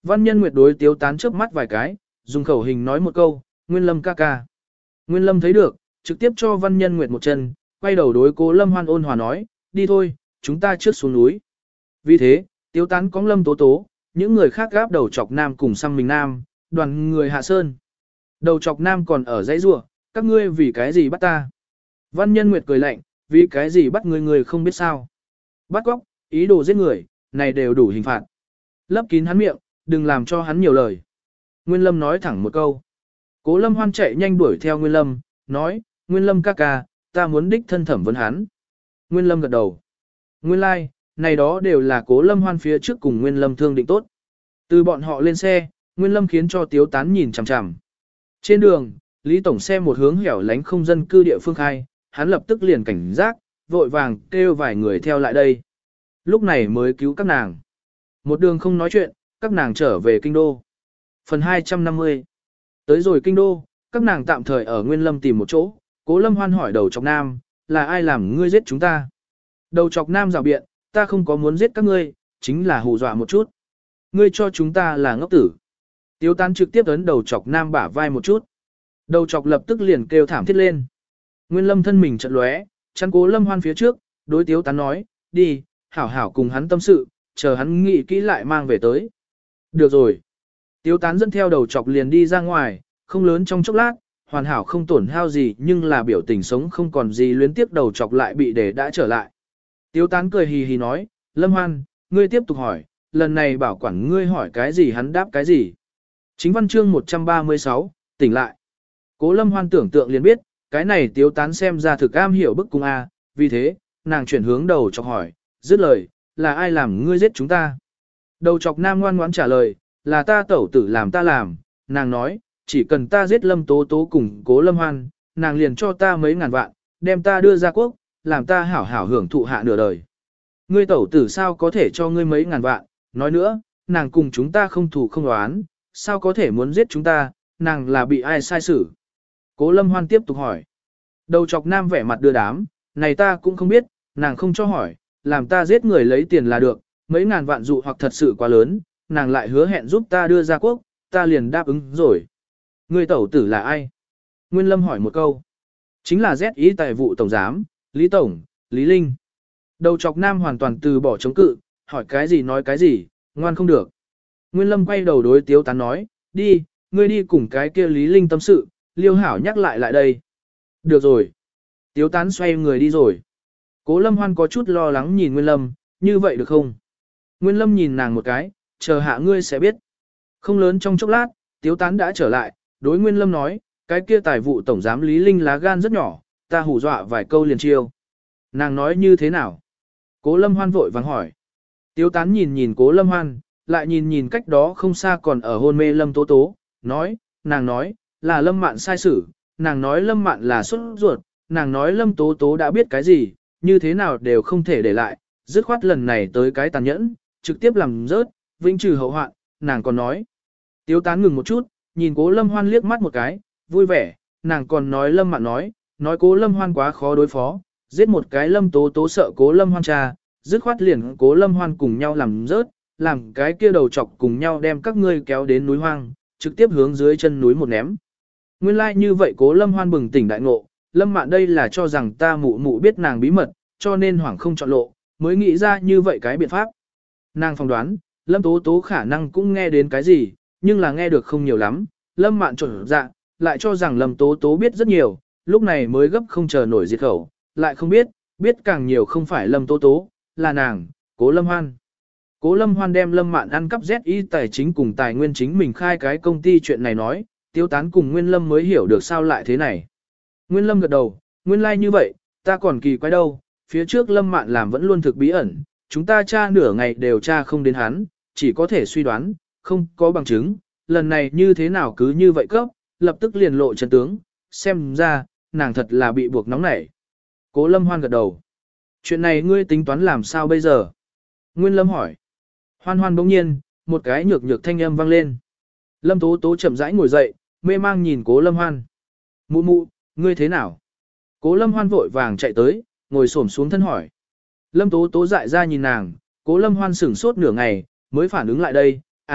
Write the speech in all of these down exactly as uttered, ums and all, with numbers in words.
Văn Nhân Nguyệt đối Tiếu Tán chớp mắt vài cái, dùng khẩu hình nói một câu, Nguyên Lâm ca ca. Nguyên Lâm thấy được, trực tiếp cho Văn Nhân Nguyệt một chân, quay đầu đối Cố Lâm Hoan ôn hòa nói, đi thôi, chúng ta trước xuống núi. Vì thế, Tiếu Tán cóng Lâm Tố Tố, những người khác gáp đầu chọc nam cùng xăm mình nam, đoàn người hạ sơn. Đầu chọc nam còn ở dãy rủa, các ngươi vì cái gì bắt ta? Văn Nhân Nguyệt cười lạnh, vì cái gì bắt người người không biết sao? Bắt cóc, ý đồ giết người, này đều đủ hình phạt. Lấp kín hắn miệng, đừng làm cho hắn nhiều lời. Nguyên Lâm nói thẳng một câu. Cố Lâm Hoan chạy nhanh đuổi theo Nguyên Lâm, nói, Nguyên Lâm ca ca, ta muốn đích thân thẩm vấn hắn. Nguyên Lâm gật đầu. Nguyên lai, like, này đó đều là Cố Lâm Hoan phía trước cùng Nguyên Lâm thương định tốt. Từ bọn họ lên xe, Nguyên Lâm khiến cho Tiếu Tán nhìn chằm chằm. Trên đường, Lý Tổng xe một hướng hẻo lánh không dân cư địa phương khai, hắn lập tức liền cảnh giác, vội vàng kêu vài người theo lại đây. Lúc này mới cứu các nàng. Một đường không nói chuyện, các nàng trở về kinh đô. Phần hai trăm năm mươi. Tới rồi kinh đô, các nàng tạm thời ở Nguyên Lâm tìm một chỗ, Cố Lâm Hoan hỏi đầu chọc nam, là ai làm ngươi giết chúng ta? Đầu chọc nam rào biện, ta không có muốn giết các ngươi, chính là hù dọa một chút. Ngươi cho chúng ta là ngốc tử. Tiếu Tán trực tiếp ấn đầu chọc nam bả vai một chút. Đầu chọc lập tức liền kêu thảm thiết lên. Nguyên Lâm thân mình chợt lóe, chắn Cố Lâm Hoan phía trước, đối Tiếu Tán nói, đi, hảo hảo cùng hắn tâm sự, chờ hắn nghĩ kỹ lại mang về tới. Được rồi. Tiếu Tán dẫn theo đầu chọc liền đi ra ngoài, không lớn trong chốc lát, hoàn hảo không tổn hao gì nhưng là biểu tình sống không còn gì luyến tiếp đầu chọc lại bị để đã trở lại. Tiếu Tán cười hì hì nói, Lâm Hoan, ngươi tiếp tục hỏi, lần này bảo quản ngươi hỏi cái gì hắn đáp cái gì. Chính văn chương một trăm ba mươi sáu, tỉnh lại. Cố Lâm Hoan tưởng tượng liền biết, cái này Tiếu Tán xem ra thực am hiểu bức cung A, vì thế, nàng chuyển hướng đầu chọc hỏi, dứt lời, là ai làm ngươi giết chúng ta? Đầu chọc nam ngoan ngoãn trả lời, là ta tẩu tử làm ta làm, nàng nói, chỉ cần ta giết Lâm Tố Tố cùng Cố Lâm Hoan, nàng liền cho ta mấy ngàn vạn, đem ta đưa ra quốc, làm ta hảo hảo hưởng thụ hạ nửa đời. Ngươi tẩu tử sao có thể cho ngươi mấy ngàn vạn, nói nữa, nàng cùng chúng ta không thủ không đoán, sao có thể muốn giết chúng ta, nàng là bị ai sai xử? Cố Lâm Hoan tiếp tục hỏi. Đầu chọc nam vẻ mặt đưa đám, này ta cũng không biết, nàng không cho hỏi, làm ta giết người lấy tiền là được, mấy ngàn vạn dụ hoặc thật sự quá lớn, nàng lại hứa hẹn giúp ta đưa ra quốc, ta liền đáp ứng rồi. Người tẩu tử là ai? Nguyên Lâm hỏi một câu. Chính là Z ý tài vụ tổng giám, Lý Tổng, Lý Linh. Đầu chọc nam hoàn toàn từ bỏ chống cự, hỏi cái gì nói cái gì, ngoan không được. Nguyên Lâm quay đầu đối Tiếu Tán nói, đi, ngươi đi cùng cái kia Lý Linh tâm sự, Liêu Hảo nhắc lại lại đây. Được rồi. Tiếu Tán xoay người đi rồi. Cố Lâm Hoan có chút lo lắng nhìn Nguyên Lâm, như vậy được không? Nguyên Lâm nhìn nàng một cái, chờ hạ ngươi sẽ biết. Không lớn trong chốc lát, Tiếu Tán đã trở lại, đối Nguyên Lâm nói, cái kia tài vụ tổng giám Lý Linh lá gan rất nhỏ, ta hù dọa vài câu liền chiêu. Nàng nói như thế nào? Cố Lâm Hoan vội vàng hỏi. Tiếu Tán nhìn nhìn Cố Lâm Hoan, lại nhìn nhìn cách đó không xa còn ở hôn mê Lâm Tố Tố, nói, nàng nói, là Lâm Mạn sai xử, nàng nói Lâm Mạn là xuất ruột, nàng nói Lâm Tố Tố đã biết cái gì, như thế nào đều không thể để lại, dứt khoát lần này tới cái tàn nhẫn, trực tiếp làm rớt, vĩnh trừ hậu hoạn, nàng còn nói. Tiếu Tán ngừng một chút, nhìn Cố Lâm Hoan liếc mắt một cái, vui vẻ, nàng còn nói Lâm Mạn nói, nói Cố Lâm Hoan quá khó đối phó, giết một cái Lâm Tố Tố sợ Cố Lâm Hoan cha, dứt khoát liền Cố Lâm Hoan cùng nhau làm rớt, làm cái kia đầu chọc cùng nhau đem các ngươi kéo đến núi hoang, trực tiếp hướng dưới chân núi một ném. Nguyên lai like như vậy Cố Lâm Hoan bừng tỉnh đại ngộ, Lâm Mạn đây là cho rằng ta mụ mụ biết nàng bí mật, cho nên hoảng không chọn lộ, mới nghĩ ra như vậy cái biện pháp. Nàng phỏng đoán, Lâm Tố Tố khả năng cũng nghe đến cái gì, nhưng là nghe được không nhiều lắm, Lâm Mạn trộn dạ, lại cho rằng Lâm Tố Tố biết rất nhiều, lúc này mới gấp không chờ nổi diệt khẩu, lại không biết, biết càng nhiều không phải Lâm Tố Tố, là nàng, Cố Lâm Hoan. Cố Lâm Hoan đem Lâm Mạn ăn cắp Z Y tài chính cùng tài nguyên chính mình khai cái công ty chuyện này nói, Tiếu Tán cùng Nguyên Lâm mới hiểu được sao lại thế này. Nguyên Lâm gật đầu, nguyên lai like như vậy, ta còn kỳ quái đâu, phía trước Lâm Mạn làm vẫn luôn thực bí ẩn, chúng ta tra nửa ngày đều tra không đến hắn, chỉ có thể suy đoán, không có bằng chứng, lần này như thế nào cứ như vậy cấp, lập tức liền lộ chân tướng, xem ra, nàng thật là bị buộc nóng nảy. Cố Lâm Hoan gật đầu. Chuyện này ngươi tính toán làm sao bây giờ? Nguyên Lâm hỏi. Hoan Hoan bỗng nhiên, một cái nhược nhược thanh âm vang lên. Lâm Tố Tố chậm rãi ngồi dậy, mê mang nhìn Cố Lâm Hoan. Mụ mụ, ngươi thế nào? Cố Lâm Hoan vội vàng chạy tới, ngồi xổm xuống thân hỏi. Lâm Tố Tố dại ra nhìn nàng, Cố Lâm Hoan sửng sốt nửa ngày, mới phản ứng lại đây. À,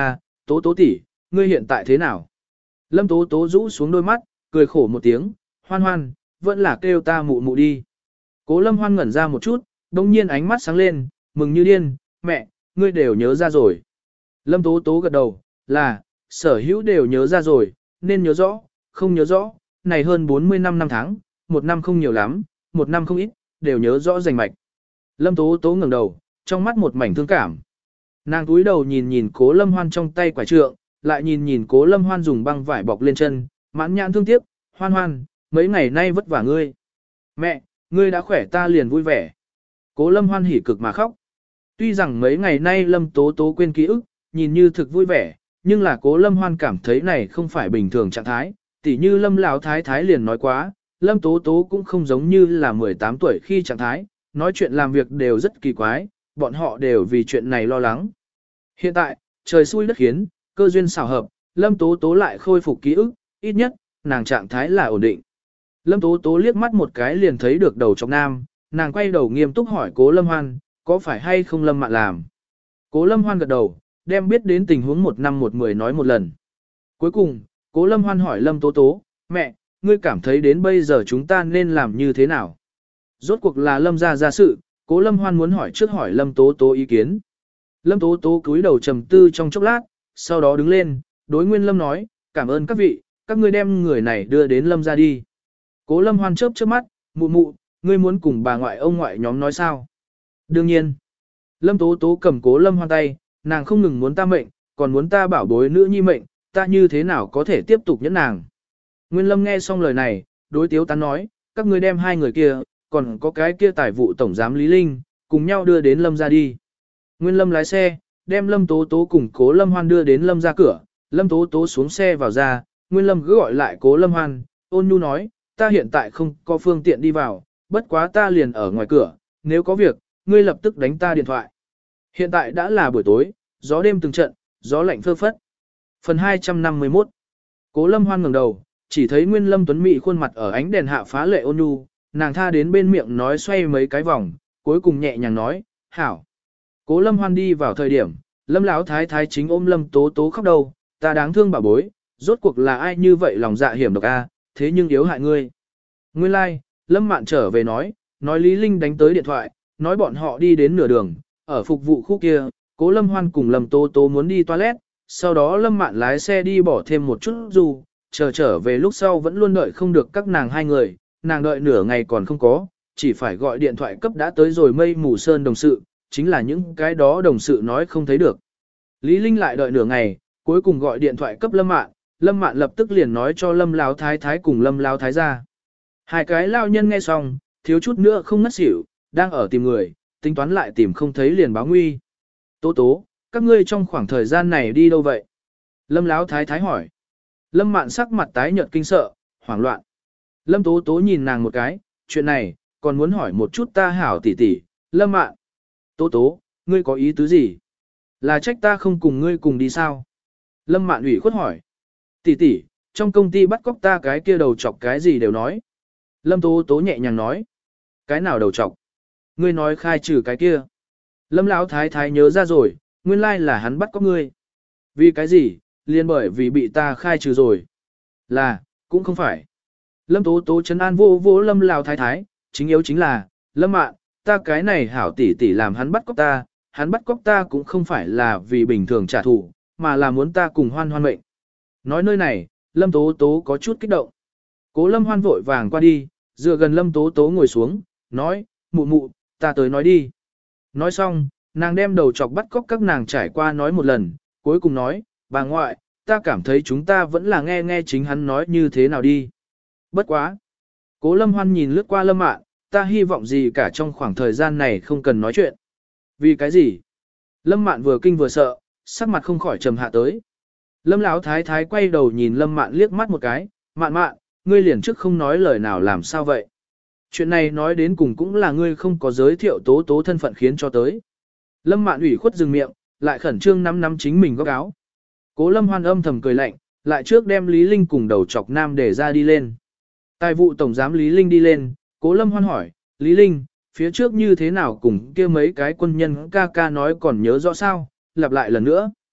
tố tố tỷ, ngươi hiện tại thế nào? Lâm tố tố rũ xuống đôi mắt, cười khổ một tiếng, hoan hoan, vẫn là kêu ta mụ mụ đi. Cố lâm hoan ngẩn ra một chút, đồng nhiên ánh mắt sáng lên, mừng như điên, mẹ, ngươi đều nhớ ra rồi. Lâm tố tố gật đầu, là, sở hữu đều nhớ ra rồi, nên nhớ rõ, không nhớ rõ, này hơn bốn mươi năm năm tháng, một năm không nhiều lắm, một năm không ít, đều nhớ rõ rành mạch. Lâm tố tố ngẩng đầu, trong mắt một mảnh thương cảm. Nàng túi đầu nhìn nhìn cố lâm hoan trong tay quả trượng, lại nhìn nhìn cố lâm hoan dùng băng vải bọc lên chân, mãn nhãn thương tiếc, hoan hoan, mấy ngày nay vất vả ngươi. Mẹ, ngươi đã khỏe ta liền vui vẻ. Cố lâm hoan hỉ cực mà khóc. Tuy rằng mấy ngày nay lâm tố tố quên ký ức, nhìn như thực vui vẻ, nhưng là cố lâm hoan cảm thấy này không phải bình thường trạng thái, tỉ như lâm lão thái thái liền nói quá, lâm tố tố cũng không giống như là mười tám tuổi khi trạng thái, nói chuyện làm việc đều rất kỳ quái, bọn họ đều vì chuyện này lo lắng. Hiện tại, trời xui đất khiến, cơ duyên xảo hợp, lâm tố tố lại khôi phục ký ức, ít nhất, nàng trạng thái là ổn định. Lâm tố tố liếc mắt một cái liền thấy được đầu trong nam, nàng quay đầu nghiêm túc hỏi cố lâm hoan, có phải hay không lâm mạn làm. Cố lâm hoan gật đầu, đem biết đến tình huống một năm một mười nói một lần. Cuối cùng, cố lâm hoan hỏi lâm tố tố, mẹ, ngươi cảm thấy đến bây giờ chúng ta nên làm như thế nào? Rốt cuộc là lâm ra ra sự, cố lâm hoan muốn hỏi trước hỏi lâm tố tố ý kiến. Lâm tố tố cúi đầu trầm tư trong chốc lát, sau đó đứng lên, đối nguyên lâm nói, cảm ơn các vị, các ngươi đem người này đưa đến lâm ra đi. Cố lâm hoan chớp chớp mắt, mụ mụ, ngươi muốn cùng bà ngoại ông ngoại nhóm nói sao? Đương nhiên. Lâm tố tố cầm cố lâm hoan tay, nàng không ngừng muốn ta mệnh, còn muốn ta bảo bối nữ nhi mệnh, ta như thế nào có thể tiếp tục nhẫn nàng. Nguyên lâm nghe xong lời này, đối tiếu tán nói, các ngươi đem hai người kia, còn có cái kia tài vụ tổng giám Lý Linh, cùng nhau đưa đến lâm ra đi. Nguyên lâm lái xe, đem lâm tố tố cùng cố lâm hoan đưa đến lâm ra cửa, lâm tố tố xuống xe vào ra, Nguyên lâm cứ gọi lại cố lâm hoan, ôn nhu nói, ta hiện tại không có phương tiện đi vào, bất quá ta liền ở ngoài cửa, nếu có việc, ngươi lập tức đánh ta điện thoại. Hiện tại đã là buổi tối, gió đêm từng trận, gió lạnh phơ phất. Phần hai trăm năm mươi mốt. Cố lâm hoan ngẩng đầu, chỉ thấy Nguyên lâm tuấn mỹ khuôn mặt ở ánh đèn hạ phá lệ ôn nhu, nàng tha đến bên miệng nói xoay mấy cái vòng, cuối cùng nhẹ nhàng nói, hảo. Cố lâm hoan đi vào thời điểm, lâm lão thái thái chính ôm lâm tố tố khóc đầu, ta đáng thương bà bối, rốt cuộc là ai như vậy lòng dạ hiểm độc a, thế nhưng yếu hại ngươi. Nguyên lai, like, lâm mạn trở về nói, nói Lý Linh đánh tới điện thoại, nói bọn họ đi đến nửa đường, ở phục vụ khu kia, cố lâm hoan cùng lâm tố tố muốn đi toilet, sau đó lâm mạn lái xe đi bỏ thêm một chút dù, chờ trở về lúc sau vẫn luôn đợi không được các nàng hai người, nàng đợi nửa ngày còn không có, chỉ phải gọi điện thoại cấp đã tới rồi mây mù sơn đồng sự, chính là những cái đó đồng sự nói không thấy được. Lý Linh lại đợi nửa ngày, cuối cùng gọi điện thoại cấp lâm mạn, lâm mạn lập tức liền nói cho lâm lão thái thái cùng lâm lão thái gia. Hai cái lao nhân nghe xong, thiếu chút nữa không ngất xỉu, đang ở tìm người, tính toán lại tìm không thấy liền báo nguy. Tố tố, các ngươi trong khoảng thời gian này đi đâu vậy? Lâm lão thái thái hỏi. Lâm mạn sắc mặt tái nhợt kinh sợ, hoảng loạn. Lâm tố tố nhìn nàng một cái, chuyện này, còn muốn hỏi một chút ta hảo tỷ tỷ, lâm mạn. Tố tố, ngươi có ý tứ gì? Là trách ta không cùng ngươi cùng đi sao? Lâm mạn ủy khuất hỏi. Tỷ tỷ, trong công ty bắt cóc ta cái kia đầu chọc cái gì đều nói. Lâm tố tố nhẹ nhàng nói. Cái nào đầu chọc? Ngươi nói khai trừ cái kia. Lâm lão thái thái nhớ ra rồi, nguyên lai là hắn bắt cóc ngươi. Vì cái gì? Liên bởi vì bị ta khai trừ rồi. Là, cũng không phải. Lâm tố tố trấn an vô vô lâm lão thái thái, chính yếu chính là, lâm mạn, ta cái này hảo tỷ tỷ làm hắn bắt cóc ta, hắn bắt cóc ta cũng không phải là vì bình thường trả thù, mà là muốn ta cùng hoan hoan mệnh. Nói nơi này, lâm tố tố có chút kích động. Cố lâm hoan vội vàng qua đi, dựa gần lâm tố tố ngồi xuống, nói, mụ mụ, ta tới nói đi. Nói xong, nàng đem đầu chọc bắt cóc các nàng trải qua nói một lần, cuối cùng nói, bà ngoại, ta cảm thấy chúng ta vẫn là nghe nghe chính hắn nói như thế nào đi. Bất quá. Cố lâm hoan nhìn lướt qua lâm mạn, ta hy vọng gì cả trong khoảng thời gian này không cần nói chuyện. Vì cái gì? Lâm mạn vừa kinh vừa sợ, sắc mặt không khỏi trầm hạ tới. Lâm lão thái thái quay đầu nhìn lâm mạn liếc mắt một cái, mạn mạn, ngươi liền trước không nói lời nào làm sao vậy? Chuyện này nói đến cùng cũng là ngươi không có giới thiệu tố tố thân phận khiến cho tới. Lâm mạn ủy khuất dừng miệng, lại khẩn trương nắm nắm chính mình góc áo. Cố lâm hoan âm thầm cười lạnh, lại trước đem Lý Linh cùng đầu chọc nam để ra đi lên. Tài vụ tổng giám Lý Linh đi lên, cố lâm hoan hỏi, Lý Linh, phía trước như thế nào cùng kia mấy cái quân nhân ca ca nói còn nhớ rõ sao, lặp lại lần nữa.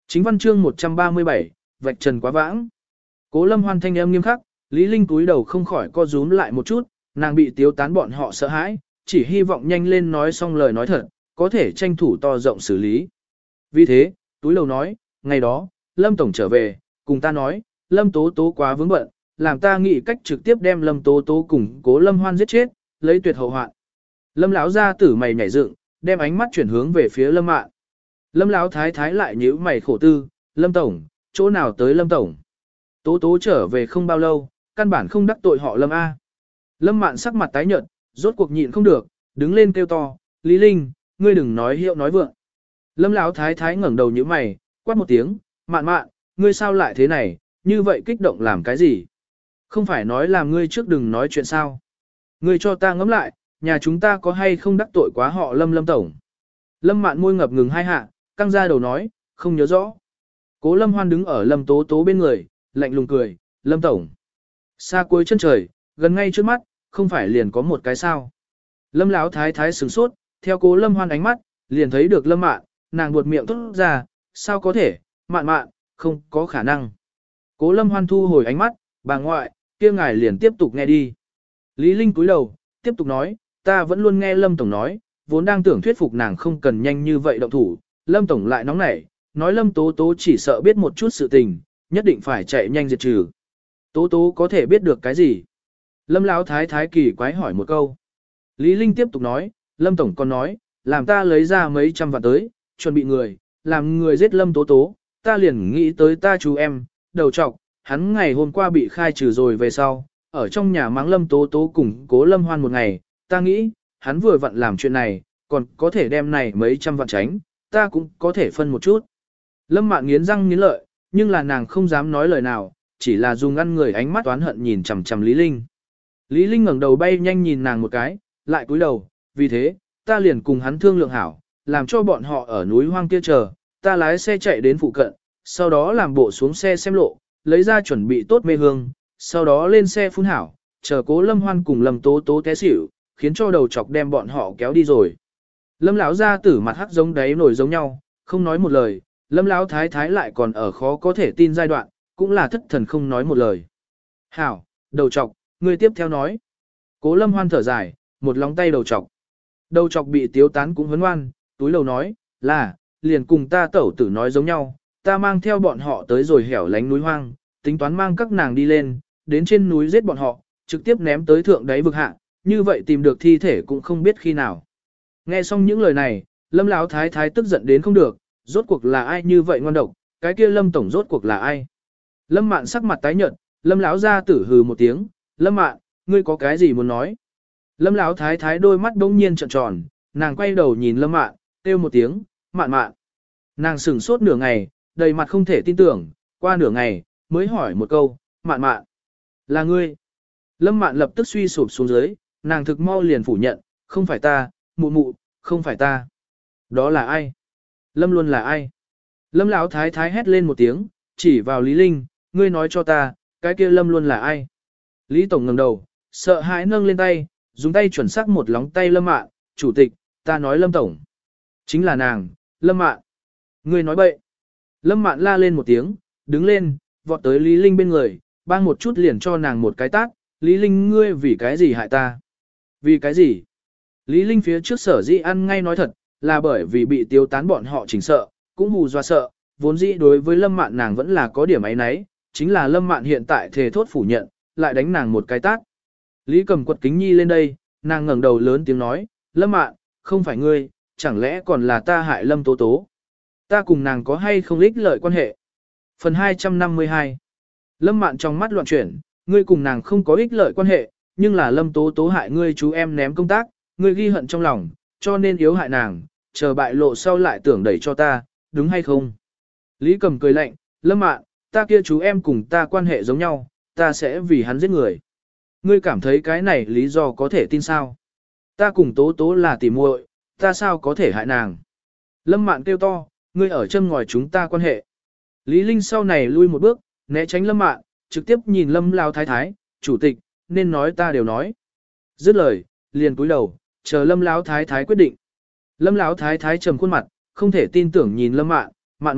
Chính văn chương một trăm ba mươi bảy, vạch trần quá vãng. Cố Lâm Hoan thanh âm nghiêm khắc, Lý Linh túi đầu không khỏi co rúm lại một chút, nàng bị Tiếu Tán bọn họ sợ hãi, chỉ hy vọng nhanh lên nói xong lời nói thật, có thể tranh thủ to rộng xử lý. Vì thế, túi lầu nói, ngày đó, Lâm Tổng trở về, cùng ta nói, Lâm Tố Tố quá vướng bận, làm ta nghĩ cách trực tiếp đem Lâm Tố Tố cùng Cố Lâm Hoan giết chết, lấy tuyệt hậu hoạn. Lâm lão gia tử mày nhảy dựng, đem ánh mắt chuyển hướng về phía Lâm Mạn. Lâm lão thái thái lại nhíu mày khổ tư, Lâm Tổng, chỗ nào tới Lâm Tổng? Tố Tố trở về không bao lâu, căn bản không đắc tội họ Lâm A. Lâm Mạn sắc mặt tái nhợt, rốt cuộc nhịn không được, đứng lên kêu to, Lý Linh, ngươi đừng nói hiệu nói vượng. Lâm lão thái thái ngẩng đầu nhíu mày, quát một tiếng, Mạn Mạn, ngươi sao lại thế này, như vậy kích động làm cái gì? Không phải nói làm ngươi trước đừng nói chuyện sao? Ngươi cho ta ngẫm lại, nhà chúng ta có hay không đắc tội quá họ Lâm Lâm Tổng? Lâm Mạn môi ngập ngừng hai hạ, căng ra đầu nói, không nhớ rõ. Cố Lâm Hoan đứng ở Lâm Tố Tố bên người, lạnh lùng cười, Lâm Tổng. Xa cuối chân trời, gần ngay trước mắt, không phải liền có một cái sao. Lâm Lão thái thái sửng sốt, theo Cố Lâm Hoan ánh mắt, liền thấy được Lâm Mạn, nàng buột miệng thốt ra, sao có thể, Mạn Mạn, không có khả năng. Cố Lâm Hoan thu hồi ánh mắt, bà ngoại, kia ngài liền tiếp tục nghe đi. Lý Linh cúi đầu, tiếp tục nói, ta vẫn luôn nghe Lâm Tổng nói, vốn đang tưởng thuyết phục nàng không cần nhanh như vậy động thủ, Lâm Tổng lại nóng nảy, nói Lâm Tố Tố chỉ sợ biết một chút sự tình, nhất định phải chạy nhanh diệt trừ. Tố Tố có thể biết được cái gì? Lâm Lão thái thái kỳ quái hỏi một câu. Lý Linh tiếp tục nói, Lâm Tổng còn nói, làm ta lấy ra mấy trăm vạn tới, chuẩn bị người, làm người giết Lâm Tố Tố, ta liền nghĩ tới ta chú em, đầu trọc, hắn ngày hôm qua bị khai trừ rồi về sau, ở trong nhà mắng Lâm Tố Tố cùng Cố Lâm Hoan một ngày, ta nghĩ, hắn vừa vặn làm chuyện này, còn có thể đem này mấy trăm vạn tránh, ta cũng có thể phân một chút. Lâm Mạn nghiến răng nghiến lợi, nhưng là nàng không dám nói lời nào, chỉ là dùng ngăn người ánh mắt oán hận nhìn chằm chằm Lý Linh. Lý Linh ngẩng đầu bay nhanh nhìn nàng một cái, lại cúi đầu, vì thế, ta liền cùng hắn thương lượng hảo, làm cho bọn họ ở núi hoang kia chờ, ta lái xe chạy đến phụ cận, sau đó làm bộ xuống xe xem lộ, lấy ra chuẩn bị tốt mê hương, sau đó lên xe phun hảo, chờ Cố Lâm Hoan cùng Lâm Tố Tố té xỉu, khiến cho đầu chọc đem bọn họ kéo đi rồi. Lâm lão gia tử mặt hắc giống đáy nổi giống nhau, không nói một lời, Lâm lão thái thái lại còn ở khó có thể tin giai đoạn, cũng là thất thần không nói một lời. Hảo, đầu chọc, người tiếp theo nói. Cố Lâm Hoan thở dài, một lóng tay đầu chọc. Đầu chọc bị Tiếu Tán cũng huấn ngoan, túi lầu nói, là, liền cùng ta tẩu tử nói giống nhau, ta mang theo bọn họ tới rồi hẻo lánh núi hoang, tính toán mang các nàng đi lên, đến trên núi giết bọn họ, trực tiếp ném tới thượng đáy vực hạ, như vậy tìm được thi thể cũng không biết khi nào. Nghe xong những lời này, Lâm lão thái thái tức giận đến không được, rốt cuộc là ai như vậy ngon độc, cái kia Lâm tổng rốt cuộc là ai? Lâm Mạn sắc mặt tái nhợt, Lâm lão gia tử hừ một tiếng, Lâm Mạn, ngươi có cái gì muốn nói? Lâm lão thái thái đôi mắt bỗng nhiên trợn tròn, nàng quay đầu nhìn Lâm Mạn, kêu một tiếng, Mạn Mạn. Nàng sửng sốt nửa ngày, đầy mặt không thể tin tưởng, qua nửa ngày, mới hỏi một câu, Mạn Mạn, là ngươi? Lâm Mạn lập tức suy sụp xuống dưới, nàng thực mau liền phủ nhận, không phải ta, mụ mụ, không phải ta. Đó là ai? Lâm luôn là ai? Lâm lão thái thái hét lên một tiếng, chỉ vào Lý Linh, ngươi nói cho ta, cái kia Lâm luôn là ai? Lý Tổng ngẩng đầu, sợ hãi nâng lên tay, dùng tay chuẩn xác một lóng tay Lâm Mạn, chủ tịch, ta nói Lâm Tổng. Chính là nàng, Lâm Mạn. Ngươi nói bậy. Lâm Mạn la lên một tiếng, đứng lên, vọt tới Lý Linh bên người, bang một chút liền cho nàng một cái tát, Lý Linh ngươi vì cái gì hại ta? Vì cái gì? Lý Linh phía trước sở dĩ ăn ngay nói thật, là bởi vì bị Tiêu Tán bọn họ chỉnh sợ, cũng hù dọa sợ, vốn dĩ đối với Lâm Mạn nàng vẫn là có điểm ấy nấy, chính là Lâm Mạn hiện tại thề thốt phủ nhận, lại đánh nàng một cái tát. Lý Cầm quật kính nhi lên đây, nàng ngẩng đầu lớn tiếng nói, Lâm Mạn, không phải ngươi, chẳng lẽ còn là ta hại Lâm Tố Tố? Ta cùng nàng có hay không ích lợi quan hệ? Phần hai trăm năm mươi hai. Lâm Mạn trong mắt loạn chuyển, ngươi cùng nàng không có ích lợi quan hệ, nhưng là Lâm Tố Tố hại ngươi chú em ném công tác, ngươi ghi hận trong lòng, cho nên yếu hại nàng, chờ bại lộ sau lại tưởng đẩy cho ta, đúng hay không? Lý Cầm cười lạnh, Lâm Mạn, ta kia chú em cùng ta quan hệ giống nhau, ta sẽ vì hắn giết người. Ngươi cảm thấy cái này lý do có thể tin sao? Ta cùng Tố Tố là tỉ muội, ta sao có thể hại nàng? Lâm Mạn kêu to, ngươi ở châm ngòi chúng ta quan hệ. Lý Linh sau này lui một bước, né tránh Lâm Mạn, trực tiếp nhìn Lâm Lao Thái Thái, chủ tịch, nên nói ta đều nói. Dứt lời, liền cúi đầu, chờ Lâm Lão Thái Thái quyết định. Lâm Lão Thái Thái trầm khuôn mặt, không thể tin tưởng nhìn Lâm Mạn, Mạn Mạn,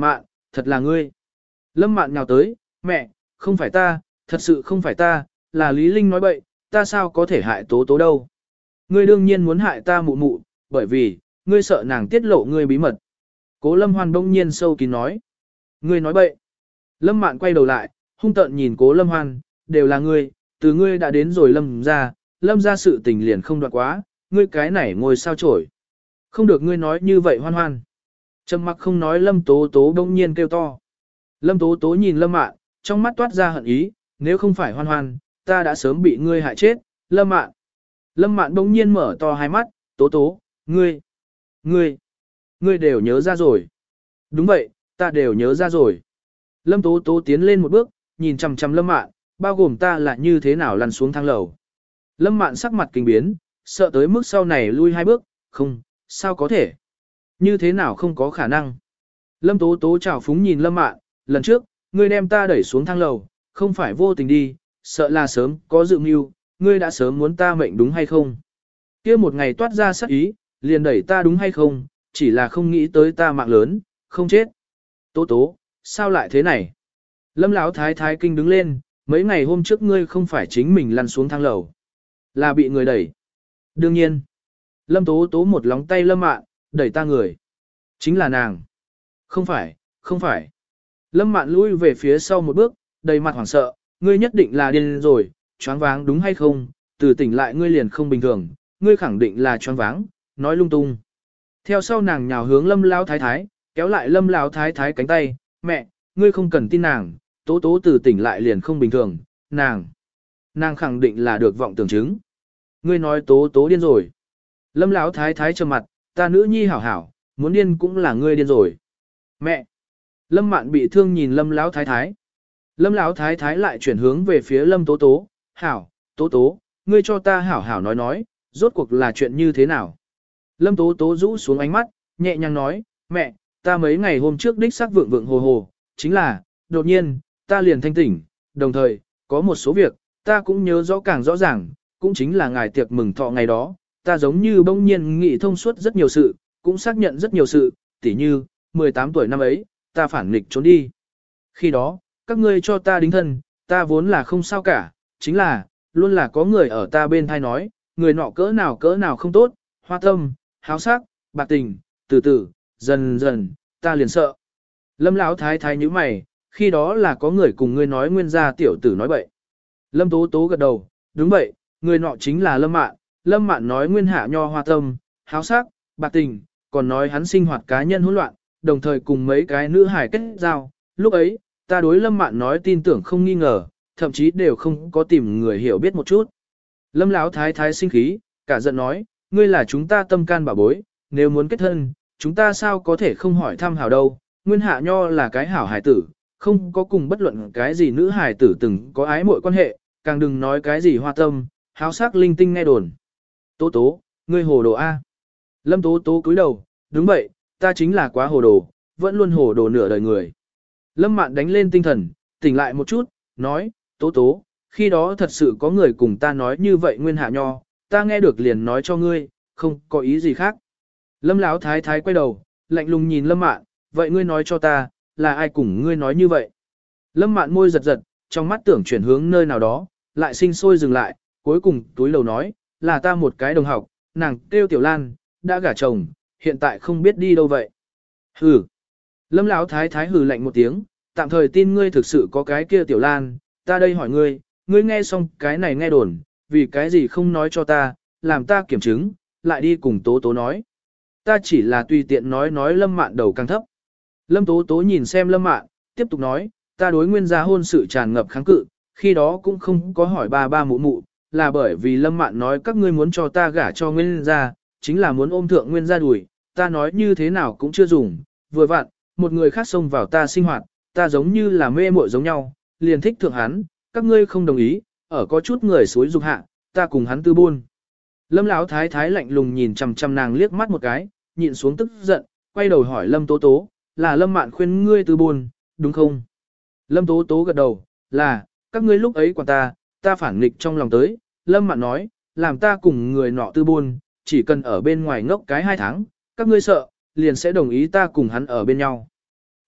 Thật là ngươi. Lâm Mạn nhào tới, mẹ, không phải ta, thật sự không phải ta, là Lý Linh nói bậy, ta sao có thể hại tố tố đâu. Ngươi đương nhiên muốn hại ta mụ mụ, bởi vì, ngươi sợ nàng tiết lộ ngươi bí mật. Cố Lâm Hoan bỗng nhiên sâu kín nói. Ngươi nói bậy. Lâm Mạn quay đầu lại, hung tợn nhìn Cố Lâm Hoan, đều là ngươi, từ ngươi đã đến rồi Lâm ra, Lâm ra sự tình liền không đoạn quá, ngươi cái này ngồi sao chổi. Không được ngươi nói như vậy Hoan Hoan. Trầm mặc không nói Lâm Tố Tố bỗng nhiên kêu to. Lâm Tố Tố nhìn Lâm Mạn, trong mắt toát ra hận ý, nếu không phải Hoan Hoan, ta đã sớm bị ngươi hại chết, Lâm Mạn. Lâm Mạn bỗng nhiên mở to hai mắt, Tố Tố, ngươi, ngươi, ngươi đều nhớ ra rồi. Đúng vậy, ta đều nhớ ra rồi. Lâm Tố Tố tiến lên một bước, nhìn chằm chằm Lâm Mạn, bao gồm ta là như thế nào lăn xuống thang lầu. Lâm Mạn sắc mặt kinh biến, sợ tới mức sau này lui hai bước, không, sao có thể. Như thế nào không có khả năng. Lâm Tố Tố chào phúng nhìn Lâm Mạn, lần trước, ngươi đem ta đẩy xuống thang lầu, không phải vô tình đi, sợ là sớm có dự mưu, ngươi đã sớm muốn ta mệnh đúng hay không. Kia một ngày toát ra sát ý, liền đẩy ta đúng hay không, chỉ là không nghĩ tới ta mạng lớn, không chết. Tố Tố, sao lại thế này? Lâm Lão thái thái kinh đứng lên, mấy ngày hôm trước ngươi không phải chính mình lăn xuống thang lầu, là bị người đẩy. Đương nhiên. Lâm Tố Tố một lóng tay Lâm Mạn, đẩy ta người. Chính là nàng. Không phải, không phải. Lâm Mạn lui về phía sau một bước, đầy mặt hoảng sợ, ngươi nhất định là điên rồi, choáng váng đúng hay không, từ tỉnh lại ngươi liền không bình thường, ngươi khẳng định là choáng váng, nói lung tung. Theo sau nàng nhào hướng Lâm Lão thái thái, kéo lại Lâm Lão thái thái cánh tay, mẹ, ngươi không cần tin nàng, Tố Tố từ tỉnh lại liền không bình thường, nàng, nàng khẳng định là được vọng tưởng chứng. Ngươi nói Tố Tố điên rồi. Lâm Lão thái thái trầm mặt, ta nữ nhi hảo hảo, muốn điên cũng là ngươi điên rồi. Mẹ. Lâm Mạn bị thương nhìn Lâm Lão thái thái. Lâm Lão thái thái lại chuyển hướng về phía Lâm Tố Tố, hảo, Tố Tố, ngươi cho ta hảo hảo nói nói, rốt cuộc là chuyện như thế nào. Lâm Tố Tố rũ xuống ánh mắt, nhẹ nhàng nói, mẹ, ta mấy ngày hôm trước đích xác vượng vượng hồ hồ, chính là, đột nhiên, ta liền thanh tỉnh, đồng thời, có một số việc, ta cũng nhớ rõ càng rõ ràng, cũng chính là ngài tiệc mừng thọ ngày đó, ta giống như bỗng nhiên nghĩ thông suốt rất nhiều sự, cũng xác nhận rất nhiều sự, tỉ như, mười tám tuổi năm ấy, ta phản nghịch trốn đi. Khi đó, các ngươi cho ta đính thân, ta vốn là không sao cả, chính là, luôn là có người ở ta bên thai nói, người nọ cỡ nào cỡ nào không tốt, hoa tâm, háo sắc, bạc tình, từ từ, dần dần, ta liền sợ. Lâm Lão thái thái như mày, khi đó là có người cùng ngươi nói nguyên gia tiểu tử nói bậy. Lâm Tố Tố gật đầu, đúng vậy, người nọ chính là Lâm Mạn, Lâm Mạn nói nguyên hạ nho hoa tâm, háo sắc, bạc tình, còn nói hắn sinh hoạt cá nhân hỗn loạn, đồng thời cùng mấy cái nữ hài kết giao. Lúc ấy, ta đối Lâm Mạn nói tin tưởng không nghi ngờ, thậm chí đều không có tìm người hiểu biết một chút. Lâm Lão thái thái sinh khí, cả giận nói, ngươi là chúng ta tâm can bảo bối, nếu muốn kết thân, chúng ta sao có thể không hỏi thăm hảo đâu, nguyên hạ nho là cái hảo hài tử, không có cùng bất luận cái gì nữ hài tử từng có ái mội quan hệ, càng đừng nói cái gì hoa tâm, háo sắc linh tinh nghe đồn. Tố Tố, ngươi hồ đồ A. Lâm Tố Tố cúi đầu, đúng vậy, ta chính là quá hồ đồ, vẫn luôn hồ đồ nửa đời người. Lâm Mạn đánh lên tinh thần, tỉnh lại một chút, nói, Tố Tố, khi đó thật sự có người cùng ta nói như vậy nguyên hạ nho, ta nghe được liền nói cho ngươi, không có ý gì khác. Lâm Lão thái thái quay đầu, lạnh lùng nhìn Lâm Mạn, vậy ngươi nói cho ta, là ai cùng ngươi nói như vậy? Lâm Mạn môi giật giật, trong mắt tưởng chuyển hướng nơi nào đó, lại sinh sôi dừng lại, cuối cùng túi lầu nói, là ta một cái đồng học, nàng kêu Tiểu Lan, đã gả chồng, hiện tại không biết đi đâu vậy. Hừ. Lâm Lão thái thái hừ lạnh một tiếng, tạm thời tin ngươi thực sự có cái kia Tiểu Lan, ta đây hỏi ngươi, ngươi nghe xong cái này nghe đồn, vì cái gì không nói cho ta, làm ta kiểm chứng, lại đi cùng Tố Tố nói. Ta chỉ là tùy tiện nói nói Lâm Mạn đầu càng thấp. Lâm Tố Tố nhìn xem Lâm Mạn, tiếp tục nói, ta đối nguyên gia hôn sự tràn ngập kháng cự, khi đó cũng không có hỏi ba ba mụ mụ, là bởi vì Lâm Mạn nói các ngươi muốn cho ta gả cho nguyên gia, chính là muốn ôm thượng nguyên gia đùi, ta nói như thế nào cũng chưa dùng, vừa vặn, một người khác xông vào ta sinh hoạt, ta giống như là mê muội giống nhau, liền thích thượng hắn, các ngươi không đồng ý, ở có chút người suối dục hạ, ta cùng hắn tư buôn. Lâm Lão thái thái lạnh lùng nhìn chằm chằm nàng liếc mắt một cái, nhịn xuống tức giận, quay đầu hỏi Lâm Tố Tố, là Lâm Mạn khuyên ngươi tư buôn, đúng không? Lâm Tố Tố gật đầu, là, các ngươi lúc ấy quản ta, ta phản nghịch trong lòng tới, Lâm Mạn nói, làm ta cùng người nọ tư buôn, chỉ cần ở bên ngoài ngốc cái hai tháng, các ngươi sợ, liền sẽ đồng ý ta cùng hắn ở bên nhau.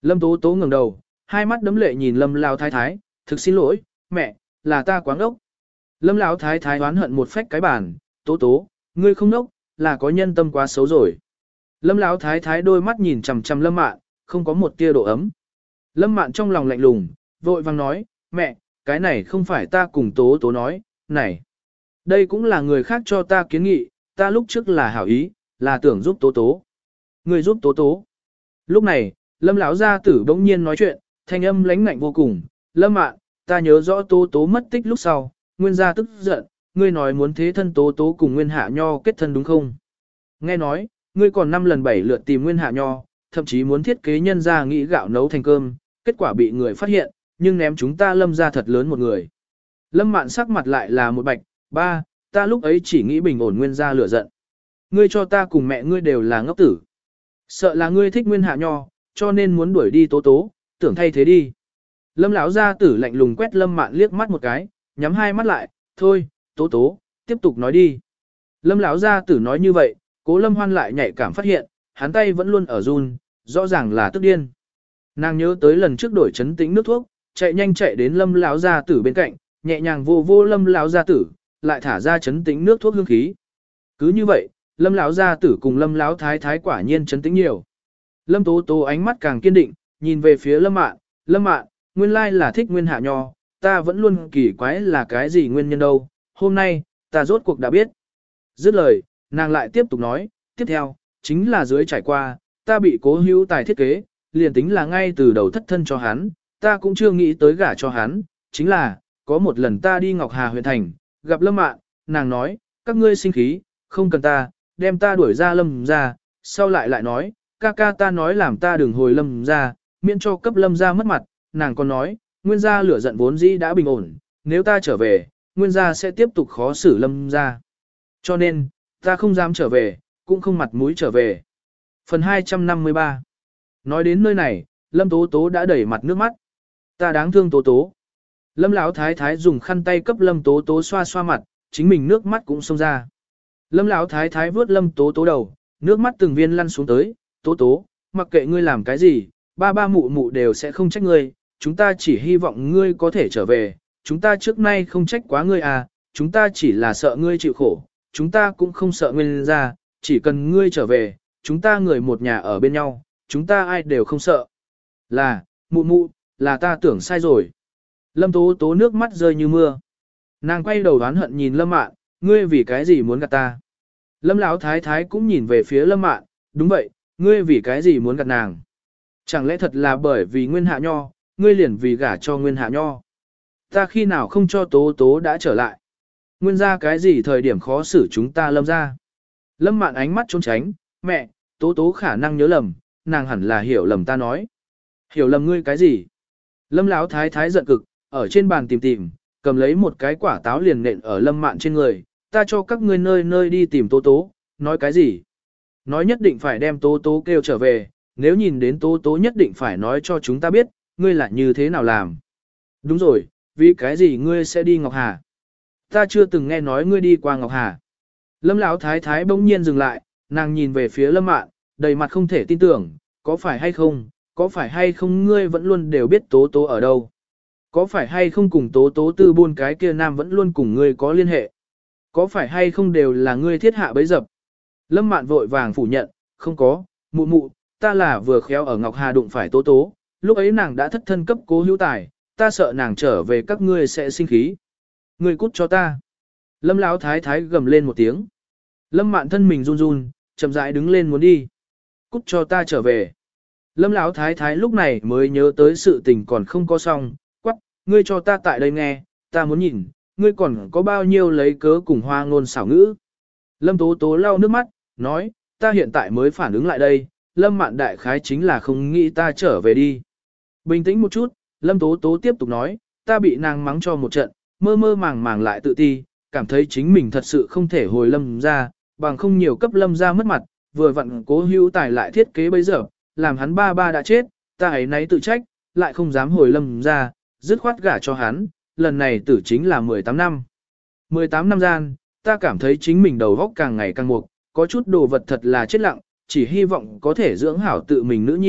Lâm Tố Tố ngẩng đầu, hai mắt đấm lệ nhìn Lâm Lão Thái Thái, thực xin lỗi, mẹ, là ta quá ngốc. Lâm Lão Thái Thái oán hận một phách cái bàn, Tố Tố, ngươi không ngốc, là có nhân tâm quá xấu rồi. Lâm Lão Thái Thái đôi mắt nhìn chằm chằm Lâm Mạn, không có một tia độ ấm. Lâm Mạn trong lòng lạnh lùng, vội vàng nói, mẹ, cái này không phải ta cùng Tố Tố nói, này. Đây cũng là người khác cho ta kiến nghị, ta lúc trước là hảo ý, là tưởng giúp Tố Tố. Người giúp Tố Tố. Lúc này, Lâm lão gia tử bỗng nhiên nói chuyện, thanh âm lãnh ngạnh vô cùng, Lâm Mạn, ta nhớ rõ Tố Tố mất tích lúc sau, Nguyên gia tức giận, ngươi nói muốn thế thân Tố Tố cùng Nguyên Hạ Nho kết thân đúng không? Nghe nói, ngươi còn năm lần bảy lượt tìm Nguyên Hạ Nho, thậm chí muốn thiết kế nhân gia nghĩ gạo nấu thành cơm, kết quả bị người phát hiện, nhưng ném chúng ta Lâm gia thật lớn một người. Lâm Mạn sắc mặt lại là một bạch, ba, ta lúc ấy chỉ nghĩ bình ổn Nguyên gia lửa giận. Ngươi cho ta cùng mẹ ngươi đều là ngốc tử. Sợ là ngươi thích Nguyên Hạ Nho, cho nên muốn đuổi đi Tố Tố, tưởng thay thế đi. Lâm lão gia tử lạnh lùng quét Lâm Mạn liếc mắt một cái, nhắm hai mắt lại, thôi, Tố Tố, tiếp tục nói đi. Lâm lão gia tử nói như vậy, Cố Lâm Hoan lại nhạy cảm phát hiện, hắn tay vẫn luôn ở run, rõ ràng là tức điên. Nàng nhớ tới lần trước đổi chấn tĩnh nước thuốc, chạy nhanh chạy đến Lâm lão gia tử bên cạnh, nhẹ nhàng vô vô Lâm lão gia tử, lại thả ra chấn tĩnh nước thuốc hương khí. Cứ như vậy, Lâm lão gia tử cùng Lâm lão thái thái quả nhiên chấn tĩnh nhiều. Lâm Tố Tố ánh mắt càng kiên định, nhìn về phía Lâm Mạn, Lâm Mạn, nguyên lai là thích Nguyên Hạ Nho, ta vẫn luôn kỳ quái là cái gì nguyên nhân đâu, hôm nay, ta rốt cuộc đã biết. Dứt lời, nàng lại tiếp tục nói, tiếp theo, chính là dưới trải qua, ta bị Cố Hữu Tài thiết kế, liền tính là ngay từ đầu thất thân cho hắn, ta cũng chưa nghĩ tới gả cho hắn, chính là, có một lần ta đi Ngọc Hà huyện thành, gặp Lâm Mạn, nàng nói, các ngươi sinh khí, không cần ta, đem ta đuổi ra Lâm ra, sau lại lại nói, ca ca ta nói làm ta đừng hồi Lâm ra, miễn cho cấp Lâm ra mất mặt, nàng còn nói, Nguyên gia lửa giận vốn dĩ đã bình ổn, nếu ta trở về, Nguyên gia sẽ tiếp tục khó xử Lâm ra. Cho nên, ta không dám trở về, cũng không mặt mũi trở về. Phần hai trăm năm mươi ba. Nói đến nơi này, Lâm Tố Tố đã đẩy mặt nước mắt. Ta đáng thương Tố Tố. Lâm lão thái thái dùng khăn tay cấp Lâm Tố Tố xoa xoa mặt, chính mình nước mắt cũng xông ra. Lâm lão thái thái vớt Lâm Tố Tố đầu, nước mắt từng viên lăn xuống tới, Tố Tố, mặc kệ ngươi làm cái gì, ba ba mụ mụ đều sẽ không trách ngươi, chúng ta chỉ hy vọng ngươi có thể trở về, chúng ta trước nay không trách quá ngươi à, chúng ta chỉ là sợ ngươi chịu khổ, chúng ta cũng không sợ Nguyên gia, chỉ cần ngươi trở về, chúng ta người một nhà ở bên nhau, chúng ta ai đều không sợ. Là, mụ mụ, là ta tưởng sai rồi. Lâm Tố Tố nước mắt rơi như mưa. Nàng quay đầu đoán hận nhìn Lâm Mạn, ngươi vì cái gì muốn gạt ta? Lâm lão thái thái cũng nhìn về phía Lâm Mạn, đúng vậy, ngươi vì cái gì muốn gạt nàng? Chẳng lẽ thật là bởi vì Nguyên Hạ Nho, ngươi liền vì gả cho Nguyên Hạ Nho? Ta khi nào không cho Tố Tố đã trở lại? Nguyên gia cái gì thời điểm khó xử chúng ta Lâm ra? Lâm Mạn ánh mắt trốn tránh, mẹ, Tố Tố khả năng nhớ lầm, nàng hẳn là hiểu lầm ta nói. Hiểu lầm ngươi cái gì? Lâm lão thái thái giận cực, ở trên bàn tìm tìm, cầm lấy một cái quả táo liền nện ở Lâm Mạn trên người, ta cho các ngươi nơi nơi đi tìm Tố Tố, nói cái gì? Nói nhất định phải đem Tố Tố kêu trở về, nếu nhìn đến Tố Tố nhất định phải nói cho chúng ta biết, ngươi là như thế nào làm. Đúng rồi, vì cái gì ngươi sẽ đi Ngọc Hà? Ta chưa từng nghe nói ngươi đi qua Ngọc Hà. Lâm lão thái thái bỗng nhiên dừng lại, nàng nhìn về phía Lâm Mạn, đầy mặt không thể tin tưởng, có phải hay không, có phải hay không ngươi vẫn luôn đều biết Tố Tố ở đâu? Có phải hay không cùng Tố Tố tư buôn cái kia nam vẫn luôn cùng ngươi có liên hệ? Có phải hay không đều là ngươi thiết hạ bấy dập? Lâm Mạn vội vàng phủ nhận, không có, mụ mụ, ta là vừa khéo ở Ngọc Hà đụng phải Tố Tố, lúc ấy nàng đã thất thân cấp Cố Hữu Tài, ta sợ nàng trở về các ngươi sẽ sinh khí. Ngươi cút cho ta. Lâm lão thái thái gầm lên một tiếng. Lâm Mạn thân mình run run, chậm rãi đứng lên muốn đi. Cút cho ta trở về. Lâm lão thái thái lúc này mới nhớ tới sự tình còn không có xong, quắc, ngươi cho ta tại đây nghe, ta muốn nhìn, ngươi còn có bao nhiêu lấy cớ cùng hoa ngôn xảo ngữ. Lâm Tố Tố lau nước mắt, nói, ta hiện tại mới phản ứng lại đây, Lâm Mạn đại khái chính là không nghĩ ta trở về đi. Bình tĩnh một chút, Lâm Tố Tố tiếp tục nói, ta bị nàng mắng cho một trận, mơ mơ màng màng lại tự ti, cảm thấy chính mình thật sự không thể hồi Lâm ra, bằng không nhiều cấp Lâm ra mất mặt, vừa vặn Cố Hữu Tài lại thiết kế bây giờ, làm hắn ba ba đã chết, ta ấy nấy tự trách, lại không dám hồi Lâm ra, dứt khoát gả cho hắn, lần này tử chính là mười tám năm. mười tám năm gian, ta cảm thấy chính mình đầu óc càng ngày càng mục, có chút đồ vật thật là chết lặng, chỉ hy vọng có thể dưỡng hảo tự mình nữ nhi,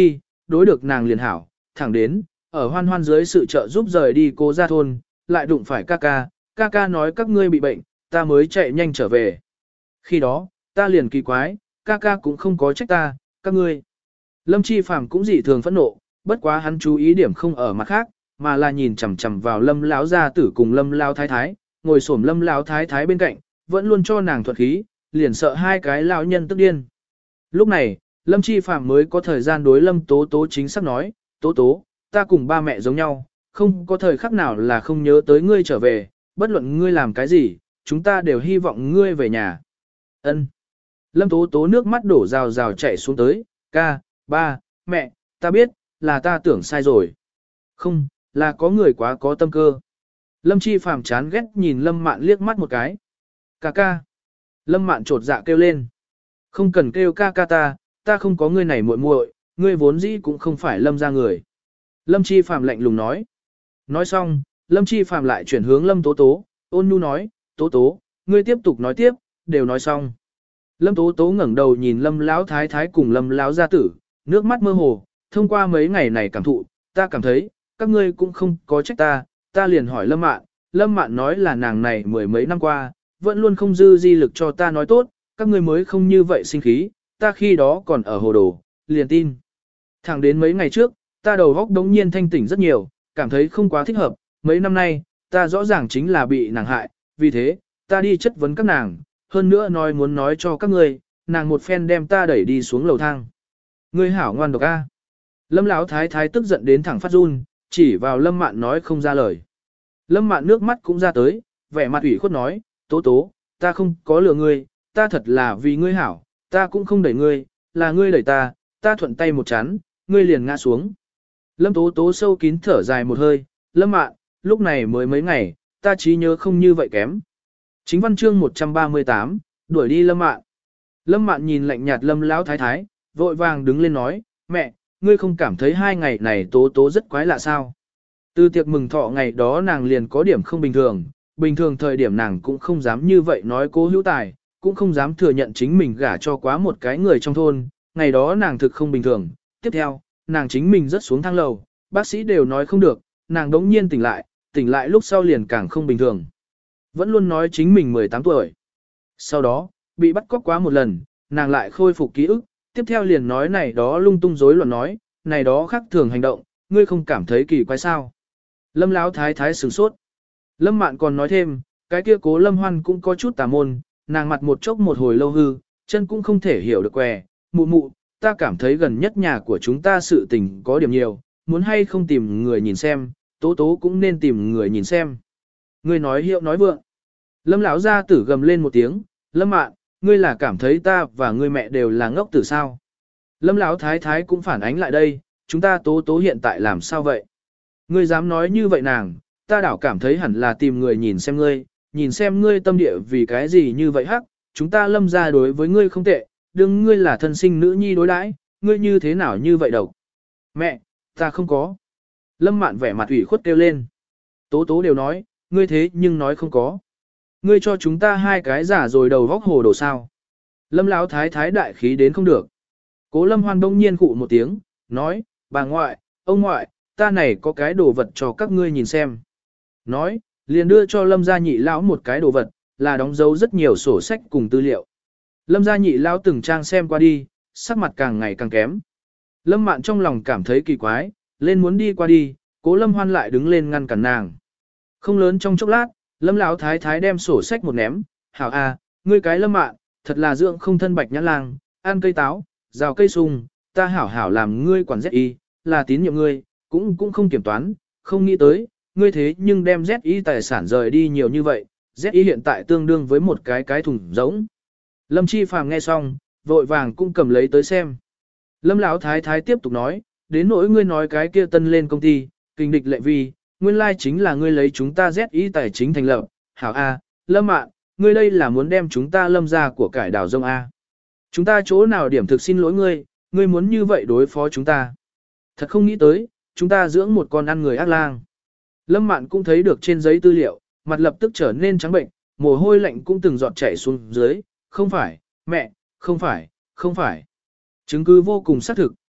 đối được nàng liền hảo, thẳng đến, ở hoan hoan dưới sự trợ giúp rời đi cố gia thôn, lại đụng phải ca ca, ca ca nói các ngươi bị bệnh, ta mới chạy nhanh trở về. Khi đó, ta liền kỳ quái, ca ca cũng không có trách ta, các ngươi. Lâm Chi Phàm cũng dị thường phẫn nộ, bất quá hắn chú ý điểm không ở mặt khác, mà là nhìn chằm chằm vào Lâm lão gia tử cùng Lâm lão thái thái, ngồi xổm Lâm lão thái thái bên cạnh, vẫn luôn cho nàng thuật khí, liền sợ hai cái lão nhân tức điên. Lúc này, Lâm Chi Phàm mới có thời gian đối Lâm Tố Tố chính xác nói, Tố Tố, ta cùng ba mẹ giống nhau, không có thời khắc nào là không nhớ tới ngươi trở về, bất luận ngươi làm cái gì, chúng ta đều hy vọng ngươi về nhà. Ân. Lâm Tố Tố nước mắt đổ rào rào chảy xuống tới, ca, ba, mẹ, ta biết, là ta tưởng sai rồi. Không, là có người quá có tâm cơ. Lâm Chi Phàm chán ghét nhìn Lâm Mạn liếc mắt một cái. Ca ca. Lâm Mạn trột dạ kêu lên. Không cần kêu ca ca ta, ta không có ngươi này muội muội, ngươi vốn dĩ cũng không phải Lâm gia người. Lâm Chi Phàm lạnh lùng nói. Nói xong, Lâm Chi Phàm lại chuyển hướng Lâm Tố Tố, ôn nhu nói, Tố Tố, ngươi tiếp tục nói tiếp, đều nói xong. Lâm Tố Tố ngẩng đầu nhìn Lâm Lão Thái Thái cùng Lâm Lão gia tử, nước mắt mơ hồ, thông qua mấy ngày này cảm thụ, ta cảm thấy, các ngươi cũng không có trách ta, ta liền hỏi Lâm Mạn, Lâm Mạn nói là nàng này mười mấy năm qua, vẫn luôn không dư di lực cho ta nói tốt, các ngươi mới không như vậy sinh khí, ta khi đó còn ở hồ đồ, liền tin. Thẳng đến mấy ngày trước, ta đầu óc đống nhiên thanh tỉnh rất nhiều, cảm thấy không quá thích hợp, mấy năm nay, ta rõ ràng chính là bị nàng hại, vì thế, ta đi chất vấn các nàng, hơn nữa nói muốn nói cho các ngươi, nàng một phen đem ta đẩy đi xuống lầu thang. Ngươi hảo ngoan độc a. Lâm Lão Thái Thái tức giận đến thẳng phát run, chỉ vào Lâm Mạn nói không ra lời. Lâm Mạn nước mắt cũng ra tới, vẻ mặt ủy khuất nói, Tố Tố, ta không có lừa ngươi, ta thật là vì ngươi hảo, ta cũng không đẩy ngươi, là ngươi đẩy ta, ta thuận tay một chán, ngươi liền ngã xuống. Lâm Tố Tố sâu kín thở dài một hơi, Lâm Mạn, lúc này mới mấy ngày, ta trí nhớ không như vậy kém. Chính văn chương một trăm ba mươi tám, đuổi đi Lâm Mạn. Lâm Mạn nhìn lạnh nhạt Lâm Lão Thái Thái, vội vàng đứng lên nói, mẹ, ngươi không cảm thấy hai ngày này Tố Tố rất quái lạ sao? Từ tiệc mừng thọ ngày đó nàng liền có điểm không bình thường, bình thường thời điểm nàng cũng không dám như vậy nói Cố Hữu Tài, cũng không dám thừa nhận chính mình gả cho quá một cái người trong thôn, ngày đó nàng thực không bình thường. Tiếp theo, nàng chính mình rất xuống thang lầu, bác sĩ đều nói không được, nàng đống nhiên tỉnh lại, tỉnh lại lúc sau liền càng không bình thường. Vẫn luôn nói chính mình mười tám tuổi. Sau đó, bị bắt cóc quá một lần, nàng lại khôi phục ký ức, tiếp theo liền nói này đó lung tung rối loạn nói, này đó khác thường hành động, ngươi không cảm thấy kỳ quái sao? Lâm Lão Thái Thái sửng sốt. Lâm Mạn còn nói thêm, cái kia Cố Lâm Hoan cũng có chút tà môn, nàng mặt một chốc một hồi lâu hư, chân cũng không thể hiểu được què, mụ mụ, ta cảm thấy gần nhất nhà của chúng ta sự tình có điểm nhiều, muốn hay không tìm người nhìn xem, Tố Tố cũng nên tìm người nhìn xem. Ngươi nói hiệu nói vượng. Lâm Lão gia tử gầm lên một tiếng, Lâm Mạn, ngươi là cảm thấy ta và ngươi mẹ đều là ngốc tử sao? Lâm Lão Thái Thái cũng phản ánh lại đây, chúng ta Tố Tố hiện tại làm sao vậy? Ngươi dám nói như vậy nàng, ta đảo cảm thấy hẳn là tìm người nhìn xem ngươi, nhìn xem ngươi tâm địa vì cái gì như vậy hắc, chúng ta Lâm gia đối với ngươi không tệ, đừng ngươi là thân sinh nữ nhi đối đãi, ngươi như thế nào như vậy độc? Mẹ, ta không có. Lâm Mạn vẻ mặt ủy khuất kêu lên. Tố Tố đều nói, ngươi thế nhưng nói không có. Ngươi cho chúng ta hai cái giả rồi đầu vóc hồ đồ sao. Lâm Lão Thái Thái đại khí đến không được. Cố Lâm Hoan đông nhiên cụ một tiếng, nói, bà ngoại, ông ngoại, ta này có cái đồ vật cho các ngươi nhìn xem. Nói, liền đưa cho Lâm gia nhị lão một cái đồ vật, là đóng dấu rất nhiều sổ sách cùng tư liệu. Lâm gia nhị lão từng trang xem qua đi, sắc mặt càng ngày càng kém. Lâm Mạn trong lòng cảm thấy kỳ quái, lên muốn đi qua đi, Cố Lâm Hoan lại đứng lên ngăn cản nàng. Không lớn trong chốc lát, Lâm Lão Thái Thái đem sổ sách một ném, hảo a, ngươi cái Lâm Mạn, thật là dưỡng không thân bạch nhãn lang, ăn cây táo, rào cây sung, ta hảo hảo làm ngươi quản Z Y, là tín nhiệm ngươi, cũng cũng không kiểm toán, không nghĩ tới, ngươi thế nhưng đem Z Y tài sản rời đi nhiều như vậy, Z Y hiện tại tương đương với một cái cái thùng rỗng. Lâm Chi Phàm nghe xong, vội vàng cũng cầm lấy tới xem. Lâm Lão Thái Thái tiếp tục nói, đến nỗi ngươi nói cái kia tân lên công ty, kinh địch lệ vi, nguyên lai chính là ngươi lấy chúng ta Z Y tài chính thành lập, hảo A, Lâm Mạn, ngươi đây là muốn đem chúng ta Lâm ra của cải đảo rông A. Chúng ta chỗ nào điểm thực xin lỗi ngươi, ngươi muốn như vậy đối phó chúng ta. Thật không nghĩ tới, chúng ta dưỡng một con ăn người ác lang. Lâm Mạn cũng thấy được trên giấy tư liệu, mặt lập tức trở nên trắng bệnh, mồ hôi lạnh cũng từng giọt chảy xuống dưới, không phải, mẹ, không phải, không phải. Chứng cứ vô cùng xác thực,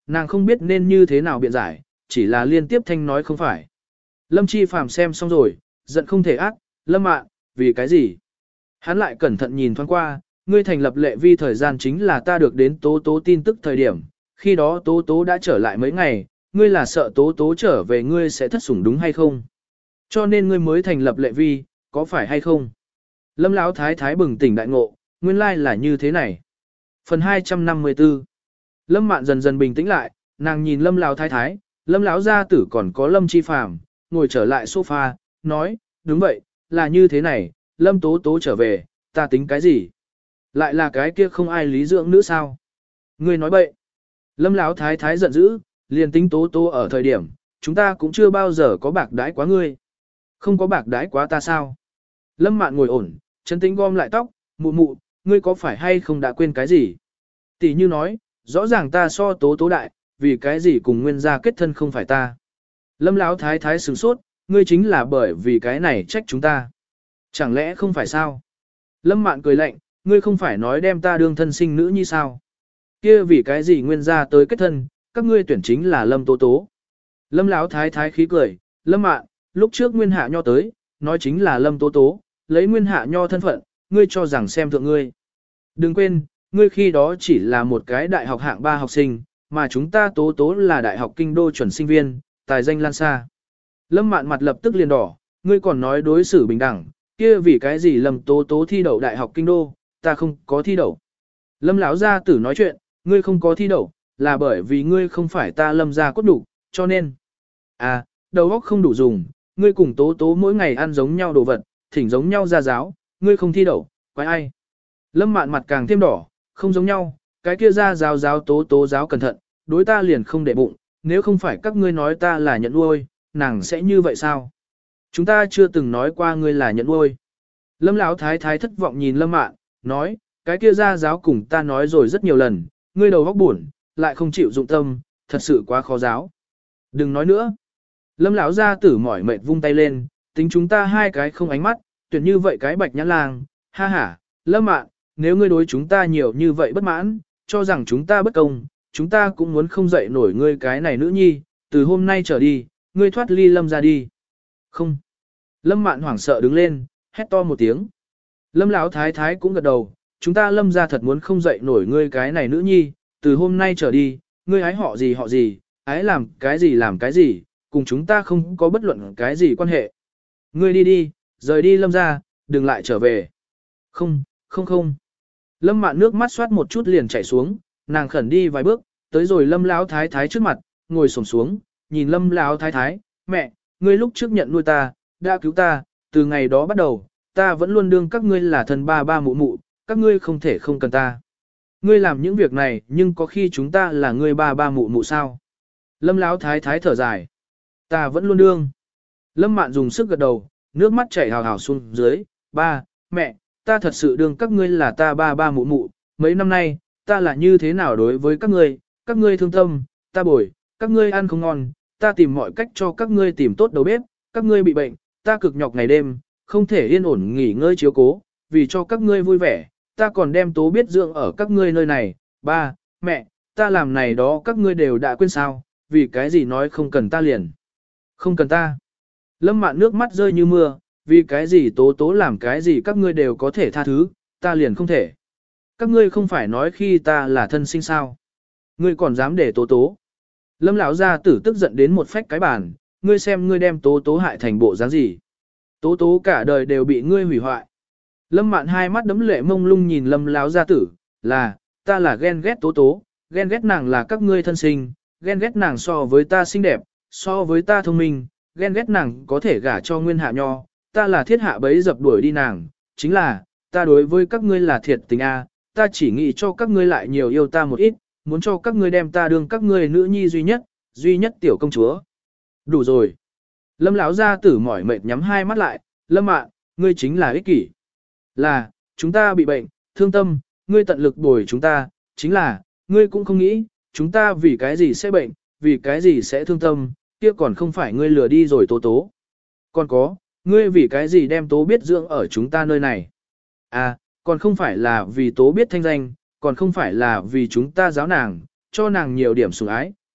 Nàng không biết nên như thế nào biện giải, chỉ là liên tiếp thanh nói không phải. Lâm Chi Phàm xem xong rồi, giận không thể ác, Lâm Mạn, vì cái gì? Hắn lại cẩn thận nhìn thoáng qua, ngươi thành lập lệ vi thời gian chính là ta được đến tố tố tin tức thời điểm, khi đó tố tố đã trở lại mấy ngày, ngươi là sợ tố tố trở về ngươi sẽ thất sủng đúng hay không? Cho nên ngươi mới thành lập lệ vi, có phải hay không? Lâm Lão thái thái bừng tỉnh đại ngộ, nguyên lai là như thế này. Phần hai trăm năm mươi tư. Lâm Mạn dần dần bình tĩnh lại, nàng nhìn Lâm Lão thái thái, Lâm Lão gia tử còn có Lâm Chi Phàm, ngồi trở lại sofa, nói, đúng vậy, là như thế này, Lâm Tố Tố trở về, ta tính cái gì? Lại là cái kia không ai lý dưỡng nữa sao? Ngươi nói bậy. Lâm Lão thái thái giận dữ, liền tính Tố Tố ở thời điểm, chúng ta cũng chưa bao giờ có bạc đãi quá ngươi. Không có bạc đãi quá ta sao? Lâm Mạn ngồi ổn, chân tính gom lại tóc, mụ mụ, ngươi có phải hay không đã quên cái gì? Tỷ như nói, rõ ràng ta so Tố Tố đại, vì cái gì cùng nguyên gia kết thân không phải ta. Lâm Lão thái thái sửng sốt, ngươi chính là bởi vì cái này trách chúng ta. Chẳng lẽ không phải sao? Lâm Mạn cười lạnh, ngươi không phải nói đem ta đương thân sinh nữ như sao? Kia vì cái gì nguyên gia tới kết thân, các ngươi tuyển chính là Lâm Tố Tố. Lâm Lão thái thái khí cười, Lâm Mạn, lúc trước Nguyên Hạ Nho tới, nói chính là Lâm Tố Tố, lấy Nguyên Hạ Nho thân phận, ngươi cho rằng xem thượng ngươi. Đừng quên, ngươi khi đó chỉ là một cái đại học hạng ba học sinh, mà chúng ta Tố Tố là đại học kinh đô chuẩn sinh viên, tài danh lan xa. Lâm Mạn mặt lập tức liền đỏ, ngươi còn nói đối xử bình đẳng, kia vì cái gì Lâm Tố Tố thi đậu đại học kinh đô, ta không có thi đậu. Lâm lão gia tử nói chuyện, ngươi không có thi đậu, là bởi vì ngươi không phải ta Lâm gia cốt đủ, cho nên. À, đầu óc không đủ dùng, ngươi cùng Tố Tố mỗi ngày ăn giống nhau đồ vật, thỉnh giống nhau ra giáo, ngươi không thi đậu, quái ai. Lâm Mạn mặt càng thêm đỏ, không giống nhau, cái kia ra giáo giáo Tố Tố giáo cẩn thận, đối ta liền không để bụng, nếu không phải các ngươi nói ta là nhận nuôi, nàng sẽ như vậy sao? Chúng ta chưa từng nói qua ngươi là nhận nuôi. Lâm Lão thái thái thất vọng nhìn Lâm Mạn, nói, cái kia ra giáo cùng ta nói rồi rất nhiều lần, ngươi đầu óc buồn, lại không chịu dụng tâm, thật sự quá khó giáo. Đừng nói nữa. Lâm Lão gia tử mỏi mệt vung tay lên, tính chúng ta hai cái không ánh mắt, tuyệt như vậy cái bạch nhãn lang, ha ha, Lâm Mạn, nếu ngươi đối chúng ta nhiều như vậy bất mãn, cho rằng chúng ta bất công, chúng ta cũng muốn không dậy nổi ngươi cái này nữ nhi, từ hôm nay trở đi, ngươi thoát ly Lâm ra đi. Không. Lâm Mạn hoảng sợ đứng lên, hét to một tiếng. Lâm Lão thái thái cũng gật đầu, chúng ta Lâm ra thật muốn không dậy nổi ngươi cái này nữ nhi, từ hôm nay trở đi, ngươi ái họ gì họ gì, ái làm cái gì làm cái gì, cùng chúng ta không có bất luận cái gì quan hệ. Ngươi đi đi, rời đi Lâm ra, đừng lại trở về. Không, không không. Lâm Mạn nước mắt xoát một chút liền chảy xuống, nàng khẩn đi vài bước, tới rồi Lâm Lão thái thái trước mặt, ngồi xổm xuống, nhìn Lâm Lão thái thái, mẹ, ngươi lúc trước nhận nuôi ta, đã cứu ta, từ ngày đó bắt đầu, ta vẫn luôn đương các ngươi là thân ba ba mụ mụ, các ngươi không thể không cần ta. Ngươi làm những việc này, nhưng có khi chúng ta là ngươi ba ba mụ mụ sao? Lâm Lão thái thái thở dài, ta vẫn luôn đương. Lâm Mạn dùng sức gật đầu, nước mắt chảy hào hào xuống dưới, ba, mẹ, ta thật sự đương các ngươi là ta ba ba mụ mụ, mấy năm nay, ta là như thế nào đối với các ngươi, các ngươi thương tâm, ta bồi, các ngươi ăn không ngon, ta tìm mọi cách cho các ngươi tìm tốt đầu bếp, các ngươi bị bệnh, ta cực nhọc ngày đêm, không thể yên ổn nghỉ ngơi chiếu cố, vì cho các ngươi vui vẻ, ta còn đem Tố biết dưỡng ở các ngươi nơi này, ba, mẹ, ta làm này đó các ngươi đều đã quên sao, vì cái gì nói không cần ta liền, không cần ta. Lâm Mạn nước mắt rơi như mưa, vì cái gì Tố Tố làm cái gì các ngươi đều có thể tha thứ, ta liền không thể. Các ngươi không phải nói khi ta là thân sinh sao. Ngươi còn dám để Tố Tố. Lâm lão gia tử tức giận đến một phách cái bàn, ngươi xem ngươi đem Tố Tố hại thành bộ dáng gì. Tố Tố cả đời đều bị ngươi hủy hoại. Lâm Mạn hai mắt đấm lệ mông lung nhìn Lâm lão gia tử, là, ta là ghen ghét Tố Tố, ghen ghét nàng là các ngươi thân sinh, ghen ghét nàng so với ta xinh đẹp, so với ta thông minh, ghen ghét nàng có thể gả cho Nguyên Hạ Nho, ta là thiết hạ bấy dập đuổi đi nàng, chính là, ta đối với các ngươi là thiệt tình a, ta chỉ nghĩ cho các ngươi lại nhiều yêu ta một ít, muốn cho các ngươi đem ta đương các ngươi nữ nhi duy nhất, duy nhất tiểu công chúa. Đủ rồi. Lâm lão gia tử mỏi mệt nhắm hai mắt lại, Lâm Mạn, ngươi chính là ích kỷ. Là, chúng ta bị bệnh, thương tâm, ngươi tận lực bồi chúng ta, chính là, ngươi cũng không nghĩ, chúng ta vì cái gì sẽ bệnh, vì cái gì sẽ thương tâm, kia còn không phải ngươi lừa đi rồi Tố Tố. Còn có, ngươi vì cái gì đem Tố biết dưỡng ở chúng ta nơi này. À, còn không phải là vì Tố biết thanh danh, còn không phải là vì chúng ta giáo nàng, cho nàng nhiều điểm sủng ái,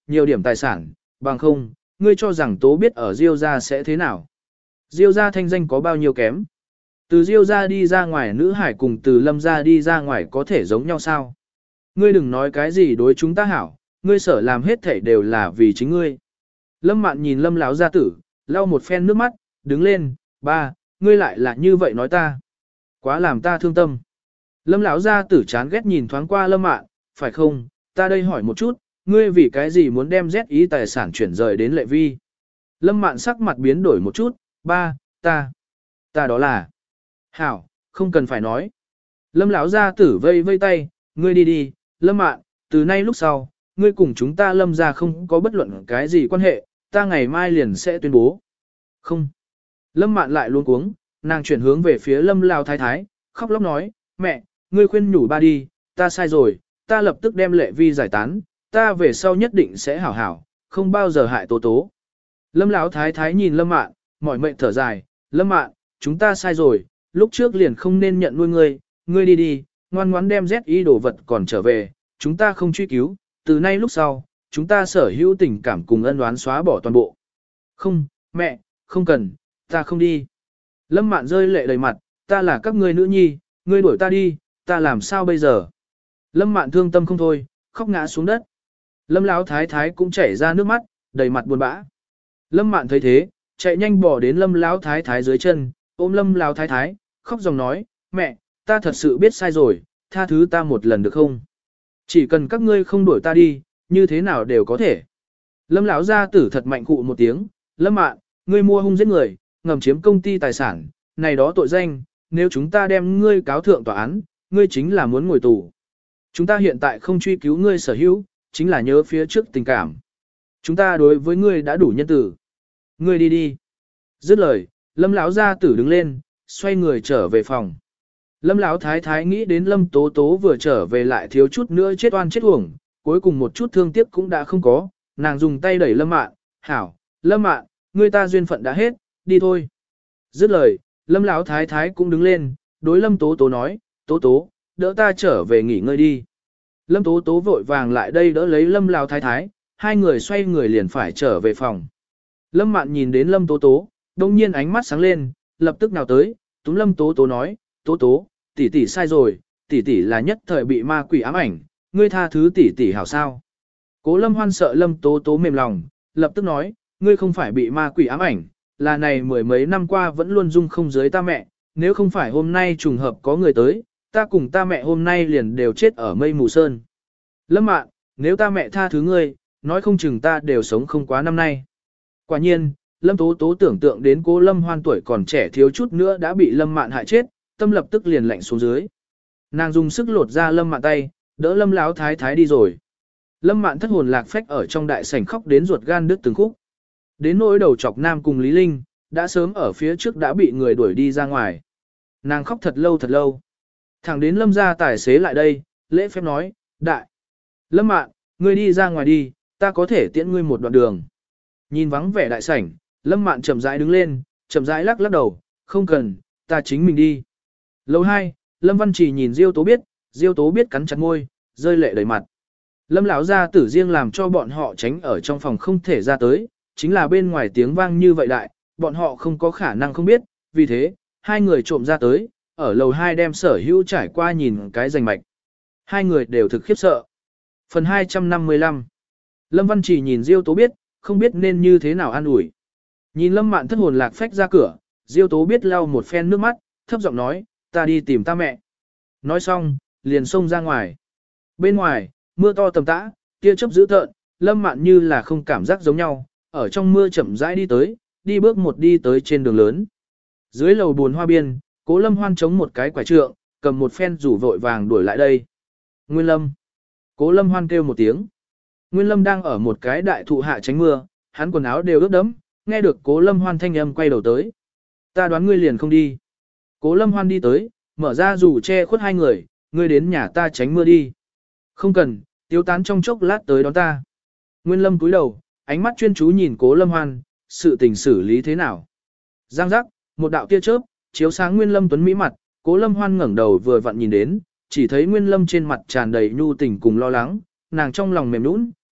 nhiều điểm tài sản, bằng không, ngươi cho rằng tố biết ở Diêu gia sẽ thế nào. Diêu gia thanh danh có bao nhiêu kém. Từ Diêu gia đi ra ngoài nữ hải cùng từ Lâm gia đi ra ngoài có thể giống nhau sao? Ngươi đừng nói cái gì đối chúng ta hảo, ngươi sở làm hết thảy đều là vì chính ngươi. Lâm Mạn nhìn Lâm lão gia tử, lau một phen nước mắt, đứng lên, ba, ngươi lại là như vậy nói ta. Quá làm ta thương tâm. Lâm lão gia tử chán ghét nhìn thoáng qua Lâm Mạn, phải không, ta đây hỏi một chút, ngươi vì cái gì muốn đem Z ý tài sản chuyển rời đến Lệ Vi? Lâm Mạn sắc mặt biến đổi một chút, ba, ta, ta đó là. Hảo, không cần phải nói. Lâm lão gia tử vây vây tay, ngươi đi đi, Lâm Mạn, từ nay lúc sau, ngươi cùng chúng ta Lâm gia không có bất luận cái gì quan hệ, ta ngày mai liền sẽ tuyên bố. Không. Lâm Mạn lại luống cuống, nàng chuyển hướng về phía Lâm lão thái thái, khóc lóc nói, mẹ, ngươi khuyên nhủ ba đi, ta sai rồi, ta lập tức đem Lệ Vi giải tán, ta về sau nhất định sẽ hảo hảo, không bao giờ hại Tố Tố. Lâm lão thái thái nhìn Lâm Mạn, mỏi mệt thở dài, Lâm Mạn, chúng ta sai rồi, lúc trước liền không nên nhận nuôi ngươi, ngươi đi đi, ngoan ngoãn đem Z y đồ vật còn trở về, chúng ta không truy cứu, từ nay lúc sau, chúng ta sở hữu tình cảm cùng ân oán xóa bỏ toàn bộ. Không, mẹ, không cần, ta không đi. Lâm Mạn rơi lệ đầy mặt, ta là các ngươi nữ nhi, ngươi đuổi ta đi, ta làm sao bây giờ? Lâm Mạn thương tâm không thôi, khóc ngã xuống đất. Lâm lão thái thái cũng chảy ra nước mắt, đầy mặt buồn bã. Lâm Mạn thấy thế, chạy nhanh bỏ đến Lâm lão thái thái dưới chân, ôm Lâm lão thái thái, khóc dòng nói, mẹ, ta thật sự biết sai rồi, tha thứ ta một lần được không? Chỉ cần các ngươi không đuổi ta đi, như thế nào đều có thể. Lâm lão gia tử thật mạnh cụ một tiếng, Lâm Mạn, ngươi mua hung giết người, ngầm chiếm công ty tài sản, này đó tội danh, nếu chúng ta đem ngươi cáo thượng tòa án, ngươi chính là muốn ngồi tù. Chúng ta hiện tại không truy cứu ngươi sở hữu, chính là nhớ phía trước tình cảm. Chúng ta đối với ngươi đã đủ nhân tử. Ngươi đi đi. Dứt lời, Lâm lão gia tử đứng lên, xoay người trở về phòng. Lâm lão thái thái nghĩ đến Lâm Tố Tố vừa trở về lại thiếu chút nữa chết oan chết uổng, cuối cùng một chút thương tiếc cũng đã không có, nàng dùng tay đẩy Lâm Mạn, "Hảo, Lâm Mạn, ngươi ta duyên phận đã hết, đi thôi." Dứt lời, Lâm lão thái thái cũng đứng lên, đối Lâm Tố Tố nói, "Tố Tố, đỡ ta trở về nghỉ ngơi đi." Lâm Tố Tố vội vàng lại đây đỡ lấy Lâm lão thái thái, hai người xoay người liền phải trở về phòng. Lâm Mạn nhìn đến Lâm Tố Tố, đông nhiên ánh mắt sáng lên, lập tức nào tới, túm Lâm Tố Tố nói, Tố Tố, tỷ tỷ sai rồi, tỷ tỷ là nhất thời bị ma quỷ ám ảnh, ngươi tha thứ tỷ tỷ hảo sao. Cố Lâm Hoan sợ Lâm Tố Tố mềm lòng, lập tức nói, ngươi không phải bị ma quỷ ám ảnh, là này mười mấy năm qua vẫn luôn dung không dưới ta mẹ, nếu không phải hôm nay trùng hợp có người tới, ta cùng ta mẹ hôm nay liền đều chết ở mây mù sơn. Lâm Mạn, nếu ta mẹ tha thứ ngươi, nói không chừng ta đều sống không quá năm nay. Quả nhiên, Lâm Tố Tố tưởng tượng đến Cố Lâm Hoan tuổi còn trẻ thiếu chút nữa đã bị Lâm Mạn hại chết, tâm lập tức liền lạnh xuống dưới. Nàng dùng sức lột ra Lâm Mạn tay, đỡ Lâm Láo thái thái đi rồi. Lâm Mạn thất hồn lạc phách ở trong đại sảnh khóc đến ruột gan đứt từng khúc. Đến nỗi đầu chọc nam cùng Lý Linh, đã sớm ở phía trước đã bị người đuổi đi ra ngoài. Nàng khóc thật lâu thật lâu. Thẳng đến Lâm gia tài xế lại đây, lễ phép nói, đại. Lâm Mạn, ngươi đi ra ngoài đi, ta có thể tiễn ngươi một đoạn đường. Nhìn vắng vẻ đại sảnh, Lâm Mạn chậm rãi đứng lên, chậm rãi lắc lắc đầu, không cần, ta chính mình đi. Lầu hai, Lâm Văn Trì nhìn Diêu Tố Biết, Diêu Tố Biết cắn chặt môi, rơi lệ đầy mặt. Lâm lão gia tử riêng làm cho bọn họ tránh ở trong phòng không thể ra tới, chính là bên ngoài tiếng vang như vậy đại, bọn họ không có khả năng không biết, vì thế, hai người trộm ra tới, ở lầu hai đem sở hữu trải qua nhìn cái rành mạch. Hai người đều thực khiếp sợ. Phần hai trăm năm mươi lăm. Lâm Văn Trì nhìn Diêu Tố Biết, không biết nên như thế nào an ủi. Nhìn Lâm Mạn thất hồn lạc phách ra cửa, Diêu Tố Biết lau một phen nước mắt, thấp giọng nói, ta đi tìm ta mẹ. Nói xong, liền xông ra ngoài. Bên ngoài, mưa to tầm tã, tia chớp dữ tợn, Lâm Mạn như là không cảm giác giống nhau, ở trong mưa chậm rãi đi tới, đi bước một đi tới trên đường lớn. Dưới lầu buồn hoa biên, Cố Lâm Hoan chống một cái quải trượng, cầm một phen rủ vội vàng đuổi lại đây. Nguyên Lâm. Cố Lâm Hoan kêu một tiếng. Nguyên Lâm đang ở một cái đại thụ hạ tránh mưa, hắn quần áo đều ướt đẫm, nghe được Cố Lâm Hoan thanh âm quay đầu tới. Ta đoán ngươi liền không đi. Cố Lâm Hoan đi tới, mở ra dù che khuất hai người, ngươi đến nhà ta tránh mưa đi. Không cần, tiêu tán trong chốc lát tới đón ta. Nguyên Lâm cúi đầu, ánh mắt chuyên chú nhìn Cố Lâm Hoan, sự tình xử lý thế nào. Giang giác, một đạo tia chớp, chiếu sáng Nguyên Lâm tuấn mỹ mặt, Cố Lâm Hoan ngẩng đầu vừa vặn nhìn đến, chỉ thấy Nguyên Lâm trên mặt tràn đầy nhu tình cùng lo lắng, nàng trong lòng mềm nũng,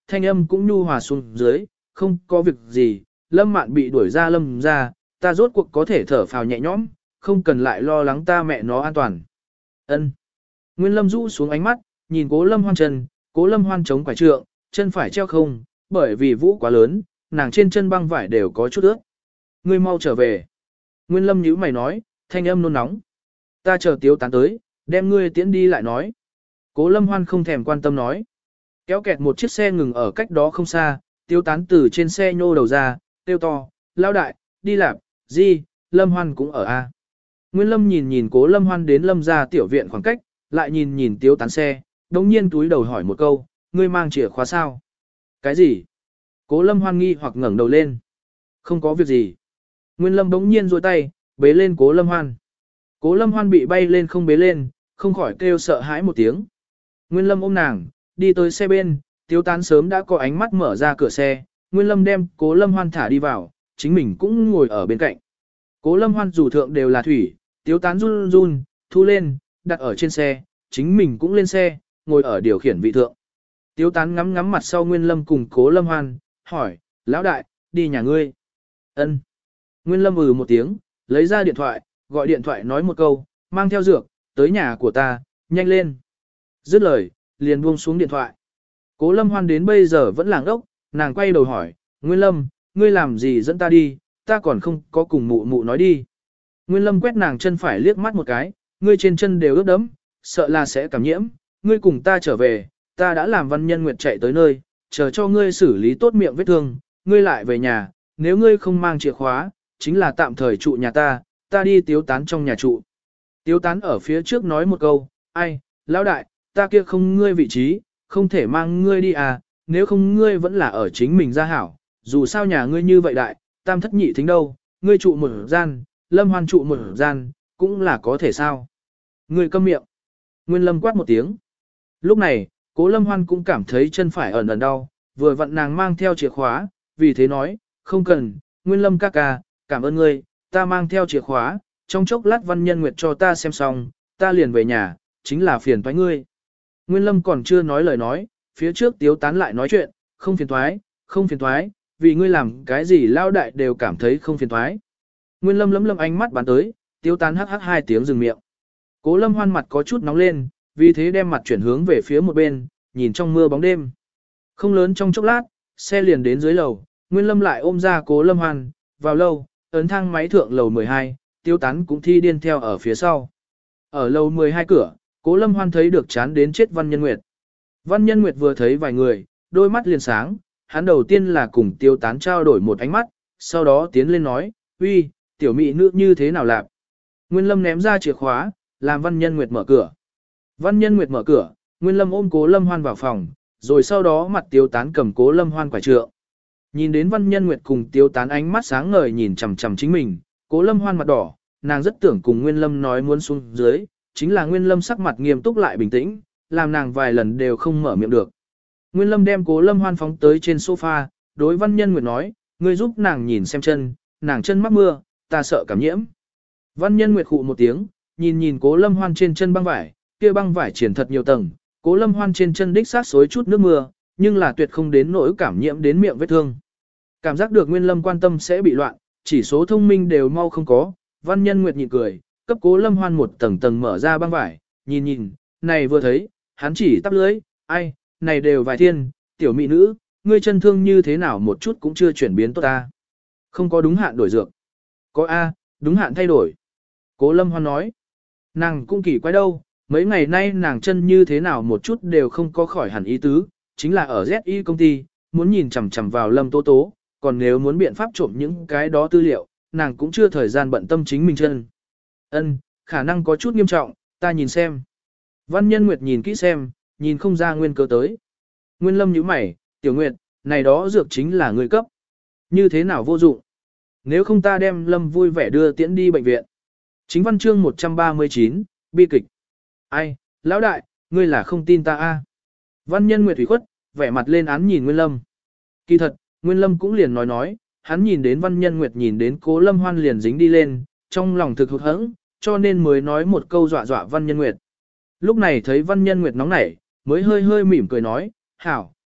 thanh âm cũng nhu hòa xuống dưới, không có việc gì, Lâm Mạn bị đuổi ra Lâm ra, ta rốt cuộc có thể thở phào nhẹ nhõm, không cần lại lo lắng ta mẹ nó an toàn. Ân. Nguyên Lâm rũ xuống ánh mắt, nhìn Cố Lâm Hoan chân, Cố Lâm Hoan chống quải trượng, chân phải treo không, bởi vì vũ quá lớn, nàng trên chân băng vải đều có chút ướt. Ngươi mau trở về. Nguyên Lâm nhíu mày nói, thanh âm nôn nóng. Ta chờ Tiếu Tán tới, đem ngươi tiễn đi lại nói. Cố Lâm Hoan không thèm quan tâm nói. Kéo kẹt một chiếc xe ngừng ở cách đó không xa, Tiếu Tán từ trên xe nhô đầu ra, tiêu to, lao đại, đi lạp, gì, Lâm Hoan cũng ở a. Nguyên Lâm nhìn nhìn Cố Lâm Hoan đến Lâm ra tiểu viện khoảng cách, lại nhìn nhìn Tiếu Tán xe, đồng nhiên túi đầu hỏi một câu, ngươi mang chìa khóa sao? Cái gì? Cố Lâm Hoan nghi hoặc ngẩng đầu lên. Không có việc gì. Nguyên Lâm đống nhiên duỗi tay, bế lên Cố Lâm Hoan. Cố Lâm Hoan bị bay lên không bế lên, không khỏi kêu sợ hãi một tiếng. Nguyên Lâm ôm nàng, đi tới xe bên, Tiếu Tán sớm đã có ánh mắt mở ra cửa xe, Nguyên Lâm đem Cố Lâm Hoan thả đi vào, chính mình cũng ngồi ở bên cạnh. Cố Lâm Hoan dù thượng đều là thủy, Tiếu Tán run run, thu lên, đặt ở trên xe, chính mình cũng lên xe, ngồi ở điều khiển vị thượng. Tiếu Tán ngắm ngắm mặt sau Nguyên Lâm cùng Cố Lâm Hoan, hỏi, lão đại, đi nhà ngươi. Ân. Nguyên Lâm ừ một tiếng, lấy ra điện thoại, gọi điện thoại nói một câu, mang theo dược, tới nhà của ta, nhanh lên. Dứt lời, liền buông xuống điện thoại. Cố Lâm Hoan đến bây giờ vẫn làng ốc, nàng quay đầu hỏi, Nguyên Lâm, ngươi làm gì dẫn ta đi, ta còn không có cùng mụ mụ nói đi. Nguyên Lâm quét nàng chân phải liếc mắt một cái, ngươi trên chân đều ướt đẫm, sợ là sẽ cảm nhiễm, ngươi cùng ta trở về, ta đã làm Văn Nhân Nguyệt chạy tới nơi, chờ cho ngươi xử lý tốt miệng vết thương, ngươi lại về nhà, nếu ngươi không mang chìa khóa, chính là tạm thời trụ nhà ta, ta đi Tiếu Tán trong nhà trụ. Tiếu Tán ở phía trước nói một câu, ai, lão đại, ta kia không ngươi vị trí, không thể mang ngươi đi à, nếu không ngươi vẫn là ở chính mình ra hảo, dù sao nhà ngươi như vậy đại, tam thất nhị thính đâu, ngươi trụ một gian, Lâm Hoan trụ một gian, cũng là có thể sao. Ngươi câm miệng. Nguyên Lâm quát một tiếng. Lúc này, Cố Lâm Hoan cũng cảm thấy chân phải ẩn ẩn đau, vừa vặn nàng mang theo chìa khóa, vì thế nói, không cần, Nguyên Lâm ca ca, cảm ơn ngươi, ta mang theo chìa khóa, trong chốc lát Văn Nhân Nguyệt cho ta xem xong, ta liền về nhà, chính là phiền toái ngươi. Nguyên Lâm còn chưa nói lời nói, phía trước Tiếu Tán lại nói chuyện, không phiền toái, không phiền toái, vì ngươi làm cái gì lao đại đều cảm thấy không phiền toái. Nguyên Lâm lấm lấm ánh mắt bắn tới, Tiếu Tán hắc hắc hai tiếng dừng miệng. Cố Lâm Hoan mặt có chút nóng lên, vì thế đem mặt chuyển hướng về phía một bên, nhìn trong mưa bóng đêm. Không lớn trong chốc lát, xe liền đến dưới lầu, Nguyên Lâm lại ôm ra Cố Lâm Hoan, vào lâu, ấn thang máy thượng lầu mười hai, Tiếu Tán cũng thi điên theo ở phía sau. Ở lầu mười hai cửa, Cố Lâm Hoan thấy được chán đến chết Văn Nhân Nguyệt. Văn Nhân Nguyệt vừa thấy vài người, đôi mắt liền sáng, hắn đầu tiên là cùng Tiếu Tán trao đổi một ánh mắt, sau đó tiến lên nói, uy, tiểu mỹ nữ như thế nào lạp. Nguyên Lâm ném ra chìa khóa, làm Văn Nhân Nguyệt mở cửa. Văn Nhân Nguyệt mở cửa, Nguyên Lâm ôm Cố Lâm Hoan vào phòng, rồi sau đó mặt Tiếu Tán cầm Cố Lâm Hoan quải trượng. Nhìn đến Văn Nhân Nguyệt cùng Tiếu Tán ánh mắt sáng ngời nhìn chằm chằm chính mình, Cố Lâm Hoan mặt đỏ, nàng rất tưởng cùng Nguyên Lâm nói muốn xuống dưới, chính là Nguyên Lâm sắc mặt nghiêm túc lại bình tĩnh, làm nàng vài lần đều không mở miệng được. Nguyên Lâm đem Cố Lâm Hoan phóng tới trên sofa, đối Văn Nhân Nguyệt nói, ngươi giúp nàng nhìn xem chân, nàng chân mắc mưa, ta sợ cảm nhiễm. Văn Nhân Nguyệt khụ một tiếng, nhìn nhìn Cố Lâm Hoan trên chân băng vải, kia băng vải triển thật nhiều tầng, Cố Lâm Hoan trên chân đích sát xối chút nước mưa, nhưng là tuyệt không đến nỗi cảm nhiễm đến miệng vết thương. Cảm giác được Nguyên Lâm quan tâm sẽ bị loạn, chỉ số thông minh đều mau không có, Văn Nhân Nguyệt nhịn cười, cấp Cố Lâm Hoan một tầng tầng mở ra băng vải, nhìn nhìn, này vừa thấy, hắn chỉ tắp lưới, ai, này đều vài thiên, tiểu mỹ nữ, ngươi chân thương như thế nào một chút cũng chưa chuyển biến tốt ta. Không có đúng hạn đổi dược. Có A, đúng hạn thay đổi. Cố Lâm Hoan nói, nàng cũng kỳ quái đâu, mấy ngày nay nàng chân như thế nào một chút đều không có khỏi hẳn ý tứ, chính là ở Z I công ty, muốn nhìn chằm chằm vào Lâm Tố Tố, còn nếu muốn biện pháp trộm những cái đó tư liệu, nàng cũng chưa thời gian bận tâm chính mình chân. Ân, khả năng có chút nghiêm trọng, ta nhìn xem. Văn Nhân Nguyệt nhìn kỹ xem, nhìn không ra nguyên cơ tới. Nguyên Lâm nhíu mày, Tiểu Nguyệt, này đó dược chính là người cấp. Như thế nào vô dụng? Nếu không ta đem Lâm vui vẻ đưa tiễn đi bệnh viện. Chính văn chương một trăm ba mươi chín, bi kịch. Ai, lão đại, ngươi là không tin ta a? Văn Nhân Nguyệt thủy khuất, vẻ mặt lên án nhìn Nguyên Lâm. Kỳ thật, Nguyên Lâm cũng liền nói nói, hắn nhìn đến Văn Nhân Nguyệt nhìn đến Cố Lâm Hoan liền dính đi lên, trong lòng thực hụt hẫng, cho nên mới nói một câu dọa dọa Văn Nhân Nguyệt. Lúc này thấy Văn Nhân Nguyệt nóng nảy, mới hơi hơi mỉm cười nói, hảo,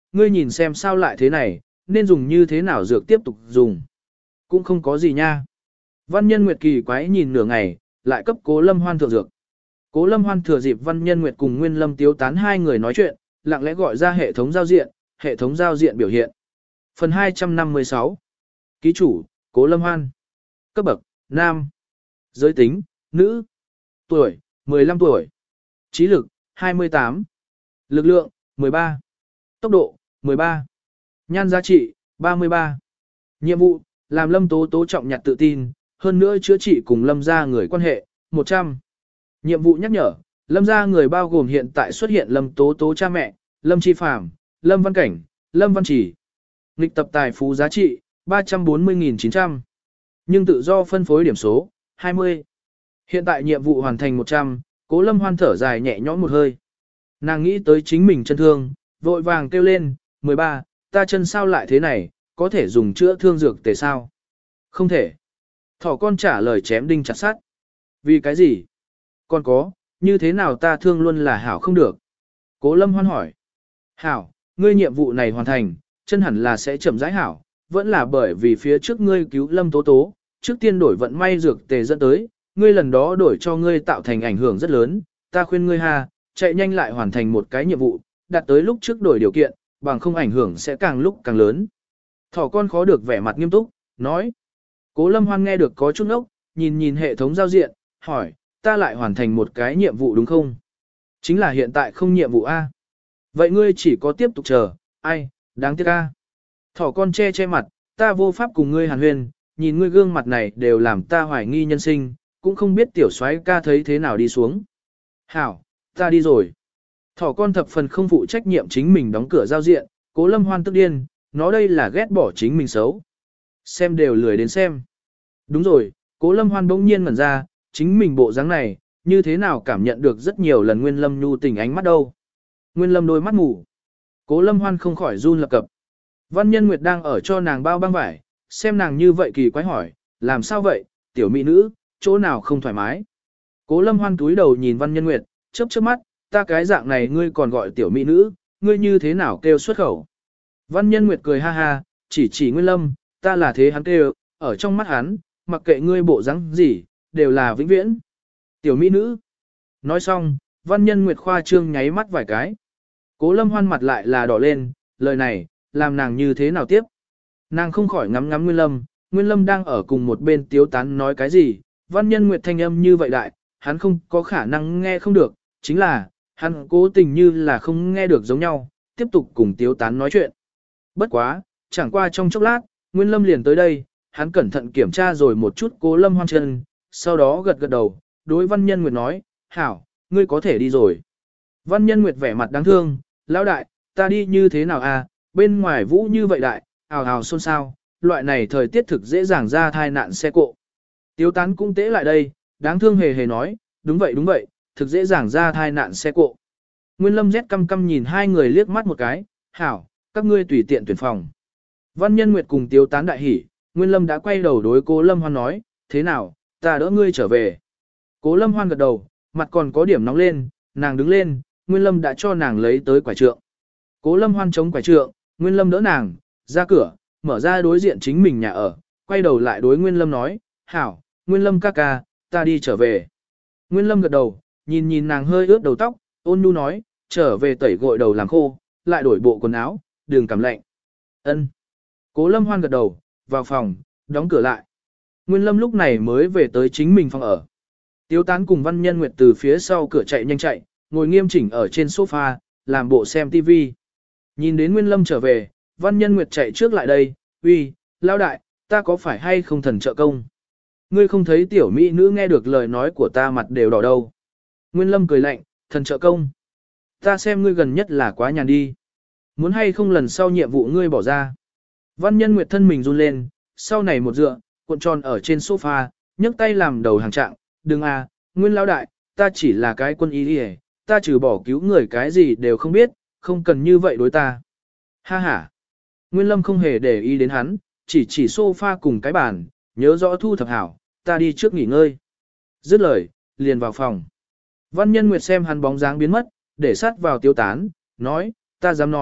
ngươi nhìn xem sao lại thế này, nên dùng như thế nào dược tiếp tục dùng. Cũng không có gì nha. Văn Nhân Nguyệt kỳ quái nhìn nửa ngày, lại cấp Cố Lâm Hoan thượng dược. Cố Lâm Hoan thừa dịp Văn Nhân Nguyệt cùng Nguyên Lâm Tiếu Tán hai người nói chuyện, lặng lẽ gọi ra hệ thống giao diện, hệ thống giao diện biểu hiện. Phần hai trăm năm mươi sáu. Ký chủ, Cố Lâm Hoan. Cấp bậc, nam. Giới tính, nữ. Tuổi, mười lăm tuổi. Trí lực, hai mươi tám. Lực lượng, mười ba. Tốc độ, mười ba. Nhan giá trị, ba mươi ba. Nhiệm vụ, làm Lâm Tố Tố trọng nhặt tự tin, hơn nữa chữa trị cùng Lâm gia người quan hệ, một trăm. Nhiệm vụ nhắc nhở, Lâm gia người bao gồm hiện tại xuất hiện Lâm Tố Tố cha mẹ, Lâm Chi Phàm, Lâm Văn Cảnh, Lâm Văn Chỉ. Nghịch tập tài phú giá trị, ba trăm bốn mươi nghìn chín trăm. Nhưng tự do phân phối điểm số, hai mươi. Hiện tại nhiệm vụ hoàn thành một trăm, Cố Lâm Hoan thở dài nhẹ nhõm một hơi. Nàng nghĩ tới chính mình chân thương, vội vàng kêu lên, mười ba, ta chân sao lại thế này, có thể dùng chữa thương dược tề sao? Không thể. Thỏ con trả lời chém đinh chặt sắt. Vì cái gì? Còn có, như thế nào ta thương luôn là hảo không được? Cố Lâm Hoan hỏi. Hảo, ngươi nhiệm vụ này hoàn thành, chân hẳn là sẽ chậm rãi hảo, vẫn là bởi vì phía trước ngươi cứu Lâm Tố Tố, trước tiên đổi vận may dược tề dẫn tới, ngươi lần đó đổi cho ngươi tạo thành ảnh hưởng rất lớn, ta khuyên ngươi ha, chạy nhanh lại hoàn thành một cái nhiệm vụ, đạt tới lúc trước đổi điều kiện, bằng không ảnh hưởng sẽ càng lúc càng lớn. Thỏ con khó được vẻ mặt nghiêm túc, nói. Cố Lâm Hoan nghe được có chút ốc, nhìn nhìn hệ thống giao diện, hỏi, ta lại hoàn thành một cái nhiệm vụ đúng không? Chính là hiện tại không nhiệm vụ A. Vậy ngươi chỉ có tiếp tục chờ, ai, đáng tiếc A. Thỏ con che che mặt, ta vô pháp cùng ngươi hàn huyên, nhìn ngươi gương mặt này đều làm ta hoài nghi nhân sinh, cũng không biết tiểu soái ca thấy thế nào đi xuống. Hảo, ta đi rồi. Thỏ con thập phần không phụ trách nhiệm chính mình đóng cửa giao diện, Cố Lâm Hoan tức điên, nó đây là ghét bỏ chính mình xấu. Xem đều lười đến xem. Đúng rồi, Cố Lâm Hoan bỗng nhiên ngẩn ra, chính mình bộ dáng này, như thế nào cảm nhận được rất nhiều lần Nguyên Lâm nhu tình ánh mắt đâu. Nguyên Lâm đôi mắt ngủ. Cố Lâm Hoan không khỏi run lập cập. Văn Nhân Nguyệt đang ở cho nàng bao băng vải, xem nàng như vậy kỳ quái hỏi, làm sao vậy, tiểu mỹ nữ, chỗ nào không thoải mái. Cố Lâm Hoan túi đầu nhìn Văn Nhân Nguyệt, chớp chớp mắt, ta cái dạng này ngươi còn gọi tiểu mỹ nữ, ngươi như thế nào kêu xuất khẩu. Văn Nhân Nguyệt cười ha ha, chỉ chỉ Nguyên Lâm, ta là thế hắn kêu, ở trong mắt hắn, mặc kệ ngươi bộ dáng gì, đều là vĩnh viễn. Tiểu mỹ nữ. Nói xong, Văn Nhân Nguyệt khoa trương nháy mắt vài cái. Cố Lâm Hoan mặt lại là đỏ lên, lời này, làm nàng như thế nào tiếp. Nàng không khỏi ngắm ngắm Nguyên Lâm, Nguyên Lâm đang ở cùng một bên tiếu tán nói cái gì, Văn Nhân Nguyệt thanh âm như vậy đại, hắn không có khả năng nghe không được, chính là, hắn cố tình như là không nghe được giống nhau, tiếp tục cùng tiếu tán nói chuyện. Bất quá, chẳng qua trong chốc lát, Nguyên Lâm liền tới đây, hắn cẩn thận kiểm tra rồi một chút Cố Lâm Hoan chân, sau đó gật gật đầu, đối Văn Nhân Nguyệt nói, hảo, ngươi có thể đi rồi. Văn Nhân Nguyệt vẻ mặt đáng thương, lão đại, ta đi như thế nào à, bên ngoài vũ như vậy đại, ào ào xôn xao, loại này thời tiết thực dễ dàng ra thai nạn xe cộ. Tiếu tán cũng tế lại đây, đáng thương hề hề nói, đúng vậy đúng vậy, thực dễ dàng ra thai nạn xe cộ. Nguyên Lâm rét căm căm nhìn hai người liếc mắt một cái, hảo, các ngươi tùy tiện tuyển phòng. Văn Nhân Nguyệt cùng Tiếu tán đại hỉ, Nguyên Lâm đã quay đầu đối Cố Lâm Hoan nói, thế nào, ta đỡ ngươi trở về. Cố Lâm Hoan gật đầu, mặt còn có điểm nóng lên, nàng đứng lên, Nguyên Lâm đã cho nàng lấy tới quả trượng. Cố Lâm Hoan chống quả trượng, Nguyên Lâm đỡ nàng, ra cửa, mở ra đối diện chính mình nhà ở, quay đầu lại đối Nguyên Lâm nói, hảo, Nguyên Lâm ca ca, ta đi trở về. Nguyên Lâm gật đầu, nhìn nhìn nàng hơi ướt đầu tóc, ôn nhu nói, trở về tẩy gội đầu làm khô, lại đổi bộ quần áo, đừng cảm lạnh. Ân. Cố Lâm Hoan gật đầu, vào phòng, đóng cửa lại. Nguyên Lâm lúc này mới về tới chính mình phòng ở. Tiếu tán cùng Văn Nhân Nguyệt từ phía sau cửa chạy nhanh chạy, ngồi nghiêm chỉnh ở trên sofa, làm bộ xem tivi. Nhìn đến Nguyên Lâm trở về, Văn Nhân Nguyệt chạy trước lại đây, uy, lão đại, ta có phải hay không thần trợ công? Ngươi không thấy tiểu mỹ nữ nghe được lời nói của ta mặt đều đỏ đâu. Nguyên Lâm cười lạnh, thần trợ công. Ta xem ngươi gần nhất là quá nhàn đi. Muốn hay không lần sau nhiệm vụ ngươi bỏ ra. Văn Nhân Nguyệt thân mình run lên, sau này một dựa, cuộn tròn ở trên sofa, nhấc tay làm đầu hàng trạng, đừng à, Nguyên lão đại, ta chỉ là cái quân y đi, ta trừ bỏ cứu người cái gì đều không biết, không cần như vậy đối ta. Ha ha. Nguyên Lâm không hề để ý đến hắn, chỉ chỉ sofa cùng cái bàn, nhớ rõ thu thập hảo, ta đi trước nghỉ ngơi. Dứt lời, liền vào phòng. Văn Nhân Nguyệt xem hắn bóng dáng biến mất, để sát vào Tiếu tán, nói, ta dám nói,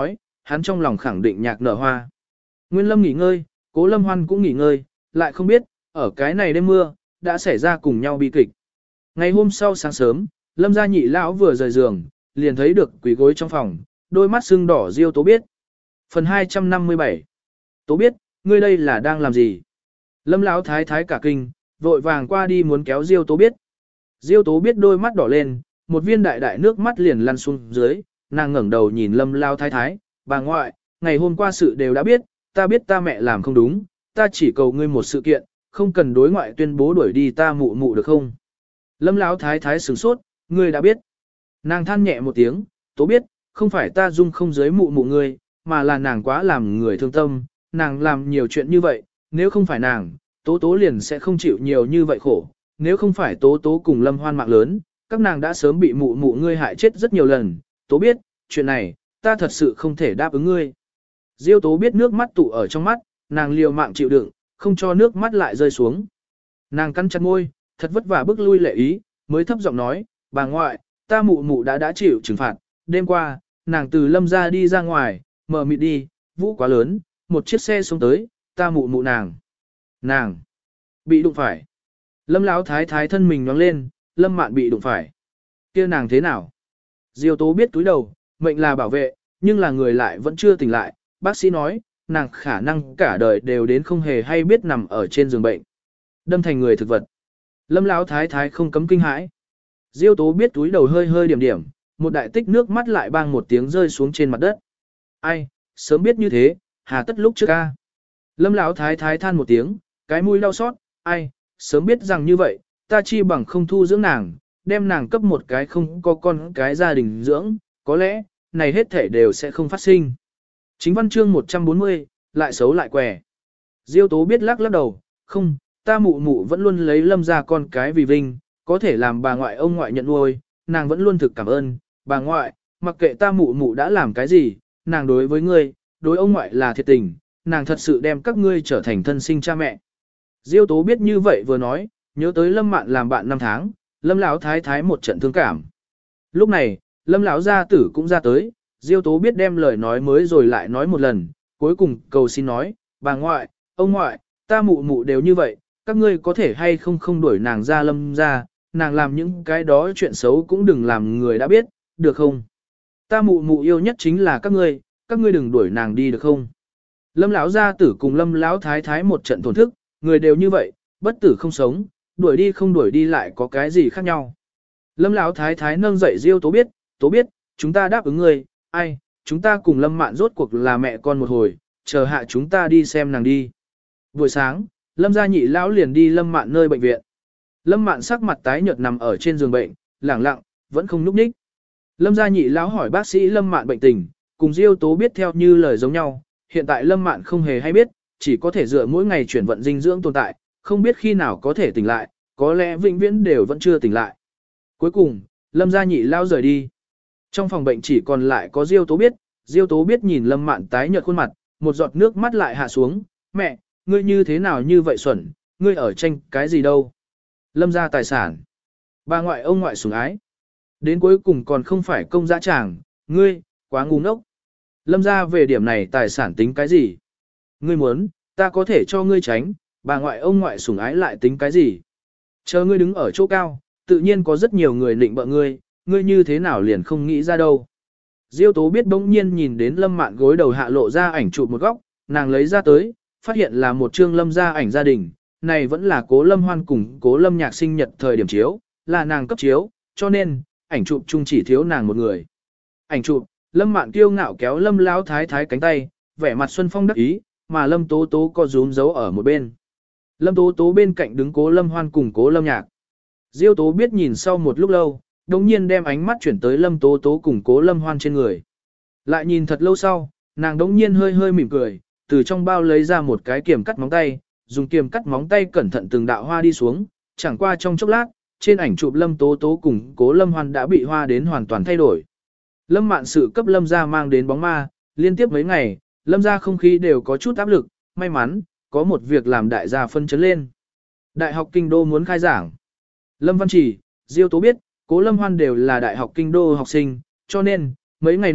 hắn trong lòng khẳng định nhạc nở hoa. Nguyên Lâm nghỉ ngơi, Cố Lâm Hoan cũng nghỉ ngơi, lại không biết, ở cái này đêm mưa, đã xảy ra cùng nhau bi kịch. Ngày hôm sau sáng sớm, Lâm gia nhị lão vừa rời giường, liền thấy được quỷ gối trong phòng, đôi mắt sưng đỏ Diêu Tố Biết. Phần hai trăm năm mươi bảy. Tố Biết, ngươi đây là đang làm gì? Lâm lão thái thái cả kinh, vội vàng qua đi muốn kéo Diêu Tố Biết. Diêu Tố Biết đôi mắt đỏ lên, một viên đại đại nước mắt liền lăn xuống dưới, nàng ngẩng đầu nhìn Lâm lão thái thái, bà ngoại, ngày hôm qua sự đều đã biết, ta biết ta mẹ làm không đúng, ta chỉ cầu ngươi một sự kiện, không cần đối ngoại tuyên bố đuổi đi ta mụ mụ được không? Lâm lão thái thái sửng sốt, ngươi đã biết. Nàng than nhẹ một tiếng, Tố Biết, không phải ta dung không dưới mụ mụ ngươi, mà là nàng quá làm người thương tâm, nàng làm nhiều chuyện như vậy, nếu không phải nàng, Tố Tố liền sẽ không chịu nhiều như vậy khổ, nếu không phải Tố Tố cùng Lâm Hoan mạng lớn, các nàng đã sớm bị mụ mụ ngươi hại chết rất nhiều lần, Tố Biết, chuyện này, ta thật sự không thể đáp ứng ngươi. Diêu Tố Biết nước mắt tụ ở trong mắt, nàng liều mạng chịu đựng, không cho nước mắt lại rơi xuống. Nàng cắn chặt môi, thật vất vả bước lui lệ ý, mới thấp giọng nói, bà ngoại, ta mụ mụ đã đã chịu trừng phạt, đêm qua, nàng từ Lâm ra đi ra ngoài, mở mịt đi, vũ quá lớn, một chiếc xe xuống tới, ta mụ mụ nàng. Nàng bị đụng phải. Lâm lão thái thái thân mình nhoáng lên, Lâm Mạn bị đụng phải. Kia nàng thế nào? Diêu Tố Biết túi đầu, mệnh là bảo vệ, nhưng là người lại vẫn chưa tỉnh lại, bác sĩ nói, nàng khả năng cả đời đều đến không hề hay biết nằm ở trên giường bệnh. Đâm thành người thực vật. Lâm lão thái thái không cấm kinh hãi. Diêu Tố Biết túi đầu hơi hơi điểm điểm, một đại tích nước mắt lại bang một tiếng rơi xuống trên mặt đất. Ai, sớm biết như thế, hà tất lúc trước ca. Lâm lão thái thái than một tiếng, cái mũi đau xót, ai, sớm biết rằng như vậy, ta chi bằng không thu dưỡng nàng, đem nàng cấp một cái không có con cái gia đình dưỡng, có lẽ, này hết thể đều sẽ không phát sinh. Chính văn chương một trăm bốn mươi, lại xấu lại què. Diêu Tố Biết lắc lắc đầu, không, ta mụ mụ vẫn luôn lấy Lâm ra con cái vì vinh, có thể làm bà ngoại ông ngoại nhận nuôi, nàng vẫn luôn thực cảm ơn, bà ngoại, mặc kệ ta mụ mụ đã làm cái gì, nàng đối với ngươi, đối ông ngoại là thiệt tình, nàng thật sự đem các ngươi trở thành thân sinh cha mẹ. Diêu Tố Biết như vậy vừa nói, nhớ tới Lâm Mạn làm bạn năm tháng, Lâm lão thái thái một trận thương cảm. Lúc này, Lâm lão gia tử cũng ra tới, Diêu Tố Biết đem lời nói mới rồi lại nói một lần, cuối cùng cầu xin nói, bà ngoại, ông ngoại, ta mụ mụ đều như vậy, các ngươi có thể hay không không đuổi nàng ra Lâm ra, nàng làm những cái đó chuyện xấu cũng đừng làm người đã biết, được không? Ta mụ mụ yêu nhất chính là các ngươi, các ngươi đừng đuổi nàng đi được không? Lâm lão gia tử cùng Lâm lão thái thái một trận thổn thức, người đều như vậy, bất tử không sống, đuổi đi không đuổi đi lại có cái gì khác nhau. Lâm lão thái thái nâng dậy Diêu Tố Biết, Tố Biết, chúng ta đáp ứng ngươi, ai, chúng ta cùng Lâm Mạn rốt cuộc là mẹ con một hồi, chờ hạ chúng ta đi xem nàng đi. Buổi sáng, Lâm gia nhị lão liền đi Lâm Mạn nơi bệnh viện. Lâm Mạn sắc mặt tái nhợt nằm ở trên giường bệnh, lẳng lặng, vẫn không nhúc nhích. Lâm gia nhị lão hỏi bác sĩ Lâm Mạn bệnh tình, cùng Diêu Tố Biết theo như lời giống nhau, hiện tại Lâm Mạn không hề hay biết, chỉ có thể dựa mỗi ngày chuyển vận dinh dưỡng tồn tại, không biết khi nào có thể tỉnh lại, có lẽ vĩnh viễn đều vẫn chưa tỉnh lại. Cuối cùng, Lâm gia nhị lão rời đi. Trong phòng bệnh chỉ còn lại có Diêu Tố Biết, Diêu Tố Biết nhìn Lâm Mạn tái nhợt khuôn mặt, một giọt nước mắt lại hạ xuống, mẹ, ngươi như thế nào như vậy xuẩn, ngươi ở tranh cái gì đâu. Lâm gia tài sản, bà ngoại ông ngoại sủng ái, đến cuối cùng còn không phải công dã tràng, ngươi, quá ngu ngốc. Lâm gia về điểm này tài sản tính cái gì? Ngươi muốn, ta có thể cho ngươi tránh, bà ngoại ông ngoại sủng ái lại tính cái gì? Chờ ngươi đứng ở chỗ cao, tự nhiên có rất nhiều người định bợ ngươi, ngươi như thế nào liền không nghĩ ra đâu. Diêu Tố Biết bỗng nhiên nhìn đến Lâm Mạn gối đầu hạ lộ ra ảnh chụp một góc, nàng lấy ra tới, phát hiện là một chương Lâm gia ảnh gia đình, này vẫn là Cố Lâm Hoan cùng Cố Lâm Nhạc sinh nhật thời điểm chiếu, là nàng cấp chiếu, cho nên, ảnh chụp chung chỉ thiếu nàng một người. Ảnh chụp, Lâm Mạn kiêu ngạo kéo Lâm lão thái thái cánh tay, vẻ mặt xuân phong đắc ý, mà Lâm Tố Tố có rúm giấu ở một bên. Lâm Tố Tố bên cạnh đứng Cố Lâm Hoan cùng Cố Lâm Nhạc. Diêu Tố Biết nhìn sau một lúc lâu, đồng nhiên đem ánh mắt chuyển tới Lâm Tố Tố cùng Cố Lâm Hoan trên người. Lại nhìn thật lâu sau, nàng đống nhiên hơi hơi mỉm cười, từ trong bao lấy ra một cái kiềm cắt móng tay, dùng kiềm cắt móng tay cẩn thận từng đạo hoa đi xuống, chẳng qua trong chốc lát, trên ảnh chụp Lâm Tố Tố cùng Cố Lâm Hoan đã bị hoa đến hoàn toàn thay đổi. Lâm Mạn sự cấp Lâm gia mang đến bóng ma, liên tiếp mấy ngày, Lâm gia không khí đều có chút áp lực, may mắn, có một việc làm đại gia phân chấn lên. Đại học Kinh Đô muốn khai giảng. Lâm Văn Chỉ, Diêu Tố Biết, Cố Lâm Hoan đều là đại học Kinh Đô học sinh, cho nên, mấy ngày nay,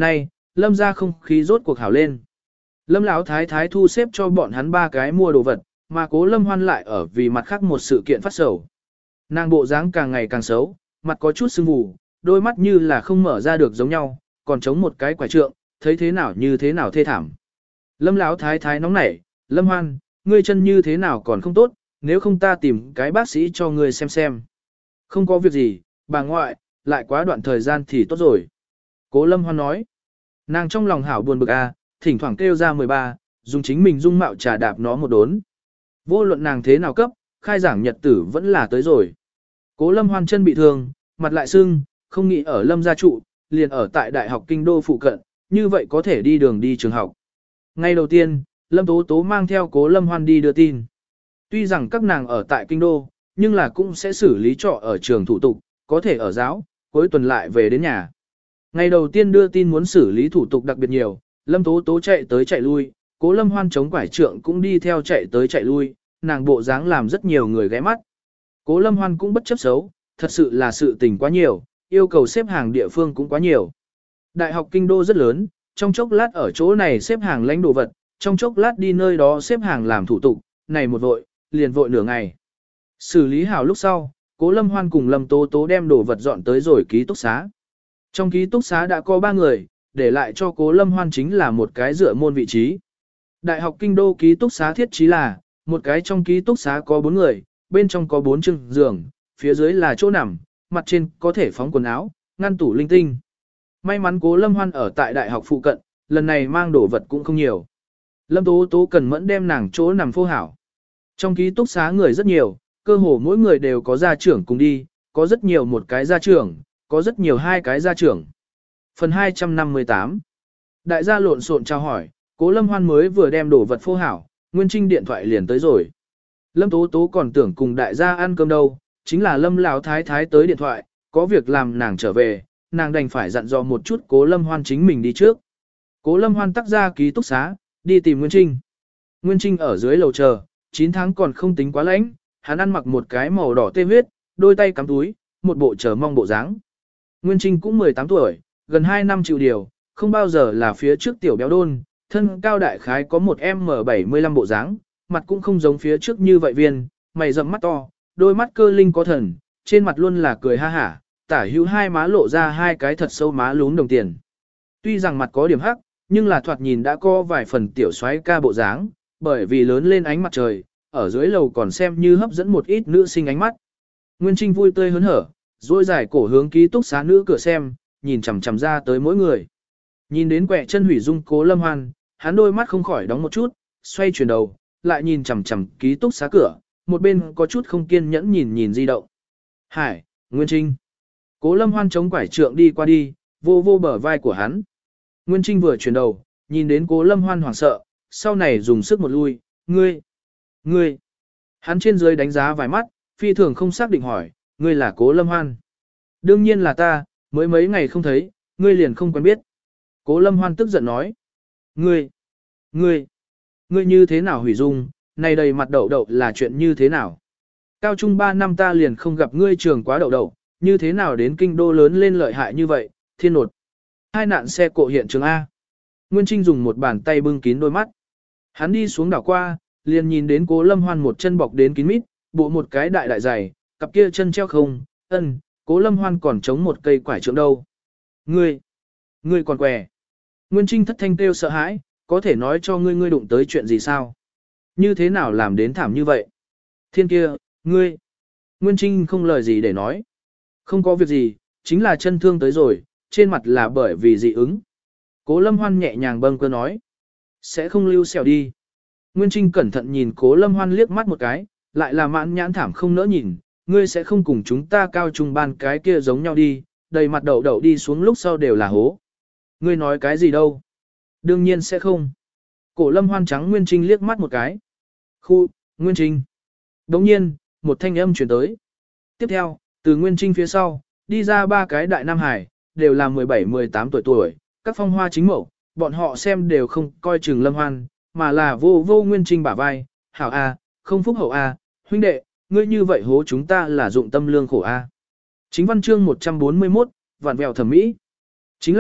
Lâm ra không khí rốt cuộc hảo lên. Lâm Lão thái thái thu xếp cho bọn hắn ba cái mua đồ vật, mà Cố Lâm Hoan lại ở vì mặt khác một sự kiện phát sầu. Nàng bộ dáng càng ngày càng xấu, mặt có chút sưng vù, đôi mắt như là không mở ra được giống nhau, còn chống một cái quả trượng, thấy thế nào như thế nào thê thảm. Lâm Lão thái thái nóng nảy, Lâm Hoan, ngươi chân như thế nào còn không tốt, nếu không ta tìm cái bác sĩ cho ngươi xem xem. Không có việc gì, bà ngoại, lại quá đoạn thời gian thì tốt rồi. Cố Lâm Hoan nói, nàng trong lòng hảo buồn bực à, thỉnh thoảng kêu ra mười ba, dùng chính mình dung mạo trà đạp nó một đốn. Vô luận nàng thế nào cấp, khai giảng nhật tử vẫn là tới rồi. Cố Lâm Hoan chân bị thương, mặt lại sưng, không nghĩ ở Lâm gia trụ, liền ở tại Đại học Kinh Đô phụ cận, như vậy có thể đi đường đi trường học. Ngay đầu tiên, Lâm Tố Tố mang theo Cố Lâm Hoan đi đưa tin. Tuy rằng các nàng ở tại Kinh Đô, nhưng là cũng sẽ xử lý trọ ở trường thủ tục, có thể ở giáo, cuối tuần lại về đến nhà. Ngày đầu tiên đưa tin muốn xử lý thủ tục đặc biệt nhiều, Lâm Tố Tố chạy tới chạy lui, Cố Lâm Hoan chống quải trượng cũng đi theo chạy tới chạy lui, nàng bộ dáng làm rất nhiều người ghé mắt. Cố Lâm Hoan cũng bất chấp xấu, thật sự là sự tình quá nhiều, yêu cầu xếp hàng địa phương cũng quá nhiều. Đại học Kinh Đô rất lớn, trong chốc lát ở chỗ này xếp hàng lãnh đồ vật, trong chốc lát đi nơi đó xếp hàng làm thủ tục, này một vội, liền vội nửa ngày. Xử lý hảo lúc sau, Cố Lâm Hoan cùng Lâm Tố Tố đem đồ vật dọn tới rồi ký túc xá. Trong ký túc xá đã có ba người, để lại cho Cố Lâm Hoan chính là một cái dựa môn vị trí. Đại học Kinh Đô ký túc xá thiết trí là, một cái trong ký túc xá có bốn người, bên trong có bốn chừng giường, phía dưới là chỗ nằm, mặt trên có thể phóng quần áo, ngăn tủ linh tinh. May mắn Cố Lâm Hoan ở tại đại học phụ cận, lần này mang đồ vật cũng không nhiều. Lâm Tố Tố cần mẫn đem nàng chỗ nằm phô hảo. Trong ký túc xá người rất nhiều, cơ hồ mỗi người đều có gia trưởng cùng đi, có rất nhiều một cái gia trưởng, có rất nhiều hai cái gia trưởng. Phần hai trăm năm mươi tám. Đại gia lộn xộn chào hỏi, Cố Lâm Hoan mới vừa đem đồ vật phô hảo, Nguyên Trinh điện thoại liền tới rồi. Lâm Tố Tố còn tưởng cùng đại gia ăn cơm đâu, chính là Lâm Lão thái thái tới điện thoại, có việc làm nàng trở về, nàng đành phải dặn dò một chút Cố Lâm Hoan chính mình đi trước. Cố Lâm Hoan tắc ra ký túc xá, đi tìm Nguyên Trinh. Nguyên Trinh ở dưới lầu chờ, chín tháng còn không tính quá lạnh, hắn ăn mặc một cái màu đỏ tê huyết, đôi tay cắm túi, một bộ chờ mong bộ dáng. Nguyên Trinh cũng mười tám tuổi, gần hai năm chịu điều, không bao giờ là phía trước tiểu béo đôn, thân cao đại khái có một em bảy mươi lăm bộ dáng, mặt cũng không giống phía trước như vậy viên, mày rậm mắt to, đôi mắt cơ linh có thần, trên mặt luôn là cười ha hả, tả hữu hai má lộ ra hai cái thật sâu má lún đồng tiền. Tuy rằng mặt có điểm hắc, nhưng là thoạt nhìn đã có vài phần tiểu soái ca bộ dáng, bởi vì lớn lên ánh mặt trời, ở dưới lầu còn xem như hấp dẫn một ít nữ sinh ánh mắt. Nguyên Trinh vui tươi hớn hở, duỗi dài cổ hướng ký túc xá nữ cửa xem, nhìn chằm chằm ra tới mỗi người. Nhìn đến quẹ chân hủy dung Cố Lâm Hoan, hắn đôi mắt không khỏi đóng một chút, xoay chuyển đầu, lại nhìn chằm chằm ký túc xá cửa, một bên có chút không kiên nhẫn nhìn nhìn di động. Hải, Nguyên Trinh. Cố Lâm Hoan chống quải trượng đi qua đi, vô vô bờ vai của hắn. Nguyên Trinh vừa chuyển đầu, nhìn đến Cố Lâm Hoan hoảng sợ, sau này dùng sức một lui, ngươi, ngươi. Hắn trên dưới đánh giá vài mắt, phi thường không xác định hỏi, ngươi là Cố Lâm Hoan. Đương nhiên là ta, mới mấy ngày không thấy, ngươi liền không quen biết. Cố Lâm Hoan tức giận nói, ngươi, ngươi, ngươi như thế nào hủy dung, này đầy mặt đậu đậu là chuyện như thế nào? Cao trung ba năm ta liền không gặp ngươi trường quá đậu đậu, như thế nào đến kinh đô lớn lên lợi hại như vậy, thiên nột. Hai nạn xe cộ hiện trường A. Nguyên Trinh dùng một bàn tay bưng kín đôi mắt. Hắn đi xuống đảo qua, liền nhìn đến Cố Lâm Hoan một chân bọc đến kín mít, bộ một cái đại đại dày, cặp kia chân treo không, ân, Cố Lâm Hoan còn chống một cây quải trượng đâu. Ngươi, ngươi còn què. Nguyên Trinh thất thanh kêu sợ hãi, có thể nói cho ngươi ngươi đụng tới chuyện gì sao? Như thế nào làm đến thảm như vậy? Thiên kia, ngươi. Nguyên Trinh không lời gì để nói. Không có việc gì, chính là chân thương tới rồi, trên mặt là bởi vì dị ứng. Cố Lâm Hoan nhẹ nhàng bâng cơ nói. Sẽ không lưu xẻo đi. Nguyên Trinh cẩn thận nhìn Cố Lâm Hoan liếc mắt một cái, lại là mãn nhãn thảm không nỡ nhìn, ngươi sẽ không cùng chúng ta cao trung ban cái kia giống nhau đi, đầy mặt đậu đậu đi xuống lúc sau đều là hố. Ngươi nói cái gì đâu? Đương nhiên sẽ không. Cố Lâm Hoan trắng Nguyên Trinh liếc mắt một cái. Khu, Nguyên Trinh. Đồng nhiên, một thanh âm chuyển tới. Tiếp theo, từ Nguyên Trinh phía sau, đi ra ba cái đại nam hải, đều là mười bảy mười tám tuổi tuổi, các phong hoa chính mẫu, bọn họ xem đều không coi chừng Lâm Hoan, mà là vô vô Nguyên Trinh bả vai, hảo a, không phúc hậu a, huynh đệ, ngươi như vậy hố chúng ta là dụng tâm lương khổ a. Chính văn chương một trăm bốn mươi mốt, vạn vẹo thẩm mỹ. Chính là,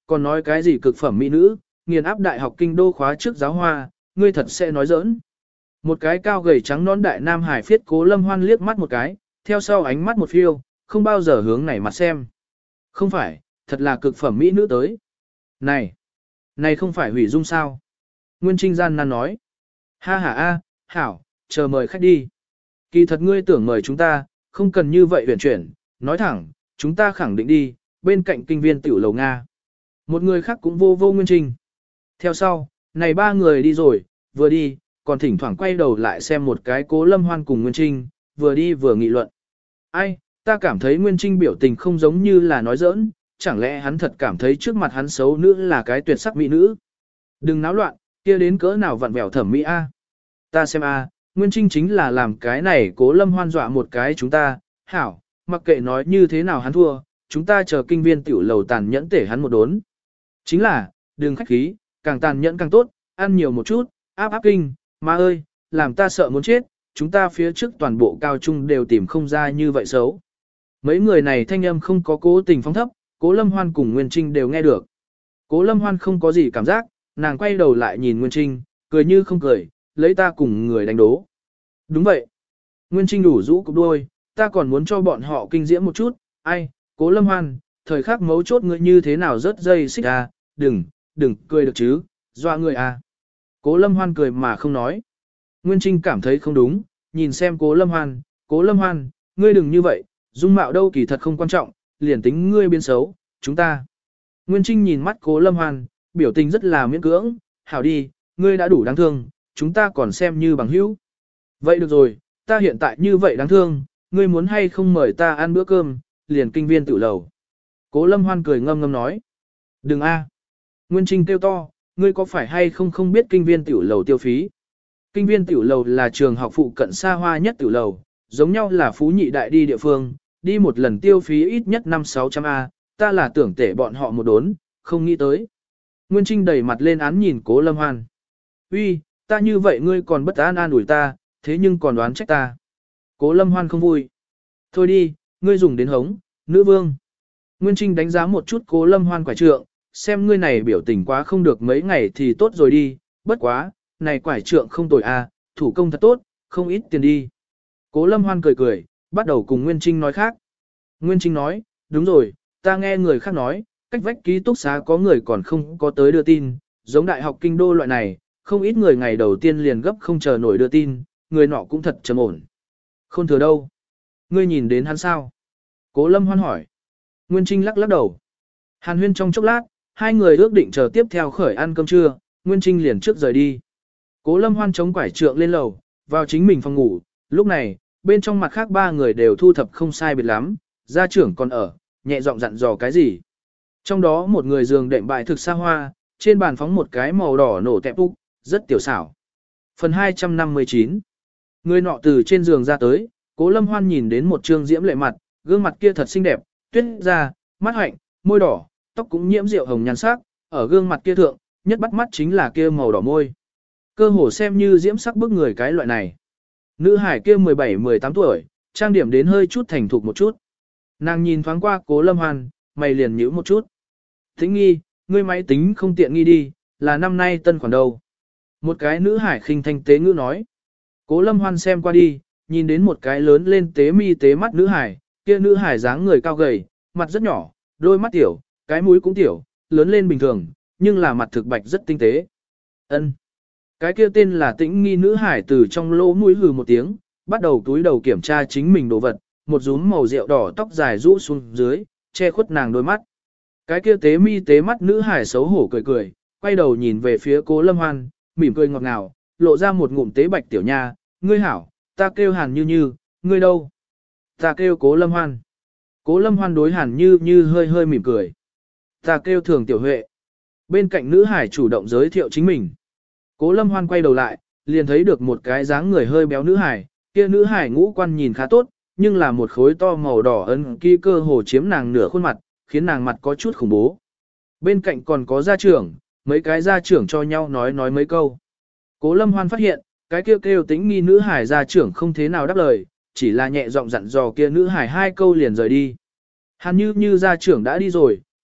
còn nói cái gì cực phẩm mỹ nữ, nghiền áp đại học kinh đô khóa trước giáo hoa, ngươi thật sẽ nói giỡn. Một cái cao gầy trắng nón đại nam hải phiết Cố Lâm Hoan liếc mắt một cái, theo sau ánh mắt một phiêu, không bao giờ hướng này mặt xem. Không phải, thật là cực phẩm mỹ nữ tới. Này, này không phải hủy dung sao? Nguyên Trinh gian nan nói. Ha ha a, hảo, chờ mời khách đi. Kỳ thật ngươi tưởng mời chúng ta, không cần như vậy huyền chuyển, nói thẳng, chúng ta khẳng định đi, bên cạnh kinh viên tiểu lầu Nga. Một người khác cũng vô vô Nguyên Trinh. Theo sau, này ba người đi rồi, vừa đi, còn thỉnh thoảng quay đầu lại xem một cái Cố Lâm Hoan cùng Nguyên Trinh, vừa đi vừa nghị luận. Ai, ta cảm thấy Nguyên Trinh biểu tình không giống như là nói giỡn, chẳng lẽ hắn thật cảm thấy trước mặt hắn xấu nữ là cái tuyệt sắc mỹ nữ. Đừng náo loạn, kia đến cỡ nào vặn vẹo thẩm mỹ a. Ta xem a, Nguyên Trinh chính là làm cái này Cố Lâm Hoan dọa một cái chúng ta, hảo, mặc kệ nói như thế nào hắn thua, chúng ta chờ kinh viên tiểu lầu tàn nhẫn tể hắn một đốn. Chính là, đừng khách khí, càng tàn nhẫn càng tốt, ăn nhiều một chút, áp áp kinh, má ơi, làm ta sợ muốn chết, chúng ta phía trước toàn bộ cao trung đều tìm không ra như vậy xấu. Mấy người này thanh âm không có cố tình phóng thấp, Cố Lâm Hoan cùng Nguyên Trinh đều nghe được. Cố Lâm Hoan không có gì cảm giác, nàng quay đầu lại nhìn Nguyên Trinh, cười như không cười, lấy ta cùng người đánh đố. Đúng vậy. Nguyên Trinh đủ rũ cục đôi, ta còn muốn cho bọn họ kinh diễm một chút, ai, Cố Lâm Hoan, thời khắc mấu chốt ngươi như thế nào rớt dây xích à, đừng, đừng cười được chứ, doa người à. Cố Lâm Hoan cười mà không nói. Nguyên Trinh cảm thấy không đúng, nhìn xem Cố Lâm Hoan, Cố Lâm Hoan, ngươi đừng như vậy, dung mạo đâu kỳ thật không quan trọng, liền tính ngươi biến xấu, chúng ta. Nguyên Trinh nhìn mắt Cố Lâm Hoan, biểu tình rất là miễn cưỡng, hảo đi, ngươi đã đủ đáng thương, chúng ta còn xem như bằng hữu. Vậy được rồi, ta hiện tại như vậy đáng thương, ngươi muốn hay không mời ta ăn bữa cơm, liền kinh viên tự lầu. Cố Lâm Hoan cười ngâm ngâm nói. Đừng a. Nguyên Trinh kêu to, ngươi có phải hay không không biết kinh viên tiểu lầu tiêu phí. Kinh viên tiểu lầu là trường học phụ cận xa hoa nhất tiểu lầu, giống nhau là phú nhị đại đi địa phương, đi một lần tiêu phí ít nhất năm sáu trăm A, ta là tưởng tể bọn họ một đốn, không nghĩ tới. Nguyên Trinh đẩy mặt lên án nhìn Cố Lâm Hoan. Uy, ta như vậy ngươi còn bất an an ủi ta, thế nhưng còn đoán trách ta. Cố Lâm Hoan không vui. Thôi đi, ngươi dùng đến hống, nữ vương. Nguyên Trinh đánh giá một chút Cố Lâm Hoan quải trượng, xem ngươi này biểu tình quá không được mấy ngày thì tốt rồi đi, bất quá, này quải trượng không tồi a, thủ công thật tốt, không ít tiền đi. Cố Lâm Hoan cười cười, bắt đầu cùng Nguyên Trinh nói khác. Nguyên Trinh nói, đúng rồi, ta nghe người khác nói, cách vách ký túc xá có người còn không có tới đưa tin, giống đại học kinh đô loại này, không ít người ngày đầu tiên liền gấp không chờ nổi đưa tin, người nọ cũng thật trầm ổn. Không thừa đâu. Ngươi nhìn đến hắn sao? Cố Lâm Hoan hỏi. Nguyên Trinh lắc lắc đầu. Hàn huyên trong chốc lát, hai người ước định chờ tiếp theo khởi ăn cơm trưa, Nguyên Trinh liền trước rời đi. Cố Lâm Hoan chống quải trượng lên lầu, vào chính mình phòng ngủ, lúc này, bên trong mặt khác ba người đều thu thập không sai biệt lắm, gia trưởng còn ở, nhẹ giọng dặn dò cái gì. Trong đó một người giường đệm bại thực xa hoa, trên bàn phóng một cái màu đỏ nổ tẹp úc, rất tiểu xảo. Phần hai trăm năm mươi chín. Người nọ từ trên giường ra tới, Cố Lâm Hoan nhìn đến một trương diễm lệ mặt, gương mặt kia thật xinh đẹp, tuyết da, mắt hạnh, môi đỏ, tóc cũng nhiễm rượu hồng nhan sắc, ở gương mặt kia thượng, nhất bắt mắt chính là kia màu đỏ môi. Cơ hồ xem như diễm sắc bức người cái loại này. Nữ hải kia mười bảy mười tám tuổi, trang điểm đến hơi chút thành thục một chút. Nàng nhìn thoáng qua Cố Lâm Hoan, mày liền nhíu một chút. Thính nghi, ngươi máy tính không tiện nghi đi, là năm nay tân khoản đâu. Một cái nữ hải khinh thanh tế ngữ nói. Cố Lâm Hoan xem qua đi, nhìn đến một cái lớn lên tế mi tế mắt nữ hải, kia nữ hải dáng người cao gầy, mặt rất nhỏ, đôi mắt tiểu, cái mũi cũng tiểu, lớn lên bình thường, nhưng là mặt thực bạch rất tinh tế. Ân. Cái kia tên là Tĩnh Nghi nữ hải từ trong lỗ mũi hừ một tiếng, bắt đầu túi đầu kiểm tra chính mình đồ vật, một rúm màu rượu đỏ tóc dài rũ xuống dưới, che khuất nàng đôi mắt. Cái kia tế mi tế mắt nữ hải xấu hổ cười cười, quay đầu nhìn về phía Cố Lâm Hoan, mỉm cười ngọt ngào, lộ ra một ngụm tế bạch tiểu nha, ngươi hảo, ta kêu Hàn Như Như, ngươi đâu? Ta kêu Cố Lâm Hoan. Cố Lâm Hoan đối Hàn Như Như hơi hơi mỉm cười. Ta kêu Thường Tiểu Huệ. Bên cạnh nữ hải chủ động giới thiệu chính mình. Cố Lâm Hoan quay đầu lại, liền thấy được một cái dáng người hơi béo nữ hải, kia nữ hải ngũ quan nhìn khá tốt, nhưng là một khối to màu đỏ ấn ký cơ hồ chiếm nàng nửa khuôn mặt, khiến nàng mặt có chút khủng bố. Bên cạnh còn có gia trưởng, mấy cái gia trưởng cho nhau nói nói mấy câu. Cố Lâm Hoan phát hiện, cái kêu kêu Tĩnh Nghi nữ hải gia trưởng không thế nào đáp lời, chỉ là nhẹ giọng dặn dò kia nữ hải hai câu liền rời đi. Hàn Như Như gia trưởng đã đi rồi,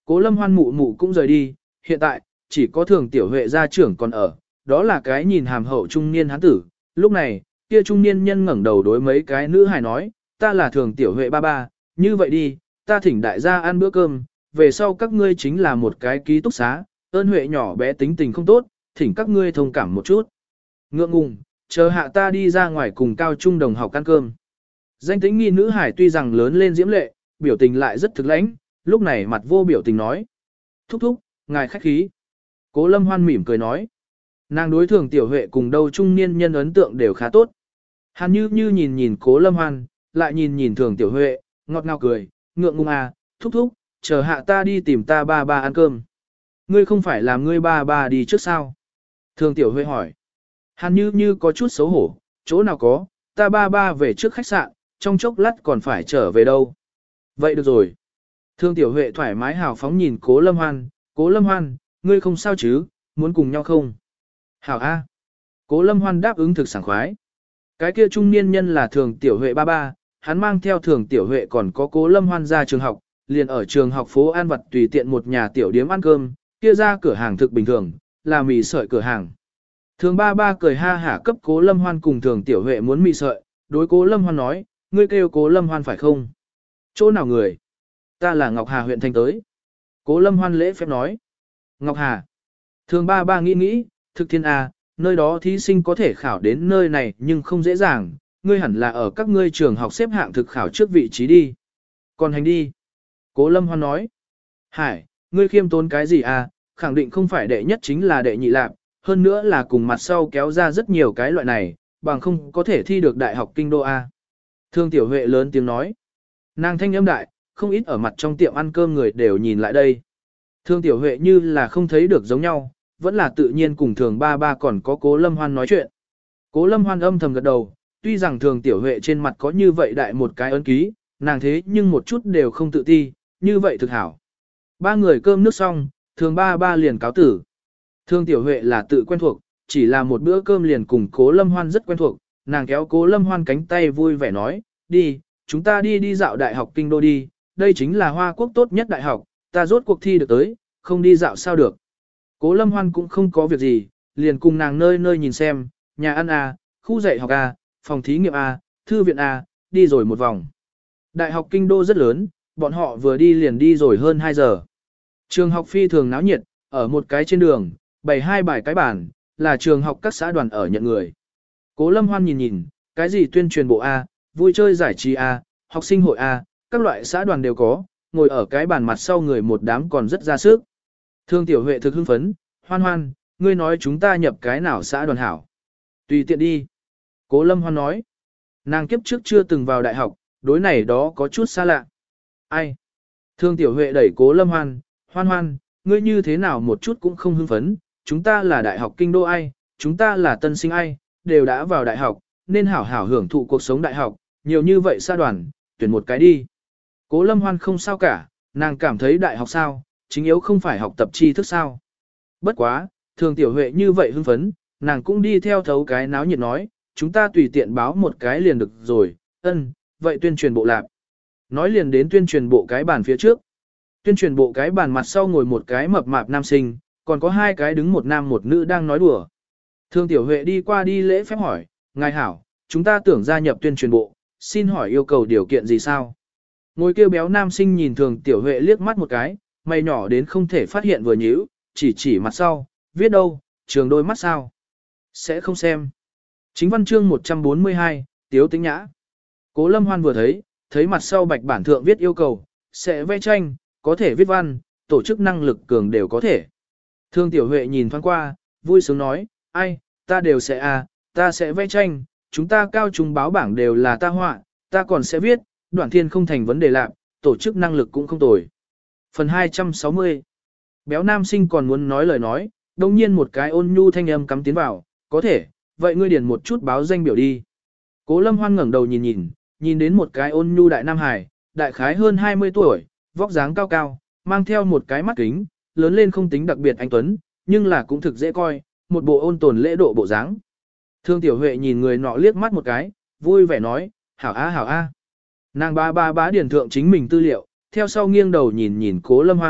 Cố Lâm Hoan mụ mụ cũng rời đi, hiện tại, chỉ có Thường Tiểu Huệ gia trưởng còn ở, đó là cái nhìn hàm hậu trung niên hán tử. Lúc này, kia trung niên nhân ngẩng đầu đối mấy cái nữ hài nói, ta là Thường Tiểu Huệ ba ba, như vậy đi, ta thỉnh đại gia ăn bữa cơm, về sau các ngươi chính là một cái ký túc xá, ơn Huệ nhỏ bé tính tình không tốt, thỉnh các ngươi thông cảm một chút. Ngượng ngùng, chờ hạ ta đi ra ngoài cùng cao trung đồng học ăn cơm. Danh tính nghi nữ hải tuy rằng lớn lên diễm lệ, biểu tình lại rất thực lãnh, lúc này mặt vô biểu tình nói. Thúc thúc, ngài khách khí. Cố Lâm Hoan mỉm cười nói. Nàng đối Thường Tiểu Huệ cùng đâu trung niên nhân ấn tượng đều khá tốt. Hàn Như Như nhìn nhìn Cố Lâm Hoan, lại nhìn nhìn Thường Tiểu Huệ, ngọt ngào cười, ngượng ngùng à, thúc thúc, chờ hạ ta đi tìm ta ba ba ăn cơm. Ngươi không phải làm ngươi ba ba đi trước sao? Thường Tiểu Huệ hỏi. Hàn Như Như có chút xấu hổ, chỗ nào có, ta ba ba về trước khách sạn, trong chốc lát còn phải trở về đâu. Vậy được rồi. Thường Tiểu Huệ thoải mái hào phóng nhìn Cố Lâm Hoan, Cố Lâm Hoan, ngươi không sao chứ, muốn cùng nhau không? Hảo A. Cố Lâm Hoan đáp ứng thực sảng khoái. Cái kia trung niên nhân là Thường Tiểu Huệ ba ba, hắn mang theo Thường Tiểu Huệ còn có Cố Lâm Hoan ra trường học, liền ở trường học phố An Vật tùy tiện một nhà tiểu điếm ăn cơm, kia ra cửa hàng thực bình thường, là mì sợi cửa hàng. Thường ba ba cười ha hả cấp Cố Lâm Hoan cùng Thường Tiểu Huệ muốn mì sợi, đối Cố Lâm Hoan nói, ngươi kêu Cố Lâm Hoan phải không? Chỗ nào người? Ta là Ngọc Hà huyện thành tới. Cố Lâm Hoan lễ phép nói. Ngọc Hà. Thường ba ba nghĩ nghĩ, thực thiên à, nơi đó thí sinh có thể khảo đến nơi này nhưng không dễ dàng, ngươi hẳn là ở các ngươi trường học xếp hạng thực khảo trước vị trí đi. Còn hành đi. Cố Lâm Hoan nói. Hải, ngươi khiêm tốn cái gì à, khẳng định không phải đệ nhất chính là đệ nhị lạc, hơn nữa là cùng mặt sau kéo ra rất nhiều cái loại này, bằng không có thể thi được đại học kinh đô A. Thương Tiểu Huệ lớn tiếng nói. Nàng thanh âm đại, không ít ở mặt trong tiệm ăn cơm người đều nhìn lại đây. Thương Tiểu Huệ như là không thấy được giống nhau, vẫn là tự nhiên cùng Thường ba ba còn có Cố Lâm Hoan nói chuyện. Cố Lâm Hoan âm thầm gật đầu, tuy rằng Thường Tiểu Huệ trên mặt có như vậy đại một cái ấn ký, nàng thế nhưng một chút đều không tự ti, như vậy thực hảo. Ba người cơm nước xong, Thường ba ba liền cáo tử. Thương Tiểu Huệ là tự quen thuộc, chỉ là một bữa cơm liền cùng Cố Lâm Hoan rất quen thuộc, nàng kéo Cố Lâm Hoan cánh tay vui vẻ nói, đi, chúng ta đi đi dạo đại học kinh đô đi, đây chính là Hoa Quốc tốt nhất đại học, ta rốt cuộc thi được tới, không đi dạo sao được. Cố Lâm Hoan cũng không có việc gì, liền cùng nàng nơi nơi nhìn xem, nhà ăn A, khu dạy học A, phòng thí nghiệm A, thư viện A, đi rồi một vòng. Đại học kinh đô rất lớn, bọn họ vừa đi liền đi rồi hơn hai giờ. Trường học phi thường náo nhiệt, ở một cái trên đường, bày hai bài cái bản, là trường học các xã đoàn ở nhận người. Cố Lâm Hoan nhìn nhìn, cái gì tuyên truyền bộ A, vui chơi giải trí A, học sinh hội A, các loại xã đoàn đều có, ngồi ở cái bàn mặt sau người một đám còn rất ra sức. Thương Tiểu Huệ thực hưng phấn, Hoan Hoan, ngươi nói chúng ta nhập cái nào xã đoàn hảo. Tùy tiện đi. Cố Lâm Hoan nói, nàng kiếp trước chưa từng vào đại học, đối này đó có chút xa lạ. Ai? Thương Tiểu Huệ đẩy Cố Lâm Hoan, Hoan Hoan, ngươi như thế nào một chút cũng không hưng phấn, chúng ta là đại học kinh đô ai, chúng ta là tân sinh ai, đều đã vào đại học, nên hảo hảo hưởng thụ cuộc sống đại học, nhiều như vậy xã đoàn, tuyển một cái đi. Cố Lâm Hoan không sao cả, nàng cảm thấy đại học sao, chính yếu không phải học tập tri thức sao. Bất quá, Thường Tiểu Huệ như vậy hưng phấn, nàng cũng đi theo thấu cái náo nhiệt nói, chúng ta tùy tiện báo một cái liền được rồi, ân, vậy tuyên truyền bộ lạc. Nói liền đến tuyên truyền bộ cái bàn phía trước. Tuyên truyền bộ cái bàn mặt sau ngồi một cái mập mạp nam sinh, còn có hai cái đứng một nam một nữ đang nói đùa. Thường Tiểu Huệ đi qua đi lễ phép hỏi, ngài hảo, chúng ta tưởng gia nhập tuyên truyền bộ, xin hỏi yêu cầu điều kiện gì sao? Ngồi kêu béo nam sinh nhìn Thường Tiểu Huệ liếc mắt một cái, mày nhỏ đến không thể phát hiện vừa nhíu, chỉ chỉ mặt sau, viết đâu, trường đôi mắt sao? Sẽ không xem. Chính văn chương một trăm bốn mươi hai, Tiếu Tĩnh Nhã. Cố Lâm Hoan vừa thấy, thấy mặt sau bạch bản thượng viết yêu cầu, sẽ vẽ tranh, có thể viết văn, tổ chức năng lực cường đều có thể. Thương Tiểu Huệ nhìn thoáng qua, vui sướng nói, ai, ta đều sẽ à, ta sẽ vẽ tranh, chúng ta cao trung báo bảng đều là ta họa, ta còn sẽ viết, Đoạn Thiên không thành vấn đề lạc, tổ chức năng lực cũng không tồi. Phần hai trăm sáu mươi. Béo nam sinh còn muốn nói lời nói, đồng nhiên một cái ôn nhu thanh âm cắm tiến vào, có thể, vậy ngươi điền một chút báo danh biểu đi. Cố Lâm Hoan ngẩng đầu nhìn nhìn, nhìn đến một cái ôn nhu đại nam hải, đại khái hơn hai mươi tuổi, vóc dáng cao cao, mang theo một cái mắt kính, lớn lên không tính đặc biệt anh tuấn, nhưng là cũng thực dễ coi, một bộ ôn tồn lễ độ bộ dáng. Thương Tiểu Huệ nhìn người nọ liếc mắt một cái, vui vẻ nói, hảo a hảo a. Nàng ba ba bá điển thượng chính mình tư liệu, theo sau nghiêng đầu nhìn nhìn Cố Lâm Hoan,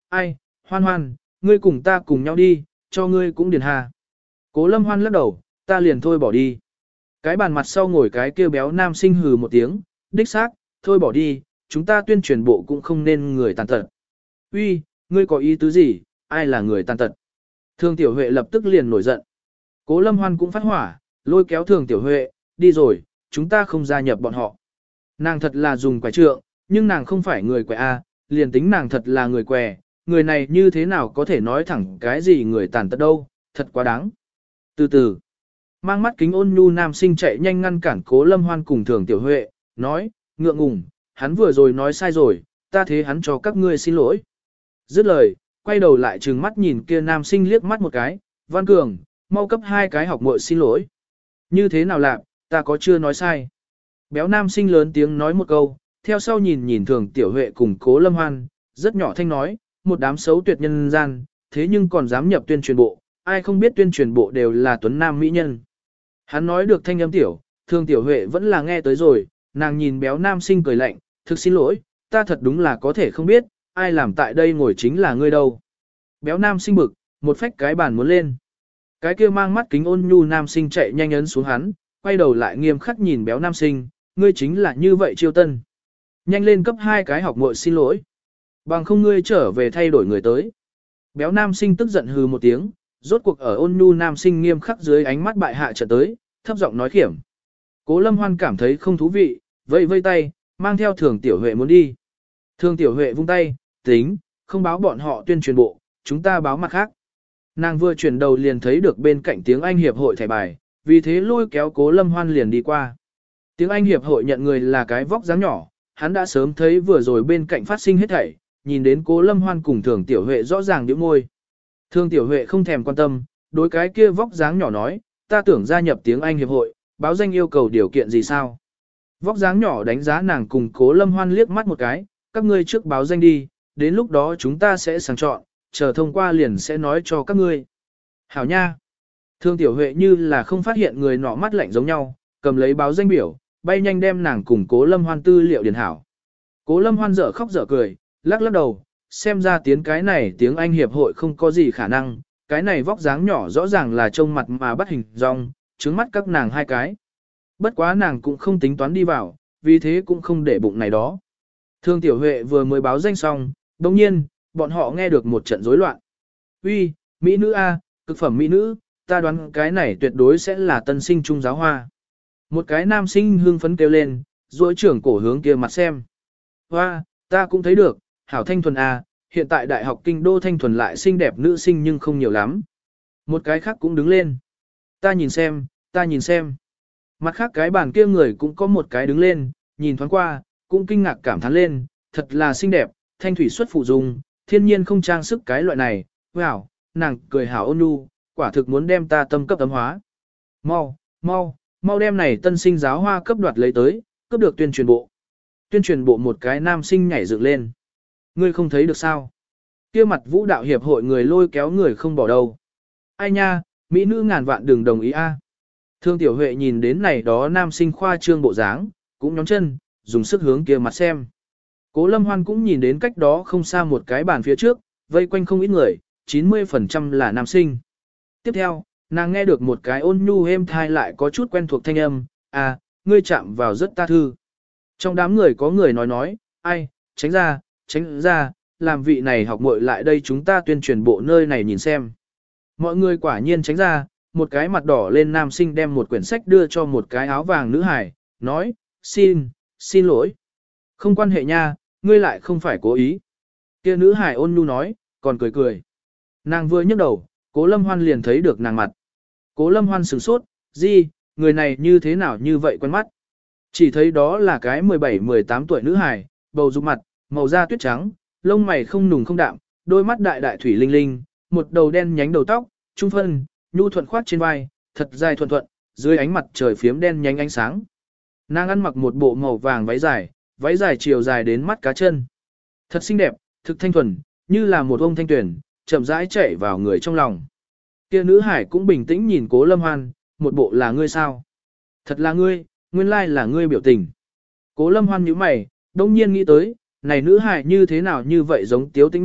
ai, Hoan Hoan, ngươi cùng ta cùng nhau đi, cho ngươi cũng điền hà. Cố Lâm Hoan lắc đầu, ta liền thôi bỏ đi. Cái bàn mặt sau ngồi cái kia béo nam sinh hừ một tiếng, đích xác, thôi bỏ đi, chúng ta tuyên truyền bộ cũng không nên người tàn tật. Uy, ngươi có ý tứ gì, ai là người tàn tật? Thường Tiểu Huệ lập tức liền nổi giận. Cố Lâm Hoan cũng phát hỏa, lôi kéo Thường Tiểu Huệ, đi rồi, chúng ta không gia nhập bọn họ. Nàng thật là dùng quẻ trượng, nhưng nàng không phải người quẻ A, liền tính nàng thật là người què, người này như thế nào có thể nói thẳng cái gì người tàn tật đâu, thật quá đáng. Từ từ, mang mắt kính ôn nhu nam sinh chạy nhanh ngăn cản Cố Lâm Hoan cùng Thường Tiểu Huệ, nói, ngượng ngùng, hắn vừa rồi nói sai rồi, ta thế hắn cho các ngươi xin lỗi. Dứt lời, quay đầu lại trừng mắt nhìn kia nam sinh liếc mắt một cái, Văn Cường, mau cấp hai cái học muội xin lỗi. Như thế nào lạc, ta có chưa nói sai. Béo nam sinh lớn tiếng nói một câu, theo sau nhìn nhìn Thường Tiểu Huệ cùng Cố Lâm Hoan, rất nhỏ thanh nói, một đám xấu tuyệt nhân gian, thế nhưng còn dám nhập tuyên truyền bộ, ai không biết tuyên truyền bộ đều là tuấn nam mỹ nhân. Hắn nói được thanh âm tiểu, Thường Tiểu Huệ vẫn là nghe tới rồi, nàng nhìn béo nam sinh cười lạnh, thực xin lỗi, ta thật đúng là có thể không biết, ai làm tại đây ngồi chính là ngươi đâu. Béo nam sinh bực, một phách cái bàn muốn lên. Cái kia mang mắt kính ôn nhu nam sinh chạy nhanh ấn xuống hắn, quay đầu lại nghiêm khắc nhìn béo nam sinh, ngươi chính là như vậy chiêu tân. Nhanh lên cấp hai cái học muội xin lỗi. Bằng không ngươi trở về thay đổi người tới. Béo nam sinh tức giận hừ một tiếng, rốt cuộc ở ôn nhu nam sinh nghiêm khắc dưới ánh mắt bại hạ trở tới, thấp giọng nói khiểm. Cố Lâm Hoan cảm thấy không thú vị, vây vây tay, mang theo Thường Tiểu Huệ muốn đi. Thường Tiểu Huệ vung tay, tính, không báo bọn họ tuyên truyền bộ, chúng ta báo mặt khác. Nàng vừa chuyển đầu liền thấy được bên cạnh tiếng Anh hiệp hội thẻ bài, vì thế lôi kéo Cố Lâm Hoan liền đi qua. Tiếng Anh hiệp hội nhận người là cái vóc dáng nhỏ, hắn đã sớm thấy vừa rồi bên cạnh phát sinh hết thảy, nhìn đến Cố Lâm Hoan cùng Thường Tiểu Huệ rõ ràng nhếch môi. Thường Tiểu Huệ không thèm quan tâm, đối cái kia vóc dáng nhỏ nói, ta tưởng gia nhập tiếng Anh hiệp hội, báo danh yêu cầu điều kiện gì sao? Vóc dáng nhỏ đánh giá nàng cùng Cố Lâm Hoan liếc mắt một cái, các ngươi trước báo danh đi, đến lúc đó chúng ta sẽ sàng chọn, chờ thông qua liền sẽ nói cho các ngươi. Hảo nha! Thường Tiểu Huệ như là không phát hiện người nọ mắt lạnh giống nhau, cầm lấy báo danh biểu, bay nhanh đem nàng cùng Cố Lâm Hoan tư liệu điền hảo. Cố Lâm Hoan dở khóc dở cười, lắc lắc đầu, xem ra tiếng cái này tiếng Anh hiệp hội không có gì khả năng, cái này vóc dáng nhỏ rõ ràng là trông mặt mà bắt hình dong, trứng mắt các nàng hai cái. Bất quá nàng cũng không tính toán đi vào, vì thế cũng không để bụng này đó. Thương Tiểu Huệ vừa mới báo danh xong, đồng nhiên, bọn họ nghe được một trận rối loạn. Uy, mỹ nữ A, cực phẩm mỹ nữ, ta đoán cái này tuyệt đối sẽ là tân sinh trung giáo hoa. Một cái nam sinh hưng phấn kêu lên, duỗi trưởng cổ hướng kia mặt xem. Hoa, ta cũng thấy được, hảo thanh thuần A, hiện tại đại học kinh đô thanh thuần lại xinh đẹp nữ sinh nhưng không nhiều lắm. Một cái khác cũng đứng lên. Ta nhìn xem, ta nhìn xem. Mặt khác cái bàn kia người cũng có một cái đứng lên, nhìn thoáng qua, cũng kinh ngạc cảm thán lên, thật là xinh đẹp, thanh thủy xuất phụ dùng, thiên nhiên không trang sức cái loại này, wow, nàng cười hảo ôn nhu, quả thực muốn đem ta tâm cấp tấm hóa. Mau, mau, mau đem này tân sinh giáo hoa cấp đoạt lấy tới, cấp được tuyên truyền bộ. Tuyên truyền bộ một cái nam sinh nhảy dựng lên. Ngươi không thấy được sao? Kia mặt vũ đạo hiệp hội người lôi kéo người không bỏ đâu. Ai nha, mỹ nữ ngàn vạn đừng đồng ý a. Thương Tiểu Huệ nhìn đến này đó nam sinh khoa trương bộ dáng, cũng nhón chân, dùng sức hướng kia mặt xem. Cố Lâm Hoan cũng nhìn đến cách đó không xa một cái bàn phía trước, vây quanh không ít người, chín mươi phần trăm là nam sinh. Tiếp theo, nàng nghe được một cái ôn nhu êm thai lại có chút quen thuộc thanh âm, à, ngươi chạm vào rất ta thư. Trong đám người có người nói nói, ai, tránh ra, tránh ra, làm vị này học muội lại đây chúng ta tuyên truyền bộ nơi này nhìn xem. Mọi người quả nhiên tránh ra, một cái mặt đỏ lên nam sinh đem một quyển sách đưa cho một cái áo vàng nữ hải, nói, xin, xin lỗi. Không quan hệ nha, ngươi lại không phải cố ý. Kia nữ hải ôn nhu nói, còn cười cười. Nàng vừa nhấc đầu, Cố Lâm Hoan liền thấy được nàng mặt. Cố Lâm Hoan sửng sốt, gì, người này như thế nào như vậy quen mắt. Chỉ thấy đó là cái mười bảy mười tám tuổi nữ hải, bầu dục mặt, màu da tuyết trắng, lông mày không nùng không đạm, đôi mắt đại đại thủy linh linh, một đầu đen nhánh đầu tóc, trung phân, nhu thuận khoát trên vai, thật dài thuận thuận, dưới ánh mặt trời phiếm đen nhánh ánh sáng. Nàng ăn mặc một bộ màu vàng váy dài, váy dài chiều dài đến mắt cá chân. Thật xinh đẹp, thực thanh thuần, như là một ông thanh tuyển, chậm rãi chảy vào người trong lòng. Kia nữ hải cũng bình tĩnh nhìn Cố Lâm Hoan, một bộ là ngươi sao? Thật là ngươi, nguyên lai là ngươi biểu tình. Cố Lâm Hoan nhíu mày, đông nhiên nghĩ tới, này nữ hải như thế nào như vậy giống Tiếu Tĩnh Nhã,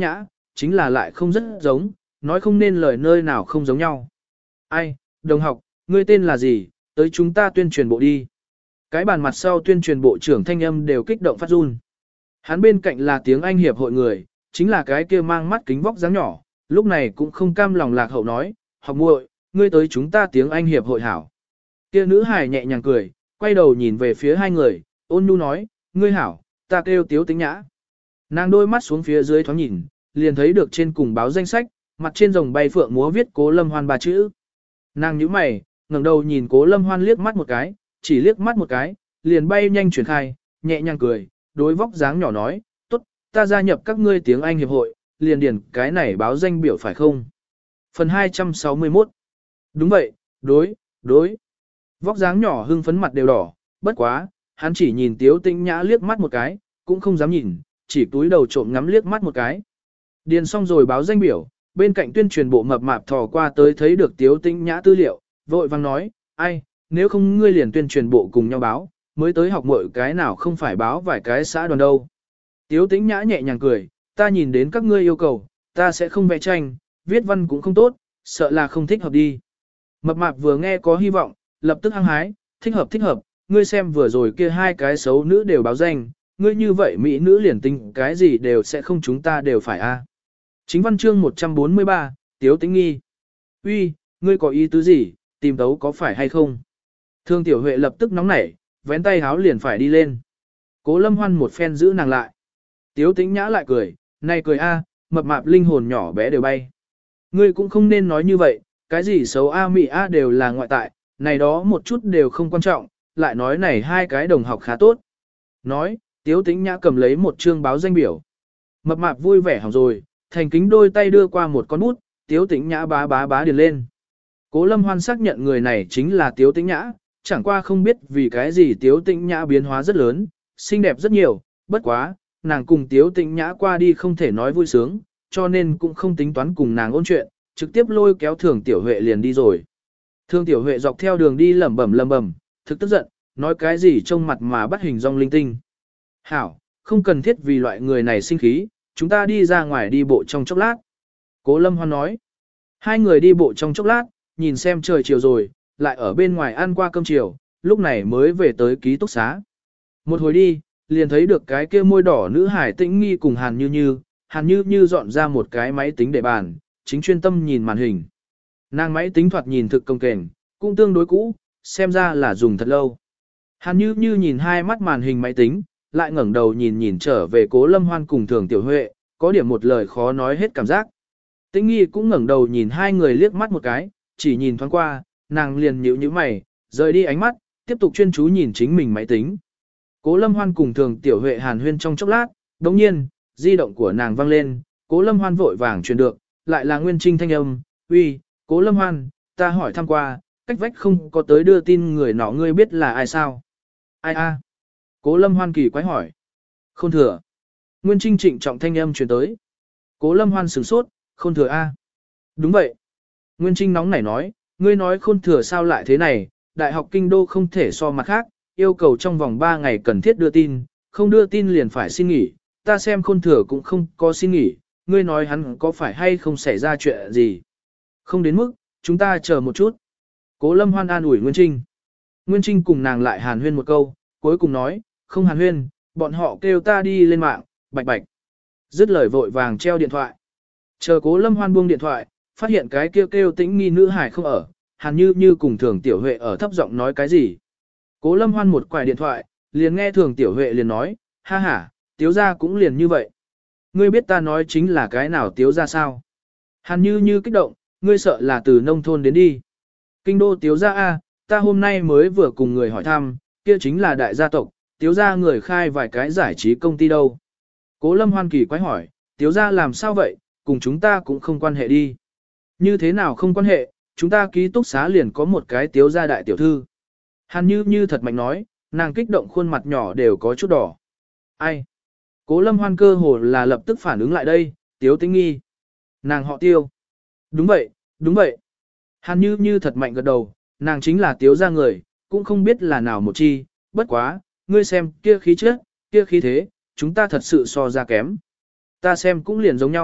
chính là lại không rất giống, nói không nên lời nơi nào không giống nhau. Ai, đồng học, ngươi tên là gì, tới chúng ta tuyên truyền bộ đi. Cái bàn mặt sau tuyên truyền bộ trưởng thanh âm đều kích động phát run. Hắn bên cạnh là tiếng Anh hiệp hội người, chính là cái kia mang mắt kính vóc dáng nhỏ, lúc này cũng không cam lòng lạc hậu nói, học muội, ngươi tới chúng ta tiếng Anh hiệp hội hảo. Kia nữ hài nhẹ nhàng cười, quay đầu nhìn về phía hai người, ôn nhu nói, ngươi hảo, ta kêu Tiếu Tĩnh Nhã. Nàng đôi mắt xuống phía dưới thoáng nhìn, liền thấy được trên cùng báo danh sách, mặt trên rồng bay phượng múa viết Cố Lâm Hoan ba chữ. Nàng nhíu mày, ngẩng đầu nhìn Cố Lâm Hoan liếc mắt một cái, chỉ liếc mắt một cái, liền bay nhanh chuyển khai, nhẹ nhàng cười, đối vóc dáng nhỏ nói, tốt, ta gia nhập các ngươi tiếng Anh hiệp hội, liền điền cái này báo danh biểu phải không? Phần hai trăm sáu mươi mốt. Đúng vậy, đối, đối. Vóc dáng nhỏ hưng phấn mặt đều đỏ, bất quá, hắn chỉ nhìn Tiếu Tĩnh Nhã liếc mắt một cái, cũng không dám nhìn, chỉ túi đầu trộm ngắm liếc mắt một cái. Điền xong rồi báo danh biểu, bên cạnh tuyên truyền bộ mập mạp thò qua tới thấy được Tiếu Tĩnh Nhã tư liệu, vội vang nói, ai, nếu không ngươi liền tuyên truyền bộ cùng nhau báo, mới tới học mọi cái nào không phải báo vài cái xã đoàn đâu. Tiếu Tĩnh Nhã nhẹ nhàng cười, ta nhìn đến các ngươi yêu cầu, ta sẽ không vẽ tranh, viết văn cũng không tốt, sợ là không thích hợp đi. Mập mạp vừa nghe có hy vọng, lập tức hăng hái, thích hợp thích hợp, ngươi xem vừa rồi kia hai cái xấu nữ đều báo danh, ngươi như vậy mỹ nữ liền tinh cái gì đều sẽ không chúng ta đều phải a. Chính văn chương một trăm bốn mươi ba, Tiếu Tĩnh nghi. Uy, ngươi có ý tứ gì, tìm tấu có phải hay không? Thương Tiểu Huệ lập tức nóng nảy, vén tay háo liền phải đi lên. Cố Lâm Hoan một phen giữ nàng lại. Tiếu Tĩnh Nhã lại cười, này cười a, mập mạp linh hồn nhỏ bé đều bay. Ngươi cũng không nên nói như vậy, cái gì xấu a mị a đều là ngoại tại, này đó một chút đều không quan trọng, lại nói này hai cái đồng học khá tốt. Nói, Tiếu Tĩnh Nhã cầm lấy một chương báo danh biểu. Mập mạp vui vẻ hỏng rồi, thành kính đôi tay đưa qua một con bút, Tiếu Tĩnh Nhã bá bá bá điền lên. Cố Lâm Hoan xác nhận người này chính là Tiếu Tĩnh Nhã, chẳng qua không biết vì cái gì Tiếu Tĩnh Nhã biến hóa rất lớn, xinh đẹp rất nhiều, bất quá, nàng cùng Tiếu Tĩnh Nhã qua đi không thể nói vui sướng, cho nên cũng không tính toán cùng nàng ôn chuyện, trực tiếp lôi kéo Thường Tiểu Huệ liền đi rồi. Thường Tiểu Huệ dọc theo đường đi lẩm bẩm lẩm bẩm, thực tức giận, nói cái gì trông mặt mà bắt hình dong linh tinh. Hảo, không cần thiết vì loại người này sinh khí, chúng ta đi ra ngoài đi bộ trong chốc lát. Cố Lâm Hoan nói. Hai người đi bộ trong chốc lát, nhìn xem trời chiều rồi, lại ở bên ngoài ăn qua cơm chiều, lúc này mới về tới ký túc xá. Một hồi đi, liền thấy được cái kia môi đỏ nữ hải Tĩnh nghi cùng Hàn Như Như, Hàn Như Như dọn ra một cái máy tính để bàn, chính chuyên tâm nhìn màn hình. Nàng máy tính thoạt nhìn thực công kềnh, cũng tương đối cũ, xem ra là dùng thật lâu. Hàn Như Như nhìn hai mắt màn hình máy tính, lại ngẩng đầu nhìn nhìn trở về Cố Lâm Hoan cùng Thường Tiểu Huệ, có điểm một lời khó nói hết cảm giác. Tĩnh nghi cũng ngẩng đầu nhìn hai người liếc mắt một cái, chỉ nhìn thoáng qua, nàng liền nhíu nhíu mày, rời đi ánh mắt, tiếp tục chuyên chú nhìn chính mình máy tính. Cố Lâm Hoan cùng Thường Tiểu Huệ hàn huyên trong chốc lát, đồng nhiên, di động của nàng vang lên, Cố Lâm Hoan vội vàng truyền được, lại là Nguyên Trinh thanh âm, uy, Cố Lâm Hoan, ta hỏi thăm qua, cách vách không có tới đưa tin người nọ ngươi biết là ai sao? Ai a? Cố Lâm Hoan kỳ quái hỏi. Khôn Thừa. Nguyên Trinh trịnh trọng thanh âm truyền tới. Cố Lâm Hoan sửng sốt, Khôn Thừa a? Đúng vậy. Nguyên Trinh nóng nảy nói, ngươi nói Khôn Thừa sao lại thế này, Đại học Kinh Đô không thể so mặt khác, yêu cầu trong vòng ba ngày cần thiết đưa tin, không đưa tin liền phải xin nghỉ, ta xem Khôn Thừa cũng không có xin nghỉ, ngươi nói hắn có phải hay không xảy ra chuyện gì. Không đến mức, chúng ta chờ một chút. Cố Lâm Hoan an ủi Nguyên Trinh. Nguyên Trinh cùng nàng lại hàn huyên một câu, cuối cùng nói, không hàn huyên, bọn họ kêu ta đi lên mạng, bạch bạch. Dứt lời vội vàng treo điện thoại. Chờ Cố Lâm Hoan buông điện thoại, phát hiện cái kêu kêu Tĩnh nghi nữ hải không ở, Hàn Như Như cùng Thường Tiểu Huệ ở thấp giọng nói cái gì. Cố Lâm Hoan một quải điện thoại, liền nghe Thường Tiểu Huệ liền nói, ha ha, Tiếu gia cũng liền như vậy. Ngươi biết ta nói chính là cái nào Tiếu gia sao? Hàn Như Như kích động, ngươi sợ là từ nông thôn đến đi. Kinh đô Tiếu gia a, ta hôm nay mới vừa cùng người hỏi thăm, kia chính là đại gia tộc, Tiếu gia người khai vài cái giải trí công ty đâu. Cố Lâm Hoan kỳ quái hỏi, Tiếu gia làm sao vậy, cùng chúng ta cũng không quan hệ đi. Như thế nào không quan hệ, chúng ta ký túc xá liền có một cái Tiếu gia đại tiểu thư. Hàn Như Như thật mạnh nói, nàng kích động khuôn mặt nhỏ đều có chút đỏ. Ai? Cố Lâm Hoan cơ hồ là lập tức phản ứng lại đây, Tiếu Tĩnh nghi. Nàng họ Tiêu. Đúng vậy, đúng vậy. Hàn Như Như thật mạnh gật đầu, nàng chính là Tiếu gia người, cũng không biết là nào một chi, bất quá, ngươi xem kia khí chất, kia khí thế, chúng ta thật sự so ra kém. Ta xem cũng liền giống nhau,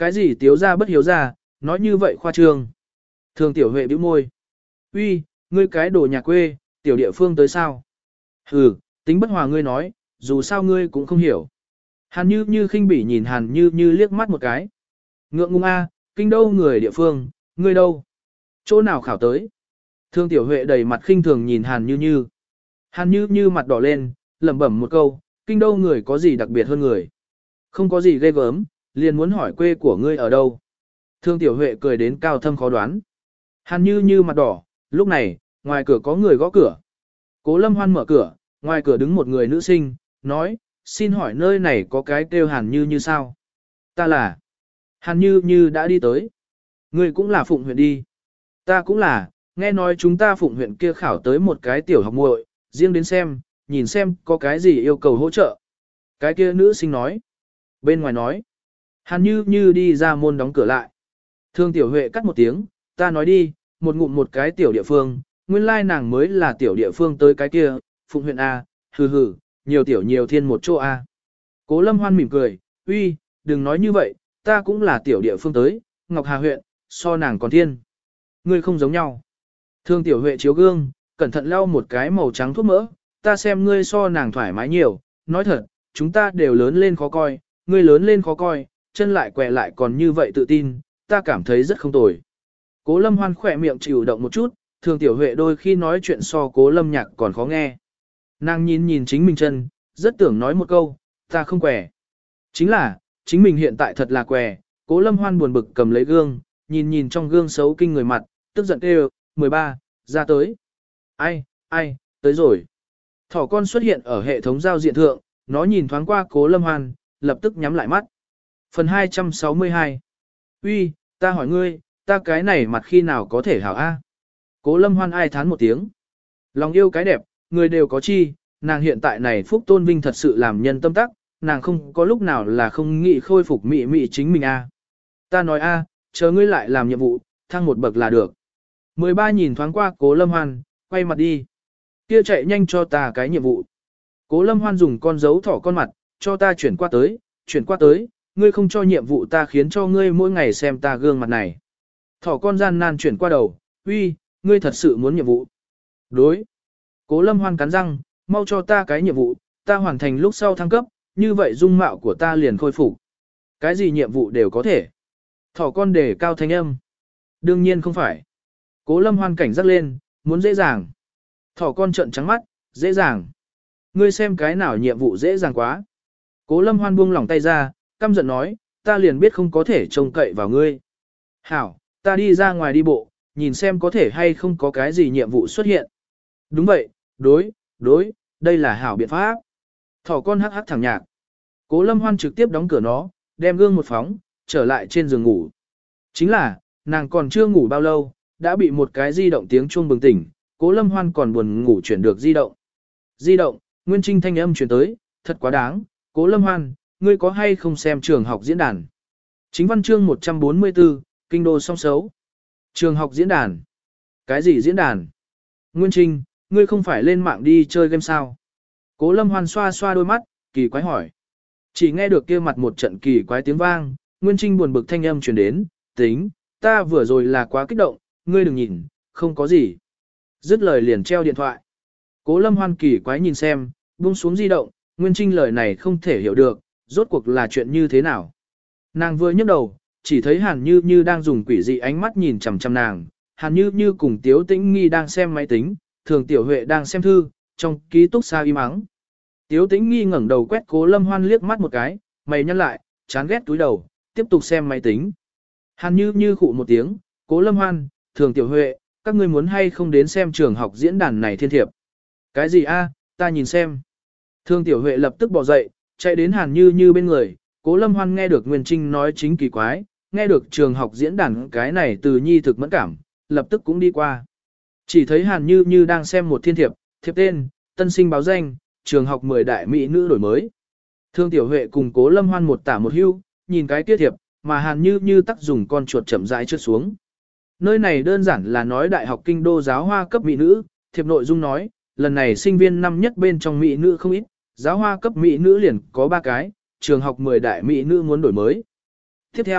Cái gì tiếu ra bất hiếu ra, nói như vậy khoa trương. Thường tiểu huệ bĩu môi. Uy, ngươi cái đồ nhà quê, tiểu địa phương tới sao? Hừ, tính bất hòa ngươi nói, dù sao ngươi cũng không hiểu. Hàn như như khinh bỉ nhìn hàn như như liếc mắt một cái. Ngượng ngùng a, kinh đâu người địa phương, ngươi đâu? Chỗ nào khảo tới? Thương tiểu huệ đầy mặt khinh thường nhìn hàn như như. Hàn như như mặt đỏ lên, lẩm bẩm một câu, kinh đâu người có gì đặc biệt hơn người. Không có gì ghê gớm, liền muốn hỏi quê của ngươi ở đâu. Thương tiểu huệ cười đến cao thâm khó đoán. Hàn như như mặt đỏ, lúc này, ngoài cửa có người gõ cửa. Cố Lâm Hoan mở cửa, ngoài cửa đứng một người nữ sinh, nói, xin hỏi nơi này có cái kêu Hàn như như sao? Ta là. Hàn như như đã đi tới. Ngươi cũng là Phụng huyện đi. Ta cũng là, nghe nói chúng ta Phụng huyện kia khảo tới một cái tiểu học muội, riêng đến xem, nhìn xem có cái gì yêu cầu hỗ trợ. Cái kia nữ sinh nói. Bên ngoài nói. Hàn như như đi ra môn đóng cửa lại. Thương tiểu huệ cắt một tiếng, ta nói đi, một ngụm một cái tiểu địa phương, nguyên lai nàng mới là tiểu địa phương tới cái kia, Phụng huyện A, hừ hừ, nhiều tiểu nhiều thiên một chỗ A. Cố Lâm Hoan mỉm cười, uy, đừng nói như vậy, ta cũng là tiểu địa phương tới, Ngọc Hà huyện, so nàng còn thiên. Ngươi không giống nhau. Thương tiểu huệ chiếu gương, cẩn thận lau một cái màu trắng thuốc mỡ, ta xem ngươi so nàng thoải mái nhiều, nói thật, chúng ta đều lớn lên khó coi, ngươi lớn lên khó coi, chân lại quẹ lại còn như vậy tự tin, ta cảm thấy rất không tồi. Cố Lâm Hoan khỏe miệng chịu động một chút, Thường tiểu huệ đôi khi nói chuyện so Cố Lâm Nhạc còn khó nghe. Nàng nhìn nhìn chính mình chân, rất tưởng nói một câu, ta không quẻ. Chính là, chính mình hiện tại thật là quẻ. Cố Lâm Hoan buồn bực cầm lấy gương, nhìn nhìn trong gương xấu kinh người mặt, tức giận kêu, mười ba, ra tới. Ai, ai, tới rồi. Thỏ con xuất hiện ở hệ thống giao diện thượng, nó nhìn thoáng qua Cố Lâm Hoan, lập tức nhắm lại mắt. Phần hai trăm sáu mươi hai. Uy, ta hỏi ngươi, ta cái này mặt khi nào có thể hảo a? Cố Lâm Hoan ai thán một tiếng. Lòng yêu cái đẹp, người đều có chi, nàng hiện tại này phúc tôn vinh thật sự làm nhân tâm tắc, nàng không có lúc nào là không nghĩ khôi phục mị mị chính mình a. Ta nói a, chờ ngươi lại làm nhiệm vụ, thăng một bậc là được. mười ba nhìn thoáng qua Cố Lâm Hoan, quay mặt đi. Kia chạy nhanh cho ta cái nhiệm vụ. Cố Lâm Hoan dùng con dấu thỏ con mặt, cho ta chuyển qua tới, chuyển qua tới, ngươi không cho nhiệm vụ ta khiến cho ngươi mỗi ngày xem ta gương mặt này. Thỏ con gian nan chuyển qua đầu, uy, ngươi thật sự muốn nhiệm vụ. Đối. Cố Lâm Hoan cắn răng, mau cho ta cái nhiệm vụ, ta hoàn thành lúc sau thăng cấp, như vậy dung mạo của ta liền khôi phục. Cái gì nhiệm vụ đều có thể. Thỏ con đề cao thanh âm. Đương nhiên không phải. Cố Lâm Hoan cảnh giác lên, muốn dễ dàng. Thỏ con trợn trắng mắt, dễ dàng. Ngươi xem cái nào nhiệm vụ dễ dàng quá. Cố Lâm Hoan buông lỏng tay ra, căm giận nói, ta liền biết không có thể trông cậy vào ngươi. Hảo, ta đi ra ngoài đi bộ, nhìn xem có thể hay không có cái gì nhiệm vụ xuất hiện. Đúng vậy, đối, đối, đây là hảo biện pháp. Thỏ con hắc hắc thẳng nhạc. Cố Lâm Hoan trực tiếp đóng cửa nó, đem gương một phóng, trở lại trên giường ngủ. Chính là, nàng còn chưa ngủ bao lâu, đã bị một cái di động tiếng chuông bừng tỉnh, Cố Lâm Hoan còn buồn ngủ chuyển được di động. Di động, Nguyên Trinh thanh âm chuyển tới, thật quá đáng, Cố Lâm Hoan, ngươi có hay không xem trường học diễn đàn? Chính văn chương một trăm bốn mươi tư, kinh đô song xấu. Trường học diễn đàn. Cái gì diễn đàn? Nguyên Trinh, ngươi không phải lên mạng đi chơi game sao? Cố Lâm Hoan xoa xoa đôi mắt, kỳ quái hỏi. Chỉ nghe được kia mặt một trận kỳ quái tiếng vang, Nguyên Trinh buồn bực thanh âm truyền đến, tính, ta vừa rồi là quá kích động, ngươi đừng nhìn, không có gì. Dứt lời liền treo điện thoại. Cố Lâm Hoan kỳ quái nhìn xem, buông xuống di động, Nguyên Trinh lời này không thể hiểu được, rốt cuộc là chuyện như thế nào. Nàng vừa nhấc đầu, chỉ thấy Hàn Như Như đang dùng quỷ dị ánh mắt nhìn chằm chằm nàng, Hàn Như Như cùng Tiếu Tĩnh Nghi đang xem máy tính, Thường Tiểu Huệ đang xem thư, trong ký túc xa im ắng. Tiếu Tĩnh Nghi ngẩng đầu quét Cố Lâm Hoan liếc mắt một cái, mày nhăn lại, chán ghét túi đầu, tiếp tục xem máy tính. Hàn Như Như khụ một tiếng, Cố Lâm Hoan, Thường Tiểu Huệ, các ngươi muốn hay không đến xem trường học diễn đàn này thiên thiệp. Cái gì a? Ta nhìn xem. Thường Tiểu Huệ lập tức bỏ dậy, chạy đến Hàn Như Như bên người, Cố Lâm Hoan nghe được Nguyên Trinh nói chính kỳ quái, nghe được trường học diễn đàn cái này từ nhi thực mẫn cảm, lập tức cũng đi qua. Chỉ thấy Hàn Như Như đang xem một thiên thiệp, thiệp tên, tân sinh báo danh, trường học mười đại mỹ nữ đổi mới. Thương Tiểu Huệ cùng Cố Lâm Hoan một tả một hưu, nhìn cái tiết thiệp, mà Hàn Như Như tắc dùng con chuột chậm rãi trượt xuống. Nơi này đơn giản là nói đại học kinh đô giáo hoa cấp mỹ nữ, thiệp nội dung nói, lần này sinh viên năm nhất bên trong mỹ nữ không ít, giáo hoa cấp mỹ nữ liền có ba cái, trường học mười đại mỹ nữ muốn đổi mới. Tiếp theo,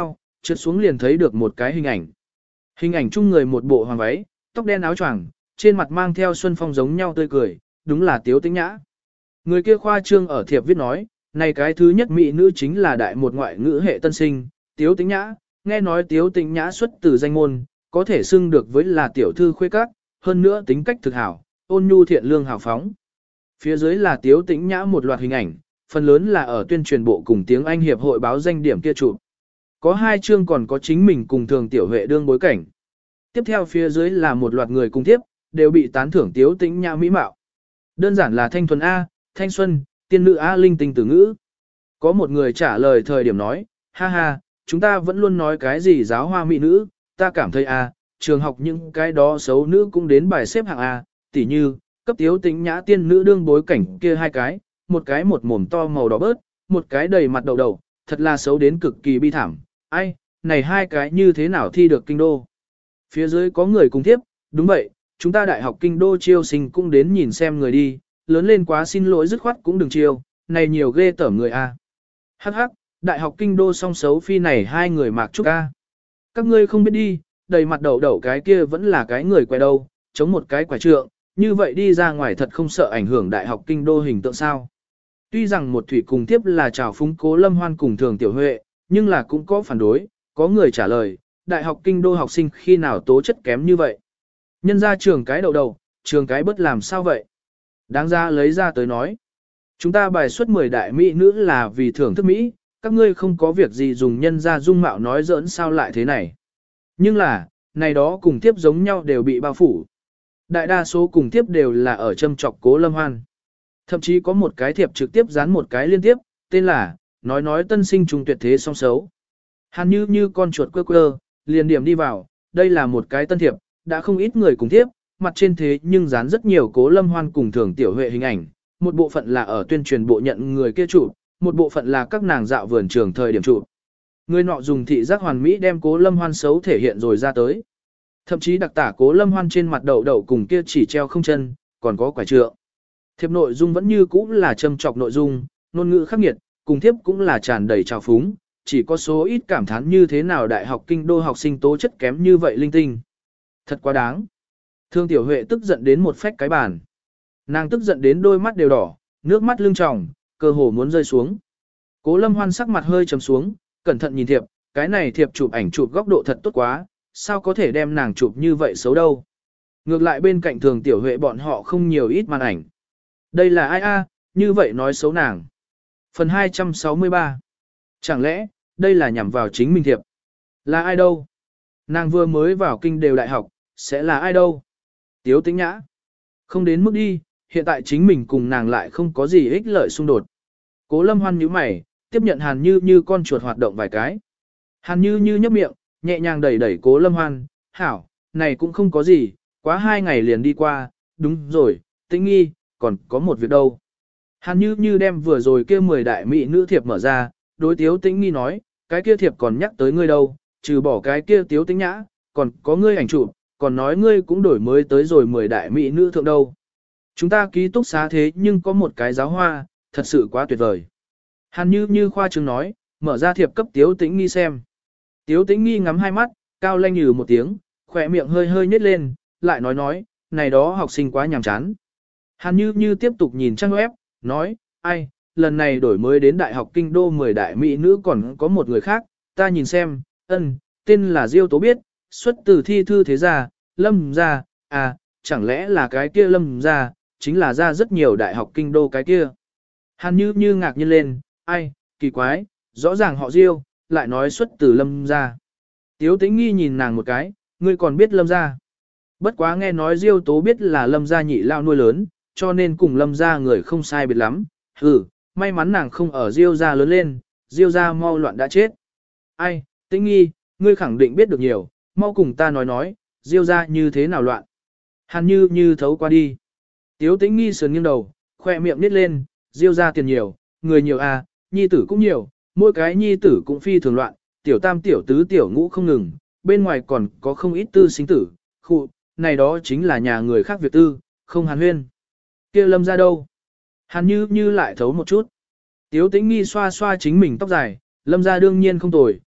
trượt xuống liền thấy được một cái hình ảnh. Hình ảnh chung người một bộ hoàng váy, tóc đen áo choàng, trên mặt mang theo xuân phong giống nhau tươi cười, đúng là Tiếu Tĩnh Nhã. Người kia khoa trương ở thiệp viết nói, này cái thứ nhất mỹ nữ chính là đại một ngoại ngữ hệ tân sinh, Tiếu Tĩnh Nhã, nghe nói Tiếu Tĩnh Nhã xuất từ danh môn, có thể xưng được với là tiểu thư khuê các, hơn nữa tính cách thực hảo, ôn nhu thiện lương hào phóng. Phía dưới là Tiếu Tĩnh Nhã một loạt hình ảnh, phần lớn là ở tuyên truyền bộ cùng tiếng Anh hiệp hội báo danh điểm kia chụp. Có hai chương còn có chính mình cùng Thường Tiểu Huệ đương bối cảnh. Tiếp theo phía dưới là một loạt người cùng tiếp, đều bị tán thưởng Tiếu Tĩnh Nhã mỹ mạo. Đơn giản là thanh thuần A, thanh xuân, tiên nữ A linh tinh tử ngữ. Có một người trả lời thời điểm nói, ha ha, chúng ta vẫn luôn nói cái gì giáo hoa mỹ nữ, ta cảm thấy A, trường học những cái đó xấu nữ cũng đến bài xếp hạng A, tỉ như, cấp Tiếu Tĩnh Nhã tiên nữ đương bối cảnh kia hai cái, một cái một mồm to màu đỏ bớt, một cái đầy mặt đầu đầu, thật là xấu đến cực kỳ bi thảm. Ai, này hai cái như thế nào thi được kinh đô? Phía dưới có người cùng tiếp, đúng vậy, chúng ta đại học kinh đô chiêu sinh cũng đến nhìn xem người đi, lớn lên quá xin lỗi dứt khoát cũng đừng chiêu, này nhiều ghê tởm người a. Hắc hắc, đại học kinh đô song xấu phi này hai người mạc trúc a. Các ngươi không biết đi, đầy mặt đầu đầu cái kia vẫn là cái người quay đâu, chống một cái quả trượng, như vậy đi ra ngoài thật không sợ ảnh hưởng đại học kinh đô hình tượng sao. Tuy rằng một thủy cùng tiếp là chào phúng Cố Lâm Hoan cùng Thường Tiểu Huệ, nhưng là cũng có phản đối, có người trả lời, đại học kinh đô học sinh khi nào tố chất kém như vậy. Nhân ra trường cái đầu đầu, trường cái bất làm sao vậy. Đáng ra lấy ra tới nói. Chúng ta bài xuất mười đại mỹ nữ là vì thưởng thức Mỹ, các ngươi không có việc gì dùng nhân ra dung mạo nói giỡn sao lại thế này. Nhưng là, này đó cùng tiếp giống nhau đều bị bao phủ. Đại đa số cùng tiếp đều là ở châm chọc Cố Lâm Hoan. Thậm chí có một cái thiệp trực tiếp dán một cái liên tiếp, tên là, nói nói tân sinh trùng tuyệt thế song xấu. Hàn như như con chuột quơ quơ, liền điểm đi vào, đây là một cái tân thiệp, đã không ít người cùng tiếp, mặt trên thế nhưng dán rất nhiều Cố Lâm Hoan cùng Thường Tiểu Huệ hình ảnh, một bộ phận là ở tuyên truyền bộ nhận người kia chụp, một bộ phận là các nàng dạo vườn trường thời điểm chụp. Người nọ dùng thị giác hoàn mỹ đem Cố Lâm Hoan xấu thể hiện rồi ra tới. Thậm chí đặc tả Cố Lâm Hoan trên mặt đậu đậu cùng kia chỉ treo không chân, còn có quả trượng. Thiệp nội dung vẫn như cũ là châm chọc nội dung, ngôn ngữ khắc nghiệt, cùng thiếp cũng là tràn đầy trào phúng, chỉ có số ít cảm thán như thế nào đại học kinh đô học sinh tố chất kém như vậy linh tinh. Thật quá đáng. Thương Tiểu Huệ tức giận đến một phách cái bàn. Nàng tức giận đến đôi mắt đều đỏ, nước mắt lưng tròng, cơ hồ muốn rơi xuống. Cố Lâm Hoan sắc mặt hơi trầm xuống, cẩn thận nhìn thiệp, cái này thiệp chụp ảnh chụp góc độ thật tốt quá, sao có thể đem nàng chụp như vậy xấu đâu. Ngược lại bên cạnh Thường Tiểu Huệ bọn họ không nhiều ít màn ảnh. Đây là ai a, như vậy nói xấu nàng. Phần hai trăm sáu mươi ba. Chẳng lẽ, đây là nhằm vào chính mình thiệp? Là ai đâu? Nàng vừa mới vào kinh đều đại học, sẽ là ai đâu? Tiếu Tĩnh Nhã. Không đến mức đi, hiện tại chính mình cùng nàng lại không có gì ích lợi xung đột. Cố Lâm Hoan nhíu mày, tiếp nhận Hàn Như Như con chuột hoạt động vài cái. Hàn Như Như nhấp miệng, nhẹ nhàng đẩy đẩy Cố Lâm Hoan, hảo, này cũng không có gì, quá hai ngày liền đi qua, đúng rồi, Tĩnh Nghi, còn có một việc đâu. Hàn Như Như đem vừa rồi kia mười đại mỹ nữ thiệp mở ra, đối Tiếu Tĩnh Nghi nói, cái kia thiệp còn nhắc tới ngươi đâu, trừ bỏ cái kia Tiếu Tĩnh Nhã, còn có ngươi ảnh chụp, còn nói ngươi cũng đổi mới tới rồi mười đại mỹ nữ thượng đâu. Chúng ta ký túc xá thế nhưng có một cái giáo hoa, thật sự quá tuyệt vời. Hàn Như Như khoa trương nói, mở ra thiệp cấp Tiếu Tĩnh Nghi xem. Tiếu Tĩnh Nghi ngắm hai mắt, cao lanh như một tiếng, khỏe miệng hơi hơi nhếch lên, lại nói nói, này đó học sinh quá nhàm chán. Hàn Như Như tiếp tục nhìn trang web, nói, ai, lần này đổi mới đến Đại học Kinh Đô mười đại mỹ nữ còn có một người khác, ta nhìn xem, ân, tên là Diêu Tố Biết, xuất từ thi thư thế gia, Lâm gia, à, chẳng lẽ là cái kia Lâm gia, chính là ra rất nhiều Đại học Kinh Đô cái kia. Hàn Như Như ngạc nhiên lên, ai, kỳ quái, rõ ràng họ Diêu, lại nói xuất từ Lâm gia. Tiếu Tĩnh Nghi nhìn nàng một cái, ngươi còn biết Lâm gia. Bất quá nghe nói Diêu Tố Biết là Lâm gia nhị lao nuôi lớn, cho nên cùng Lâm gia người không sai biệt lắm. Ừ, may mắn nàng không ở Diêu gia lớn lên, Diêu gia mau loạn đã chết. Ai, Tĩnh Nghi, ngươi khẳng định biết được nhiều, mau cùng ta nói nói, Diêu gia như thế nào loạn. Hàn Như Như thấu qua đi. Tiếu Tĩnh Nghi sườn nghiêng đầu, khoe miệng nít lên, Diêu gia tiền nhiều, người nhiều à, nhi tử cũng nhiều, mỗi cái nhi tử cũng phi thường loạn, tiểu tam tiểu tứ tiểu ngũ không ngừng, bên ngoài còn có không ít tư sinh tử, khu, này đó chính là nhà người khác việc tư, không hàn huyên. Kia Lâm gia đâu? Hàn Như Như lại thấu một chút. Tiếu Tĩnh Nghi xoa xoa chính mình tóc dài, Lâm gia đương nhiên không tồi,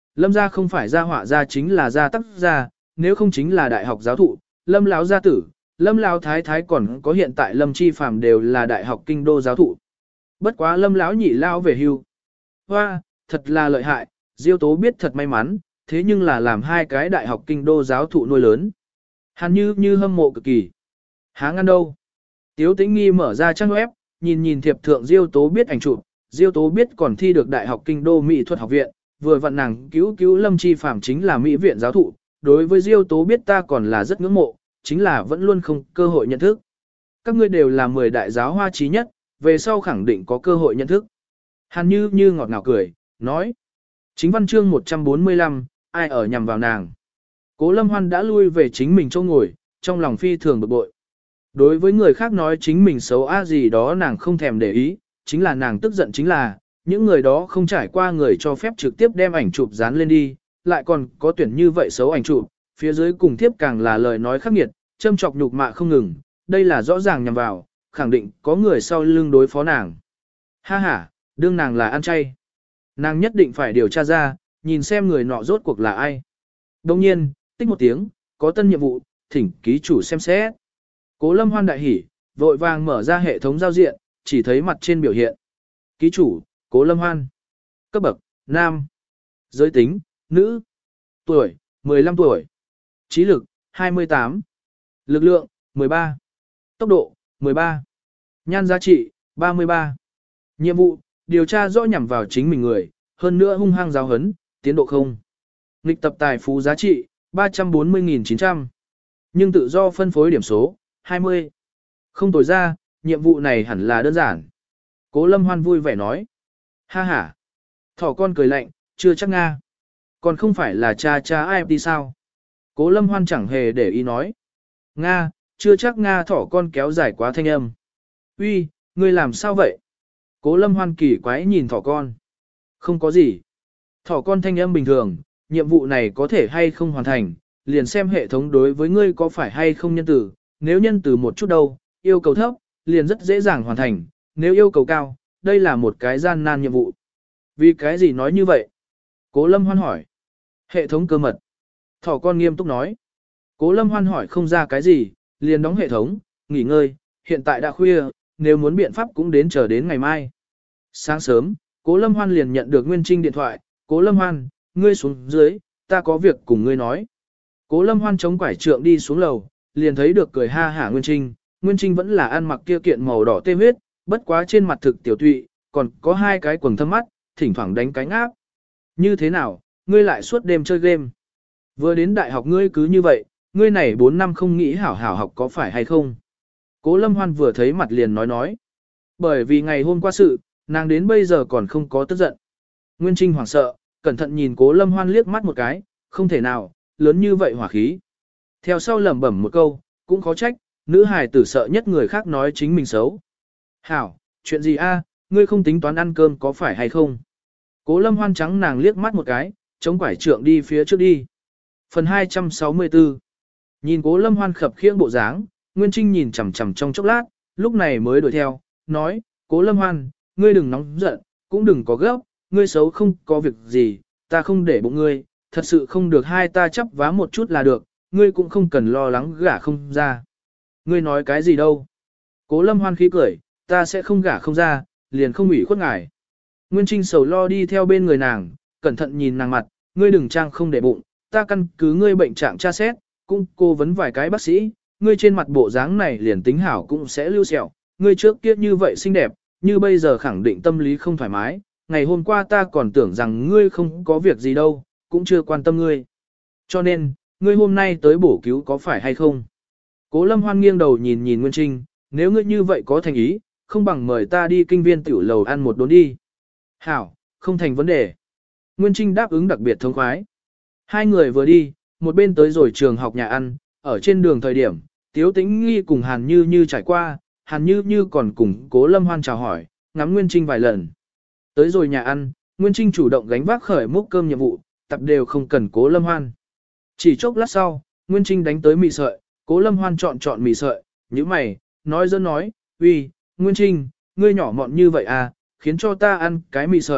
Lâm gia không phải gia họa gia chính là gia tác gia, nếu không chính là đại học giáo thụ, Lâm lão gia tử, Lâm lão thái thái còn có hiện tại Lâm Chi Phàm đều là đại học kinh đô giáo thụ. Bất quá Lâm lão nhị lao về hưu. Hoa, thật là lợi hại, Diêu Tố biết thật may mắn, thế nhưng là làm hai cái đại học kinh đô giáo thụ nuôi lớn. Hàn Như Như hâm mộ cực kỳ. Há ngăn đâu? Tiếu Tĩnh Nghi mở ra trang web, nhìn nhìn thiệp thượng Diêu Tố biết ảnh chụp, Diêu Tố biết còn thi được đại học kinh đô mỹ thuật học viện, vừa vặn nàng cứu cứu Lâm Chi Phàm chính là mỹ viện giáo thụ, đối với Diêu Tố biết ta còn là rất ngưỡng mộ, chính là vẫn luôn không cơ hội nhận thức. Các ngươi đều là mười đại giáo hoa trí nhất, về sau khẳng định có cơ hội nhận thức. Hàn Như Như ngọt ngào cười, nói. Chính văn chương một trăm bốn mươi lăm, ai ở nhằm vào nàng. Cố Lâm Hoan đã lui về chính mình chỗ ngồi, trong lòng phi thường bực bội. Đối với người khác nói chính mình xấu á gì đó nàng không thèm để ý, chính là nàng tức giận chính là, những người đó không trải qua người cho phép trực tiếp đem ảnh chụp dán lên đi, lại còn có tuyển như vậy xấu ảnh chụp, phía dưới cùng tiếp càng là lời nói khắc nghiệt, châm chọc nhục mạ không ngừng, đây là rõ ràng nhằm vào, khẳng định có người sau lưng đối phó nàng. Ha ha, đương nàng là ăn chay. Nàng nhất định phải điều tra ra, nhìn xem người nọ rốt cuộc là ai. Đồng nhiên, tích một tiếng, có tân nhiệm vụ, thỉnh ký chủ xem xét. Cố Lâm Hoan đại hỉ, vội vàng mở ra hệ thống giao diện, chỉ thấy mặt trên biểu hiện. Ký chủ, Cố Lâm Hoan. Cấp bậc, nam. Giới tính, nữ. Tuổi, mười lăm tuổi. Trí lực, hai mươi tám. Lực lượng, mười ba. Tốc độ, mười ba. Nhan giá trị, ba mươi ba. Nhiệm vụ, điều tra rõ nhằm vào chính mình người, hơn nữa hung hăng giáo hấn, tiến độ không. Nghịch tập tài phú giá trị, ba trăm bốn mươi nghìn chín trăm. Nhưng tự do phân phối điểm số, hai mươi. Không tồi ra, nhiệm vụ này hẳn là đơn giản. Cố Lâm Hoan vui vẻ nói. Ha ha. Thỏ con cười lạnh, chưa chắc Nga. Còn không phải là cha cha ai đi sao? Cố Lâm Hoan chẳng hề để ý nói. Nga, chưa chắc Nga thỏ con kéo dài quá thanh âm. Uy, ngươi làm sao vậy? Cố Lâm Hoan kỳ quái nhìn thỏ con. Không có gì. Thỏ con thanh âm bình thường, nhiệm vụ này có thể hay không hoàn thành, liền xem hệ thống đối với ngươi có phải hay không nhân tử. Nếu nhân tử một chút đâu, yêu cầu thấp, liền rất dễ dàng hoàn thành. Nếu yêu cầu cao, đây là một cái gian nan nhiệm vụ. Vì cái gì nói như vậy? Cố Lâm Hoan hỏi. Hệ thống cơ mật. Thỏ con nghiêm túc nói. Cố Lâm Hoan hỏi không ra cái gì, liền đóng hệ thống, nghỉ ngơi, hiện tại đã khuya, nếu muốn biện pháp cũng đến chờ đến ngày mai. Sáng sớm, Cố Lâm Hoan liền nhận được Nguyên Trinh điện thoại, Cố Lâm Hoan, ngươi xuống dưới, ta có việc cùng ngươi nói. Cố Lâm Hoan chống quải trượng đi xuống lầu, liền thấy được cười ha hả Nguyên Trinh, Nguyên Trinh vẫn là ăn mặc kia kiện màu đỏ tê huyết, bất quá trên mặt thực tiểu tụy, còn có hai cái quầng thâm mắt, thỉnh thoảng đánh cánh áp. Như thế nào, ngươi lại suốt đêm chơi game. Vừa đến đại học ngươi cứ như vậy, ngươi này bốn năm không nghĩ hảo hảo học có phải hay không? Cố Lâm Hoan vừa thấy mặt liền nói nói. Bởi vì ngày hôm qua sự, nàng đến bây giờ còn không có tức giận. Nguyên Trinh hoảng sợ, cẩn thận nhìn Cố Lâm Hoan liếc mắt một cái, không thể nào, lớn như vậy hỏa khí. Theo sau lẩm bẩm một câu, cũng khó trách, nữ hài tử sợ nhất người khác nói chính mình xấu. Hảo, chuyện gì a? Ngươi không tính toán ăn cơm có phải hay không? Cố Lâm Hoan trắng nàng liếc mắt một cái, chống quải trượng đi phía trước đi. Phần hai trăm sáu mươi tư. Nhìn Cố Lâm Hoan khập khiễng bộ dáng, Nguyên Trinh nhìn chằm chằm trong chốc lát, lúc này mới đuổi theo, nói, Cố Lâm Hoan, ngươi đừng nóng giận, cũng đừng có gấp, ngươi xấu không có việc gì, ta không để bụng ngươi, thật sự không được hai ta chấp vá một chút là được, ngươi cũng không cần lo lắng gả không ra. Ngươi nói cái gì đâu? Cố Lâm Hoan khí cười, ta sẽ không gả không ra, liền không ủy khuất ngài. Nguyên Trinh sầu lo đi theo bên người nàng, cẩn thận nhìn nàng mặt, ngươi đừng trang không để bụng, ta căn cứ ngươi bệnh trạng tra xét, cũng cô vấn vài cái bác sĩ, ngươi trên mặt bộ dáng này liền tính hảo cũng sẽ lưu sẹo, ngươi trước kia như vậy xinh đẹp, như bây giờ khẳng định tâm lý không thoải mái, ngày hôm qua ta còn tưởng rằng ngươi không có việc gì đâu, cũng chưa quan tâm ngươi. Cho nên, ngươi hôm nay tới bổ cứu có phải hay không? Cố Lâm Hoan nghiêng đầu nhìn nhìn Nguyên Trinh, nếu ngươi như vậy có thành ý, không bằng mời ta đi kinh viên tiểu lầu ăn một đốn đi. Hảo, không thành vấn đề. Nguyên Trinh đáp ứng đặc biệt thông khoái. Hai người vừa đi, một bên tới rồi trường học nhà ăn, ở trên đường thời điểm, Tiếu Tĩnh Nghi cùng Hàn Như Như trải qua, Hàn Như Như còn cùng Cố Lâm Hoan chào hỏi, ngắm Nguyên Trinh vài lần. Tới rồi nhà ăn, Nguyên Trinh chủ động gánh vác khởi múc cơm nhiệm vụ, tập đều không cần Cố Lâm Hoan. Chỉ chốc lát sau, Nguyên Trinh đánh tới mì sợi, Cố Lâm Hoan chọn chọn mì sợi, như mày, nói dân nói, uy, Nguyên Trinh, ngươi nhỏ mọn như vậy à, khiến cho ta ăn cái mì sợi,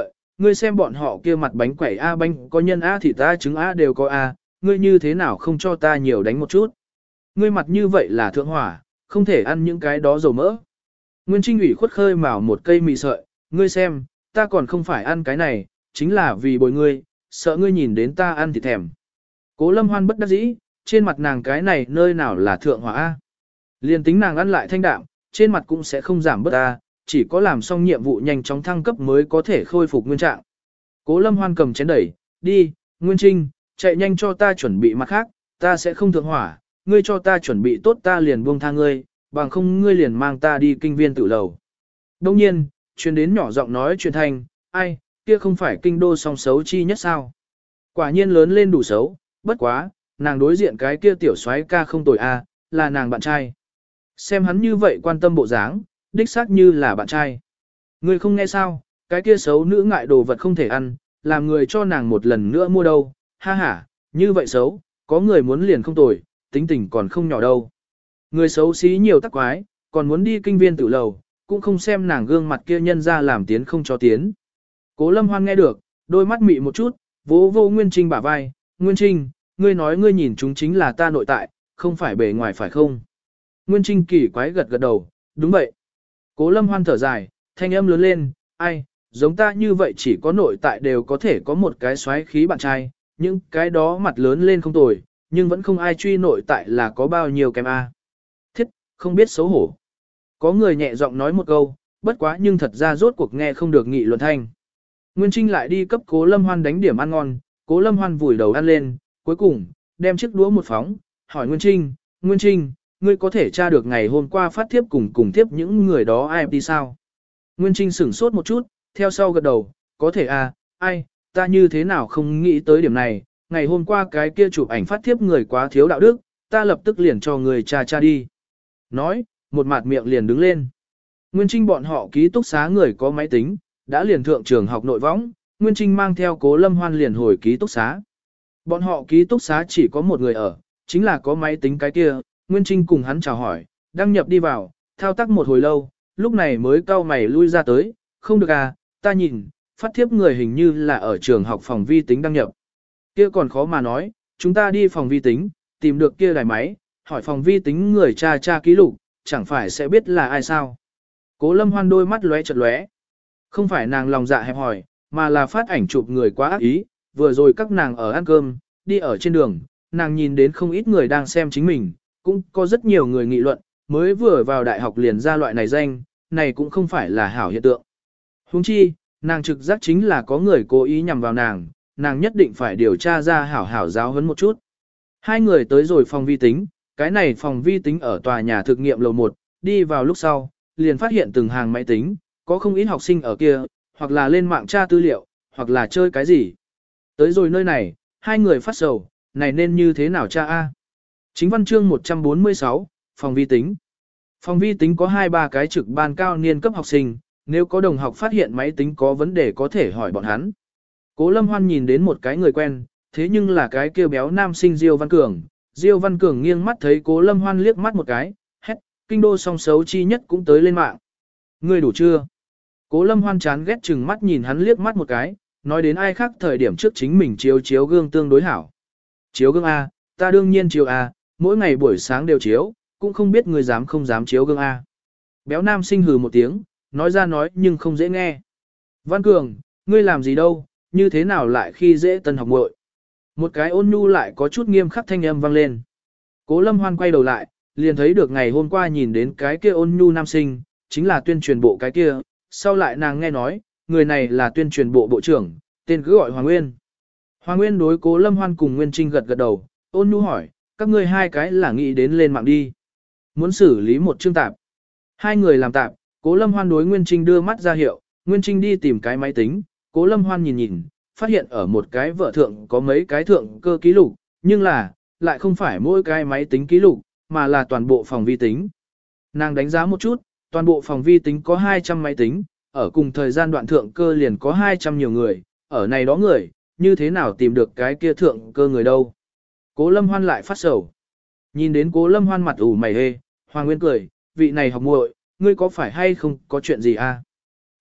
ngươi xem bọn họ kia mặt bánh quẩy A bánh có nhân A thịt A trứng A đều có A, ngươi như thế nào không cho ta nhiều đánh một chút. Ngươi mặt như vậy là thượng hỏa, không thể ăn những cái đó dầu mỡ. Nguyên Trinh ủy khuất khơi mào một cây mì sợi, ngươi xem, ta còn không phải ăn cái này, chính là vì bồi ngươi, sợ ngươi nhìn đến ta ăn thì thèm. Cố Lâm Hoan bất đắc dĩ, trên mặt nàng cái này nơi nào là thượng hỏa A. Liên tính nàng ăn lại thanh đạm, trên mặt cũng sẽ không giảm bớt A, chỉ có làm xong nhiệm vụ nhanh chóng thăng cấp mới có thể khôi phục nguyên trạng. Cố Lâm Hoan cầm chén đẩy, đi, Nguyên Trinh, chạy nhanh cho ta chuẩn bị mặt khác, ta sẽ không thượng hỏa, ngươi cho ta chuẩn bị tốt ta liền buông tha ngươi, bằng không ngươi liền mang ta đi kinh viên tự lầu. Đông nhiên, truyền đến nhỏ giọng nói truyền thành, ai, kia không phải kinh đô song xấu chi nhất sao. Quả nhiên lớn lên đủ xấu, bất quá, nàng đối diện cái kia tiểu soái ca không tồi a, là nàng bạn trai. Xem hắn như vậy quan tâm bộ dáng, đích xác như là bạn trai. Ngươi không nghe sao, cái kia xấu nữ ngại đồ vật không thể ăn, làm người cho nàng một lần nữa mua đâu, ha ha, như vậy xấu, có người muốn liền không tồi, tính tình còn không nhỏ đâu. Người xấu xí nhiều tắc quái, còn muốn đi kinh viên tự lầu, cũng không xem nàng gương mặt kia nhân ra làm tiến không cho tiến. Cố Lâm Hoan nghe được, đôi mắt mị một chút, vỗ vô Nguyên Trinh bả vai, Nguyên Trinh, ngươi nói ngươi nhìn chúng chính là ta nội tại, không phải bề ngoài phải không? Nguyên Trinh kỳ quái gật gật đầu, đúng vậy. Cố Lâm Hoan thở dài, thanh âm lớn lên, ai, giống ta như vậy chỉ có nội tại đều có thể có một cái xoáy khí bạn trai, những cái đó mặt lớn lên không tồi, nhưng vẫn không ai truy nội tại là có bao nhiêu kém A. Thiết, không biết xấu hổ. Có người nhẹ giọng nói một câu, bất quá nhưng thật ra rốt cuộc nghe không được nghị luận thanh. Nguyên Trinh lại đi cấp Cố Lâm Hoan đánh điểm ăn ngon, Cố Lâm Hoan vùi đầu ăn lên, cuối cùng, đem chiếc đũa một phóng, hỏi Nguyên Trinh, Nguyên Trinh, ngươi có thể tra được ngày hôm qua phát thiếp cùng cùng tiếp những người đó ai đi sao? Nguyên Trinh sửng sốt một chút, theo sau gật đầu, có thể à, ai, ta như thế nào không nghĩ tới điểm này, ngày hôm qua cái kia chụp ảnh phát thiếp người quá thiếu đạo đức, ta lập tức liền cho người tra tra đi. Nói, một mặt miệng liền đứng lên. Nguyên Trinh bọn họ ký túc xá người có máy tính, đã liền thượng trường học nội võng, Nguyên Trinh mang theo Cố Lâm Hoan liền hồi ký túc xá. Bọn họ ký túc xá chỉ có một người ở, chính là có máy tính cái kia, Nguyên Trinh cùng hắn chào hỏi, đăng nhập đi vào, thao tác một hồi lâu, lúc này mới cau mày lui ra tới, không được à, ta nhìn, phát thiếp người hình như là ở trường học phòng vi tính đăng nhập. Kia còn khó mà nói, chúng ta đi phòng vi tính, tìm được kia đài máy, hỏi phòng vi tính người tra tra ký lục, chẳng phải sẽ biết là ai sao. Cố Lâm Hoan đôi mắt lóe chật lóe. Không phải nàng lòng dạ hẹp hỏi, mà là phát ảnh chụp người quá ác ý, vừa rồi các nàng ở ăn cơm, đi ở trên đường, nàng nhìn đến không ít người đang xem chính mình, cũng có rất nhiều người nghị luận, mới vừa vào đại học liền ra loại này danh, này cũng không phải là hảo hiện tượng. Huống chi, nàng trực giác chính là có người cố ý nhằm vào nàng, nàng nhất định phải điều tra ra hảo hảo giáo huấn một chút. Hai người tới rồi phòng vi tính, cái này phòng vi tính ở tòa nhà thực nghiệm lầu một, đi vào lúc sau, liền phát hiện từng hàng máy tính, có không ít học sinh ở kia, hoặc là lên mạng tra tư liệu, hoặc là chơi cái gì. Tới rồi nơi này, hai người phát sầu, này nên như thế nào cha A. Chính văn chương một trăm bốn mươi sáu, phòng vi tính. Phòng vi tính có hai ba cái trực ban cao niên cấp học sinh, nếu có đồng học phát hiện máy tính có vấn đề có thể hỏi bọn hắn. Cố Lâm Hoan nhìn đến một cái người quen, thế nhưng là cái kêu béo nam sinh Diêu Văn Cường. Diêu Văn Cường nghiêng mắt thấy Cố Lâm Hoan liếc mắt một cái, hét, kinh đô song xấu chi nhất cũng tới lên mạng. Ngươi đủ chưa? Cố Lâm Hoan chán ghét chừng mắt nhìn hắn liếc mắt một cái, nói đến ai khác thời điểm trước chính mình chiếu chiếu gương tương đối hảo. Chiếu gương A, ta đương nhiên chiếu A, mỗi ngày buổi sáng đều chiếu, cũng không biết ngươi dám không dám chiếu gương A. Béo nam sinh hừ một tiếng, nói ra nói nhưng không dễ nghe. Văn Cường, ngươi làm gì đâu, như thế nào lại khi dễ tân học muội? Một cái ôn nhu lại có chút nghiêm khắc thanh âm vang lên. Cố Lâm Hoan quay đầu lại, liền thấy được ngày hôm qua nhìn đến cái kia ôn nhu nam sinh, chính là tuyên truyền bộ cái kia, sau lại nàng nghe nói, người này là tuyên truyền bộ bộ trưởng, tên cứ gọi Hoàng Nguyên. Hoàng Nguyên đối Cố Lâm Hoan cùng Nguyên Trinh gật gật đầu, ôn nhu hỏi, các ngươi hai cái là nghĩ đến lên mạng đi. Muốn xử lý một chương tạp. Hai người làm tạp, Cố Lâm Hoan đối Nguyên Trinh đưa mắt ra hiệu, Nguyên Trinh đi tìm cái máy tính, Cố Lâm Hoan nhìn nhìn, phát hiện ở một cái vợ thượng có mấy cái thượng cơ ký lục, nhưng là, lại không phải mỗi cái máy tính ký lục, mà là toàn bộ phòng vi tính. Nàng đánh giá một chút, toàn bộ phòng vi tính có hai trăm máy tính, ở cùng thời gian đoạn thượng cơ liền có hai trăm nhiều người, ở này đó người, như thế nào tìm được cái kia thượng cơ người đâu. Cố Lâm Hoan lại phát sầu. Nhìn đến Cố Lâm Hoan mặt ủ mày hê, Hoàng Nguyên cười, vị này học muội, ngươi có phải hay không có chuyện gì à?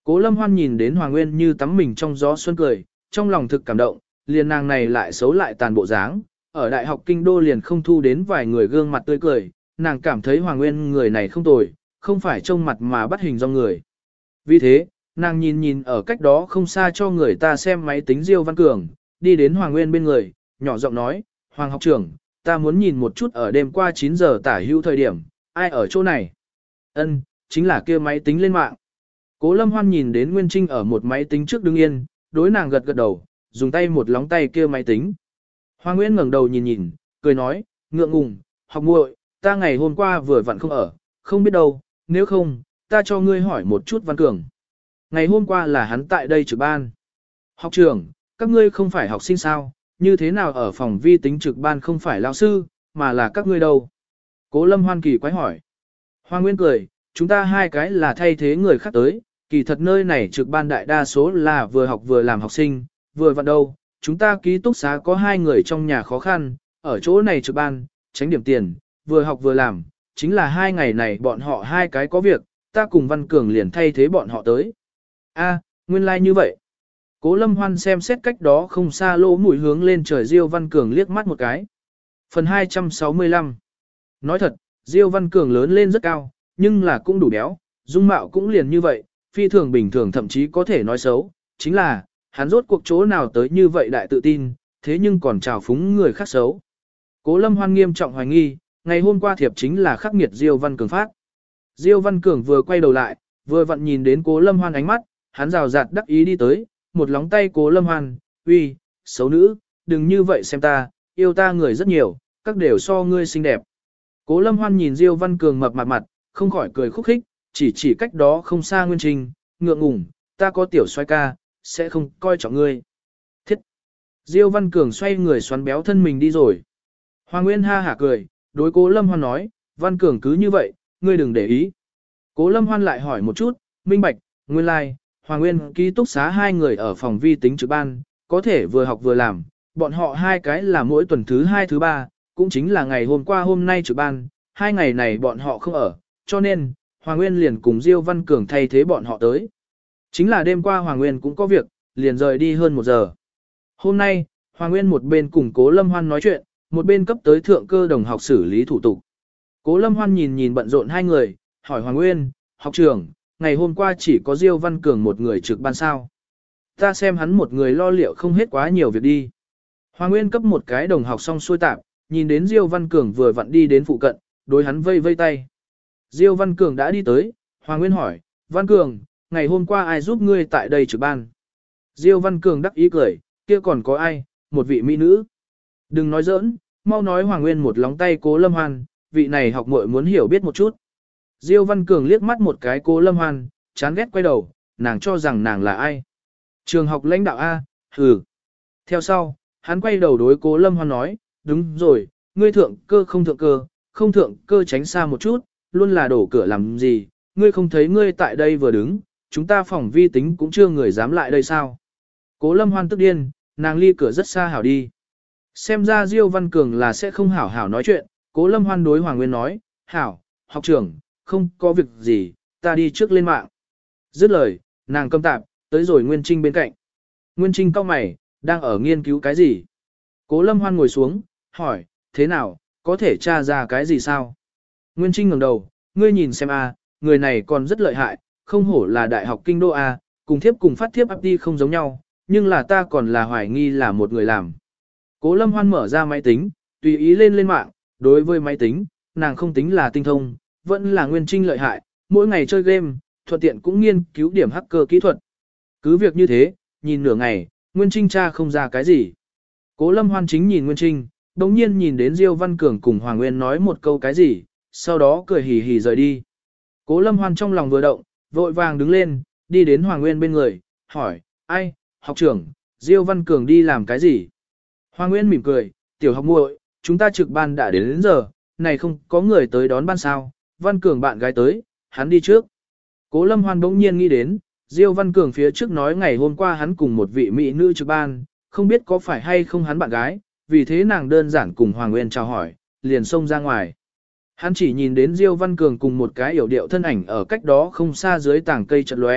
Cố Lâm Hoan nhìn đến Hoàng Nguyên như tắm mình trong gió xuân cười, trong lòng thực cảm động, liền nàng này lại xấu lại tàn bộ dáng, ở đại học kinh đô liền không thu đến vài người gương mặt tươi cười, nàng cảm thấy Hoàng Nguyên người này không tồi, không phải trông mặt mà bắt hình do người. Vì thế, nàng nhìn nhìn ở cách đó không xa cho người ta xem máy tính Diêu Văn Cường, đi đến Hoàng Nguyên bên người, nhỏ giọng nói, Hoàng học trưởng, ta muốn nhìn một chút ở đêm qua chín giờ tả hữu thời điểm, ai ở chỗ này? Ân, chính là kia máy tính lên mạng. Cố Lâm Hoan nhìn đến Nguyên Trinh ở một máy tính trước đứng yên, đối nàng gật gật đầu, dùng tay một lóng tay kia máy tính. Hoàng Nguyên ngẩng đầu nhìn nhìn, cười nói, ngượng ngùng, học muội, ta ngày hôm qua vừa vặn không ở, không biết đâu, nếu không, ta cho ngươi hỏi một chút Văn Cường. Ngày hôm qua là hắn tại đây trực ban. Học trưởng, các ngươi không phải học sinh sao, như thế nào ở phòng vi tính trực ban không phải lao sư, mà là các ngươi đâu? Cố Lâm Hoan kỳ quái hỏi. Hoàng Nguyên cười, chúng ta hai cái là thay thế người khác tới, kỳ thật nơi này trực ban đại đa số là vừa học vừa làm học sinh, vừa vặn đâu, chúng ta ký túc xá có hai người trong nhà khó khăn, ở chỗ này trực ban, tránh điểm tiền, vừa học vừa làm, chính là hai ngày này bọn họ hai cái có việc, ta cùng Văn Cường liền thay thế bọn họ tới. A, nguyên lai like như vậy. Cố Lâm Hoan xem xét cách đó không xa lỗ mũi hướng lên trời Diêu Văn Cường liếc mắt một cái. Phần hai trăm sáu mươi lăm. Nói thật, Diêu Văn Cường lớn lên rất cao, nhưng là cũng đủ béo, dung mạo cũng liền như vậy, phi thường bình thường thậm chí có thể nói xấu, chính là, hắn rốt cuộc chỗ nào tới như vậy đại tự tin, thế nhưng còn trào phúng người khác xấu. Cố Lâm Hoan nghiêm trọng hoài nghi, ngày hôm qua thiệp chính là khắc nghiệt Diêu Văn Cường phát. Diêu Văn Cường vừa quay đầu lại, vừa vặn nhìn đến Cố Lâm Hoan ánh mắt, hắn rào rạt đắc ý đi tới, một lóng tay Cố Lâm Hoan, uy, xấu nữ, đừng như vậy xem ta, yêu ta người rất nhiều, các đều so ngươi xinh đẹp. Cố Lâm Hoan nhìn Diêu Văn Cường mập mặt mặt, không khỏi cười khúc khích, chỉ chỉ cách đó không xa Nguyên Trình, ngượng ngùng, ta có tiểu xoay ca, sẽ không coi trọng ngươi. Thiết! Diêu Văn Cường xoay người xoắn béo thân mình đi rồi. Hoàng Nguyên ha hả cười, đối Cố Lâm Hoan nói, Văn Cường cứ như vậy, ngươi đừng để ý. Cố Lâm Hoan lại hỏi một chút, minh bạch, nguyên lai, like, Hoàng Nguyên ký túc xá hai người ở phòng vi tính trực ban, có thể vừa học vừa làm, bọn họ hai cái là mỗi tuần thứ hai thứ ba, cũng chính là ngày hôm qua hôm nay trực ban, hai ngày này bọn họ không ở, cho nên, Hoàng Nguyên liền cùng Diêu Văn Cường thay thế bọn họ tới. Chính là đêm qua Hoàng Nguyên cũng có việc, liền rời đi hơn một giờ. Hôm nay, Hoàng Nguyên một bên cùng Cố Lâm Hoan nói chuyện, một bên cấp tới thượng cơ đồng học xử lý thủ tục. Cố Lâm Hoan nhìn nhìn bận rộn hai người, hỏi Hoàng Nguyên, học trưởng, ngày hôm qua chỉ có Diêu Văn Cường một người trực ban sao. Ta xem hắn một người lo liệu không hết quá nhiều việc đi. Hoàng Nguyên cấp một cái đồng học xong xuôi tạp, nhìn đến Diêu Văn Cường vừa vặn đi đến phụ cận, đối hắn vây vây tay. Diêu Văn Cường đã đi tới, Hoàng Nguyên hỏi, Văn Cường, ngày hôm qua ai giúp ngươi tại đây trực ban? Diêu Văn Cường đắc ý cười, kia còn có ai, một vị mỹ nữ. Đừng nói giỡn, mau nói Hoàng Nguyên một lóng tay Cố Lâm Hoan, vị này học muội muốn hiểu biết một chút. Diêu Văn Cường liếc mắt một cái Cố Lâm Hoan, chán ghét quay đầu, nàng cho rằng nàng là ai. Trường học lãnh đạo A, hừ. Theo sau, hắn quay đầu đối Cố Lâm Hoan nói, đúng rồi, ngươi thượng cơ không thượng cơ, không thượng cơ tránh xa một chút, luôn là đổ cửa làm gì, ngươi không thấy ngươi tại đây vừa đứng, chúng ta phòng vi tính cũng chưa người dám lại đây sao. Cố Lâm Hoan tức điên, nàng ly cửa rất xa hảo đi. Xem ra Diêu Văn Cường là sẽ không hảo hảo nói chuyện, Cố Lâm Hoan đối Hoàng Nguyên nói, hảo, học trưởng, không có việc gì, ta đi trước lên mạng. Dứt lời, nàng câm tạp, tới rồi Nguyên Trinh bên cạnh. Nguyên Trinh cau mày, đang ở nghiên cứu cái gì? Cố Lâm Hoan ngồi xuống, hỏi, thế nào, có thể tra ra cái gì sao? Nguyên Trinh ngẩng đầu, ngươi nhìn xem a, người này còn rất lợi hại, không hổ là đại học kinh đô a, cùng thiếp cùng phát thiếp áp đi không giống nhau, nhưng là ta còn là hoài nghi là một người làm. Cố Lâm Hoan mở ra máy tính, tùy ý lên lên mạng, đối với máy tính, nàng không tính là tinh thông, vẫn là Nguyên Trinh lợi hại, mỗi ngày chơi game, thuận tiện cũng nghiên cứu điểm hacker kỹ thuật. Cứ việc như thế, nhìn nửa ngày, Nguyên Trinh tra không ra cái gì. Cố Lâm Hoan chính nhìn Nguyên Trinh, đồng nhiên nhìn đến Diêu Văn Cường cùng Hoàng Nguyên nói một câu cái gì, sau đó cười hì hì rời đi. Cố Lâm Hoan trong lòng vừa động, vội vàng đứng lên, đi đến Hoàng Nguyên bên người, hỏi, ai, học trưởng, Diêu Văn Cường đi làm cái gì? Hoàng Nguyên mỉm cười, tiểu học muội, chúng ta trực ban đã đến, đến giờ, này không có người tới đón ban sao, Văn Cường bạn gái tới, hắn đi trước. Cố Lâm Hoan bỗng nhiên nghĩ đến, Diêu Văn Cường phía trước nói ngày hôm qua hắn cùng một vị mỹ nữ trực ban, không biết có phải hay không hắn bạn gái, vì thế nàng đơn giản cùng Hoàng Nguyên chào hỏi, liền xông ra ngoài. Hắn chỉ nhìn đến Diêu Văn Cường cùng một cái yểu điệu thân ảnh ở cách đó không xa dưới tảng cây chật lóe,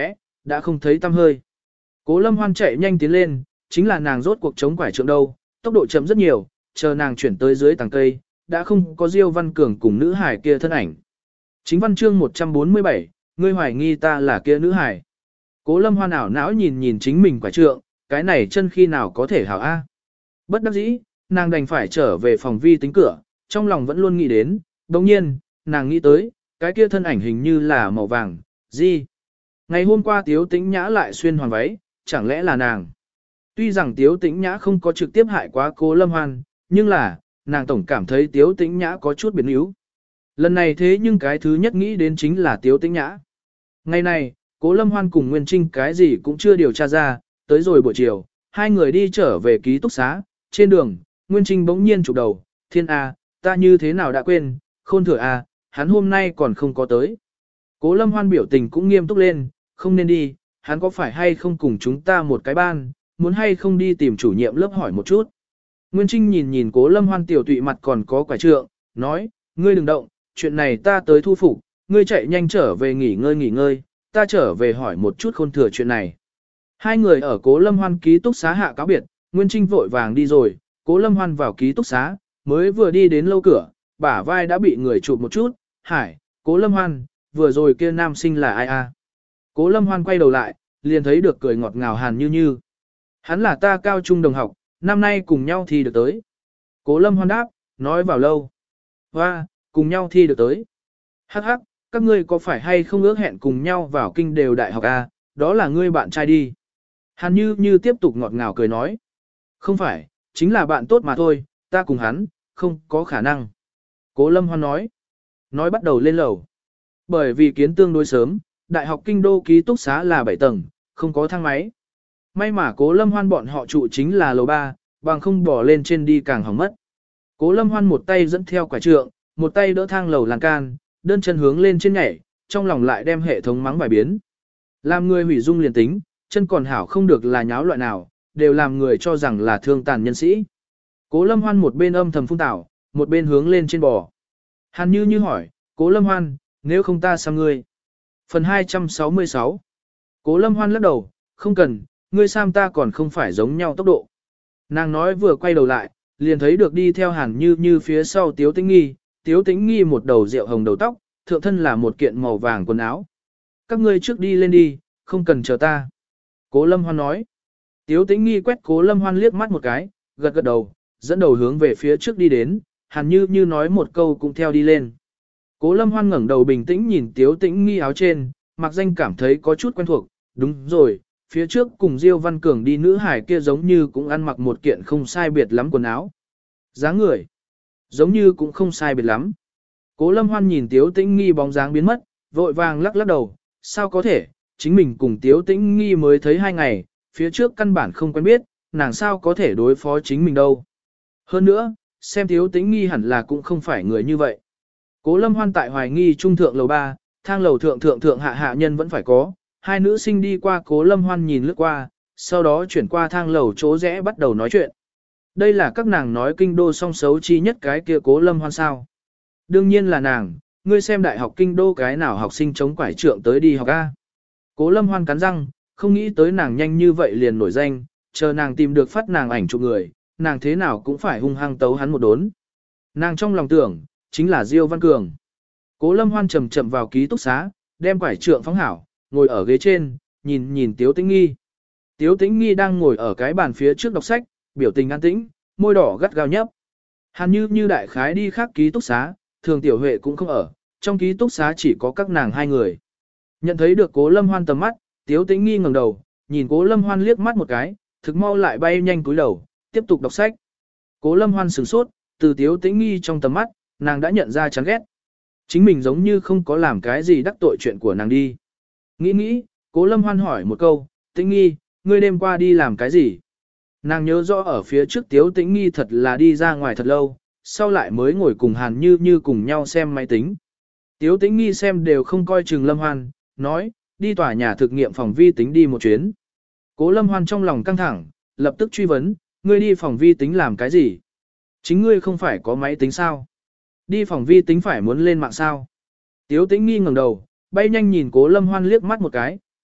đã không thấy tăm hơi. Cố Lâm Hoan chạy nhanh tiến lên, chính là nàng rốt cuộc chống quải trượng đâu, tốc độ chậm rất nhiều, chờ nàng chuyển tới dưới tầng cây, đã không có Diêu Văn Cường cùng nữ hải kia thân ảnh. Chính văn chương một trăm bốn mươi bảy, ngươi hoài nghi ta là kia nữ hải. Cố Lâm Hoan ảo não nhìn nhìn chính mình quải trượng, cái này chân khi nào có thể hảo a? Bất đắc dĩ, nàng đành phải trở về phòng vi tính cửa, trong lòng vẫn luôn nghĩ đến, đồng nhiên, nàng nghĩ tới, cái kia thân ảnh hình như là màu vàng, gì? Ngày hôm qua Tiếu Tĩnh Nhã lại xuyên hoàng váy, chẳng lẽ là nàng? Tuy rằng Tiếu Tĩnh Nhã không có trực tiếp hại quá Cố Lâm Hoan, nhưng là, nàng tổng cảm thấy Tiếu Tĩnh Nhã có chút biến yếu. Lần này thế nhưng cái thứ nhất nghĩ đến chính là Tiếu Tĩnh Nhã. Ngày này, Cố Lâm Hoan cùng Nguyên Trinh cái gì cũng chưa điều tra ra, tới rồi buổi chiều, hai người đi trở về ký túc xá, trên đường, Nguyên Trinh bỗng nhiên chụp đầu, thiên A, ta như thế nào đã quên, khôn thừa A, hắn hôm nay còn không có tới. Cố Lâm Hoan biểu tình cũng nghiêm túc lên, không nên đi, hắn có phải hay không cùng chúng ta một cái ban, muốn hay không đi tìm chủ nhiệm lớp hỏi một chút. Nguyên Trinh nhìn nhìn Cố Lâm Hoan tiểu tụy mặt còn có quả trượng, nói, ngươi đừng động, chuyện này ta tới thu phục, ngươi chạy nhanh trở về nghỉ ngơi nghỉ ngơi, ta trở về hỏi một chút khôn thừa chuyện này. Hai người ở Cố Lâm Hoan ký túc xá hạ cáo biệt, Nguyên Trinh vội vàng đi rồi, Cố Lâm Hoan vào ký túc xá, mới vừa đi đến lâu cửa, bả vai đã bị người chụp một chút, hải, Cố Lâm Hoan, vừa rồi kia nam sinh là ai a? Cố Lâm Hoan quay đầu lại, liền thấy được cười ngọt ngào Hàn Như Như. Hắn là ta cao trung đồng học, năm nay cùng nhau thi được tới. Cố Lâm Hoan đáp, nói vào lâu. Hoa, cùng nhau thi được tới. Hắc hắc, các ngươi có phải hay không ước hẹn cùng nhau vào kinh đều đại học a? Đó là ngươi bạn trai đi. Hàn Như Như tiếp tục ngọt ngào cười nói. Không phải, chính là bạn tốt mà thôi, ta cùng hắn, không có khả năng. Cố Lâm Hoan nói. Nói bắt đầu lên lầu. Bởi vì kiến tương đối sớm, Đại học Kinh Đô ký túc xá là bảy tầng, không có thang máy. May mà Cố Lâm Hoan bọn họ trụ chính là lầu ba, bằng không bỏ lên trên đi càng hỏng mất. Cố Lâm Hoan một tay dẫn theo quả trượng, một tay đỡ thang lầu lan can, đơn chân hướng lên trên nhảy, trong lòng lại đem hệ thống mắng bài biến. Làm người hủy dung liền tính, chân còn hảo không được là nháo loại nào, đều làm người cho rằng là thương tàn nhân sĩ. Cố Lâm Hoan một bên âm thầm phun tảo, một bên hướng lên trên bò. Hàn Như Như hỏi, Cố Lâm Hoan, nếu không ta xăm ngươi. Phần hai trăm sáu mươi sáu. Cố Lâm Hoan lắc đầu, không cần, ngươi xăm ta còn không phải giống nhau tốc độ. Nàng nói vừa quay đầu lại, liền thấy được đi theo Hàn Như Như phía sau Tiếu Tĩnh Nghi, Tiếu Tĩnh Nghi một đầu rượu hồng đầu tóc, thượng thân là một kiện màu vàng quần áo. Các ngươi trước đi lên đi, không cần chờ ta. Cố Lâm Hoan nói. Tiếu Tĩnh Nghi quét Cố Lâm Hoan liếc mắt một cái, gật gật đầu, dẫn đầu hướng về phía trước đi đến, Hàn Như Như nói một câu cũng theo đi lên. Cố Lâm Hoan ngẩng đầu bình tĩnh nhìn Tiếu Tĩnh Nghi áo trên, mặc danh cảm thấy có chút quen thuộc, đúng rồi, phía trước cùng Diêu Văn Cường đi nữ hải kia giống như cũng ăn mặc một kiện không sai biệt lắm quần áo. Dáng người, giống như cũng không sai biệt lắm. Cố Lâm Hoan nhìn Tiếu Tĩnh Nghi bóng dáng biến mất, vội vàng lắc lắc đầu, sao có thể, chính mình cùng Tiếu Tĩnh Nghi mới thấy hai ngày, phía trước căn bản không quen biết, nàng sao có thể đối phó chính mình đâu. Hơn nữa, xem Tiếu Tĩnh Nghi hẳn là cũng không phải người như vậy. Cố Lâm Hoan tại hoài nghi trung thượng lầu ba, thang lầu thượng thượng thượng hạ hạ nhân vẫn phải có, hai nữ sinh đi qua Cố Lâm Hoan nhìn lướt qua, sau đó chuyển qua thang lầu chỗ rẽ bắt đầu nói chuyện. Đây là các nàng nói kinh đô song xấu chi nhất cái kia Cố Lâm Hoan sao. Đương nhiên là nàng, ngươi xem đại học kinh đô cái nào học sinh chống quải trượng tới đi học A. Cố Lâm Hoan cắn răng, không nghĩ tới nàng nhanh như vậy liền nổi danh, chờ nàng tìm được phát nàng ảnh chụp người, nàng thế nào cũng phải hung hăng tấu hắn một đốn. Nàng trong lòng tưởng, chính là Diêu Văn Cường. Cố Lâm Hoan chậm chậm vào ký túc xá, đem quải trượng phóng hảo, ngồi ở ghế trên, nhìn nhìn Tiếu Tĩnh Nghi. Tiếu Tĩnh Nghi đang ngồi ở cái bàn phía trước đọc sách, biểu tình an tĩnh, môi đỏ gắt gao nhấp. Hàn Như Như đại khái đi khác ký túc xá, Thường Tiểu Huệ cũng không ở, trong ký túc xá chỉ có các nàng hai người. Nhận thấy được Cố Lâm Hoan tầm mắt, Tiếu Tĩnh Nghi ngẩng đầu, nhìn Cố Lâm Hoan liếc mắt một cái, thực mau lại bay nhanh cúi đầu, tiếp tục đọc sách. Cố Lâm Hoan sửng sốt, từ Tiếu Tĩnh Nghi trong tầm mắt, nàng đã nhận ra chán ghét. Chính mình giống như không có làm cái gì đắc tội chuyện của nàng đi. Nghĩ nghĩ, Cố Lâm Hoan hỏi một câu, Tĩnh Nghi, ngươi đêm qua đi làm cái gì? Nàng nhớ rõ ở phía trước Tiếu Tĩnh Nghi thật là đi ra ngoài thật lâu, sau lại mới ngồi cùng Hàn Như Như cùng nhau xem máy tính. Tiếu Tĩnh Nghi xem đều không coi chừng Lâm Hoan, nói, đi tòa nhà thực nghiệm phòng vi tính đi một chuyến. Cố Lâm Hoan trong lòng căng thẳng, lập tức truy vấn, ngươi đi phòng vi tính làm cái gì? Chính ngươi không phải có máy tính sao? Đi phòng vi tính phải muốn lên mạng sao? Tiếu Tĩnh Nghi ngẩng đầu, bay nhanh nhìn Cố Lâm Hoan liếc mắt một cái,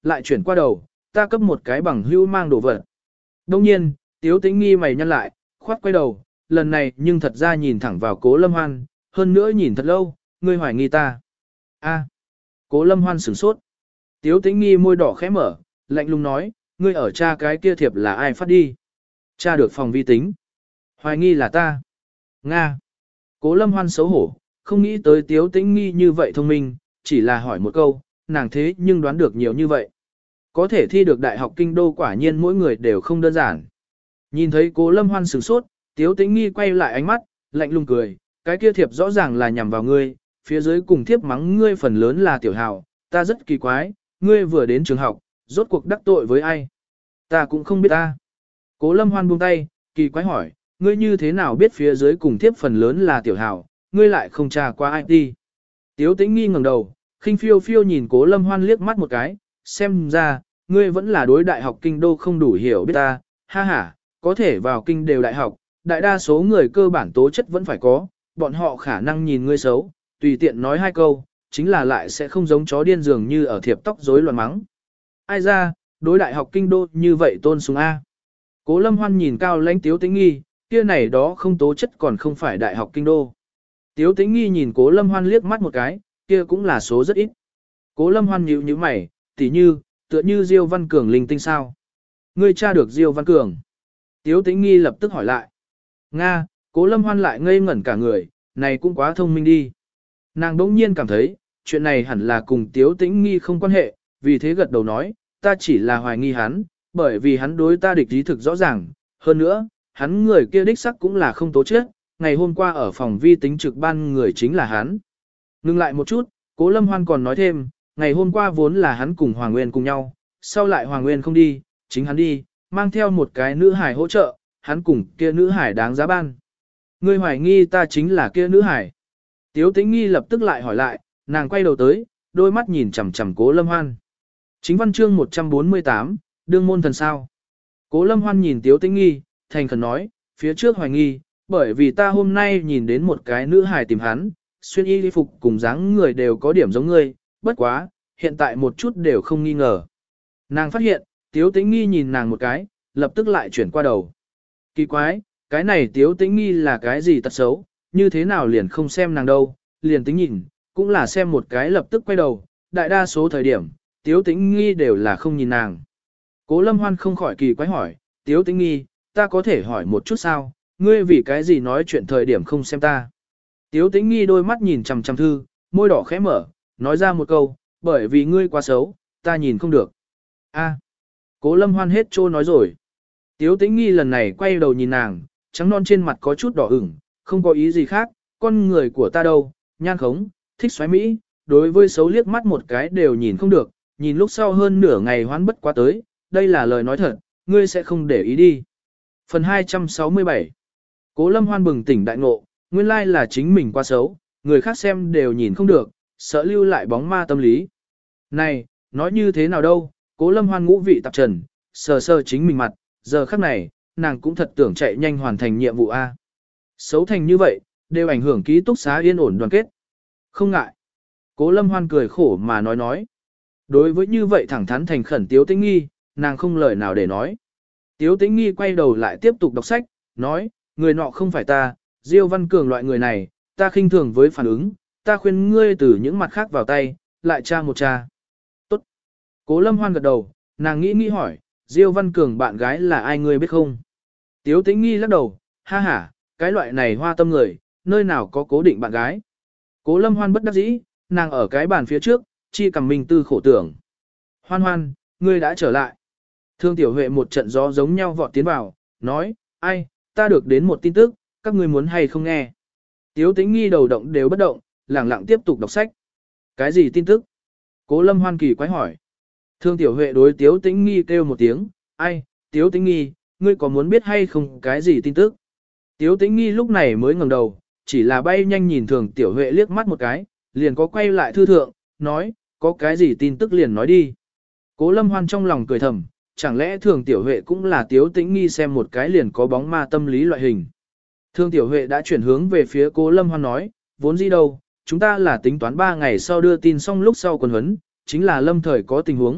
lại chuyển qua đầu, ta cấp một cái bằng hữu mang đồ vật. Đông nhiên, Tiếu Tĩnh Nghi mày nhăn lại, khoát quay đầu, lần này nhưng thật ra nhìn thẳng vào Cố Lâm Hoan, hơn nữa nhìn thật lâu, ngươi hoài nghi ta. A. Cố Lâm Hoan sửng sốt. Tiếu Tĩnh Nghi môi đỏ khẽ mở, lạnh lùng nói, ngươi ở cha cái kia thiệp là ai phát đi? Cha được phòng vi tính. Hoài nghi là ta. Nga. Cố Lâm Hoan xấu hổ, không nghĩ tới Tiếu Tĩnh Nghi như vậy thông minh, chỉ là hỏi một câu, nàng thế nhưng đoán được nhiều như vậy. Có thể thi được Đại học Kinh Đô quả nhiên mỗi người đều không đơn giản. Nhìn thấy Cố Lâm Hoan sửng sốt, Tiếu Tĩnh Nghi quay lại ánh mắt, lạnh lùng cười, cái kia thiệp rõ ràng là nhằm vào ngươi, phía dưới cùng thiếp mắng ngươi phần lớn là tiểu hào, ta rất kỳ quái, ngươi vừa đến trường học, rốt cuộc đắc tội với ai? Ta cũng không biết ta. Cố Lâm Hoan buông tay, kỳ quái hỏi, ngươi như thế nào biết phía dưới cùng thiếp phần lớn là tiểu hào, ngươi lại không tra qua ai đi? Tiếu Tĩnh Nghi ngẩng đầu, khinh phiêu phiêu nhìn Cố Lâm Hoan liếc mắt một cái, xem ra, ngươi vẫn là đối đại học kinh đô không đủ hiểu biết ta, ha ha, có thể vào kinh đều đại học, đại đa số người cơ bản tố chất vẫn phải có, bọn họ khả năng nhìn ngươi xấu, tùy tiện nói hai câu, chính là lại sẽ không giống chó điên dường như ở thiệp tóc rối loạn mắng. Ai ra, đối đại học kinh đô như vậy tôn sùng A. Cố Lâm Hoan nhìn cao lãnh Tiếu Tĩnh Nghi, kia này đó không tố chất còn không phải đại học kinh đô. Tiếu Tĩnh Nghi nhìn Cố Lâm Hoan liếc mắt một cái, kia cũng là số rất ít. Cố Lâm Hoan nhíu nhíu mày, tỉ như, tựa như Diêu Văn Cường linh tinh sao. Ngươi tra được Diêu Văn Cường. Tiếu Tĩnh Nghi lập tức hỏi lại. Nga, Cố Lâm Hoan lại ngây ngẩn cả người, này cũng quá thông minh đi. Nàng đỗng nhiên cảm thấy, chuyện này hẳn là cùng Tiếu Tĩnh Nghi không quan hệ, vì thế gật đầu nói, ta chỉ là hoài nghi hắn, bởi vì hắn đối ta địch ý thực rõ ràng, hơn nữa, hắn người kia đích sắc cũng là không tố chết, ngày hôm qua ở phòng vi tính trực ban người chính là hắn. Ngưng lại một chút, Cố Lâm Hoan còn nói thêm, ngày hôm qua vốn là hắn cùng Hoàng Nguyên cùng nhau, sau lại Hoàng Nguyên không đi, chính hắn đi, mang theo một cái nữ hải hỗ trợ, hắn cùng kia nữ hải đáng giá ban. Ngươi hoài nghi ta chính là kia nữ hải. Tiếu Tĩnh Nghi lập tức lại hỏi lại, nàng quay đầu tới, đôi mắt nhìn chằm chằm Cố Lâm Hoan. Chính văn chương một trăm bốn mươi tám, đương môn thần sao. Cố Lâm Hoan nhìn Tiếu Tĩnh Nghi, thành khẩn nói, phía trước hoài nghi, bởi vì ta hôm nay nhìn đến một cái nữ hài tìm hắn, xuyên y phục cùng dáng người đều có điểm giống ngươi, bất quá, hiện tại một chút đều không nghi ngờ. Nàng phát hiện, Tiếu Tĩnh Nghi nhìn nàng một cái, lập tức lại chuyển qua đầu. Kỳ quái, cái này Tiếu Tĩnh Nghi là cái gì tật xấu, như thế nào liền không xem nàng đâu, liền tính nhìn, cũng là xem một cái lập tức quay đầu, đại đa số thời điểm, Tiếu Tĩnh Nghi đều là không nhìn nàng. Cố Lâm Hoan không khỏi kỳ quái hỏi, Tiếu Tĩnh Nghi, ta có thể hỏi một chút sao, ngươi vì cái gì nói chuyện thời điểm không xem ta. Tiếu Tĩnh Nghi đôi mắt nhìn chằm chằm thư, môi đỏ khẽ mở, nói ra một câu, bởi vì ngươi quá xấu, ta nhìn không được. A, Cố Lâm Hoan hết trô nói rồi. Tiếu Tĩnh Nghi lần này quay đầu nhìn nàng, trắng non trên mặt có chút đỏ ửng, không có ý gì khác, con người của ta đâu, nhan khống, thích xoáy mỹ, đối với xấu liếc mắt một cái đều nhìn không được, nhìn lúc sau hơn nửa ngày hoán bất quá tới, đây là lời nói thật, ngươi sẽ không để ý đi. Phần hai trăm sáu mươi bảy. Cố Lâm Hoan bừng tỉnh đại ngộ, nguyên lai là chính mình quá xấu, người khác xem đều nhìn không được, sợ lưu lại bóng ma tâm lý. Này, nói như thế nào đâu, Cố Lâm Hoan ngũ vị tạp trần, sờ sờ chính mình mặt, giờ khắc này, nàng cũng thật tưởng chạy nhanh hoàn thành nhiệm vụ A. Xấu thành như vậy, đều ảnh hưởng ký túc xá yên ổn đoàn kết. Không ngại. Cố Lâm Hoan cười khổ mà nói nói. Đối với như vậy thẳng thắn thành khẩn Tiếu Tĩnh Nghi, nàng không lời nào để nói. Tiếu Tĩnh Nghi quay đầu lại tiếp tục đọc sách, nói, người nọ không phải ta, Diêu Văn Cường loại người này, ta khinh thường với phản ứng, ta khuyên ngươi từ những mặt khác vào tay, lại tra một tra. Tốt. Cố Lâm Hoan gật đầu, nàng nghĩ nghĩ hỏi, Diêu Văn Cường bạn gái là ai ngươi biết không? Tiếu Tĩnh Nghi lắc đầu, ha ha, cái loại này hoa tâm người, nơi nào có cố định bạn gái. Cố Lâm Hoan bất đắc dĩ, nàng ở cái bàn phía trước, chi cầm mình tư khổ tưởng. Hoan Hoan, ngươi đã trở lại. Thương Tiểu Huệ một trận gió giống nhau vọt tiến vào, nói, ai, ta được đến một tin tức, các ngươi muốn hay không nghe. Tiếu Tĩnh Nghi đầu động đều bất động, lẳng lặng tiếp tục đọc sách. Cái gì tin tức? Cố Lâm Hoan kỳ quái hỏi. Thương Tiểu Huệ đối Tiếu Tĩnh Nghi kêu một tiếng, ai, Tiếu Tĩnh Nghi, ngươi có muốn biết hay không cái gì tin tức? Tiếu Tĩnh Nghi lúc này mới ngẩng đầu, chỉ là bay nhanh nhìn Thường Tiểu Huệ liếc mắt một cái, liền có quay lại thư thượng, nói, có cái gì tin tức liền nói đi. Cố Lâm Hoan trong lòng cười thầm, chẳng lẽ Thường Tiểu Huệ cũng là Tiếu Tĩnh Nghi xem một cái liền có bóng ma tâm lý loại hình. Thường Tiểu Huệ đã chuyển hướng về phía Cố Lâm Hoan nói, vốn gì đâu, chúng ta là tính toán ba ngày sau đưa tin xong lúc sau quân huấn, chính là lâm thời có tình huống,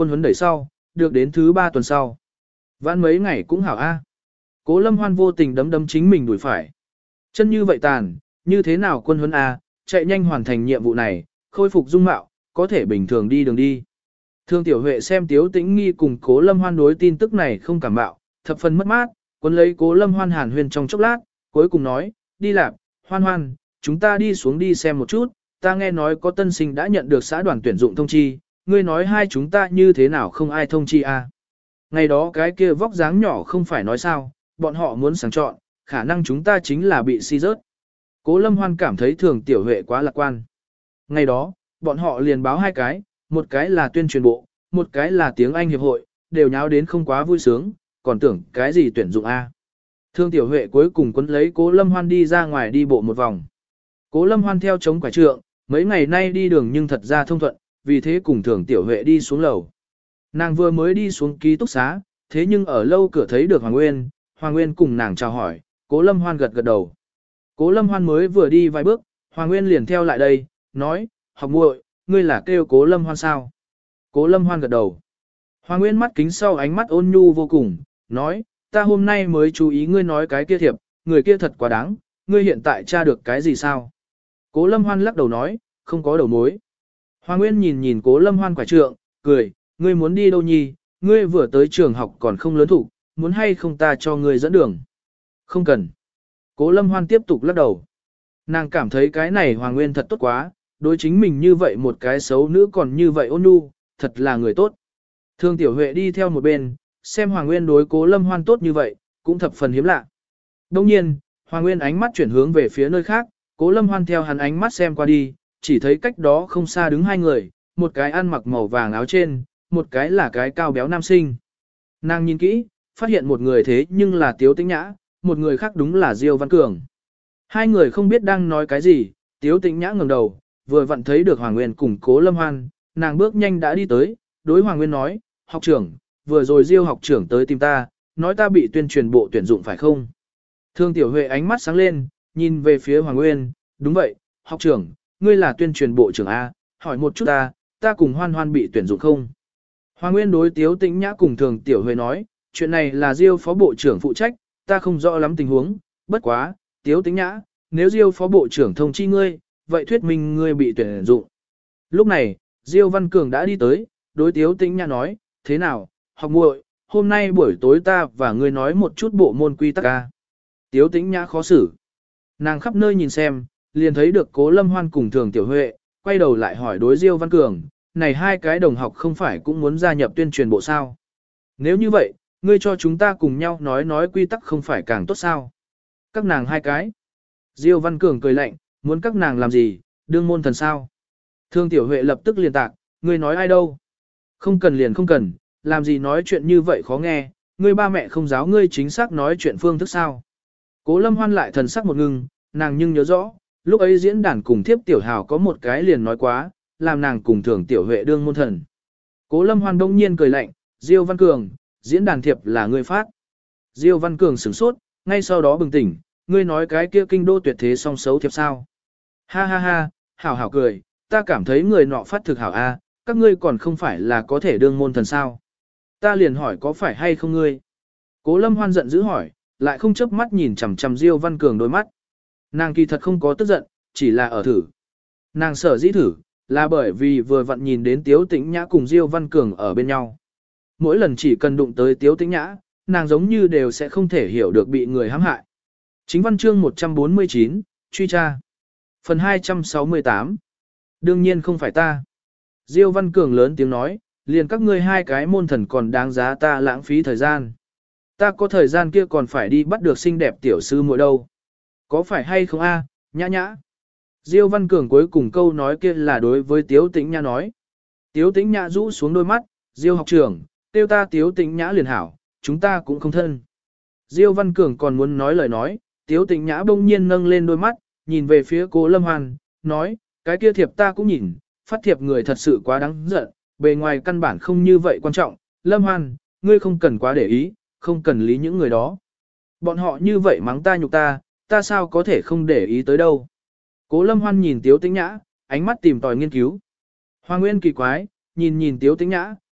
quân huấn đẩy sau, được đến thứ ba tuần sau. Vãn mấy ngày cũng hảo a. Cố Lâm Hoan vô tình đấm đấm chính mình đuổi phải. Chân như vậy tàn, như thế nào quân huấn a, chạy nhanh hoàn thành nhiệm vụ này, khôi phục dung mạo, có thể bình thường đi đường đi. Thương Tiểu Huệ xem Tiếu Tĩnh Nghi cùng Cố Lâm Hoan đối tin tức này không cảm bạo, thập phần mất mát, quân lấy Cố Lâm Hoan hàn huyên trong chốc lát, cuối cùng nói, đi làm, Hoan Hoan, chúng ta đi xuống đi xem một chút, ta nghe nói có tân sinh đã nhận được xã đoàn tuyển dụng thông chi, ngươi nói hai chúng ta như thế nào không ai thông chi a? Ngày đó cái kia vóc dáng nhỏ không phải nói sao, bọn họ muốn sáng chọn, khả năng chúng ta chính là bị si rớt. Cố Lâm Hoan cảm thấy Thường Tiểu Huệ quá lạc quan. Ngày đó, bọn họ liền báo hai cái, một cái là tuyên truyền bộ, một cái là tiếng Anh hiệp hội, đều nháo đến không quá vui sướng, còn tưởng cái gì tuyển dụng a. Thương Tiểu Huệ cuối cùng quấn lấy Cố Lâm Hoan đi ra ngoài đi bộ một vòng. Cố Lâm Hoan theo chống quả trượng, mấy ngày nay đi đường nhưng thật ra thông thuận, vì thế cùng Thường Tiểu Huệ đi xuống lầu. Nàng vừa mới đi xuống ký túc xá, thế nhưng ở lâu cửa thấy được Hoàng Nguyên, Hoàng Nguyên cùng nàng chào hỏi, Cố Lâm Hoan gật gật đầu. Cố Lâm Hoan mới vừa đi vài bước, Hoàng Nguyên liền theo lại đây, nói, học muội, ngươi là kêu Cố Lâm Hoan sao? Cố Lâm Hoan gật đầu. Hoàng Nguyên mắt kính sau ánh mắt ôn nhu vô cùng, nói, ta hôm nay mới chú ý ngươi nói cái kia thiệp, người kia thật quá đáng, ngươi hiện tại tra được cái gì sao? Cố Lâm Hoan lắc đầu nói, không có đầu mối. Hoàng Nguyên nhìn nhìn Cố Lâm Hoan quả trượng, cười, ngươi muốn đi đâu nhi, ngươi vừa tới trường học còn không lớn thủ, muốn hay không ta cho ngươi dẫn đường. Không cần. Cố Lâm Hoan tiếp tục lắc đầu. Nàng cảm thấy cái này Hoàng Nguyên thật tốt quá, đối chính mình như vậy một cái xấu nữ còn như vậy ôn nhu, thật là người tốt. Thương Tiểu Huệ đi theo một bên, xem Hoàng Nguyên đối Cố Lâm Hoan tốt như vậy, cũng thập phần hiếm lạ. Đồng nhiên, Hoàng Nguyên ánh mắt chuyển hướng về phía nơi khác, Cố Lâm Hoan theo hắn ánh mắt xem qua đi, chỉ thấy cách đó không xa đứng hai người, một cái ăn mặc màu vàng áo trên, một cái là cái cao béo nam sinh. Nàng nhìn kỹ, phát hiện một người thế nhưng là Tiếu Tĩnh Nhã, một người khác đúng là Diêu Văn Cường. Hai người không biết đang nói cái gì, Tiếu Tĩnh Nhã ngẩng đầu, vừa vặn thấy được Hoàng Nguyên cùng Cố Lâm Hoan, nàng bước nhanh đã đi tới, đối Hoàng Nguyên nói, học trưởng, vừa rồi Diêu học trưởng tới tìm ta, nói ta bị tuyên truyền bộ tuyển dụng phải không? Thương Tiểu Huệ ánh mắt sáng lên, nhìn về phía Hoàng Nguyên, đúng vậy, học trưởng, ngươi là tuyên truyền bộ trưởng A, hỏi một chút ta, ta cùng Hoan Hoan bị tuyển dụng không? Hoàng Nguyên đối Tiếu Tĩnh Nhã cùng Thường Tiểu Huệ nói, chuyện này là Diêu phó bộ trưởng phụ trách, ta không rõ lắm tình huống, bất quá, Tiếu Tĩnh Nhã, nếu Diêu phó bộ trưởng thông chi ngươi, vậy thuyết minh ngươi bị tuyển dụng. Lúc này, Diêu Văn Cường đã đi tới, đối Tiếu Tĩnh Nhã nói, thế nào, học muội, hôm nay buổi tối ta và ngươi nói một chút bộ môn quy tắc a. Tiếu Tĩnh Nhã khó xử. Nàng khắp nơi nhìn xem, liền thấy được Cố Lâm Hoan cùng Thường Tiểu Huệ, quay đầu lại hỏi đối Diêu Văn Cường, này hai cái đồng học không phải cũng muốn gia nhập tuyên truyền bộ sao? Nếu như vậy, ngươi cho chúng ta cùng nhau nói nói quy tắc không phải càng tốt sao? Các nàng hai cái. Diêu Văn Cường cười lạnh, muốn các nàng làm gì, đương môn thần sao? Thương Tiểu Huệ lập tức liền tạc, ngươi nói ai đâu? Không cần liền không cần, làm gì nói chuyện như vậy khó nghe, ngươi ba mẹ không giáo ngươi chính xác nói chuyện phương thức sao? Cố Lâm Hoan lại thần sắc một ngưng, nàng nhưng nhớ rõ, lúc ấy diễn đàn cùng thiếp Tiểu Hào có một cái liền nói quá, làm nàng cùng Thường Tiểu Huệ đương môn thần. Cố Lâm Hoan đông nhiên cười lạnh, Diêu Văn Cường, diễn đàn thiệp là ngươi phát. Diêu Văn Cường sửng sốt, ngay sau đó bừng tỉnh, ngươi nói cái kia kinh đô tuyệt thế song xấu thiệp sao? Ha ha ha, hảo hảo cười, ta cảm thấy người nọ phát thực hảo a, các ngươi còn không phải là có thể đương môn thần sao? Ta liền hỏi có phải hay không ngươi? Cố Lâm Hoan giận dữ hỏi, lại không chớp mắt nhìn chằm chằm Diêu Văn Cường đôi mắt. Nàng kỳ thật không có tức giận, chỉ là ở thử. Nàng sở dĩ thử, là bởi vì vừa vặn nhìn đến Tiếu Tĩnh Nhã cùng Diêu Văn Cường ở bên nhau. Mỗi lần chỉ cần đụng tới Tiếu Tĩnh Nhã, nàng giống như đều sẽ không thể hiểu được bị người hãm hại. Chính văn chương một trăm bốn mươi chín, truy tra. Phần hai trăm sáu mươi tám. Đương nhiên không phải ta. Diêu Văn Cường lớn tiếng nói, liền các ngươi hai cái môn thần còn đáng giá ta lãng phí thời gian. Ta có thời gian kia còn phải đi bắt được xinh đẹp tiểu sư muội đâu. Có phải hay không a, nhã nhã. Diêu Văn Cường cuối cùng câu nói kia là đối với Tiếu Tĩnh Nhã nói. Tiếu Tĩnh Nhã rũ xuống đôi mắt, Diêu học trưởng, tiêu ta Tiếu Tĩnh Nhã liền hảo, chúng ta cũng không thân. Diêu Văn Cường còn muốn nói lời nói, Tiếu Tĩnh Nhã bỗng nhiên nâng lên đôi mắt, nhìn về phía Cố Lâm Hoan, nói, cái kia thiệp ta cũng nhìn, phát thiệp người thật sự quá đáng giận, bề ngoài căn bản không như vậy quan trọng, Lâm Hoan, ngươi không cần quá để ý, không cần lý những người đó. Bọn họ như vậy mắng ta nhục ta, ta sao có thể không để ý tới đâu. Cố Lâm Hoan nhìn Tiếu Tĩnh Nhã, ánh mắt tìm tòi nghiên cứu. Hoàng Nguyên kỳ quái, nhìn nhìn Tiếu Tĩnh Nhã,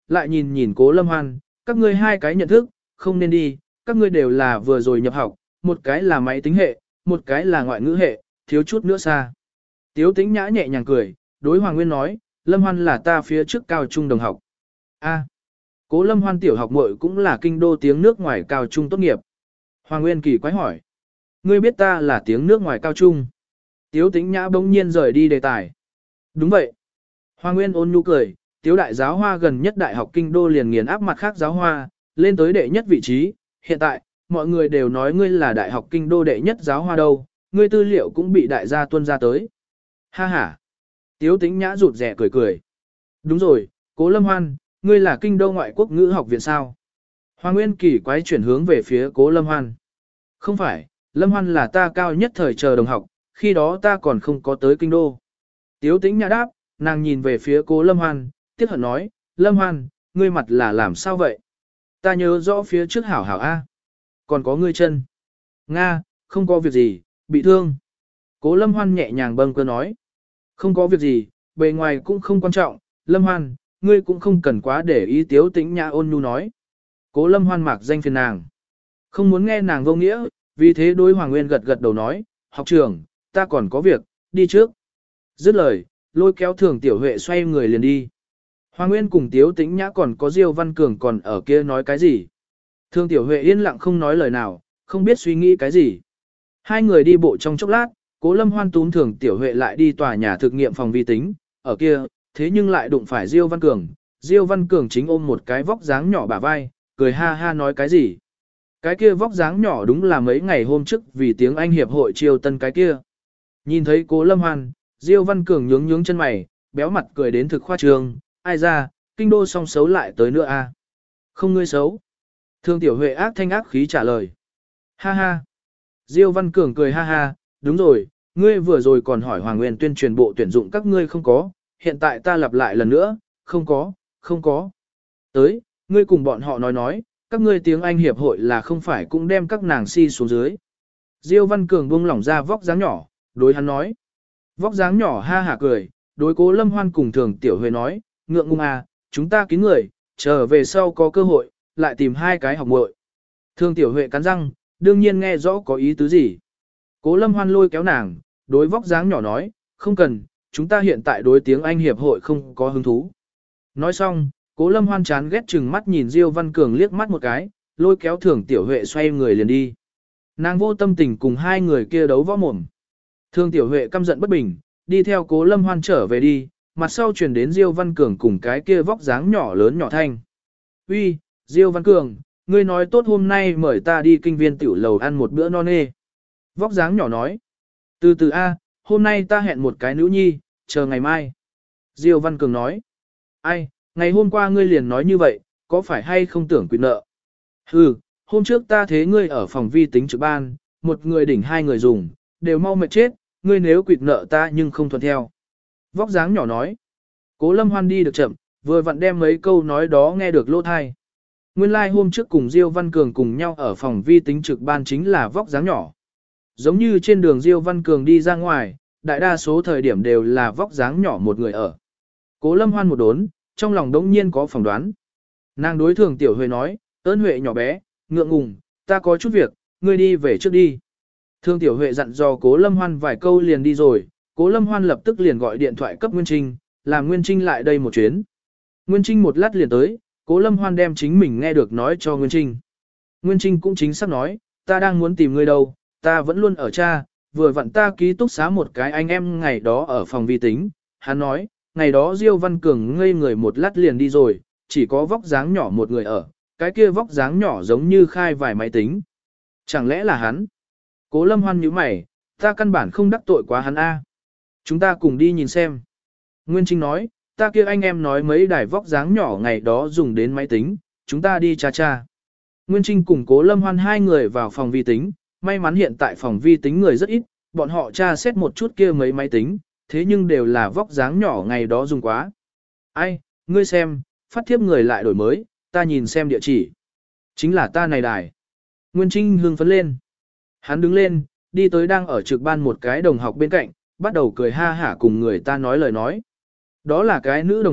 lại nhìn nhìn Cố Lâm Hoan, các ngươi hai cái nhận thức, không nên đi, các ngươi đều là vừa rồi nhập học, một cái là máy tính hệ, một cái là ngoại ngữ hệ, thiếu chút nữa xa. Tiếu Tĩnh Nhã nhẹ nhàng cười, đối Hoàng Nguyên nói, Lâm Hoan là ta phía trước cao trung đồng học. A, Cố Lâm Hoan tiểu học muội cũng là kinh đô tiếng nước ngoài cao trung tốt nghiệp. Hoàng Nguyên kỳ quái hỏi, ngươi biết ta là tiếng nước ngoài cao trung. Tiếu Tĩnh Nhã bỗng nhiên rời đi đề tài. Đúng vậy. Hoàng Nguyên ôn nhu cười, Tiếu đại giáo hoa gần nhất đại học kinh đô liền nghiền áp mặt khác giáo hoa, lên tới đệ nhất vị trí. Hiện tại, mọi người đều nói ngươi là đại học kinh đô đệ nhất giáo hoa đâu, ngươi tư liệu cũng bị đại gia tuân ra tới. Ha ha. Tiếu Tĩnh Nhã rụt rẻ cười cười. Đúng rồi, Cố Lâm Hoan, ngươi là kinh đô ngoại quốc ngữ học viện sao? Hoàng Nguyên kỳ quái chuyển hướng về phía Cố Lâm Hoan. Không phải, Lâm Hoan là ta cao nhất thời chờ đồng học, khi đó ta còn không có tới kinh đô. Tiếu Tĩnh Nhã đáp, nàng nhìn về phía Cố Lâm Hoan, tiếc hận nói, Lâm Hoan, ngươi mặt là làm sao vậy? Ta nhớ rõ phía trước hảo hảo A. Còn có ngươi chân. Nga, không có việc gì, bị thương. Cố Lâm Hoan nhẹ nhàng bâng cơ nói. Không có việc gì, bề ngoài cũng không quan trọng, Lâm Hoan, ngươi cũng không cần quá để ý. Tiếu Tĩnh Nhã ôn nhu nói. Cố Lâm Hoan mạc danh phiền nàng. Không muốn nghe nàng vô nghĩa, vì thế đối Hoàng Nguyên gật gật đầu nói, học trưởng, ta còn có việc, đi trước. Dứt lời, lôi kéo Thường Tiểu Huệ xoay người liền đi. Hoàng Nguyên cùng Tiếu Tĩnh Nhã còn có Diêu Văn Cường còn ở kia nói cái gì. Thường Tiểu Huệ yên lặng không nói lời nào, không biết suy nghĩ cái gì. Hai người đi bộ trong chốc lát, Cố Lâm Hoan túm Thường Tiểu Huệ lại đi tòa nhà thực nghiệm phòng vi tính, ở kia, thế nhưng lại đụng phải Diêu Văn Cường. Diêu Văn Cường chính ôm một cái vóc dáng nhỏ bả vai, cười ha ha nói cái gì. Cái kia vóc dáng nhỏ đúng là mấy ngày hôm trước vì tiếng Anh hiệp hội chiêu tân cái kia. Nhìn thấy Cố Lâm Hoan, Diêu Văn Cường nhướng nhướng chân mày, béo mặt cười đến thực khoa trương, ai ra, kinh đô song xấu lại tới nữa a. Không ngươi xấu. Thương Tiểu Huệ ác thanh ác khí trả lời. Ha ha. Diêu Văn Cường cười ha ha, đúng rồi, ngươi vừa rồi còn hỏi Hoàng Nguyên tuyên truyền bộ tuyển dụng các ngươi không có, hiện tại ta lặp lại lần nữa, không có, không có. Tới, ngươi cùng bọn họ nói nói, các ngươi tiếng Anh hiệp hội là không phải cũng đem các nàng si xuống dưới. Diêu Văn Cường buông lỏng ra vóc dáng nhỏ, đối hắn nói. Vóc dáng nhỏ ha hả cười, đối Cố Lâm Hoan cùng Thường Tiểu Huệ nói, ngượng ngùng à, chúng ta kín người, trở về sau có cơ hội, lại tìm hai cái học muội. Thường Tiểu Huệ cắn răng, đương nhiên nghe rõ có ý tứ gì. Cố Lâm Hoan lôi kéo nàng, đối vóc dáng nhỏ nói, không cần, chúng ta hiện tại đối tiếng Anh hiệp hội không có hứng thú. Nói xong, Cố Lâm Hoan chán ghét chừng mắt nhìn Diêu Văn Cường liếc mắt một cái, lôi kéo Thường Tiểu Huệ xoay người liền đi. Nàng vô tâm tình cùng hai người kia đấu võ mồm. Thường Tiểu Huệ căm giận bất bình, đi theo Cố Lâm Hoan trở về đi, mặt sau truyền đến Diêu Văn Cường cùng cái kia vóc dáng nhỏ lớn nhỏ thanh. Uy, Diêu Văn Cường, ngươi nói tốt hôm nay mời ta đi kinh viên tiểu lầu ăn một bữa no nê. Vóc dáng nhỏ nói. Từ từ A, hôm nay ta hẹn một cái nữ nhi, chờ ngày mai. Diêu Văn Cường nói. Ai, ngày hôm qua ngươi liền nói như vậy, có phải hay không tưởng quyền nợ? Hừ, hôm trước ta thế ngươi ở phòng vi tính trực ban, một người đỉnh hai người dùng, đều mau mệt chết, ngươi nếu quỵt nợ ta nhưng không thuận theo. Vóc dáng nhỏ nói. Cố Lâm Hoan đi được chậm, vừa vặn đem mấy câu nói đó nghe được lỗ thai. Nguyên lai like hôm trước cùng Diêu Văn Cường cùng nhau ở phòng vi tính trực ban chính là vóc dáng nhỏ. Giống như trên đường Diêu Văn Cường đi ra ngoài, đại đa số thời điểm đều là vóc dáng nhỏ một người ở. Cố Lâm Hoan một đốn, trong lòng đống nhiên có phỏng đoán. Nàng đối Thường Tiểu Huệ nói, ơn Huệ nhỏ bé, ngượng ngùng, ta có chút việc, ngươi đi về trước đi. Thường Tiểu Huệ dặn dò Cố Lâm Hoan vài câu liền đi rồi, Cố Lâm Hoan lập tức liền gọi điện thoại cấp Nguyên Trinh, làm Nguyên Trinh lại đây một chuyến. Nguyên Trinh một lát liền tới, Cố Lâm Hoan đem chính mình nghe được nói cho Nguyên Trinh. Nguyên Trinh cũng chính xác nói, ta đang muốn tìm ngươi đâu, ta vẫn luôn ở cha, vừa vặn ta ký túc xá một cái anh em ngày đó ở phòng vi tính. Hắn nói, ngày đó Diêu Văn Cường ngây người một lát liền đi rồi, chỉ có vóc dáng nhỏ một người ở, cái kia vóc dáng nhỏ giống như khai vài máy tính. Chẳng lẽ là hắn? Cố Lâm Hoan nhíu mày, ta căn bản không đắc tội quá hắn a. Chúng ta cùng đi nhìn xem. Nguyên Trinh nói, ta kia anh em nói mấy đài vóc dáng nhỏ ngày đó dùng đến máy tính, chúng ta đi cha cha. Nguyên Trinh cùng Cố Lâm Hoan hai người vào phòng vi tính, may mắn hiện tại phòng vi tính người rất ít, bọn họ tra xét một chút kia mấy máy tính, thế nhưng đều là vóc dáng nhỏ ngày đó dùng quá. Ai, ngươi xem, phát thiếp người lại đổi mới, ta nhìn xem địa chỉ. Chính là ta này đài. Nguyên Trinh hưng phấn lên. Hắn đứng lên, đi tới đang ở trực ban một cái đồng học bên cạnh, bắt đầu cười ha hả cùng người ta nói lời nói. Đó là cái nữ đồng học,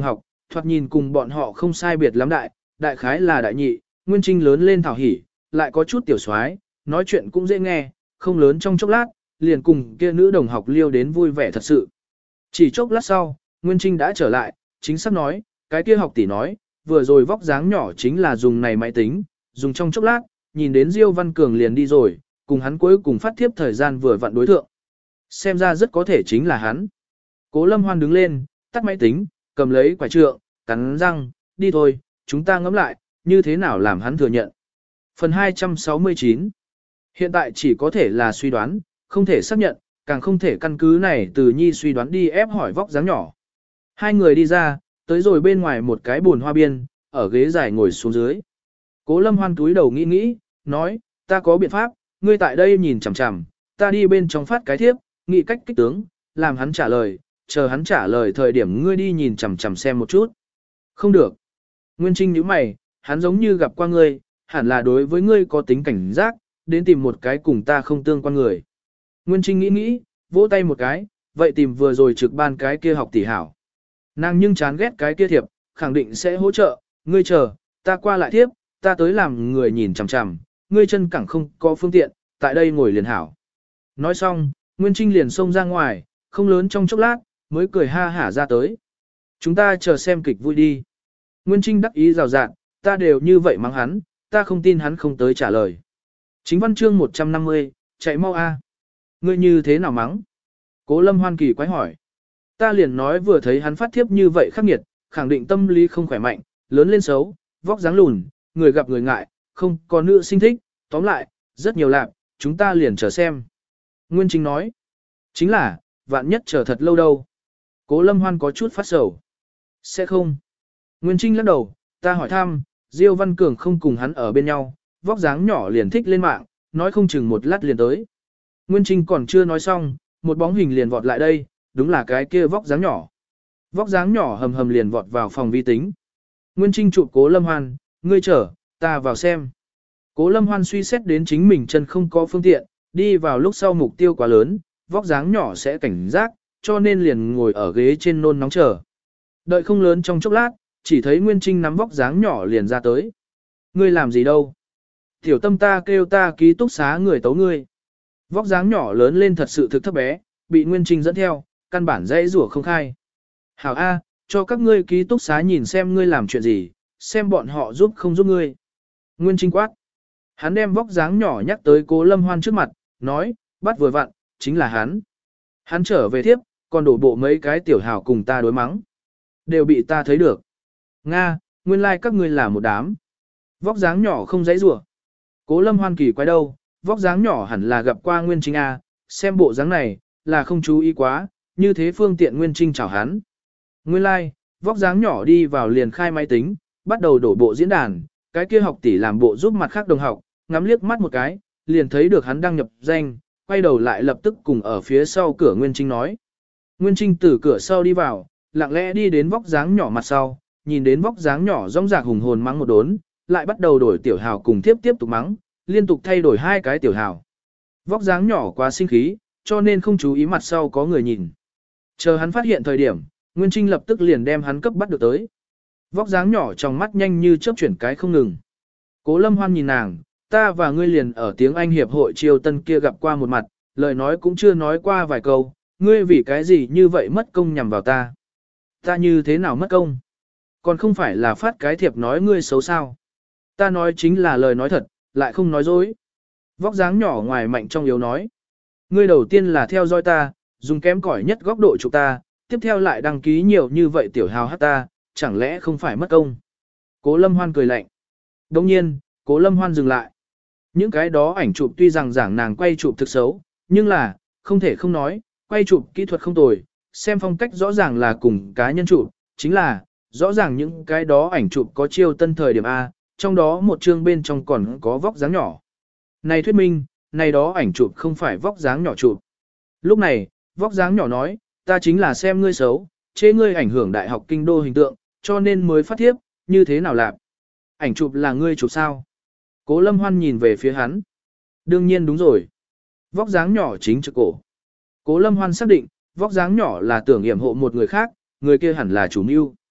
thoạt nhìn cùng bọn họ không sai biệt lắm đại, đại khái là đại nhị, Nguyên Trinh lớn lên thảo hỉ, lại có chút tiểu soái, nói chuyện cũng dễ nghe, không lớn trong chốc lát, liền cùng kia nữ đồng học liêu đến vui vẻ thật sự. Chỉ chốc lát sau, Nguyên Trinh đã trở lại, chính xác nói, cái kia học tỷ nói, vừa rồi vóc dáng nhỏ chính là dùng này máy tính, dùng trong chốc lát, nhìn đến Diêu Văn Cường liền đi rồi, cùng hắn cuối cùng phát thiếp thời gian vừa vặn đối thượng. Xem ra rất có thể chính là hắn. Cố Lâm Hoan đứng lên, tắt máy tính, cầm lấy quả trượng, cắn răng, đi thôi, chúng ta ngẫm lại, như thế nào làm hắn thừa nhận. Phần hai trăm sáu mươi chín. Hiện tại chỉ có thể là suy đoán, không thể xác nhận, càng không thể căn cứ này từ nhi suy đoán đi ép hỏi vóc dáng nhỏ. Hai người đi ra, tới rồi bên ngoài một cái bồn hoa biên, ở ghế dài ngồi xuống dưới. Cố Lâm Hoan túi đầu nghĩ nghĩ, nói, ta có biện pháp, ngươi tại đây nhìn chằm chằm, ta đi bên trong phát cái thiếp, nghĩ cách kích tướng, làm hắn trả lời, chờ hắn trả lời thời điểm ngươi đi nhìn chằm chằm xem một chút. Không được. Nguyên Trinh nhíu mày, hắn giống như gặp qua ngươi, hẳn là đối với ngươi có tính cảnh giác, đến tìm một cái cùng ta không tương quan người. Nguyên Trinh nghĩ nghĩ, vỗ tay một cái, vậy tìm vừa rồi trực ban cái kia học tỷ hảo. Nàng nhưng chán ghét cái kia thiệp, khẳng định sẽ hỗ trợ, ngươi chờ, ta qua lại thiếp, ta tới làm người nhìn chằm chằm, ngươi chân cẳng không có phương tiện, tại đây ngồi liền hảo. Nói xong, Nguyên Trinh liền xông ra ngoài, không lớn trong chốc lát, mới cười ha hả ra tới. Chúng ta chờ xem kịch vui đi. Nguyên Trinh đắc ý rào rạt, ta đều như vậy mắng hắn, ta không tin hắn không tới trả lời. Chính văn chương một trăm năm mươi, chạy mau a. Ngươi như thế nào mắng? Cố Lâm Hoan kỳ quái hỏi. Ta liền nói vừa thấy hắn phát thiếp như vậy khắc nghiệt, khẳng định tâm lý không khỏe mạnh, lớn lên xấu, vóc dáng lùn, người gặp người ngại, không có nữ sinh thích, tóm lại, rất nhiều lạc, chúng ta liền chờ xem. Nguyên Trinh nói. Chính là, vạn nhất chờ thật lâu đâu. Cố Lâm Hoan có chút phát sầu. Sẽ không. Nguyên Trinh lắc đầu, ta hỏi thăm, Diêu Văn Cường không cùng hắn ở bên nhau, vóc dáng nhỏ liền thích lên mạng, nói không chừng một lát liền tới. Nguyên Trinh còn chưa nói xong, một bóng hình liền vọt lại đây, đúng là cái kia vóc dáng nhỏ. Vóc dáng nhỏ hầm hầm liền vọt vào phòng vi tính. Nguyên Trinh chụp Cố Lâm Hoan, ngươi chờ, ta vào xem. Cố Lâm Hoan suy xét đến chính mình chân không có phương tiện, đi vào lúc sau mục tiêu quá lớn, vóc dáng nhỏ sẽ cảnh giác, cho nên liền ngồi ở ghế trên nôn nóng chờ. Đợi không lớn trong chốc lát, chỉ thấy Nguyên Trinh nắm vóc dáng nhỏ liền ra tới. Ngươi làm gì đâu? Tiểu tâm ta kêu ta ký túc xá người tấu ngươi. Vóc dáng nhỏ lớn lên thật sự thực thấp bé, bị Nguyên Trinh dẫn theo, căn bản dãy rủa không khai. Hảo A, cho các ngươi ký túc xá nhìn xem ngươi làm chuyện gì, xem bọn họ giúp không giúp ngươi. Nguyên Trinh quát. Hắn đem vóc dáng nhỏ nhắc tới Cố Lâm Hoan trước mặt, nói, bắt vừa vặn, chính là hắn. Hắn trở về thiếp, còn đổ bộ mấy cái tiểu hào cùng ta đối mắng. Đều bị ta thấy được. Nga, nguyên lai like các ngươi là một đám. Vóc dáng nhỏ không dãy rủa. Cố Lâm Hoan kỳ quái đâu, vóc dáng nhỏ hẳn là gặp qua Nguyên Trinh A, xem bộ dáng này, là không chú ý quá, như thế phương tiện Nguyên Trinh chào hắn. Nguyên lai, like, vóc dáng nhỏ đi vào liền khai máy tính, bắt đầu đổ bộ diễn đàn, cái kia học tỷ làm bộ giúp mặt khác đồng học, ngắm liếc mắt một cái, liền thấy được hắn đăng nhập danh, quay đầu lại lập tức cùng ở phía sau cửa Nguyên Trinh nói. Nguyên Trinh từ cửa sau đi vào, lặng lẽ đi đến vóc dáng nhỏ mặt sau, nhìn đến vóc dáng nhỏ rong rạc hùng hồn mắng một đốn, lại bắt đầu đổi tiểu hào cùng tiếp tiếp tục mắng, liên tục thay đổi hai cái tiểu hào. Vóc dáng nhỏ quá sinh khí, cho nên không chú ý mặt sau có người nhìn. Chờ hắn phát hiện thời điểm, Nguyên Trinh lập tức liền đem hắn cấp bắt được tới. Vóc dáng nhỏ trong mắt nhanh như chớp chuyển cái không ngừng. Cố Lâm Hoan nhìn nàng, ta và ngươi liền ở tiếng Anh hiệp hội triều tân kia gặp qua một mặt, lời nói cũng chưa nói qua vài câu, ngươi vì cái gì như vậy mất công nhằm vào ta. Ta như thế nào mất công? Còn không phải là phát cái thiệp nói ngươi xấu sao. Ta nói chính là lời nói thật, lại không nói dối. Vóc dáng nhỏ ngoài mạnh trong yếu nói. Ngươi đầu tiên là theo dõi ta, dùng kém cỏi nhất góc độ chụp ta, tiếp theo lại đăng ký nhiều như vậy tiểu hào hát ta, chẳng lẽ không phải mất công. Cố Lâm Hoan cười lạnh. Đồng nhiên, Cố Lâm Hoan dừng lại. Những cái đó ảnh chụp tuy rằng giảng nàng quay chụp thực xấu, nhưng là, không thể không nói, quay chụp kỹ thuật không tồi, xem phong cách rõ ràng là cùng cá nhân chụp, chính là, rõ ràng những cái đó ảnh chụp có chiêu tân thời điểm A, trong đó một chương bên trong còn có vóc dáng nhỏ. Này thuyết minh, này đó ảnh chụp không phải vóc dáng nhỏ chụp. Lúc này, vóc dáng nhỏ nói, ta chính là xem ngươi xấu, chê ngươi ảnh hưởng đại học kinh đô hình tượng, cho nên mới phát thiếp, như thế nào lạc. Ảnh chụp là ngươi chụp sao? Cố Lâm Hoan nhìn về phía hắn. Đương nhiên đúng rồi. Vóc dáng nhỏ chính trực cổ. Cố Lâm Hoan xác định, vóc dáng nhỏ là tưởng yểm hộ một người khác, người kia hẳn là chủ mưu.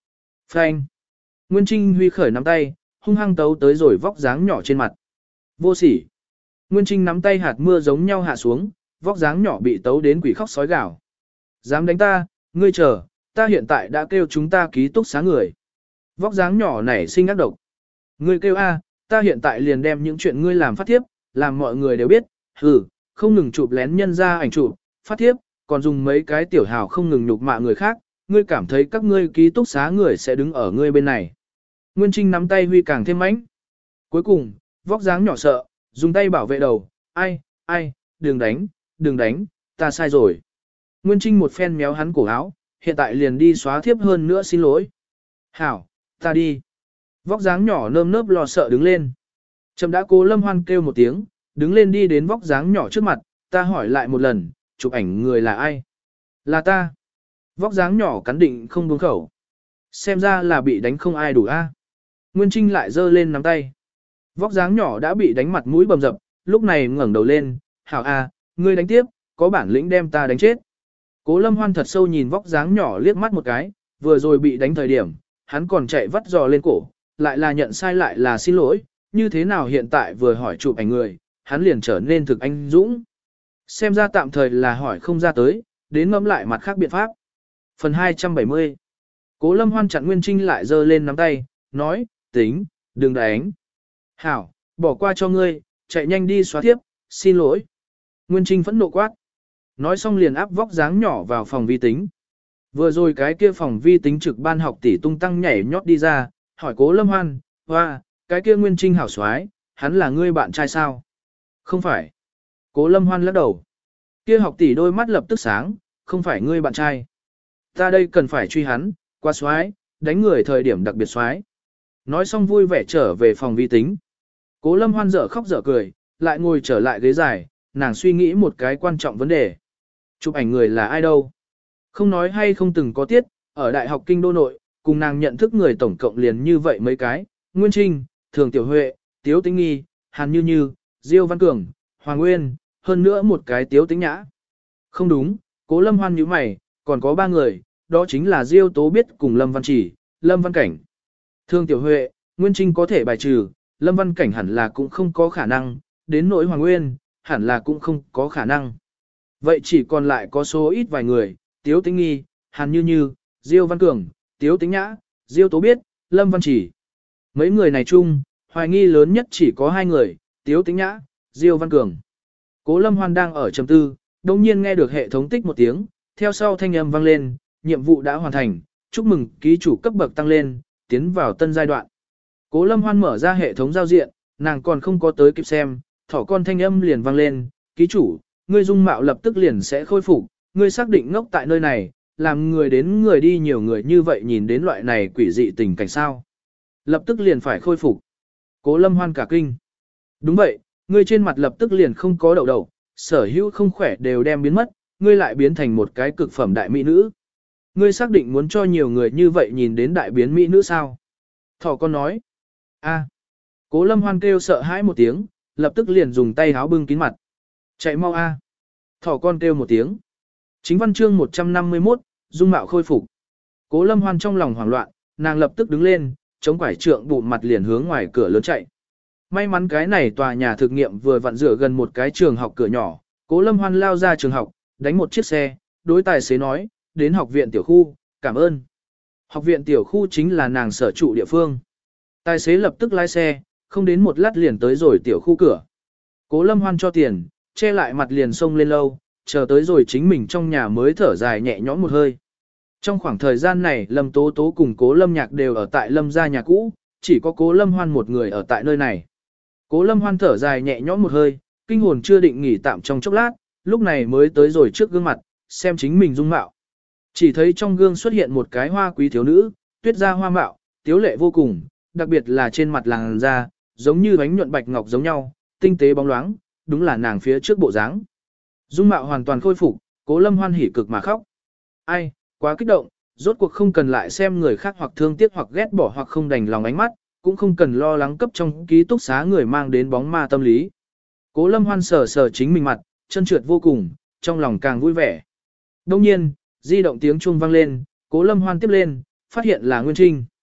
Phanh. Nguyên Trinh huy khởi nắm tay, hung hăng tấu tới rồi vóc dáng nhỏ trên mặt. Vô sỉ. Nguyên Trinh nắm tay hạt mưa giống nhau hạ xuống, vóc dáng nhỏ bị tấu đến quỷ khóc sói gào. Dám đánh ta, ngươi chờ, ta hiện tại đã kêu chúng ta ký túc xá người. Vóc dáng nhỏ nảy sinh ác độc. Ngươi kêu a, ta hiện tại liền đem những chuyện ngươi làm phát thiếp, làm mọi người đều biết, hừ, không ngừng chụp lén nhân ra ảnh chụp, phát thiếp, còn dùng mấy cái tiểu hào không ngừng nhục mạ người khác, ngươi cảm thấy các ngươi ký túc xá người sẽ đứng ở ngươi bên này. Nguyên Trinh nắm tay huy càng thêm mãnh. Cuối cùng, vóc dáng nhỏ sợ, dùng tay bảo vệ đầu, ai, ai, đừng đánh, đừng đánh, ta sai rồi. Nguyên Trinh một phen méo hắn cổ áo, hiện tại liền đi xóa thiếp hơn nữa xin lỗi. Hảo, ta đi. Vóc dáng nhỏ nơm nớp lo sợ đứng lên. Trầm đã Cố Lâm Hoan kêu một tiếng, đứng lên đi đến vóc dáng nhỏ trước mặt, ta hỏi lại một lần, chụp ảnh người là ai? Là ta. Vóc dáng nhỏ cắn định không buông khẩu. Xem ra là bị đánh không ai đủ a. Nguyên Trinh lại giơ lên nắm tay. Vóc dáng nhỏ đã bị đánh mặt mũi bầm dập, lúc này ngẩng đầu lên, hảo a, ngươi đánh tiếp, có bản lĩnh đem ta đánh chết. Cố Lâm Hoan thật sâu nhìn vóc dáng nhỏ liếc mắt một cái, vừa rồi bị đánh thời điểm, hắn còn chạy vắt giò lên cổ, lại là nhận sai lại là xin lỗi, như thế nào hiện tại vừa hỏi chụp ảnh người, hắn liền trở nên thực anh dũng. Xem ra tạm thời là hỏi không ra tới, đến ngẫm lại mặt khác biện pháp. Phần hai trăm bảy mươi. Cố Lâm Hoan chặn Nguyên Trinh lại giơ lên nắm tay, nói, tính, đừng đánh. Hảo, bỏ qua cho ngươi, chạy nhanh đi xóa thiếp, xin lỗi. Nguyên Trinh phẫn nộ quát. Nói xong liền áp vóc dáng nhỏ vào phòng vi tính. Vừa rồi cái kia phòng vi tính trực ban học tỷ tung tăng nhảy nhót đi ra, hỏi Cố Lâm Hoan, hoa, cái kia Nguyên Trinh hảo xoái, hắn là ngươi bạn trai sao? Không phải. Cố Lâm Hoan lắc đầu. Kia học tỷ đôi mắt lập tức sáng, không phải ngươi bạn trai. Ta đây cần phải truy hắn, qua xoái, đánh người thời điểm đặc biệt xoái. Nói xong vui vẻ trở về phòng vi tính. Cố Lâm Hoan dở khóc dở cười, lại ngồi trở lại ghế dài, nàng suy nghĩ một cái quan trọng vấn đề. Chụp ảnh người là ai đâu? Không nói hay không từng có tiết, ở Đại học Kinh Đô Nội, cùng nàng nhận thức người tổng cộng liền như vậy mấy cái, Nguyên Trinh, Thường Tiểu Huệ, Tiếu Tĩnh Nghi, Hàn Như Như, Diêu Văn Cường, Hoàng Nguyên, hơn nữa một cái Tiếu Tĩnh Nhã. Không đúng, Cố Lâm Hoan nhíu mày, còn có ba người, đó chính là Diêu Tố Biết cùng Lâm Văn Chỉ, Lâm Văn Cảnh. Thường Tiểu Huệ, Nguyên Trinh có thể bài trừ, Lâm Văn Cảnh hẳn là cũng không có khả năng, đến nỗi Hoàng Nguyên, hẳn là cũng không có khả năng. Vậy chỉ còn lại có số ít vài người, Tiếu Tĩnh Nghi, Hàn Như Như, Diêu Văn Cường, Tiếu Tĩnh Nhã, Diêu Tố Biết, Lâm Văn Chỉ. Mấy người này chung, hoài nghi lớn nhất chỉ có hai người, Tiếu Tĩnh Nhã, Diêu Văn Cường. Cố Lâm Hoan đang ở trầm tư, đồng nhiên nghe được hệ thống tích một tiếng, theo sau thanh âm vang lên, nhiệm vụ đã hoàn thành, chúc mừng ký chủ cấp bậc tăng lên, tiến vào tân giai đoạn. Cố Lâm Hoan mở ra hệ thống giao diện, nàng còn không có tới kịp xem, thỏ con thanh âm liền vang lên, ký chủ, ngươi dung mạo lập tức liền sẽ khôi phục, ngươi xác định ngốc tại nơi này, làm người đến người đi nhiều người như vậy nhìn đến loại này quỷ dị tình cảnh sao. Lập tức liền phải khôi phục. Cố Lâm Hoan cả kinh. Đúng vậy, ngươi trên mặt lập tức liền không có đậu đậu, sở hữu không khỏe đều đem biến mất, ngươi lại biến thành một cái cực phẩm đại mỹ nữ. Ngươi xác định muốn cho nhiều người như vậy nhìn đến đại biến mỹ nữ sao? Thỏ con nói. A. Cố Lâm Hoan kêu sợ hãi một tiếng, lập tức liền dùng tay háo bưng kín mặt. Chạy mau a. Thỏ con kêu một tiếng. Chính văn chương một trăm năm mươi mốt, dung mạo khôi phục. Cố Lâm Hoan trong lòng hoảng loạn, nàng lập tức đứng lên, chống quải trượng bụng mặt liền hướng ngoài cửa lớn chạy. May mắn cái này tòa nhà thực nghiệm vừa vặn dựa gần một cái trường học cửa nhỏ, Cố Lâm Hoan lao ra trường học, đánh một chiếc xe, đối tài xế nói, đến học viện tiểu khu, cảm ơn. Học viện tiểu khu chính là nàng sở trụ địa phương. Tài xế lập tức lái xe, không đến một lát liền tới rồi tiểu khu cửa. Cố Lâm Hoan cho tiền, che lại mặt liền xông lên lâu, chờ tới rồi chính mình trong nhà mới thở dài nhẹ nhõm một hơi. Trong khoảng thời gian này Lâm Tố Tố cùng Cố Lâm Nhạc đều ở tại Lâm gia nhà cũ, chỉ có Cố Lâm Hoan một người ở tại nơi này. Cố Lâm Hoan thở dài nhẹ nhõm một hơi, kinh hồn chưa định nghỉ tạm trong chốc lát, lúc này mới tới rồi trước gương mặt, xem chính mình dung mạo. Chỉ thấy trong gương xuất hiện một cái hoa quý thiếu nữ, tuyết da hoa mạo, tiếu lệ vô cùng, đặc biệt là trên mặt làn da, giống như bánh nhuận bạch ngọc giống nhau, tinh tế bóng loáng, đúng là nàng phía trước bộ dáng. Dung mạo hoàn toàn khôi phục, Cố Lâm Hoan hỉ cực mà khóc. Ai, quá kích động, rốt cuộc không cần lại xem người khác hoặc thương tiếc hoặc ghét bỏ hoặc không đành lòng ánh mắt, cũng không cần lo lắng cấp trong ký túc xá người mang đến bóng ma tâm lý. Cố Lâm Hoan sờ sờ chính mình mặt, chân trượt vô cùng, trong lòng càng vui vẻ. Đông nhiên, di động tiếng chuông vang lên, Cố Lâm Hoan tiếp lên, phát hiện là Nguyên Trinh.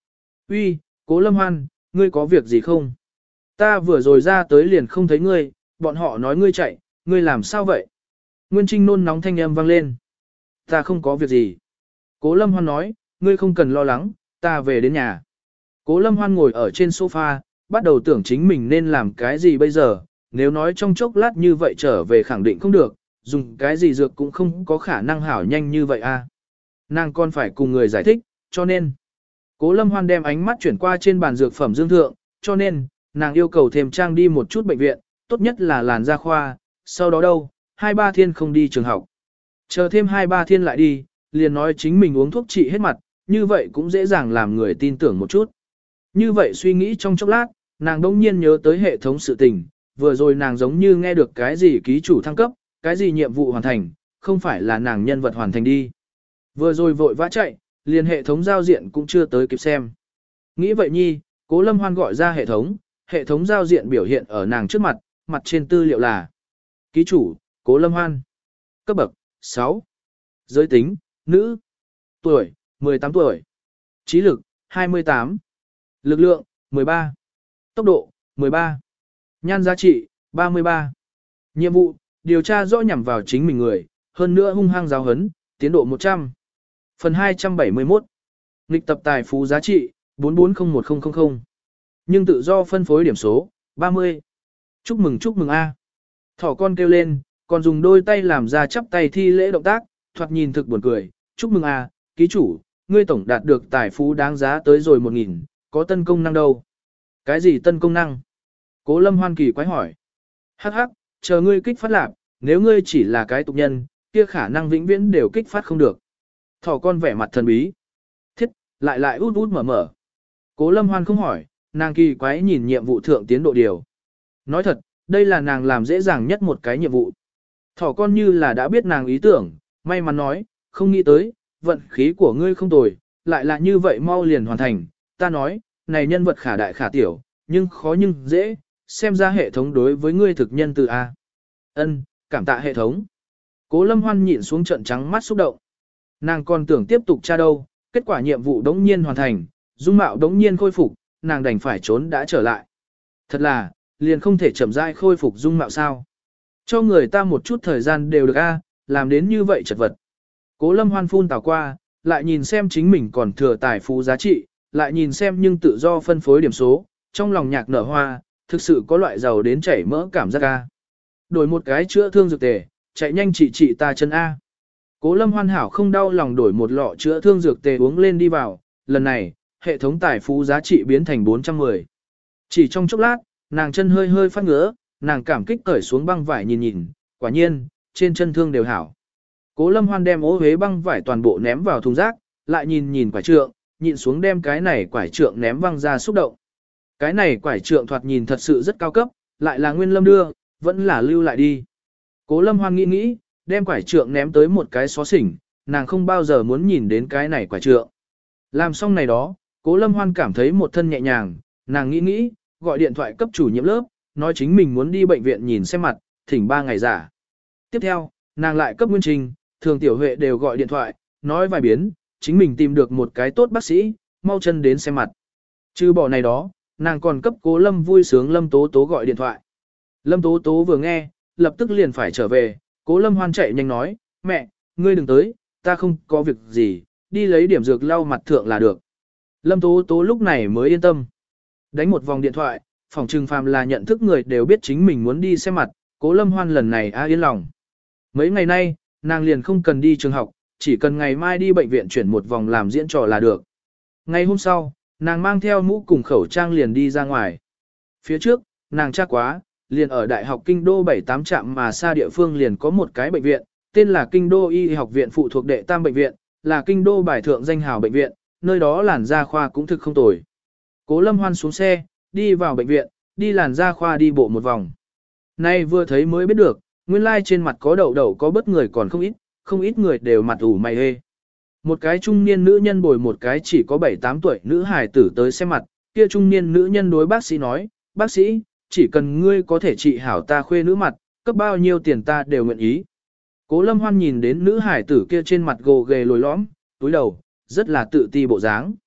Uy, Cố Lâm Hoan, ngươi có việc gì không? Ta vừa rồi ra tới liền không thấy ngươi, bọn họ nói ngươi chạy, ngươi làm sao vậy? Nguyên Trinh nôn nóng thanh âm vang lên. Ta không có việc gì. Cố Lâm Hoan nói, ngươi không cần lo lắng, ta về đến nhà. Cố Lâm Hoan ngồi ở trên sofa, bắt đầu tưởng chính mình nên làm cái gì bây giờ, nếu nói trong chốc lát như vậy trở về khẳng định không được, dùng cái gì dược cũng không có khả năng hảo nhanh như vậy a. Nàng còn phải cùng người giải thích, cho nên. Cố Lâm Hoan đem ánh mắt chuyển qua trên bàn dược phẩm dương thượng, cho nên, nàng yêu cầu thêm trang đi một chút bệnh viện, tốt nhất là làn da khoa, sau đó đâu, hai ba thiên không đi trường học. Chờ thêm hai ba thiên lại đi, liền nói chính mình uống thuốc trị hết mặt, như vậy cũng dễ dàng làm người tin tưởng một chút. Như vậy suy nghĩ trong chốc lát, nàng đông nhiên nhớ tới hệ thống sự tình, vừa rồi nàng giống như nghe được cái gì ký chủ thăng cấp, cái gì nhiệm vụ hoàn thành, không phải là nàng nhân vật hoàn thành đi. Vừa rồi vội vã chạy, liền hệ thống giao diện cũng chưa tới kịp xem. Nghĩ vậy nhi, Cố Lâm Hoan gọi ra hệ thống, hệ thống giao diện biểu hiện ở nàng trước mặt, mặt trên tư liệu là ký chủ, Cố Lâm Hoan. Cấp bậc, sáu. Giới tính, nữ. Tuổi, mười tám tuổi. Trí lực, hai mươi tám. Lực lượng, mười ba. Tốc độ, mười ba. Nhan giá trị, ba mươi ba. Nhiệm vụ, điều tra rõ nhằm vào chính mình người, hơn nữa hung hăng giáo hấn, tiến độ một trăm. Phần hai trăm bảy mươi mốt. Nghịch tập tài phú giá trị, bốn bốn không một không không không. Nhưng tự do phân phối điểm số, ba mươi. Chúc mừng chúc mừng A. Thỏ con kêu lên, còn dùng đôi tay làm ra chắp tay thi lễ động tác, thoạt nhìn thực buồn cười. Chúc mừng A, ký chủ, ngươi tổng đạt được tài phú đáng giá tới rồi một nghìn, có tân công năng đâu? Cái gì tân công năng? Cố Lâm Hoan kỳ quái hỏi. Hắc hắc, chờ ngươi kích phát lạc, nếu ngươi chỉ là cái tục nhân, kia khả năng vĩnh viễn đều kích phát không được. Thỏ con vẻ mặt thần bí. Thiết, lại lại út út mở mở. Cố Lâm Hoan không hỏi, nàng kỳ quái nhìn nhiệm vụ thượng tiến độ điều. Nói thật, đây là nàng làm dễ dàng nhất một cái nhiệm vụ. Thỏ con như là đã biết nàng ý tưởng, may mắn nói, không nghĩ tới, vận khí của ngươi không tồi, lại là như vậy mau liền hoàn thành. Ta nói, này nhân vật khả đại khả tiểu, nhưng khó nhưng dễ, xem ra hệ thống đối với ngươi thực nhân từ A. Ân, cảm tạ hệ thống. Cố Lâm Hoan nhịn xuống trận trắng mắt xúc động. Nàng còn tưởng tiếp tục tra đâu, kết quả nhiệm vụ đống nhiên hoàn thành, dung mạo đống nhiên khôi phục, nàng đành phải trốn đã trở lại. Thật là, liền không thể chậm rãi khôi phục dung mạo sao. Cho người ta một chút thời gian đều được a, làm đến như vậy chật vật. Cố Lâm Hoan phun tào qua, lại nhìn xem chính mình còn thừa tài phú giá trị, lại nhìn xem nhưng tự do phân phối điểm số, trong lòng nhạc nở hoa, thực sự có loại giàu đến chảy mỡ cảm giác a. Đổi một cái chữa thương dược tề, chạy nhanh trị trị ta chân A. Cố Lâm Hoan hảo không đau lòng đổi một lọ chữa thương dược tề uống lên đi vào, lần này, hệ thống tài phú giá trị biến thành bốn trăm mười. Chỉ trong chốc lát, nàng chân hơi hơi phát ngứa, nàng cảm kích cởi xuống băng vải nhìn nhìn, quả nhiên, trên chân thương đều hảo. Cố Lâm Hoan đem ố huế băng vải toàn bộ ném vào thùng rác, lại nhìn nhìn quải trượng, nhịn xuống đem cái này quải trượng ném văng ra xúc động. Cái này quải trượng thoạt nhìn thật sự rất cao cấp, lại là Nguyên Lâm đưa, vẫn là lưu lại đi. Cố Lâm Hoan nghĩ nghĩ, đem quải trượng ném tới một cái xó xỉnh, nàng không bao giờ muốn nhìn đến cái này quải trượng. Làm xong này đó, Cố Lâm Hoan cảm thấy một thân nhẹ nhàng, nàng nghĩ nghĩ, gọi điện thoại cấp chủ nhiệm lớp, nói chính mình muốn đi bệnh viện nhìn xem mặt, thỉnh ba ngày giả. Tiếp theo, nàng lại cấp Nguyên Trình, Thường Tiểu Huệ đều gọi điện thoại, nói vài biến, chính mình tìm được một cái tốt bác sĩ, mau chân đến xem mặt. Trừ bỏ này đó, nàng còn cấp Cố Lâm vui sướng Lâm Tố Tố gọi điện thoại. Lâm Tố Tố vừa nghe, lập tức liền phải trở về, Cố Lâm Hoan chạy nhanh nói, mẹ, ngươi đừng tới, ta không có việc gì, đi lấy điểm dược lau mặt thượng là được. Lâm Tố Tố lúc này mới yên tâm. Đánh một vòng điện thoại, phòng trừng phàm là nhận thức người đều biết chính mình muốn đi xem mặt, Cố Lâm Hoan lần này a yên lòng. Mấy ngày nay, nàng liền không cần đi trường học, chỉ cần ngày mai đi bệnh viện chuyển một vòng làm diễn trò là được. Ngày hôm sau, nàng mang theo mũ cùng khẩu trang liền đi ra ngoài. Phía trước, nàng tra quá, liền ở Đại học Kinh Đô bảy tám trạm mà xa địa phương liền có một cái bệnh viện, tên là Kinh Đô Y học viện phụ thuộc đệ tam bệnh viện, là Kinh Đô bài thượng danh hào bệnh viện, nơi đó làn da khoa cũng thực không tồi. Cố Lâm Hoan xuống xe, đi vào bệnh viện, đi làn da khoa đi bộ một vòng. Nay vừa thấy mới biết được, nguyên lai trên mặt có đậu đậu có bất người còn không ít, không ít người đều mặt ủ mày hê. Một cái trung niên nữ nhân bồi một cái chỉ có bảy tám tuổi nữ hài tử tới xem mặt, kia trung niên nữ nhân đối bác sĩ nói, bác sĩ, chỉ cần ngươi có thể trị hảo ta khuê nữ mặt, cấp bao nhiêu tiền ta đều nguyện ý. Cố Lâm Hoan nhìn đến nữ hải tử kia trên mặt gồ ghề lồi lõm, túi đầu, rất là tự ti bộ dáng.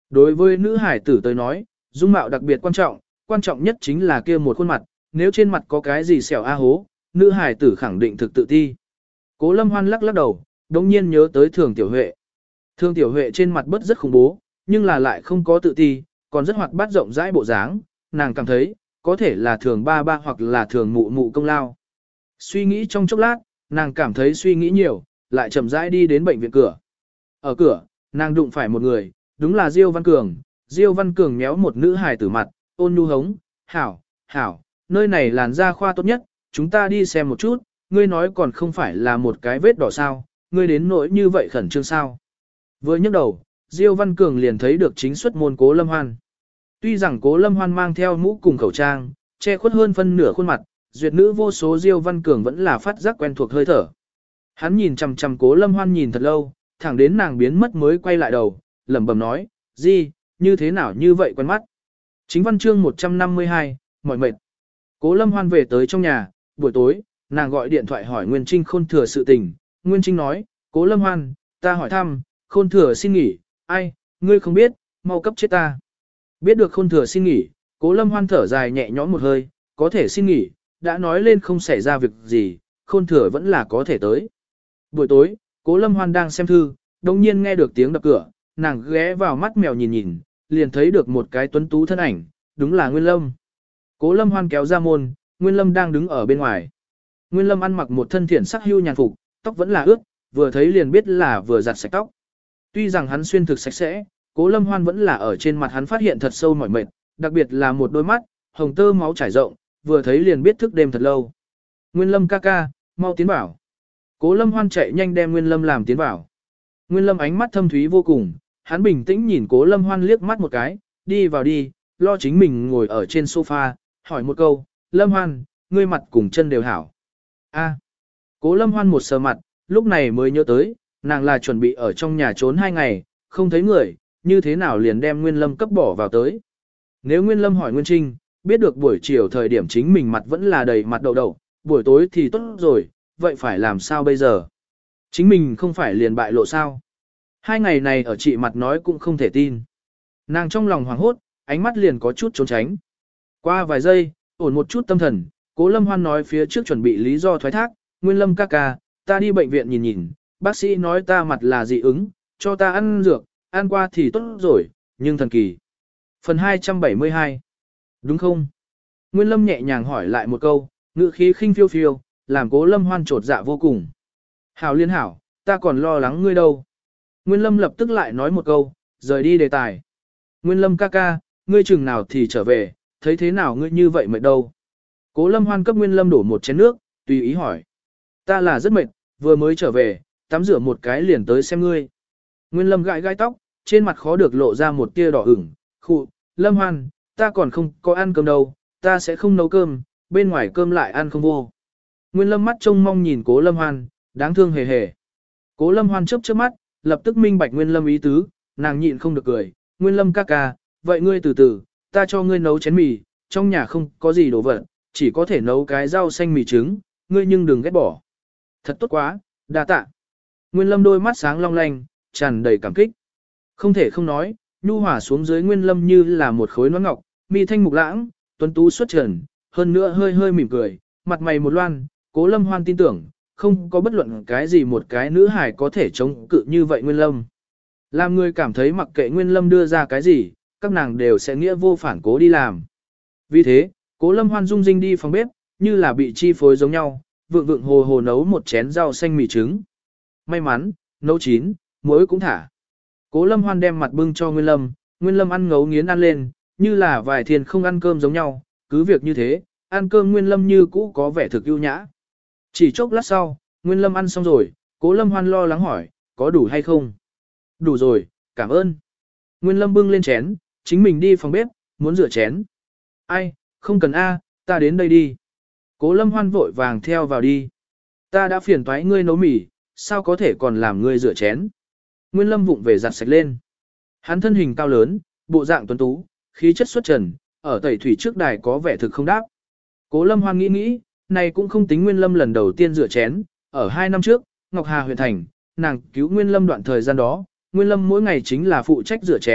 Đối với nữ hải tử tới nói, dung mạo đặc biệt quan trọng, quan trọng nhất chính là kia một khuôn mặt, nếu trên mặt có cái gì xẻo a hố, nữ hải tử khẳng định thực tự ti. Cố Lâm Hoan lắc lắc đầu, đống nhiên nhớ tới Thường Tiểu Huệ. Thường Tiểu Huệ trên mặt bất rất khủng bố, nhưng là lại không có tự ti, còn rất hoạt bát rộng rãi bộ dáng, nàng cảm thấy, có thể là Thường ba ba hoặc là Thường mụ mụ công lao. Suy nghĩ trong chốc lát, nàng cảm thấy suy nghĩ nhiều, lại chậm rãi đi đến bệnh viện cửa. Ở cửa, nàng đụng phải một người, đúng là Diêu Văn Cường. Diêu Văn Cường méo một nữ hài tử mặt, ôn nhu hống, hảo, hảo, nơi này làn da khoa tốt nhất, chúng ta đi xem một chút, ngươi nói còn không phải là một cái vết đỏ sao, ngươi đến nỗi như vậy khẩn trương sao. Vừa nhấc đầu, Diêu Văn Cường liền thấy được chính xuất môn Cố Lâm Hoan. Tuy rằng Cố Lâm Hoan mang theo mũ cùng khẩu trang, che khuất hơn phân nửa khuôn mặt, duyệt nữ vô số Diêu Văn Cường vẫn là phát giác quen thuộc hơi thở. Hắn nhìn chằm chằm Cố Lâm Hoan nhìn thật lâu, thẳng đến nàng biến mất mới quay lại đầu, lẩm bẩm nói, gì, như thế nào như vậy quen mắt. Chính văn chương một trăm năm mươi hai, mỏi mệt. Cố Lâm Hoan về tới trong nhà, buổi tối, nàng gọi điện thoại hỏi Nguyên Trinh Khôn Thừa sự tình. Nguyên Trinh nói, Cố Lâm Hoan, ta hỏi thăm, Khôn Thừa xin nghỉ, ai, ngươi không biết, mau cấp chết ta. Biết được Khôn Thừa xin nghỉ, Cố Lâm Hoan thở dài nhẹ nhõm một hơi, có thể xin nghỉ, đã nói lên không xảy ra việc gì, Khôn Thừa vẫn là có thể tới. Buổi tối, Cố Lâm Hoan đang xem thư, đồng nhiên nghe được tiếng đập cửa, nàng ghé vào mắt mèo nhìn nhìn, liền thấy được một cái tuấn tú thân ảnh, đúng là Nguyên Lâm. Cố Lâm Hoan kéo ra môn, Nguyên Lâm đang đứng ở bên ngoài. Nguyên Lâm ăn mặc một thân thiện sắc hưu nhàn phục, tóc vẫn là ướt, vừa thấy liền biết là vừa giặt sạch tóc. Tuy rằng hắn xuyên thực sạch sẽ, Cố Lâm Hoan vẫn là ở trên mặt hắn phát hiện thật sâu mỏi mệt, đặc biệt là một đôi mắt, hồng tơ máu trải rộng, vừa thấy liền biết thức đêm thật lâu. Nguyên Lâm ca ca, mau tiến vào. Cố Lâm Hoan chạy nhanh đem Nguyên Lâm làm tiến vào. Nguyên Lâm ánh mắt thâm thúy vô cùng, hắn bình tĩnh nhìn Cố Lâm Hoan liếc mắt một cái, đi vào đi, lo chính mình ngồi ở trên sofa, hỏi một câu, Lâm Hoan, ngươi mặt cùng chân đều hảo. A. Cố Lâm Hoan một sờ mặt, lúc này mới nhớ tới, nàng là chuẩn bị ở trong nhà trốn hai ngày, không thấy người, như thế nào liền đem Nguyên Lâm cấp bỏ vào tới. Nếu Nguyên Lâm hỏi Nguyên Trinh, biết được buổi chiều thời điểm chính mình mặt vẫn là đầy mặt đậu đậu, buổi tối thì tốt rồi, vậy phải làm sao bây giờ? Chính mình không phải liền bại lộ sao? Hai ngày này ở chị mặt nói cũng không thể tin. Nàng trong lòng hoảng hốt, ánh mắt liền có chút trốn tránh. Qua vài giây, ổn một chút tâm thần, Cố Lâm Hoan nói phía trước chuẩn bị lý do thoái thác, Nguyên Lâm ca ca, ta đi bệnh viện nhìn nhìn, bác sĩ nói ta mặt là dị ứng, cho ta ăn dược, ăn qua thì tốt rồi, nhưng thần kỳ. Phần hai trăm bảy mươi hai. Đúng không? Nguyên Lâm nhẹ nhàng hỏi lại một câu, ngữ khí khinh phiêu phiêu, làm Cố Lâm Hoan trột dạ vô cùng. Hảo liên hảo, ta còn lo lắng ngươi đâu. Nguyên Lâm lập tức lại nói một câu, rời đi đề tài. Nguyên Lâm ca ca, ngươi chừng nào thì trở về, thấy thế nào ngươi như vậy mệt đâu. Cố Lâm Hoan cấp Nguyên Lâm đổ một chén nước, tùy ý hỏi. Ta là rất mệt, vừa mới trở về, tắm rửa một cái liền tới xem ngươi. Nguyên Lâm gãi gãi tóc, trên mặt khó được lộ ra một tia đỏ ửng. Khụ, Lâm Hoan, ta còn không có ăn cơm đâu, ta sẽ không nấu cơm, bên ngoài cơm lại ăn không vô. Nguyên Lâm mắt trông mong nhìn Cố Lâm Hoan, đáng thương hề hề. Cố Lâm Hoan chớp chớp mắt, lập tức minh bạch Nguyên Lâm ý tứ, nàng nhịn không được cười. Nguyên Lâm ca ca, vậy ngươi từ từ, ta cho ngươi nấu chén mì, trong nhà không có gì đồ vật, chỉ có thể nấu cái rau xanh mì trứng, ngươi nhưng đừng ghét bỏ. Thật tốt quá, đa tạ. Nguyên Lâm đôi mắt sáng long lanh, tràn đầy cảm kích. Không thể không nói, nhu hòa xuống dưới Nguyên Lâm như là một khối nón ngọc, mi thanh mục lãng, tuấn tú xuất trần, hơn nữa hơi hơi mỉm cười, mặt mày một loan, Cố Lâm Hoan tin tưởng, không có bất luận cái gì một cái nữ hài có thể chống cự như vậy Nguyên Lâm. Làm người cảm thấy mặc kệ Nguyên Lâm đưa ra cái gì, các nàng đều sẽ nghĩa vô phản cố đi làm. Vì thế, Cố Lâm Hoan rung rinh đi phòng bếp, như là bị chi phối giống nhau, vượng vượng hồ hồ nấu một chén rau xanh mì trứng. May mắn, nấu chín, muối cũng thả. Cố Lâm Hoan đem mặt bưng cho Nguyên Lâm, Nguyên Lâm ăn ngấu nghiến ăn lên, như là vài thiên không ăn cơm giống nhau, cứ việc như thế, ăn cơm Nguyên Lâm như cũ có vẻ thực ưu nhã. Chỉ chốc lát sau, Nguyên Lâm ăn xong rồi, Cố Lâm Hoan lo lắng hỏi, có đủ hay không? Đủ rồi, cảm ơn. Nguyên Lâm bưng lên chén, chính mình đi phòng bếp, muốn rửa chén. Ai, không cần a, ta đến đây đi. Cố Lâm Hoan vội vàng theo vào đi. Ta đã phiền toái ngươi nấu mì, sao có thể còn làm ngươi rửa chén? Nguyên Lâm vụng về giặt sạch lên. Hắn thân hình cao lớn, bộ dạng tuấn tú, khí chất xuất trần, ở tẩy thủy trước đài có vẻ thực không đáp. Cố Lâm Hoan nghĩ nghĩ, này cũng không tính Nguyên Lâm lần đầu tiên rửa chén, ở hai năm trước, Ngọc Hà huyện thành, nàng cứu Nguyên Lâm đoạn thời gian đó, Nguyên Lâm mỗi ngày chính là phụ trách rửa chén,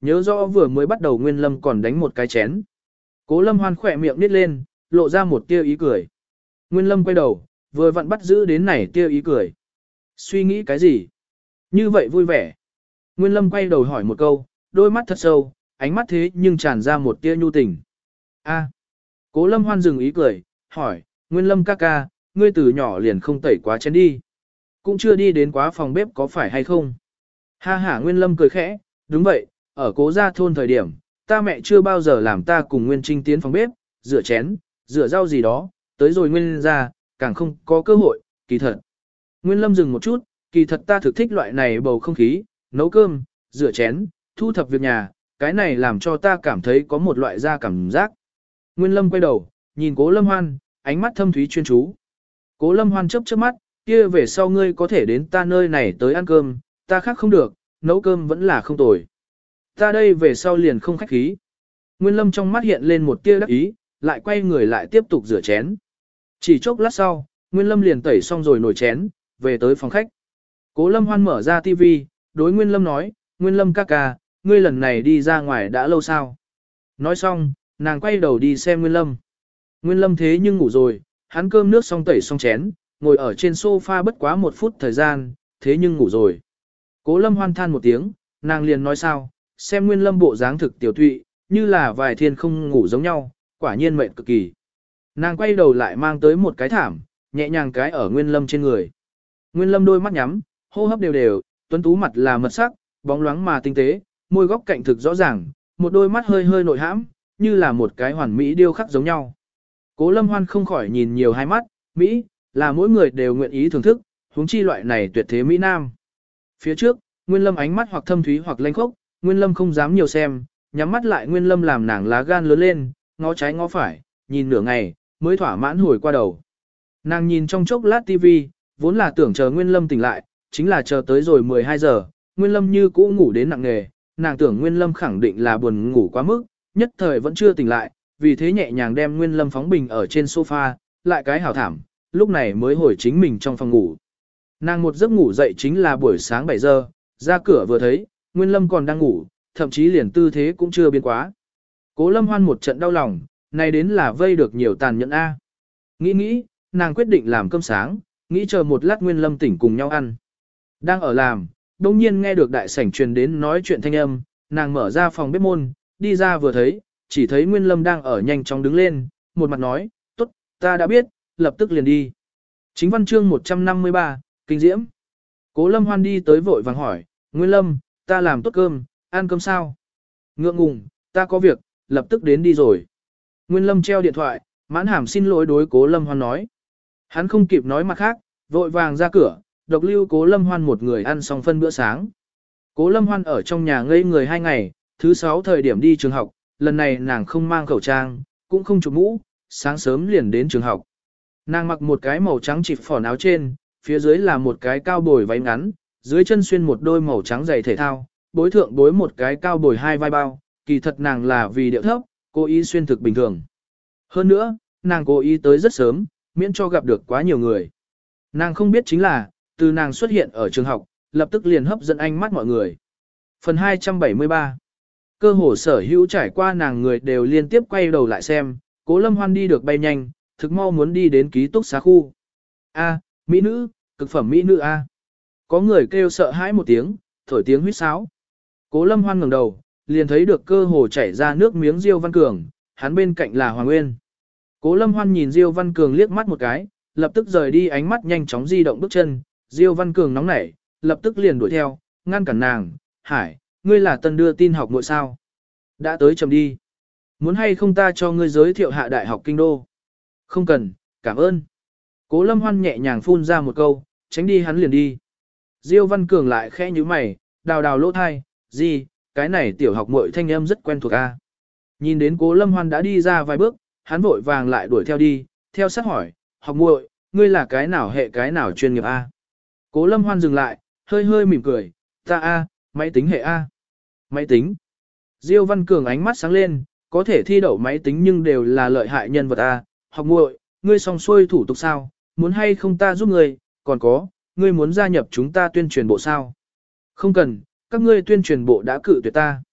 Nhớ rõ vừa mới bắt đầu Nguyên Lâm còn đánh một cái chén. Cố Lâm Hoan khỏe miệng nít lên, lộ ra một tia ý cười. Nguyên Lâm quay đầu, vừa vặn bắt giữ đến này tia ý cười. Suy nghĩ cái gì? Như vậy vui vẻ. Nguyên Lâm quay đầu hỏi một câu, đôi mắt thật sâu, ánh mắt thế nhưng tràn ra một tia nhu tình. A. Cố Lâm Hoan dừng ý cười, hỏi, Nguyên Lâm ca ca, ngươi từ nhỏ liền không tẩy quá chén đi. Cũng chưa đi đến quá phòng bếp có phải hay không? Ha ha, Nguyên Lâm cười khẽ, đúng vậy, ở cố gia thôn thời điểm, ta mẹ chưa bao giờ làm ta cùng Nguyên Trinh tiến phòng bếp, rửa chén, rửa rau gì đó, tới rồi Nguyên gia, càng không có cơ hội, kỳ thật. Nguyên Lâm dừng một chút, kỳ thật ta thực thích loại này bầu không khí, nấu cơm, rửa chén, thu thập việc nhà, cái này làm cho ta cảm thấy có một loại da cảm giác. Nguyên Lâm quay đầu, nhìn Cố Lâm Hoan, ánh mắt thâm thúy chuyên chú. Cố Lâm Hoan chớp chớp mắt, kia về sau ngươi có thể đến ta nơi này tới ăn cơm, ta khác không được, nấu cơm vẫn là không tồi. Ta đây về sau liền không khách khí. Nguyên Lâm trong mắt hiện lên một tia đắc ý, lại quay người lại tiếp tục rửa chén. Chỉ chốc lát sau, Nguyên Lâm liền tẩy xong rồi nồi chén, về tới phòng khách. Cố Lâm Hoan mở ra tivi, đối Nguyên Lâm nói, Nguyên Lâm ca ca, ngươi lần này đi ra ngoài đã lâu sao? Nói xong, nàng quay đầu đi xem Nguyên Lâm. Nguyên Lâm thế nhưng ngủ rồi, hắn cơm nước xong tẩy xong chén, ngồi ở trên sofa bất quá một phút thời gian, thế nhưng ngủ rồi. Cố Lâm Hoan than một tiếng, nàng liền nói sao, xem Nguyên Lâm bộ dáng thực tiểu thụy, như là vài thiên không ngủ giống nhau, quả nhiên mệt cực kỳ. Nàng quay đầu lại mang tới một cái thảm, nhẹ nhàng cái ở Nguyên Lâm trên người. Nguyên Lâm đôi mắt nhắm, hô hấp đều đều, tuấn tú mặt là mật sắc, bóng loáng mà tinh tế, môi góc cạnh thực rõ ràng, một đôi mắt hơi hơi nội hãm, như là một cái hoàn mỹ điêu khắc giống nhau. Cố Lâm Hoan không khỏi nhìn nhiều hai mắt, Mỹ, là mỗi người đều nguyện ý thưởng thức, huống chi loại này tuyệt thế Mỹ Nam. Phía trước, Nguyên Lâm ánh mắt hoặc thâm thúy hoặc lanh khốc, Nguyên Lâm không dám nhiều xem, nhắm mắt lại Nguyên Lâm làm nàng lá gan lớn lên, ngó trái ngó phải, nhìn nửa ngày, mới thỏa mãn hồi qua đầu. Nàng nhìn trong chốc lát tivi, vốn là tưởng chờ Nguyên Lâm tỉnh lại, chính là chờ tới rồi mười hai giờ, Nguyên Lâm như cũ ngủ đến nặng nề, nàng tưởng Nguyên Lâm khẳng định là buồn ngủ quá mức, nhất thời vẫn chưa tỉnh lại, vì thế nhẹ nhàng đem Nguyên Lâm phóng bình ở trên sofa, lại cái hảo thảm, lúc này mới hồi chính mình trong phòng ngủ. Nàng một giấc ngủ dậy chính là buổi sáng bảy giờ, ra cửa vừa thấy, Nguyên Lâm còn đang ngủ, thậm chí liền tư thế cũng chưa biến quá. Cố Lâm Hoan một trận đau lòng, này đến là vây được nhiều tàn nhẫn A. Nghĩ nghĩ, nàng quyết định làm cơm sáng, nghĩ chờ một lát Nguyên Lâm tỉnh cùng nhau ăn. Đang ở làm, đông nhiên nghe được đại sảnh truyền đến nói chuyện thanh âm, nàng mở ra phòng bếp môn, đi ra vừa thấy, chỉ thấy Nguyên Lâm đang ở nhanh chóng đứng lên, một mặt nói, tốt, ta đã biết, lập tức liền đi. Chính văn chương một trăm năm mươi ba, Kinh Diễm. Cố Lâm Hoan đi tới vội vàng hỏi, Nguyên Lâm, ta làm tốt cơm, ăn cơm sao? Ngượng ngùng, ta có việc, lập tức đến đi rồi. Nguyên Lâm treo điện thoại, mãn hàm xin lỗi đối Cố Lâm Hoan nói. Hắn không kịp nói mặt khác, vội vàng ra cửa, độc lưu Cố Lâm Hoan một người ăn xong phân bữa sáng. Cố Lâm Hoan ở trong nhà ngây người hai ngày, thứ sáu thời điểm đi trường học, lần này nàng không mang khẩu trang, cũng không chụp mũ, sáng sớm liền đến trường học. Nàng mặc một cái màu trắng chịp phỏn áo trên, phía dưới là một cái cao bồi váy ngắn, dưới chân xuyên một đôi màu trắng giày thể thao, bối thượng bối một cái cao bồi hai vai bao, kỳ thật nàng là vì điệu thấp, cố ý xuyên thực bình thường. Hơn nữa, nàng cố ý tới rất sớm, miễn cho gặp được quá nhiều người. Nàng không biết chính là, từ nàng xuất hiện ở trường học, lập tức liền hấp dẫn ánh mắt mọi người. Phần hai trăm bảy mươi ba. Cơ hồ sở hữu trải qua nàng người đều liên tiếp quay đầu lại xem, Cố Lâm Hoan đi được bay nhanh, thực mau muốn đi đến ký túc xá khu. A, mỹ nữ, cực phẩm mỹ nữ A. Có người kêu sợ hãi một tiếng, thổi tiếng huýt sáo. Cố Lâm Hoan ngẩng đầu, liền thấy được cơ hồ chảy ra nước miếng Diêu Văn Cường, hắn bên cạnh là Hoàng Nguyên. Cố Lâm Hoan nhìn Diêu Văn Cường liếc mắt một cái, lập tức rời đi ánh mắt nhanh chóng di động bước chân, Diêu Văn Cường nóng nảy, lập tức liền đuổi theo, ngăn cản nàng, "Hải, ngươi là tân đưa tin học muội sao? Đã tới chậm đi. Muốn hay không ta cho ngươi giới thiệu hạ đại học kinh đô?" "Không cần, cảm ơn." Cố Lâm Hoan nhẹ nhàng phun ra một câu, tránh đi hắn liền đi. Diêu Văn Cường lại khẽ nhíu mày, đào đào lỗ thai, "Gì, cái này tiểu học muội thanh âm rất quen thuộc a." Nhìn đến Cố Lâm Hoan đã đi ra vài bước, hắn vội vàng lại đuổi theo đi, theo sát hỏi, "Học muội, ngươi là cái nào hệ cái nào chuyên nghiệp a?" Cố Lâm Hoan dừng lại, hơi hơi mỉm cười, "Ta a, máy tính hệ a." "Máy tính?" Diêu Văn Cường ánh mắt sáng lên, có thể thi đậu máy tính nhưng đều là lợi hại nhân vật a. "Học muội, ngươi xong xuôi thủ tục sao, muốn hay không ta giúp ngươi, còn có, ngươi muốn gia nhập chúng ta tuyên truyền bộ sao?" "Không cần, các ngươi tuyên truyền bộ đã cự tuyệt ta."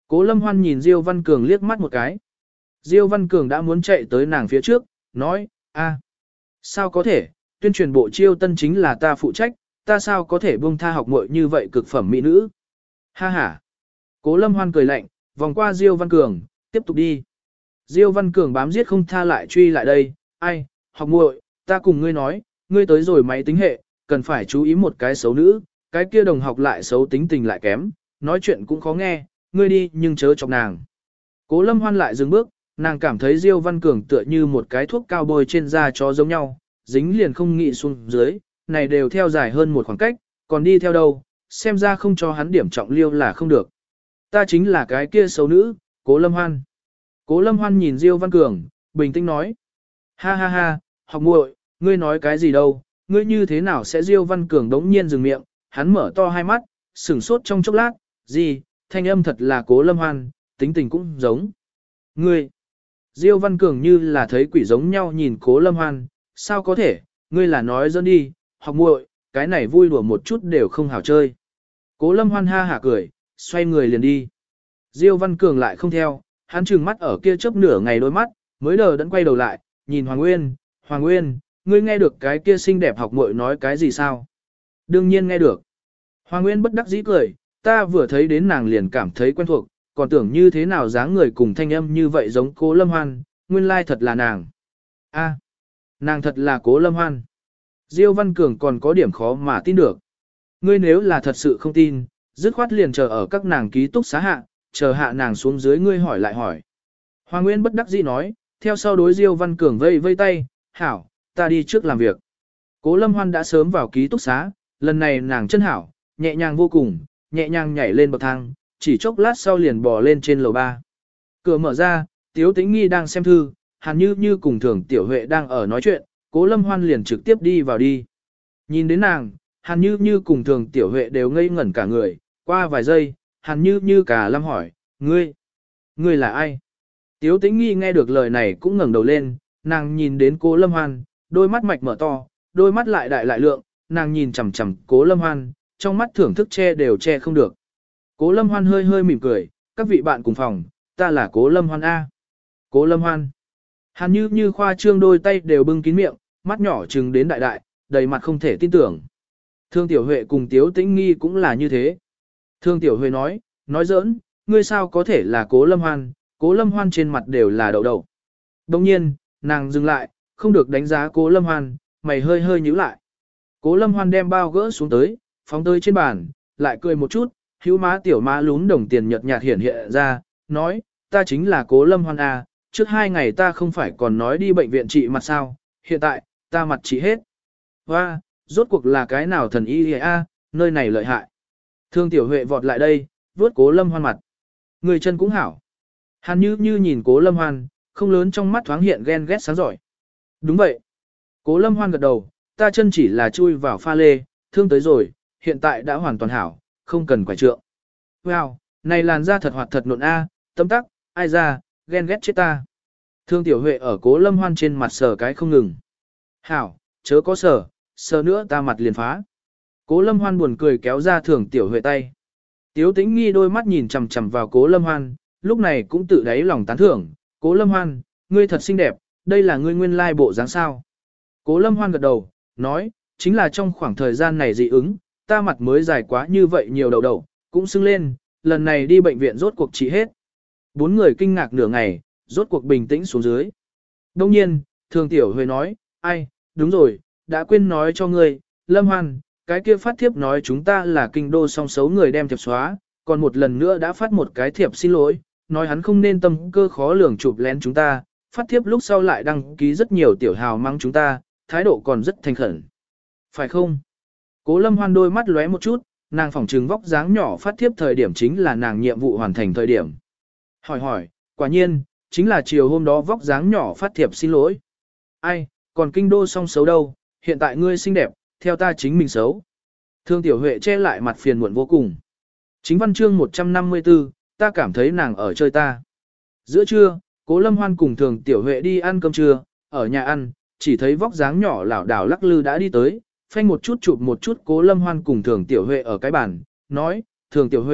Cố Lâm Hoan nhìn Diêu Văn Cường liếc mắt một cái. Diêu Văn Cường đã muốn chạy tới nàng phía trước, nói, a, sao có thể, tuyên truyền bộ chiêu tân chính là ta phụ trách, ta sao có thể buông tha học muội như vậy cực phẩm mỹ nữ. Ha ha. Cố Lâm Hoan cười lạnh, vòng qua Diêu Văn Cường, tiếp tục đi. Diêu Văn Cường bám giết không tha lại truy lại đây, ai, học muội, ta cùng ngươi nói, ngươi tới rồi máy tính hệ, cần phải chú ý một cái xấu nữ, cái kia đồng học lại xấu tính tình lại kém, nói chuyện cũng khó nghe, ngươi đi nhưng chớ chọc nàng. Cố Lâm Hoan lại dừng bước, nàng cảm thấy Diêu Văn Cường tựa như một cái thuốc cao bôi trên da chó giống nhau, dính liền không nghĩ xuống dưới, này đều theo dài hơn một khoảng cách, còn đi theo đâu, xem ra không cho hắn điểm trọng liêu là không được. Ta chính là cái kia xấu nữ, Cố Lâm Hoan. Cố Lâm Hoan nhìn Diêu Văn Cường, bình tĩnh nói. Ha ha ha, học muội, ngươi nói cái gì đâu, ngươi như thế nào sẽ Diêu Văn Cường đống nhiên dừng miệng, hắn mở to hai mắt, sửng sốt trong chốc lát, gì, thanh âm thật là Cố Lâm Hoan, tính tình cũng giống. Ngươi, Diêu Văn Cường như là thấy quỷ giống nhau nhìn Cố Lâm Hoan, sao có thể, ngươi là nói dẫn đi, học muội, cái này vui đùa một chút đều không hảo chơi. Cố Lâm Hoan ha hả cười, xoay người liền đi. Diêu Văn Cường lại không theo, hắn trừng mắt ở kia chớp nửa ngày đôi mắt, mới đờ đẫn quay đầu lại, nhìn Hoàng Nguyên, Hoàng Nguyên, ngươi nghe được cái kia xinh đẹp học muội nói cái gì sao? Đương nhiên nghe được. Hoàng Nguyên bất đắc dĩ cười, ta vừa thấy đến nàng liền cảm thấy quen thuộc, còn tưởng như thế nào dáng người cùng thanh âm như vậy giống Cố Lâm Hoan, nguyên lai thật là nàng. A, nàng thật là Cố Lâm Hoan. Diêu Văn Cường còn có điểm khó mà tin được. Ngươi nếu là thật sự không tin, dứt khoát liền chờ ở các nàng ký túc xá hạ, chờ hạ nàng xuống dưới ngươi hỏi lại hỏi. Hoàng Nguyên bất đắc dĩ nói, theo sau đối Diêu Văn Cường vây vây tay, hảo, ta đi trước làm việc. Cố Lâm Hoan đã sớm vào ký túc xá, lần này nàng chân hảo, nhẹ nhàng vô cùng, nhẹ nhàng nhảy lên bậc thang, chỉ chốc lát sau liền bò lên trên lầu ba. Cửa mở ra, Tiếu Tĩnh Nghi đang xem thư, Hàn Như Như cùng Thường Tiểu Huệ đang ở nói chuyện, Cố Lâm Hoan liền trực tiếp đi vào đi. Nhìn đến nàng, Hàn Như Như cùng Thường Tiểu Huệ đều ngây ngẩn cả người, qua vài giây, Hàn Như Như cả lâm hỏi, ngươi, ngươi là ai? Tiếu Tĩnh Nghi nghe được lời này cũng ngẩng đầu lên, nàng nhìn đến Cố Lâm Hoan, đôi mắt mạch mở to, đôi mắt lại đại lại lượng, nàng nhìn chằm chằm Cố Lâm Hoan, trong mắt thưởng thức che đều che không được. Cố Lâm Hoan hơi hơi mỉm cười, các vị bạn cùng phòng, ta là Cố Lâm Hoan A. Cố Lâm Hoan. Hàn Như Như khoa trương đôi tay đều bưng kín miệng, mắt nhỏ trừng đến đại đại, đầy mặt không thể tin tưởng. Thương Tiểu Huệ cùng Tiếu Tĩnh Nghi cũng là như thế. Thương Tiểu Huệ nói, nói giỡn, ngươi sao có thể là Cố Lâm Hoan, Cố Lâm Hoan trên mặt đều là đậu đậu. Đồng nhiên, nàng dừng lại, không được đánh giá Cố Lâm Hoan, mày hơi hơi nhíu lại. Cố Lâm Hoan đem bao gỡ xuống tới, phóng tới trên bàn, lại cười một chút, hữu má tiểu má lún đồng tiền nhợt nhạt hiển hiện ra, nói, ta chính là Cố Lâm Hoan A, trước hai ngày ta không phải còn nói đi bệnh viện trị mặt sao, hiện tại, ta mặt trị hết. Và, rốt cuộc là cái nào thần y A, nơi này lợi hại. Thương Tiểu Huệ vọt lại đây, vuốt Cố Lâm Hoan mặt. Người chân cũng hảo. Hàn Như Như nhìn Cố Lâm Hoan, không lớn trong mắt thoáng hiện ghen ghét sáng giỏi. Đúng vậy. Cố Lâm Hoan gật đầu, ta chân chỉ là chui vào pha lê, thương tới rồi, hiện tại đã hoàn toàn hảo, không cần quải trượng. Wow, này làn da thật hoạt thật nộn A, tâm tắc, ai ra, ghen ghét chết ta. Thương Tiểu Huệ ở Cố Lâm Hoan trên mặt sờ cái không ngừng. Hảo, chớ có sờ, sờ nữa ta mặt liền phá. Cố Lâm Hoan buồn cười kéo ra Thường Tiểu Huệ tay. Tiếu Tĩnh Nghi đôi mắt nhìn chằm chằm vào Cố Lâm Hoan, lúc này cũng tự đáy lòng tán thưởng. Cố Lâm Hoan, ngươi thật xinh đẹp, đây là ngươi nguyên lai bộ dáng sao. Cố Lâm Hoan gật đầu, nói, chính là trong khoảng thời gian này dị ứng, ta mặt mới dài quá như vậy nhiều đầu đầu, cũng sưng lên, lần này đi bệnh viện rốt cuộc trị hết. Bốn người kinh ngạc nửa ngày, rốt cuộc bình tĩnh xuống dưới. Đông nhiên, Thường Tiểu Huệ nói, ai, đúng rồi, đã quên nói cho ngươi, Lâm Hoan, cái kia phát thiếp nói chúng ta là kinh đô song xấu người đem thiệp xóa, còn một lần nữa đã phát một cái thiệp xin lỗi, nói hắn không nên tâm cơ khó lường chụp lén chúng ta, phát thiếp lúc sau lại đăng ký rất nhiều tiểu hào mắng chúng ta, thái độ còn rất thành khẩn. Phải không? Cố Lâm Hoan đôi mắt lóe một chút, nàng phỏng trừng vóc dáng nhỏ phát thiếp thời điểm chính là nàng nhiệm vụ hoàn thành thời điểm. Hỏi hỏi, quả nhiên, chính là chiều hôm đó vóc dáng nhỏ phát thiệp xin lỗi. Ai, còn kinh đô song xấu đâu, hiện tại ngươi xinh đẹp, theo ta chính mình xấu. Thương Tiểu Huệ che lại mặt phiền muộn vô cùng. Chính văn chương một trăm năm mươi tư, ta cảm thấy nàng ở chơi ta. Giữa trưa, Cố Lâm Hoan cùng Thường Tiểu Huệ đi ăn cơm trưa, ở nhà ăn, chỉ thấy vóc dáng nhỏ lảo đảo lắc lư đã đi tới, phanh một chút chụp một chút Cố Lâm Hoan cùng Thường Tiểu Huệ ở cái bàn, nói, Thường Tiểu Huệ,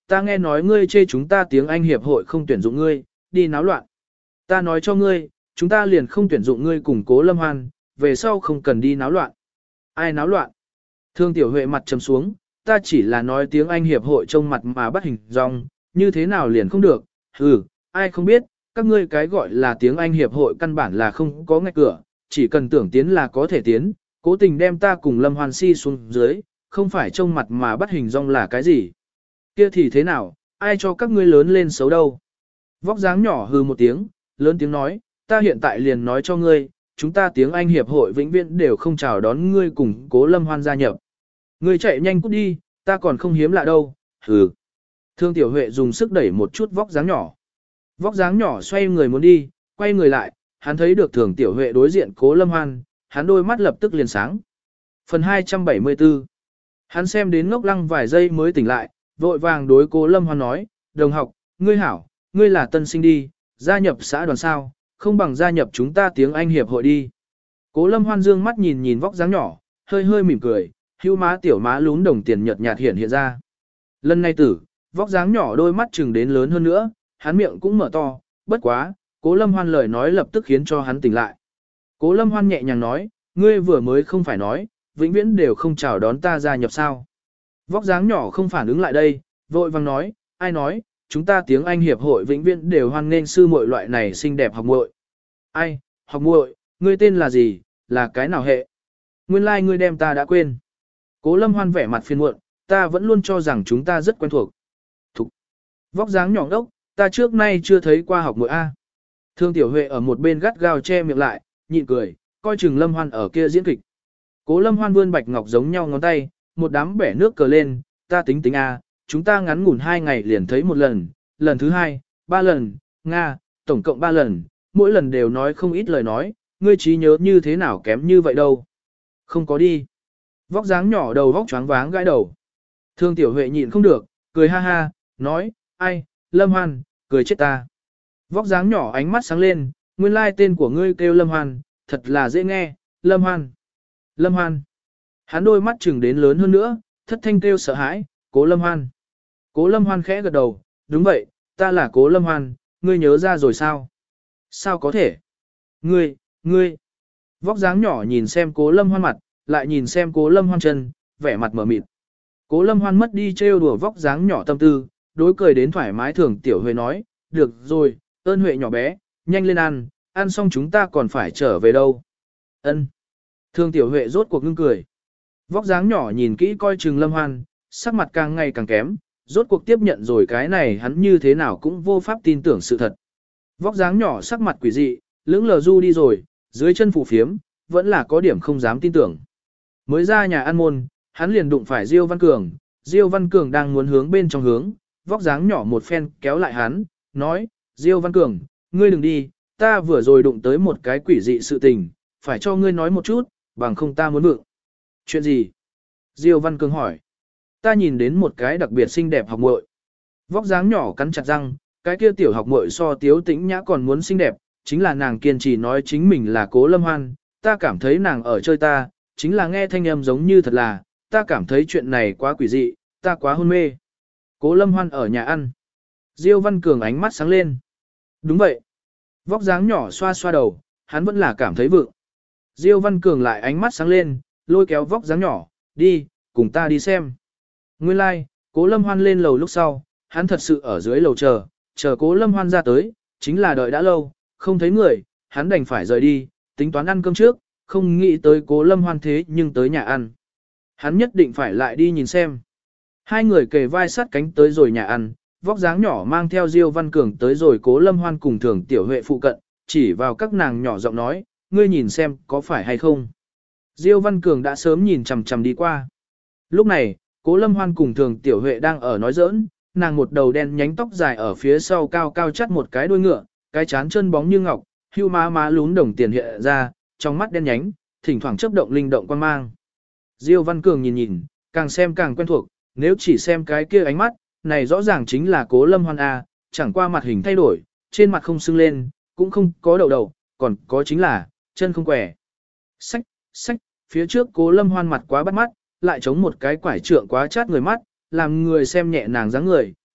ta nghe nói ngươi chê chúng ta tiếng Anh hiệp hội không tuyển dụng ngươi, đi náo loạn. Ta nói cho ngươi, chúng ta liền không tuyển dụng ngươi cùng Cố Lâm Hoan, về sau không cần đi náo loạn. Ai náo loạn? Thương Tiểu Huệ mặt trầm xuống, ta chỉ là nói tiếng Anh hiệp hội trông mặt mà bắt hình dong, như thế nào liền không được, hừ, ai không biết, các ngươi cái gọi là tiếng Anh hiệp hội căn bản là không có ngạch cửa, chỉ cần tưởng tiến là có thể tiến, cố tình đem ta cùng Lâm Hoan Si xuống dưới, không phải trông mặt mà bắt hình dong là cái gì. Kia thì thế nào, ai cho các ngươi lớn lên xấu đâu. Vóc dáng nhỏ hừ một tiếng, lớn tiếng nói, ta hiện tại liền nói cho ngươi, chúng ta tiếng Anh hiệp hội vĩnh viễn đều không chào đón ngươi cùng Cố Lâm Hoan gia nhập. Ngươi chạy nhanh cút đi, ta còn không hiếm lạ đâu, hừ. Thương Tiểu Huệ dùng sức đẩy một chút vóc dáng nhỏ. Vóc dáng nhỏ xoay người muốn đi, quay người lại, hắn thấy được Thường Tiểu Huệ đối diện Cố Lâm Hoan, hắn đôi mắt lập tức liền sáng. Phần hai trăm bảy mươi tư. Hắn xem đến ngốc lăng vài giây mới tỉnh lại, vội vàng đối Cố Lâm Hoan nói, đồng học, ngươi hảo, ngươi là tân sinh đi, gia nhập xã đoàn sao, không bằng gia nhập chúng ta tiếng Anh hiệp hội đi. Cố Lâm Hoan dương mắt nhìn nhìn vóc dáng nhỏ, hơi hơi mỉm cười, hưu má tiểu má lún đồng tiền nhợt nhạt hiện hiện ra. Lần này tử, vóc dáng nhỏ đôi mắt chừng đến lớn hơn nữa, hắn miệng cũng mở to, bất quá, Cố Lâm Hoan lời nói lập tức khiến cho hắn tỉnh lại. Cố Lâm Hoan nhẹ nhàng nói, ngươi vừa mới không phải nói, vĩnh viễn đều không chào đón ta gia nhập sao. Vóc dáng nhỏ không phản ứng lại đây, vội vàng nói, ai nói, chúng ta tiếng Anh hiệp hội vĩnh viễn đều hoan nghênh sư muội loại này xinh đẹp học muội. Ai, học muội, ngươi tên là gì, là cái nào hệ? Nguyên lai like ngươi đem ta đã quên. Cố Lâm Hoan vẻ mặt phiền muộn, ta vẫn luôn cho rằng chúng ta rất quen thuộc. Thục. Vóc dáng nhỏ đốc, ta trước nay chưa thấy qua học muội A. Thương Tiểu Huệ ở một bên gắt gao che miệng lại, nhịn cười, coi chừng Lâm Hoan ở kia diễn kịch. Cố Lâm Hoan vươn bạch ngọc giống nhau ngón tay, một đám bẻ nước cờ lên, ta tính tính A, chúng ta ngắn ngủn hai ngày liền thấy một lần, lần thứ hai, ba lần, Nga, tổng cộng ba lần, mỗi lần đều nói không ít lời nói, ngươi trí nhớ như thế nào kém như vậy đâu. Không có đi. Vóc dáng nhỏ đầu vóc choáng váng gãi đầu. Thương Tiểu Huệ nhịn không được, cười ha ha, nói, ai, Lâm Hoan, cười chết ta. Vóc dáng nhỏ ánh mắt sáng lên, nguyên lai tên của ngươi kêu Lâm Hoan, thật là dễ nghe, Lâm Hoan. Lâm Hoan. Hắn đôi mắt chừng đến lớn hơn nữa, thất thanh kêu sợ hãi, Cố Lâm Hoan. Cố Lâm Hoan khẽ gật đầu, đúng vậy, ta là Cố Lâm Hoan, ngươi nhớ ra rồi sao? Sao có thể? Ngươi, ngươi. Vóc dáng nhỏ nhìn xem Cố Lâm Hoan mặt, lại nhìn xem Cố Lâm Hoan chân, vẻ mặt mở mịt. Cố Lâm Hoan mất đi trêu đùa vóc dáng nhỏ tâm tư, đối cười đến thoải mái Thường Tiểu Huệ nói, được rồi, ơn Huệ nhỏ bé, nhanh lên ăn, ăn xong chúng ta còn phải trở về đâu. Ân. Thường Tiểu Huệ rốt cuộc ngưng cười. Vóc dáng nhỏ nhìn kỹ coi chừng Lâm Hoan, sắc mặt càng ngày càng kém, rốt cuộc tiếp nhận rồi cái này hắn như thế nào cũng vô pháp tin tưởng sự thật. Vóc dáng nhỏ sắc mặt quỷ dị, lưỡng lờ du đi rồi, dưới chân phủ phiếm, vẫn là có điểm không dám tin tưởng. Mới ra nhà ăn môn, hắn liền đụng phải Diêu Văn Cường, Diêu Văn Cường đang muốn hướng bên trong hướng, vóc dáng nhỏ một phen kéo lại hắn, nói, Diêu Văn Cường, ngươi đừng đi, ta vừa rồi đụng tới một cái quỷ dị sự tình, phải cho ngươi nói một chút, bằng không ta muốn vượng. Chuyện gì? Diêu Văn Cường hỏi. Ta nhìn đến một cái đặc biệt xinh đẹp học muội. Vóc dáng nhỏ cắn chặt răng, cái kia tiểu học muội so Tiếu Tĩnh Nhã còn muốn xinh đẹp, chính là nàng kiên trì nói chính mình là Cố Lâm Hoan, ta cảm thấy nàng ở chơi ta, chính là nghe thanh âm giống như thật là, ta cảm thấy chuyện này quá quỷ dị, ta quá hôn mê. Cố Lâm Hoan ở nhà ăn. Diêu Văn Cường ánh mắt sáng lên. Đúng vậy. Vóc dáng nhỏ xoa xoa đầu, hắn vẫn là cảm thấy vượng. Diêu Văn Cường lại ánh mắt sáng lên, lôi kéo vóc dáng nhỏ, đi, cùng ta đi xem. Nguyên lai, like, Cố Lâm Hoan lên lầu lúc sau, hắn thật sự ở dưới lầu chờ, chờ Cố Lâm Hoan ra tới, chính là đợi đã lâu, không thấy người, hắn đành phải rời đi, tính toán ăn cơm trước, không nghĩ tới Cố Lâm Hoan thế nhưng tới nhà ăn. Hắn nhất định phải lại đi nhìn xem. Hai người kề vai sát cánh tới rồi nhà ăn, vóc dáng nhỏ mang theo Diêu Văn Cường tới rồi Cố Lâm Hoan cùng Thường Tiểu Huệ phụ cận, chỉ vào các nàng nhỏ giọng nói, ngươi nhìn xem có phải hay không. Diêu Văn Cường đã sớm nhìn chằm chằm đi qua. Lúc này, Cố Lâm Hoan cùng Thường Tiểu Huệ đang ở nói giỡn, nàng một đầu đen nhánh tóc dài ở phía sau cao cao chắt một cái đuôi ngựa, cái chán chân bóng như ngọc, hưu má má lún đồng tiền hiện ra, trong mắt đen nhánh, thỉnh thoảng chớp động linh động quan mang. Diêu Văn Cường nhìn nhìn, càng xem càng quen thuộc, nếu chỉ xem cái kia ánh mắt, này rõ ràng chính là Cố Lâm Hoan A, chẳng qua mặt hình thay đổi, trên mặt không sưng lên, cũng không có đầu đầu, còn có chính là, chân không quẻ. Sách, sách, phía trước Cố Lâm Hoan mặt quá bắt mắt, lại chống một cái quải trượng quá chát người mắt, làm người xem nhẹ nàng dáng người,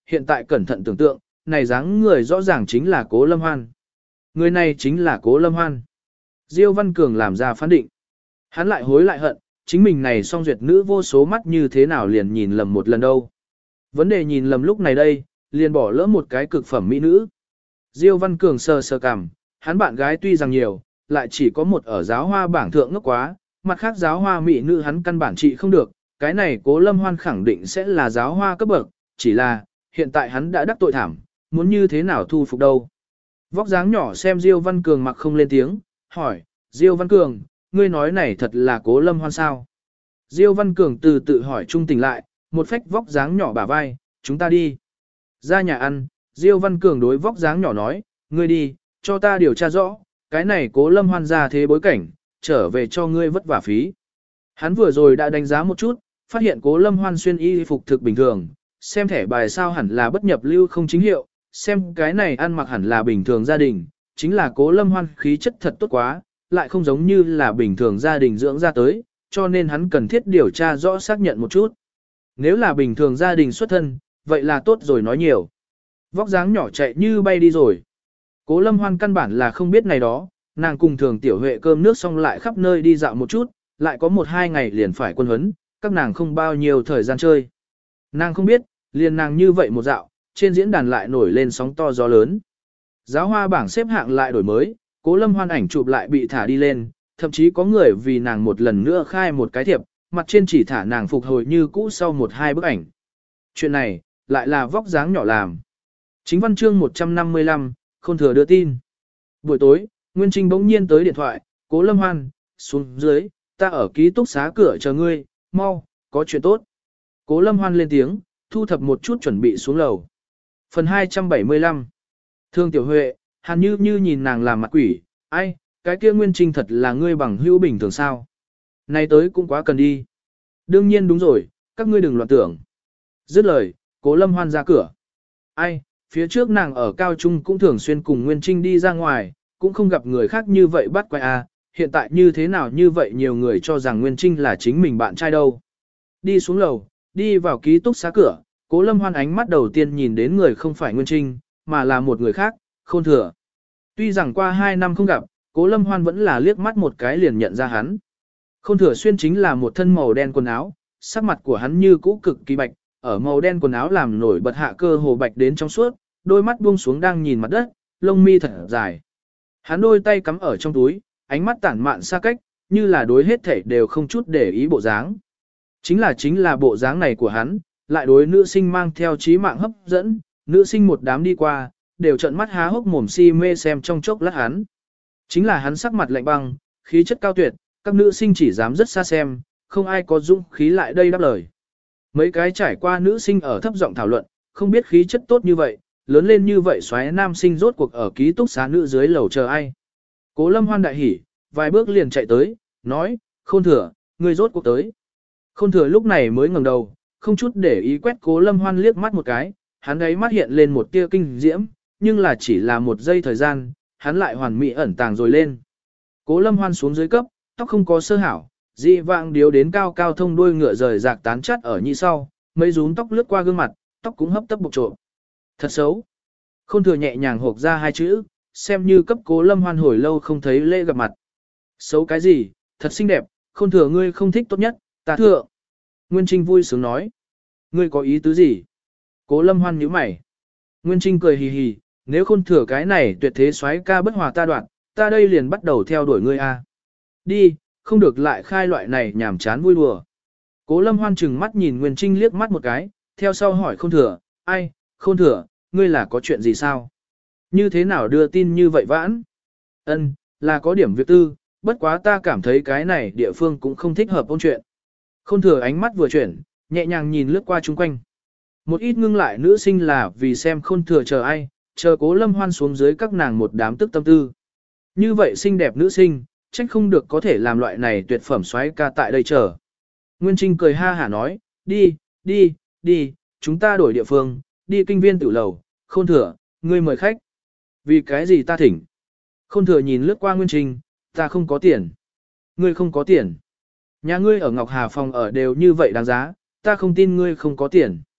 hiện tại cẩn thận tưởng tượng, này dáng người rõ ràng chính là Cố Lâm Hoan. Người này chính là Cố Lâm Hoan. Diêu Văn Cường làm ra phán định. Hắn lại hối lại hận, chính mình này song duyệt nữ vô số mắt như thế nào liền nhìn lầm một lần đâu. Vấn đề nhìn lầm lúc này đây, liền bỏ lỡ một cái cực phẩm mỹ nữ. Diêu Văn Cường sờ sờ cằm, hắn bạn gái tuy rằng nhiều, lại chỉ có một ở giáo hoa bảng thượng ngốc quá, mặt khác giáo hoa mỹ nữ hắn căn bản trị không được, cái này Cố Lâm Hoan khẳng định sẽ là giáo hoa cấp bậc, chỉ là, hiện tại hắn đã đắc tội thảm, muốn như thế nào thu phục đâu. Vóc dáng nhỏ xem Diêu Văn Cường mặc không lên tiếng, hỏi, Diêu Văn Cường, ngươi nói này thật là Cố Lâm Hoan sao? Diêu Văn Cường từ tự hỏi trung tỉnh lại, một phách vóc dáng nhỏ bả vai, chúng ta đi. Ra nhà ăn, Diêu Văn Cường đối vóc dáng nhỏ nói, ngươi đi, cho ta điều tra rõ, cái này Cố Lâm Hoan ra thế bối cảnh, trở về cho ngươi vất vả phí. Hắn vừa rồi đã đánh giá một chút, phát hiện Cố Lâm Hoan xuyên y phục thực bình thường, xem thẻ bài sao hẳn là bất nhập lưu không chính hiệu, xem cái này ăn mặc hẳn là bình thường gia đình, chính là Cố Lâm Hoan khí chất thật tốt quá, lại không giống như là bình thường gia đình dưỡng ra tới, cho nên hắn cần thiết điều tra rõ xác nhận một chút. Nếu là bình thường gia đình xuất thân, vậy là tốt rồi nói nhiều. Vóc dáng nhỏ chạy như bay đi rồi. Cố Lâm Hoan căn bản là không biết này đó, nàng cùng thường tiểu huệ cơm nước xong lại khắp nơi đi dạo một chút, lại có một hai ngày liền phải quân huấn, các nàng không bao nhiêu thời gian chơi. Nàng không biết, liền nàng như vậy một dạo, trên diễn đàn lại nổi lên sóng to gió lớn. Giáo hoa bảng xếp hạng lại đổi mới, Cố Lâm Hoan ảnh chụp lại bị thả đi lên, thậm chí có người vì nàng một lần nữa khai một cái thiệp, mặt trên chỉ thả nàng phục hồi như cũ sau một hai bức ảnh. Chuyện này, lại là vóc dáng nhỏ làm. Chính văn chương một trăm năm mươi lăm, Khôn Thừa đưa tin. Buổi tối, Nguyên Trinh bỗng nhiên tới điện thoại, Cố Lâm Hoan, xuống dưới, ta ở ký túc xá cửa chờ ngươi, mau, có chuyện tốt. Cố Lâm Hoan lên tiếng, thu thập một chút chuẩn bị xuống lầu. Phần hai trăm bảy mươi lăm. Thương Tiểu Huệ, Hàn Như Như nhìn nàng làm mặt quỷ, ai, cái kia Nguyên Trinh thật là ngươi bằng hữu bình thường sao. Này tới cũng quá cần đi. Đương nhiên đúng rồi, các ngươi đừng loạn tưởng. Dứt lời, Cố Lâm Hoan ra cửa. Ai, phía trước nàng ở cao trung cũng thường xuyên cùng Nguyên Trinh đi ra ngoài, cũng không gặp người khác như vậy bắt quay à, hiện tại như thế nào như vậy nhiều người cho rằng Nguyên Trinh là chính mình bạn trai đâu. Đi xuống lầu, đi vào ký túc xá cửa, Cố Lâm Hoan ánh mắt đầu tiên nhìn đến người không phải Nguyên Trinh, mà là một người khác, Khôn Thừa. Tuy rằng qua hai năm không gặp, Cố Lâm Hoan vẫn là liếc mắt một cái liền nhận ra hắn. Khôn Thừa xuyên chính là một thân màu đen quần áo, sắc mặt của hắn như cũ cực kỳ bạch, ở màu đen quần áo làm nổi bật hạ cơ hồ bạch đến trong suốt, đôi mắt buông xuống đang nhìn mặt đất, lông mi thật dài. Hắn đôi tay cắm ở trong túi, ánh mắt tản mạn xa cách, như là đối hết thảy đều không chút để ý bộ dáng. Chính là chính là bộ dáng này của hắn, lại đối nữ sinh mang theo trí mạng hấp dẫn, nữ sinh một đám đi qua, đều trợn mắt há hốc mồm si mê xem trong chốc lát hắn. Chính là hắn sắc mặt lạnh băng, khí chất cao tuyệt, các nữ sinh chỉ dám rất xa xem, không ai có dũng khí lại đây đáp lời. Mấy cái trải qua nữ sinh ở thấp giọng thảo luận, không biết khí chất tốt như vậy, lớn lên như vậy xoáy nam sinh rốt cuộc ở ký túc xá nữ dưới lầu chờ ai. Cố Lâm Hoan đại hỉ, vài bước liền chạy tới, nói, Khôn Thừa, ngươi rốt cuộc tới. Khôn Thừa lúc này mới ngẩng đầu, không chút để ý quét Cố Lâm Hoan liếc mắt một cái, hắn ấy mắt hiện lên một tia kinh diễm, nhưng là chỉ là một giây thời gian, hắn lại hoàn mỹ ẩn tàng rồi lên. Cố Lâm Hoan xuống dưới cấp, tóc không có sơ hảo, dị vạng điếu đến cao cao thông đuôi ngựa rời rạc tán chắt ở nhị sau, mấy rúm tóc lướt qua gương mặt, tóc cũng hấp tấp bộc trộm. Thật xấu. Khôn Thừa nhẹ nhàng hộp ra hai chữ, xem như cấp Cố Lâm Hoan hồi lâu không thấy lễ gặp mặt. Xấu cái gì, thật xinh đẹp, Khôn Thừa ngươi không thích tốt nhất, ta thượng. Nguyên Trinh vui sướng nói. Ngươi có ý tứ gì? Cố Lâm Hoan nhíu mày. Nguyên Trinh cười hì hì, nếu Khôn Thừa cái này tuyệt thế soái ca bất hòa ta đoạn, ta đây liền bắt đầu theo đuổi ngươi a. Đi, không được lại khai loại này nhảm chán vui đùa. Cố Lâm Hoan chừng mắt nhìn Nguyên Trinh liếc mắt một cái, theo sau hỏi Khôn Thừa, ai, Khôn Thừa, ngươi là có chuyện gì sao? Như thế nào đưa tin như vậy vãn? Ân, là có điểm việc tư, bất quá ta cảm thấy cái này địa phương cũng không thích hợp ôn chuyện. Khôn Thừa ánh mắt vừa chuyển, nhẹ nhàng nhìn lướt qua chung quanh. Một ít ngưng lại nữ sinh là vì xem Khôn Thừa chờ ai, chờ Cố Lâm Hoan xuống dưới các nàng một đám tức tâm tư. Như vậy xinh đẹp nữ sinh, trách không được có thể làm loại này tuyệt phẩm xoáy ca tại đây chờ. Nguyên Trinh cười ha hả nói, đi, đi, đi, chúng ta đổi địa phương, đi kinh viên tử lầu, Khôn Thừa, ngươi mời khách. Vì cái gì ta thỉnh? Khôn Thừa nhìn lướt qua Nguyên Trinh, ta không có tiền. Ngươi không có tiền. Nhà ngươi ở Ngọc Hà phòng ở đều như vậy đáng giá, ta không tin ngươi không có tiền.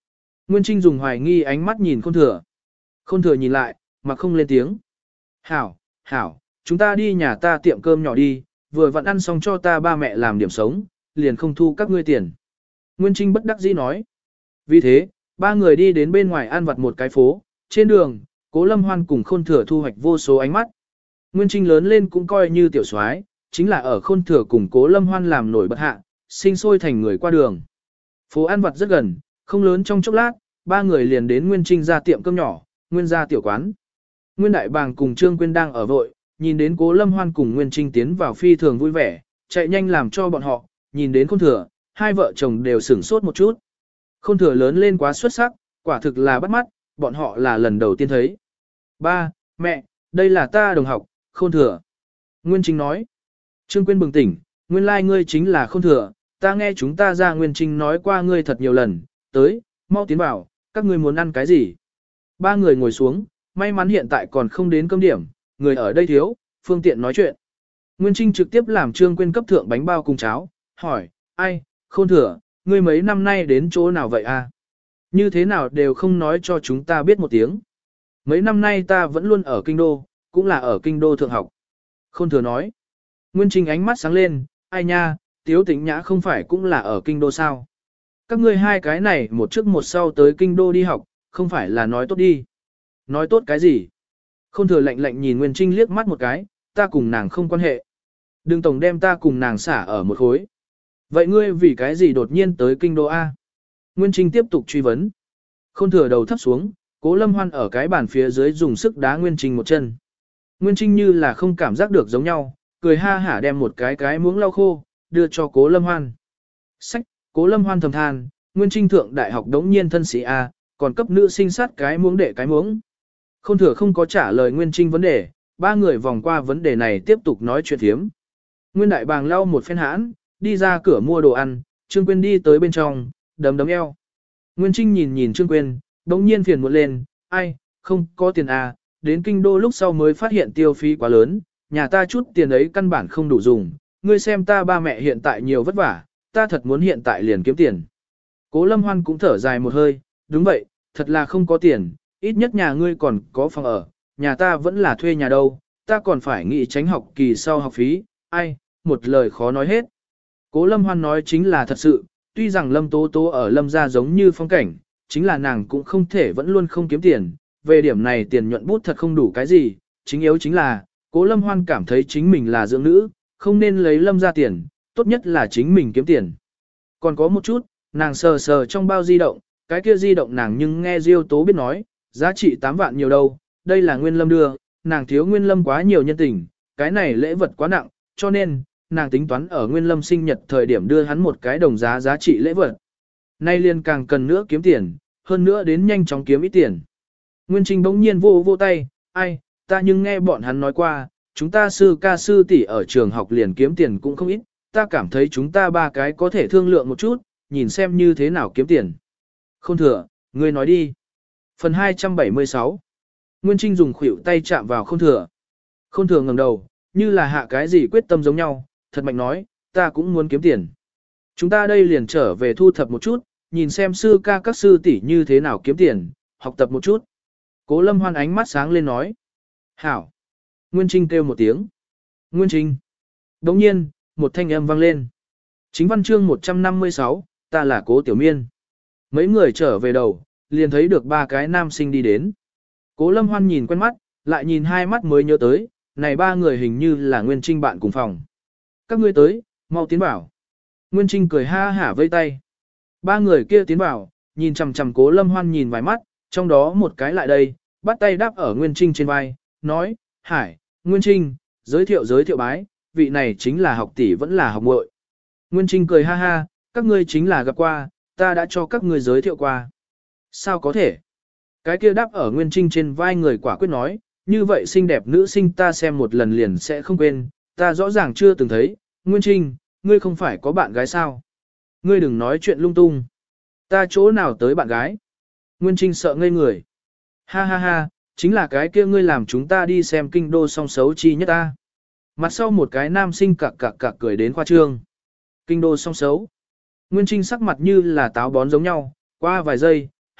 Nguyên Trinh dùng hoài nghi ánh mắt nhìn Khôn Thừa. Khôn Thừa nhìn lại, mà không lên tiếng. Hảo, hảo, chúng ta đi nhà ta tiệm cơm nhỏ đi, vừa vặn ăn xong cho ta ba mẹ làm điểm sống, liền không thu các ngươi tiền. Nguyên Trinh bất đắc dĩ nói. Vì thế, ba người đi đến bên ngoài ăn vặt một cái phố, trên đường, Cố Lâm Hoan cùng Khôn Thừa thu hoạch vô số ánh mắt. Nguyên Trinh lớn lên cũng coi như tiểu soái, chính là ở Khôn Thừa cùng Cố Lâm Hoan làm nổi bật hạ, sinh sôi thành người qua đường. Phố ăn vặt rất gần, không lớn trong chốc lát, ba người liền đến Nguyên Trinh ra tiệm cơm nhỏ, Nguyên gia tiểu quán. Nguyên Đại Bàng cùng Trương Quyên đang ở vội, nhìn đến Cố Lâm Hoan cùng Nguyên Trinh tiến vào phi thường vui vẻ, chạy nhanh làm cho bọn họ, nhìn đến Khôn Thừa, hai vợ chồng đều sửng sốt một chút. Khôn Thừa lớn lên quá xuất sắc, quả thực là bắt mắt, bọn họ là lần đầu tiên thấy. Ba, mẹ, đây là ta đồng học, Khôn Thừa. Nguyên Trinh nói. Trương Quyên bừng tỉnh, nguyên lai like ngươi chính là Khôn Thừa, ta nghe chúng ta ra Nguyên Trinh nói qua ngươi thật nhiều lần, tới, mau tiến vào, các ngươi muốn ăn cái gì? Ba người ngồi xuống, may mắn hiện tại còn không đến cơm điểm, người ở đây thiếu, phương tiện nói chuyện. Nguyên Trinh trực tiếp làm Trương Quyên cấp thượng bánh bao cùng cháo, hỏi, ai, Khôn Thừa, ngươi mấy năm nay đến chỗ nào vậy a? Như thế nào đều không nói cho chúng ta biết một tiếng. Mấy năm nay ta vẫn luôn ở Kinh Đô, cũng là ở Kinh Đô thượng học. Khôn Thừa nói. Nguyên Trinh ánh mắt sáng lên, ai nha, Tiếu Tĩnh Nhã không phải cũng là ở Kinh Đô sao? Các ngươi hai cái này một trước một sau tới Kinh Đô đi học, không phải là nói tốt đi. Nói tốt cái gì? Khôn Thừa lạnh lạnh nhìn Nguyên Trinh liếc mắt một cái, ta cùng nàng không quan hệ. Đừng tổng đem ta cùng nàng xả ở một khối. Vậy ngươi vì cái gì đột nhiên tới Kinh Đô A? Nguyên Trinh tiếp tục truy vấn. Khôn Thừa đầu thấp xuống, Cố Lâm Hoan ở cái bàn phía dưới dùng sức đá Nguyên Trinh một chân. Nguyên Trinh như là không cảm giác được giống nhau, cười ha hả đem một cái cái muỗng lau khô, đưa cho Cố Lâm Hoan. Sách, Cố Lâm Hoan thầm than, Nguyên Trinh thượng đại học đống nhiên thân sĩ A, còn cấp nữ sinh sát cái muỗng để cái muỗng. Khôn Thừa không có trả lời Nguyên Trinh vấn đề, ba người vòng qua vấn đề này tiếp tục nói chuyện thiếm. Nguyên Đại Bàng lau một phen hãn, đi ra cửa mua đồ ăn, Trương Quyên đi tới bên trong, đấm đấm eo. Nguyên Trinh nhìn nhìn Trương Quyên, đống nhiên phiền muộn lên, ai, không có tiền à, đến Kinh Đô lúc sau mới phát hiện tiêu phí quá lớn, nhà ta chút tiền ấy căn bản không đủ dùng, ngươi xem ta ba mẹ hiện tại nhiều vất vả, ta thật muốn hiện tại liền kiếm tiền. Cố Lâm Hoan cũng thở dài một hơi, đúng vậy, thật là không có tiền, ít nhất nhà ngươi còn có phòng ở, nhà ta vẫn là thuê nhà đâu, ta còn phải nghĩ tránh học kỳ sau học phí, ai, một lời khó nói hết. Cố Lâm Hoan nói chính là thật sự, tuy rằng Lâm Tố Tố ở Lâm gia giống như phong cảnh, chính là nàng cũng không thể vẫn luôn không kiếm tiền, về điểm này tiền nhuận bút thật không đủ cái gì, chính yếu chính là, Cố Lâm Hoan cảm thấy chính mình là dưỡng nữ, không nên lấy Lâm gia tiền, tốt nhất là chính mình kiếm tiền. Còn có một chút, nàng sờ sờ trong bao di động, cái kia di động nàng nhưng nghe Diêu Tố biết nói, giá trị tám vạn nhiều đâu, đây là Nguyên Lâm đưa, nàng thiếu Nguyên Lâm quá nhiều nhân tình, cái này lễ vật quá nặng, cho nên, nàng tính toán ở Nguyên Lâm sinh nhật thời điểm đưa hắn một cái đồng giá giá trị lễ vật. Nay liền càng cần nữa kiếm tiền, hơn nữa đến nhanh chóng kiếm ít tiền. Nguyên Trinh bỗng nhiên vô vô tay, ai, ta nhưng nghe bọn hắn nói qua, chúng ta sư ca sư tỷ ở trường học liền kiếm tiền cũng không ít, ta cảm thấy chúng ta ba cái có thể thương lượng một chút, nhìn xem như thế nào kiếm tiền. Khôn Thừa, ngươi nói đi. Phần hai trăm bảy mươi sáu. Nguyên Trinh dùng khuỷu tay chạm vào Khôn Thừa. Khôn Thừa ngẩng đầu, như là hạ cái gì quyết tâm giống nhau, thật mạnh nói, ta cũng muốn kiếm tiền. Chúng ta đây liền trở về thu thập một chút, nhìn xem sư ca các sư tỷ như thế nào kiếm tiền, học tập một chút. Cố Lâm Hoan ánh mắt sáng lên nói. Hảo. Nguyên Trinh kêu một tiếng. Nguyên Trinh. Đồng nhiên, một thanh âm vang lên. Chính văn chương một trăm năm mươi sáu, ta là Cố Tiểu Miên. Mấy người trở về đầu, liền thấy được ba cái nam sinh đi đến. Cố Lâm Hoan nhìn quen mắt, lại nhìn hai mắt mới nhớ tới, này ba người hình như là Nguyên Trinh bạn cùng phòng. Các ngươi tới, mau tiến vào. Nguyên Trinh cười ha hả vây tay. Ba người kia tiến vào, nhìn chằm chằm Cố Lâm Hoan nhìn vài mắt, trong đó một cái lại đây, bắt tay đáp ở Nguyên Trinh trên vai, nói, Hải, Nguyên Trinh, giới thiệu giới thiệu bái, vị này chính là học tỷ vẫn là học muội. Nguyên Trinh cười ha ha, các ngươi chính là gặp qua, ta đã cho các ngươi giới thiệu qua. Sao có thể? Cái kia đáp ở Nguyên Trinh trên vai người quả quyết nói, như vậy xinh đẹp nữ sinh ta xem một lần liền sẽ không quên, ta rõ ràng chưa từng thấy, Nguyên Trinh, ngươi không phải có bạn gái sao? Ngươi đừng nói chuyện lung tung. Ta chỗ nào tới bạn gái? Nguyên Trinh sợ ngây người. Ha ha ha, chính là cái kia ngươi làm chúng ta đi xem kinh đô song xấu chi nhất ta. Mặt sau một cái nam sinh cặc cặc cặc cười đến khoa trương. Kinh đô song xấu. Nguyên Trinh sắc mặt như là táo bón giống nhau, qua vài giây,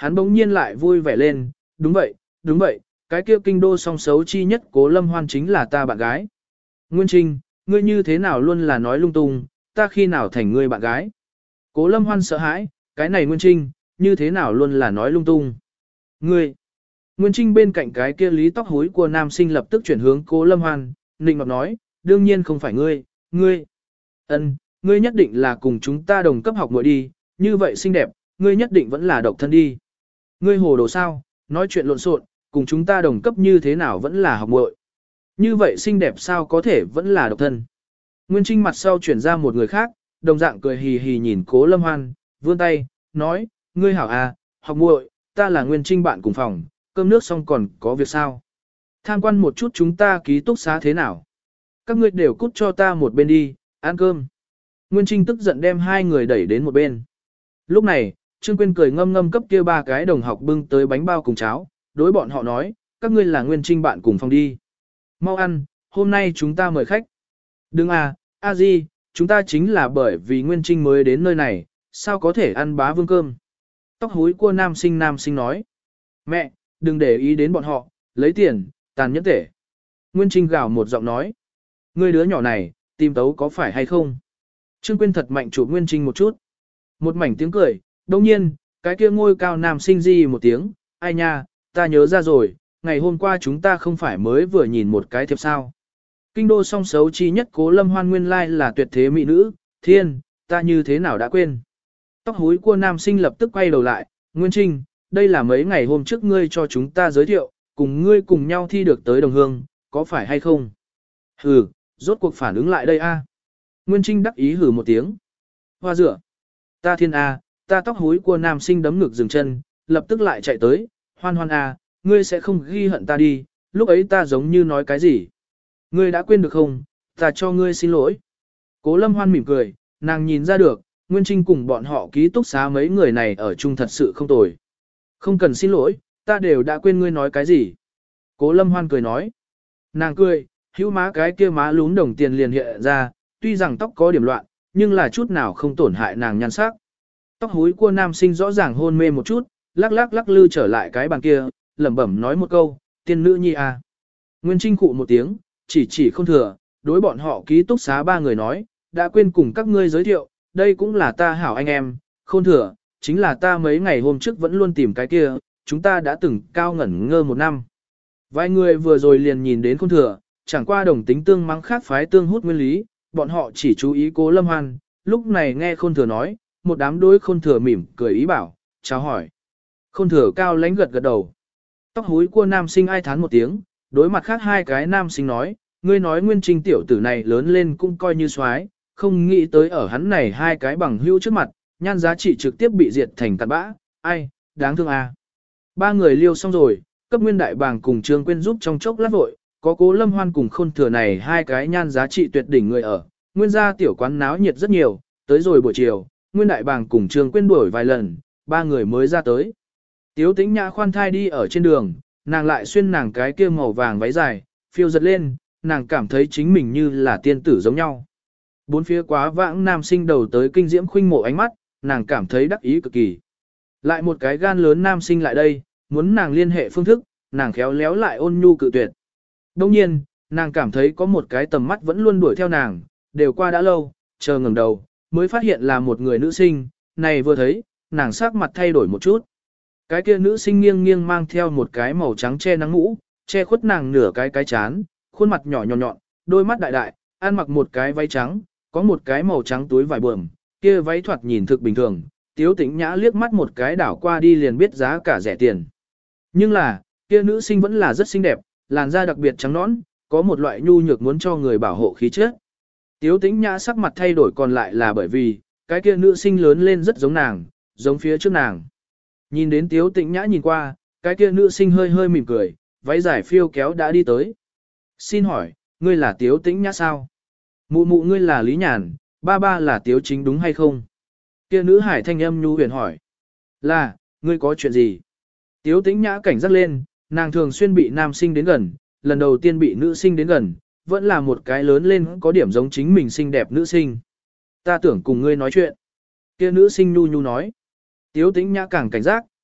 hắn bỗng nhiên lại vui vẻ lên, đúng vậy, đúng vậy, cái kia kinh đô song xấu chi nhất Cố Lâm Hoan chính là ta bạn gái. Nguyên Trinh, ngươi như thế nào luôn là nói lung tung, ta khi nào thành ngươi bạn gái. Cố Lâm Hoan sợ hãi, cái này Nguyên Trinh, như thế nào luôn là nói lung tung. Ngươi, Nguyên Trinh bên cạnh cái kia lý tóc hối của nam sinh lập tức chuyển hướng Cố Lâm Hoan, nịnh ngọc nói, đương nhiên không phải ngươi, ngươi, ân, ngươi nhất định là cùng chúng ta đồng cấp học muội đi, như vậy xinh đẹp, ngươi nhất định vẫn là độc thân đi. Ngươi hồ đồ sao, nói chuyện lộn xộn, cùng chúng ta đồng cấp như thế nào vẫn là học muội. Như vậy xinh đẹp sao có thể vẫn là độc thân. Nguyên Trinh mặt sau chuyển ra một người khác, đồng dạng cười hì hì nhìn Cố Lâm Hoan, vươn tay, nói, ngươi hảo à, học muội, ta là Nguyên Trinh bạn cùng phòng, cơm nước xong còn có việc sao. Tham quan một chút chúng ta ký túc xá thế nào. Các ngươi đều cút cho ta một bên đi, ăn cơm. Nguyên Trinh tức giận đem hai người đẩy đến một bên. Lúc này, Trương Quyên cười ngâm ngâm cấp kia ba cái đồng học bưng tới bánh bao cùng cháo, đối bọn họ nói, các ngươi là Nguyên Trinh bạn cùng phòng đi. Mau ăn, hôm nay chúng ta mời khách. Đừng à, a di, chúng ta chính là bởi vì Nguyên Trinh mới đến nơi này, sao có thể ăn bá vương cơm. Tóc húi cua nam sinh nam sinh nói. Mẹ, đừng để ý đến bọn họ, lấy tiền, tàn nhẫn tể. Nguyên Trinh gào một giọng nói. Ngươi đứa nhỏ này, tìm tấu có phải hay không? Trương Quyên thật mạnh chụp Nguyên Trinh một chút. Một mảnh tiếng cười, đồng nhiên, cái kia ngôi cao nam sinh gì một tiếng, ai nha, ta nhớ ra rồi, ngày hôm qua chúng ta không phải mới vừa nhìn một cái thiệp sao. Kinh đô song xấu chi nhất Cố Lâm Hoan nguyên lai là tuyệt thế mỹ nữ, thiên, ta như thế nào đã quên. Tóc húi của nam sinh lập tức quay đầu lại, Nguyên Trinh, đây là mấy ngày hôm trước ngươi cho chúng ta giới thiệu, cùng ngươi cùng nhau thi được tới đồng hương, có phải hay không? Hừ, rốt cuộc phản ứng lại đây a. Nguyên Trinh đắc ý hừ một tiếng. Hoa rửa. Ta thiên a, ta tóc húi của nam sinh đấm ngực dừng chân, lập tức lại chạy tới, Hoan Hoan a, ngươi sẽ không ghi hận ta đi, lúc ấy ta giống như nói cái gì. Ngươi đã quên được không, ta cho ngươi xin lỗi. Cố Lâm Hoan mỉm cười, nàng nhìn ra được, Nguyên Trinh cùng bọn họ ký túc xá mấy người này ở chung thật sự không tồi. Không cần xin lỗi, ta đều đã quên ngươi nói cái gì. Cố Lâm Hoan cười nói. Nàng cười, hữu má cái kia má lún đồng tiền liền hiện ra, tuy rằng tóc có điểm loạn, nhưng là chút nào không tổn hại nàng nhan sắc. Tóc húi của nam sinh rõ ràng hôn mê một chút, lắc lắc lắc lư trở lại cái bàn kia, lẩm bẩm nói một câu, tiên nữ nhi à. Nguyên Trinh cụ một tiếng, chỉ chỉ không thừa, đối bọn họ ký túc xá ba người nói, đã quên cùng các ngươi giới thiệu, đây cũng là ta hảo anh em, khôn thừa, chính là ta mấy ngày hôm trước vẫn luôn tìm cái kia, chúng ta đã từng cao ngẩn ngơ một năm. Vài người vừa rồi liền nhìn đến khôn thừa, chẳng qua đồng tính tương mắng khác phái tương hút nguyên lý, bọn họ chỉ chú ý Cố Lâm Hoan, lúc này nghe khôn thừa nói, một đám đối khôn thừa mỉm cười ý bảo, chào hỏi. Khôn thừa cao lánh gật gật đầu. Tóc húi của nam sinh ai thán một tiếng, đối mặt khác hai cái nam sinh nói, ngươi nói Nguyên Trinh tiểu tử này lớn lên cũng coi như soái, không nghĩ tới ở hắn này hai cái bằng hữu trước mặt, nhan giá trị trực tiếp bị diệt thành cặn bã, ai, đáng thương à. Ba người liêu xong rồi, cấp Nguyên Đại Bàng cùng Trương Quyên giúp trong chốc lát vội, có Cố Lâm Hoan cùng khôn thừa này hai cái nhan giá trị tuyệt đỉnh người ở, Nguyên gia tiểu quán náo nhiệt rất nhiều, tới rồi buổi chiều, Nguyên Đại Bàng cùng Trương Quyên đuổi vài lần, ba người mới ra tới. Tiếu Tĩnh Nhã khoan thai đi ở trên đường, nàng lại xuyên nàng cái kia màu vàng váy dài, phiêu giật lên, nàng cảm thấy chính mình như là tiên tử giống nhau. Bốn phía quá vãng nam sinh đầu tới kinh diễm khuynh mộ ánh mắt, nàng cảm thấy đắc ý cực kỳ. Lại một cái gan lớn nam sinh lại đây, muốn nàng liên hệ phương thức, nàng khéo léo lại ôn nhu cự tuyệt. Đồng nhiên, nàng cảm thấy có một cái tầm mắt vẫn luôn đuổi theo nàng, đều qua đã lâu, chờ ngẩng đầu, mới phát hiện là một người nữ sinh, này vừa thấy, nàng sắc mặt thay đổi một chút. Cái kia nữ sinh nghiêng nghiêng mang theo một cái màu trắng che nắng mũ, che khuất nàng nửa cái cái chán, khuôn mặt nhỏ nhọn nhọn, đôi mắt đại đại, ăn mặc một cái váy trắng, có một cái màu trắng túi vải bờm, kia váy thoạt nhìn thực bình thường, Tiếu Tĩnh Nhã liếc mắt một cái đảo qua đi liền biết giá cả rẻ tiền. Nhưng là, kia nữ sinh vẫn là rất xinh đẹp, làn da đặc biệt trắng nõn, có một loại nhu nhược muốn cho người bảo hộ khí chất. Tiếu Tĩnh Nhã sắc mặt thay đổi còn lại là bởi vì, cái kia nữ sinh lớn lên rất giống nàng, giống phía trước nàng. Nhìn đến Tiếu Tĩnh Nhã nhìn qua, cái kia nữ sinh hơi hơi mỉm cười, váy dài phiêu kéo đã đi tới. Xin hỏi, ngươi là Tiếu Tĩnh Nhã sao? Mụ mụ ngươi là Lý Nhàn, ba ba là Tiếu Chính đúng hay không? Kia nữ hải thanh âm nhu huyền hỏi. Là, ngươi có chuyện gì? Tiếu Tĩnh Nhã cảnh giác lên, nàng thường xuyên bị nam sinh đến gần, lần đầu tiên bị nữ sinh đến gần, vẫn là một cái lớn lên có điểm giống chính mình xinh đẹp nữ sinh. Ta tưởng cùng ngươi nói chuyện. Kia nữ sinh nhu nhu nói. Tiếu Tĩnh Nhã càng cảnh giác,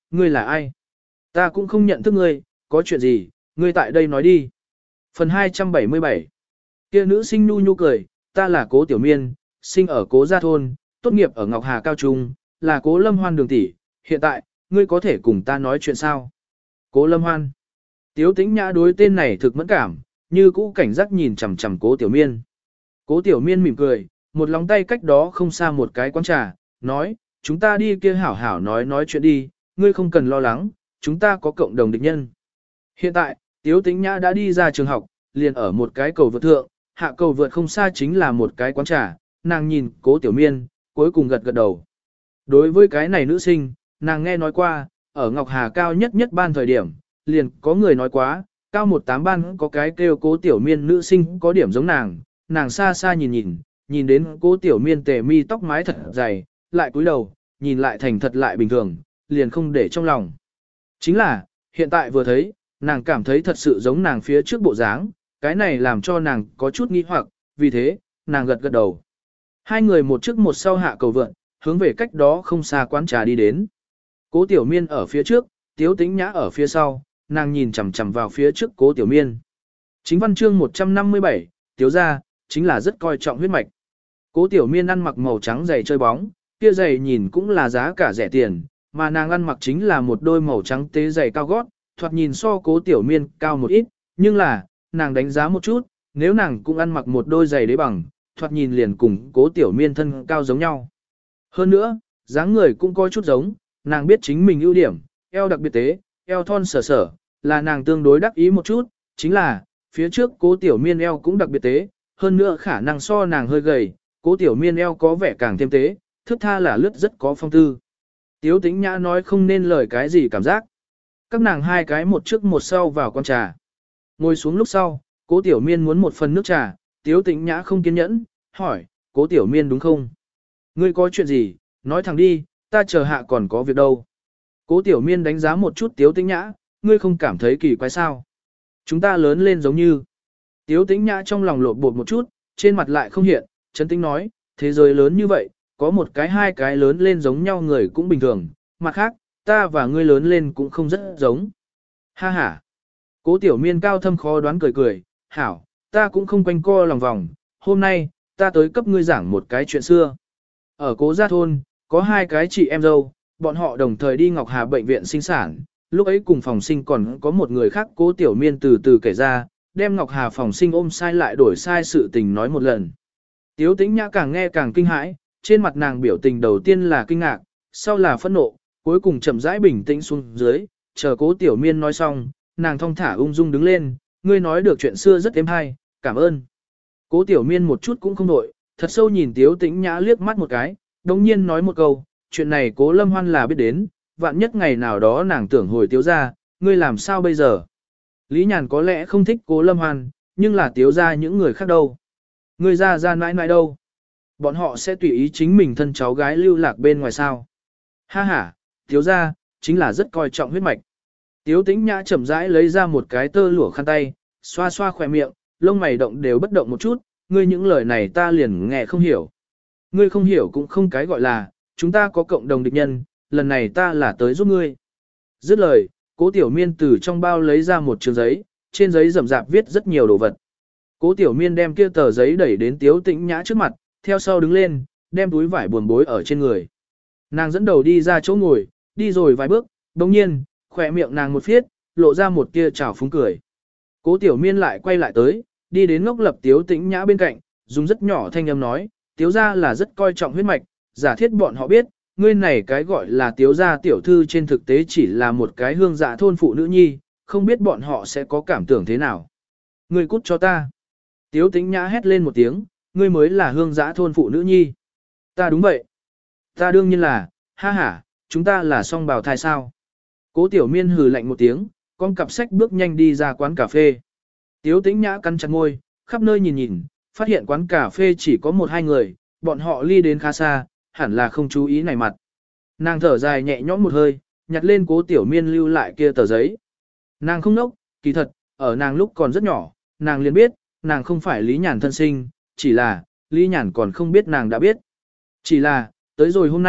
ngươi là ai? Ta cũng không nhận thức ngươi, có chuyện gì, ngươi tại đây nói đi. Phần hai trăm bảy mươi bảy. Kia nữ sinh nhu nhu cười, ta là Cố Tiểu Miên, sinh ở Cố Gia Thôn, tốt nghiệp ở Ngọc Hà Cao Trung, là Cố Lâm Hoan đường tỷ, hiện tại, ngươi có thể cùng ta nói chuyện sao? Cố Lâm Hoan. Tiếu Tĩnh Nhã đối tên này thực mẫn cảm, như cũ cảnh giác nhìn chằm chằm Cố Tiểu Miên. Cố Tiểu Miên mỉm cười, một lòng tay cách đó không xa một cái quán trà, nói, chúng ta đi kia hảo hảo nói nói chuyện đi, ngươi không cần lo lắng, chúng ta có cộng đồng địch nhân. Hiện tại, Tiếu Tĩnh Nhã đã đi ra trường học, liền ở một cái cầu vượt thượng, hạ cầu vượt không xa chính là một cái quán trà, nàng nhìn Cố Tiểu Miên, cuối cùng gật gật đầu. Đối với cái này nữ sinh, nàng nghe nói qua, ở Ngọc Hà cao nhất nhất ban thời điểm, liền có người nói quá, cao một tám ban có cái kêu Cố Tiểu Miên nữ sinh có điểm giống nàng, nàng xa xa nhìn nhìn, nhìn đến Cố Tiểu Miên tề mi tóc mái thật dày, lại cúi đầu, nhìn lại thành thật lại bình thường, liền không để trong lòng. Chính là, hiện tại vừa thấy, nàng cảm thấy thật sự giống nàng phía trước bộ dáng, cái này làm cho nàng có chút nghi hoặc, vì thế, nàng gật gật đầu. Hai người một trước một sau hạ cầu vượn, hướng về cách đó không xa quán trà đi đến. Cố Tiểu Miên ở phía trước, Tiếu Tĩnh Nhã ở phía sau, nàng nhìn chằm chằm vào phía trước Cố Tiểu Miên. Chính văn chương một trăm năm mươi bảy, Tiếu gia, chính là rất coi trọng huyết mạch. Cố Tiểu Miên ăn mặc màu trắng giày chơi bóng, kia giày nhìn cũng là giá cả rẻ tiền, mà nàng ăn mặc chính là một đôi màu trắng tế giày cao gót, thoạt nhìn so Cố Tiểu Miên cao một ít, nhưng là, nàng đánh giá một chút, nếu nàng cũng ăn mặc một đôi giày đế bằng, thoạt nhìn liền cùng Cố Tiểu Miên thân cao giống nhau. Hơn nữa, dáng người cũng có chút giống, nàng biết chính mình ưu điểm, eo đặc biệt tế, eo thon sở sở, là nàng tương đối đắc ý một chút, chính là, phía trước Cố Tiểu Miên eo cũng đặc biệt tế, hơn nữa khả năng so nàng hơi gầy, Cố Tiểu Miên eo có vẻ càng thêm tế, thước tha là lướt rất có phong tư. Tiếu Tĩnh Nhã nói không nên lời cái gì cảm giác. Các nàng hai cái một trước một sau vào con trà. Ngồi xuống lúc sau, Cố Tiểu Miên muốn một phần nước trà, Tiếu Tĩnh Nhã không kiên nhẫn, hỏi, Cố Tiểu Miên đúng không? Ngươi có chuyện gì, nói thẳng đi, ta chờ hạ còn có việc đâu. Cố Tiểu Miên đánh giá một chút Tiếu Tĩnh Nhã, ngươi không cảm thấy kỳ quái sao? Chúng ta lớn lên giống như. Tiếu Tĩnh Nhã trong lòng lột bột một chút, trên mặt lại không hiện, Trấn Tĩnh nói, thế giới lớn như vậy, có một cái hai cái lớn lên giống nhau người cũng bình thường, mặt khác, ta và ngươi lớn lên cũng không rất giống. Ha ha. Cố Tiểu Miên cao thâm khó đoán cười cười, hảo, ta cũng không quanh co lòng vòng, hôm nay, ta tới cấp ngươi giảng một cái chuyện xưa. Ở Cố Gia Thôn, có hai cái chị em dâu, bọn họ đồng thời đi Ngọc Hà bệnh viện sinh sản, lúc ấy cùng phòng sinh còn có một người khác. Cố Tiểu Miên từ từ kể ra, đem Ngọc Hà phòng sinh ôm sai lại đổi sai sự tình nói một lần. Tiếu Tĩnh Nhã càng nghe càng kinh hãi, trên mặt nàng biểu tình đầu tiên là kinh ngạc, sau là phẫn nộ, cuối cùng chậm rãi bình tĩnh xuống dưới, chờ Cố Tiểu Miên nói xong, nàng thong thả ung dung đứng lên, ngươi nói được chuyện xưa rất êm hay, cảm ơn. Cố Tiểu Miên một chút cũng không nội, thật sâu nhìn Tiếu Tĩnh Nhã liếc mắt một cái, đồng nhiên nói một câu, chuyện này Cố Lâm Hoan là biết đến, vạn nhất ngày nào đó nàng tưởng hồi Tiếu gia, ngươi làm sao bây giờ? Lý Nhàn có lẽ không thích Cố Lâm Hoan, nhưng là Tiếu gia những người khác đâu. Ngươi ra ra nãi nãi đâu? Bọn họ sẽ tùy ý chính mình thân cháu gái lưu lạc bên ngoài sao? Ha ha, Tiếu gia, chính là rất coi trọng huyết mạch. Tiếu Tĩnh Nhã chậm rãi lấy ra một cái tơ lụa khăn tay, xoa xoa khỏe miệng, lông mày động đều bất động một chút, ngươi những lời này ta liền nghe không hiểu. Ngươi không hiểu cũng không cái gọi là, chúng ta có cộng đồng địch nhân, lần này ta là tới giúp ngươi. Dứt lời, Cố Tiểu Miên từ trong bao lấy ra một trường giấy, trên giấy rậm rạp viết rất nhiều đồ vật. Cố Tiểu Miên đem kia tờ giấy đẩy đến Tiếu Tĩnh Nhã trước mặt, theo sau đứng lên, đem túi vải buồn bối ở trên người. Nàng dẫn đầu đi ra chỗ ngồi, đi rồi vài bước, đồng nhiên, khỏe miệng nàng một phiết, lộ ra một tia trào phúng cười. Cố Tiểu Miên lại quay lại tới, đi đến ngốc lập Tiếu Tĩnh Nhã bên cạnh, dùng rất nhỏ thanh âm nói, Tiếu gia là rất coi trọng huyết mạch, giả thiết bọn họ biết, ngươi này cái gọi là Tiếu gia tiểu thư trên thực tế chỉ là một cái hương dạ thôn phụ nữ nhi, không biết bọn họ sẽ có cảm tưởng thế nào. Ngươi cút cho ta. Tiếu Tĩnh Nhã hét lên một tiếng, ngươi mới là hương dạ thôn phụ nữ nhi. Ta đúng vậy. Ta đương nhiên là, ha ha, chúng ta là song bào thai sao. Cố Tiểu Miên hừ lạnh một tiếng, con cặp sách bước nhanh đi ra quán cà phê. Tiếu Tĩnh Nhã cắn chặt môi, khắp nơi nhìn nhìn, phát hiện quán cà phê chỉ có một hai người, bọn họ ly đến khá xa, hẳn là không chú ý này mặt. Nàng thở dài nhẹ nhõm một hơi, nhặt lên Cố Tiểu Miên lưu lại kia tờ giấy. Nàng không nốc, kỳ thật, ở nàng lúc còn rất nhỏ, nàng liền biết, nàng không phải Lý Nhàn thân sinh, chỉ là, Lý Nhàn còn không biết nàng đã biết. Chỉ là, tới rồi hôm nay,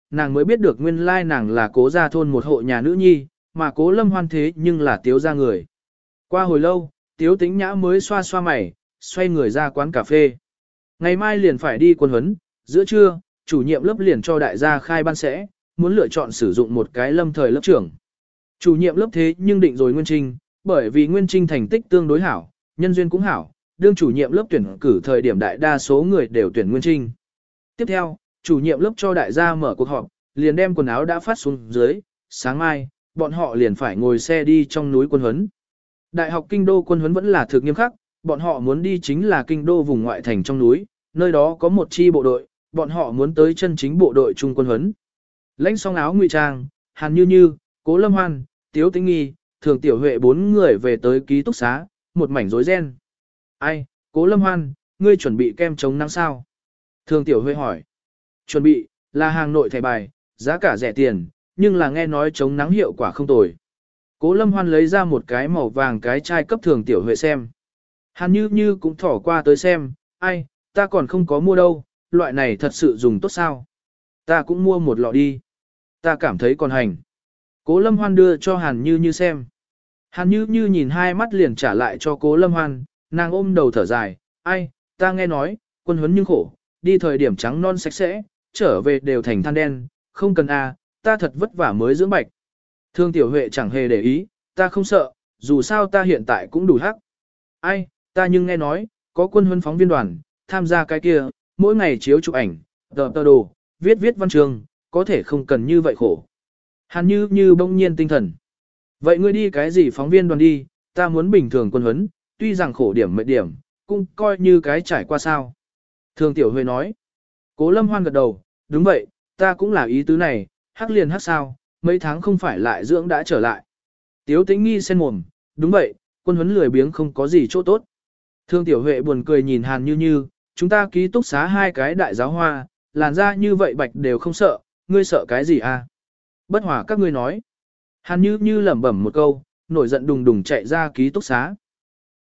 nàng mới biết được nguyên lai nàng là cố gia thôn một hộ nhà nữ nhi, mà cố lâm hoan thế nhưng là tiếu gia người. Qua hồi lâu, tiếu tĩnh nhã mới xoa xoa mày, xoay người ra quán cà phê. Ngày mai liền phải đi quân huấn, giữa trưa, chủ nhiệm lớp liền cho đại gia khai ban sẽ, muốn lựa chọn sử dụng một cái lâm thời lớp trưởng. Chủ nhiệm lớp thế nhưng định rồi Nguyên Trinh, bởi vì Nguyên Trinh thành tích tương đối hảo, nhân duyên cũng hảo, đương chủ nhiệm lớp tuyển cử thời điểm đại đa số người đều tuyển Nguyên Trinh. Tiếp theo, chủ nhiệm lớp cho đại gia mở cuộc họp, liền đem quần áo đã phát xuống dưới, sáng mai, bọn họ liền phải ngồi xe đi trong núi quân huấn. Đại học Kinh Đô quân huấn vẫn là thực nghiêm khắc, bọn họ muốn đi chính là Kinh Đô vùng ngoại thành trong núi, nơi đó có một chi bộ đội, bọn họ muốn tới chân chính bộ đội trung quân huấn. Lãnh xong áo ngụy trang, Hàn Như Như, Cố Lâm Hoan, Tiếu Tĩnh Nghi, Thường Tiểu Huệ bốn người về tới ký túc xá, một mảnh rối ren. Ai, Cố Lâm Hoan, ngươi chuẩn bị kem chống nắng sao? Thường Tiểu Huệ hỏi. Chuẩn bị, là hàng nội thẻ bài, giá cả rẻ tiền, nhưng là nghe nói chống nắng hiệu quả không tồi. Cố Lâm Hoan lấy ra một cái màu vàng cái chai cấp Thường Tiểu Huệ xem. Hàn Như Như cũng thỏ qua tới xem, ai, ta còn không có mua đâu, loại này thật sự dùng tốt sao? Ta cũng mua một lọ đi. Ta cảm thấy còn hành. Cố Lâm Hoan đưa cho Hàn Như Như xem. Hàn Như Như nhìn hai mắt liền trả lại cho Cố Lâm Hoan, nàng ôm đầu thở dài, ai, ta nghe nói, quân huấn nhưng khổ, đi thời điểm trắng non sạch sẽ, trở về đều thành than đen, không cần a, ta thật vất vả mới dưỡng bạch. Thương Tiểu Huệ chẳng hề để ý, ta không sợ, dù sao ta hiện tại cũng đủ hắc. Ai, ta nhưng nghe nói, có quân huấn phóng viên đoàn, tham gia cái kia, mỗi ngày chiếu chụp ảnh, tờ tờ đồ, viết viết văn chương, có thể không cần như vậy khổ. Hàn Như Như bỗng nhiên tinh thần. Vậy ngươi đi cái gì phóng viên đoàn đi, ta muốn bình thường quân huấn, tuy rằng khổ điểm mệt điểm, cũng coi như cái trải qua sao. Thường Tiểu Huệ nói. Cố Lâm Hoan gật đầu, đúng vậy, ta cũng là ý tứ này, hắc liền hắc sao, mấy tháng không phải lại dưỡng đã trở lại. Tiếu Tĩnh Nghi sen mồm, đúng vậy, quân huấn lười biếng không có gì chỗ tốt. Thương Tiểu Huệ buồn cười nhìn Hàn Như Như, chúng ta ký túc xá hai cái đại giáo hoa, làn da như vậy bạch đều không sợ, ngươi sợ cái gì à? Bất hòa các ngươi nói. Hàn Như Như lẩm bẩm một câu, nổi giận đùng đùng chạy ra ký túc xá.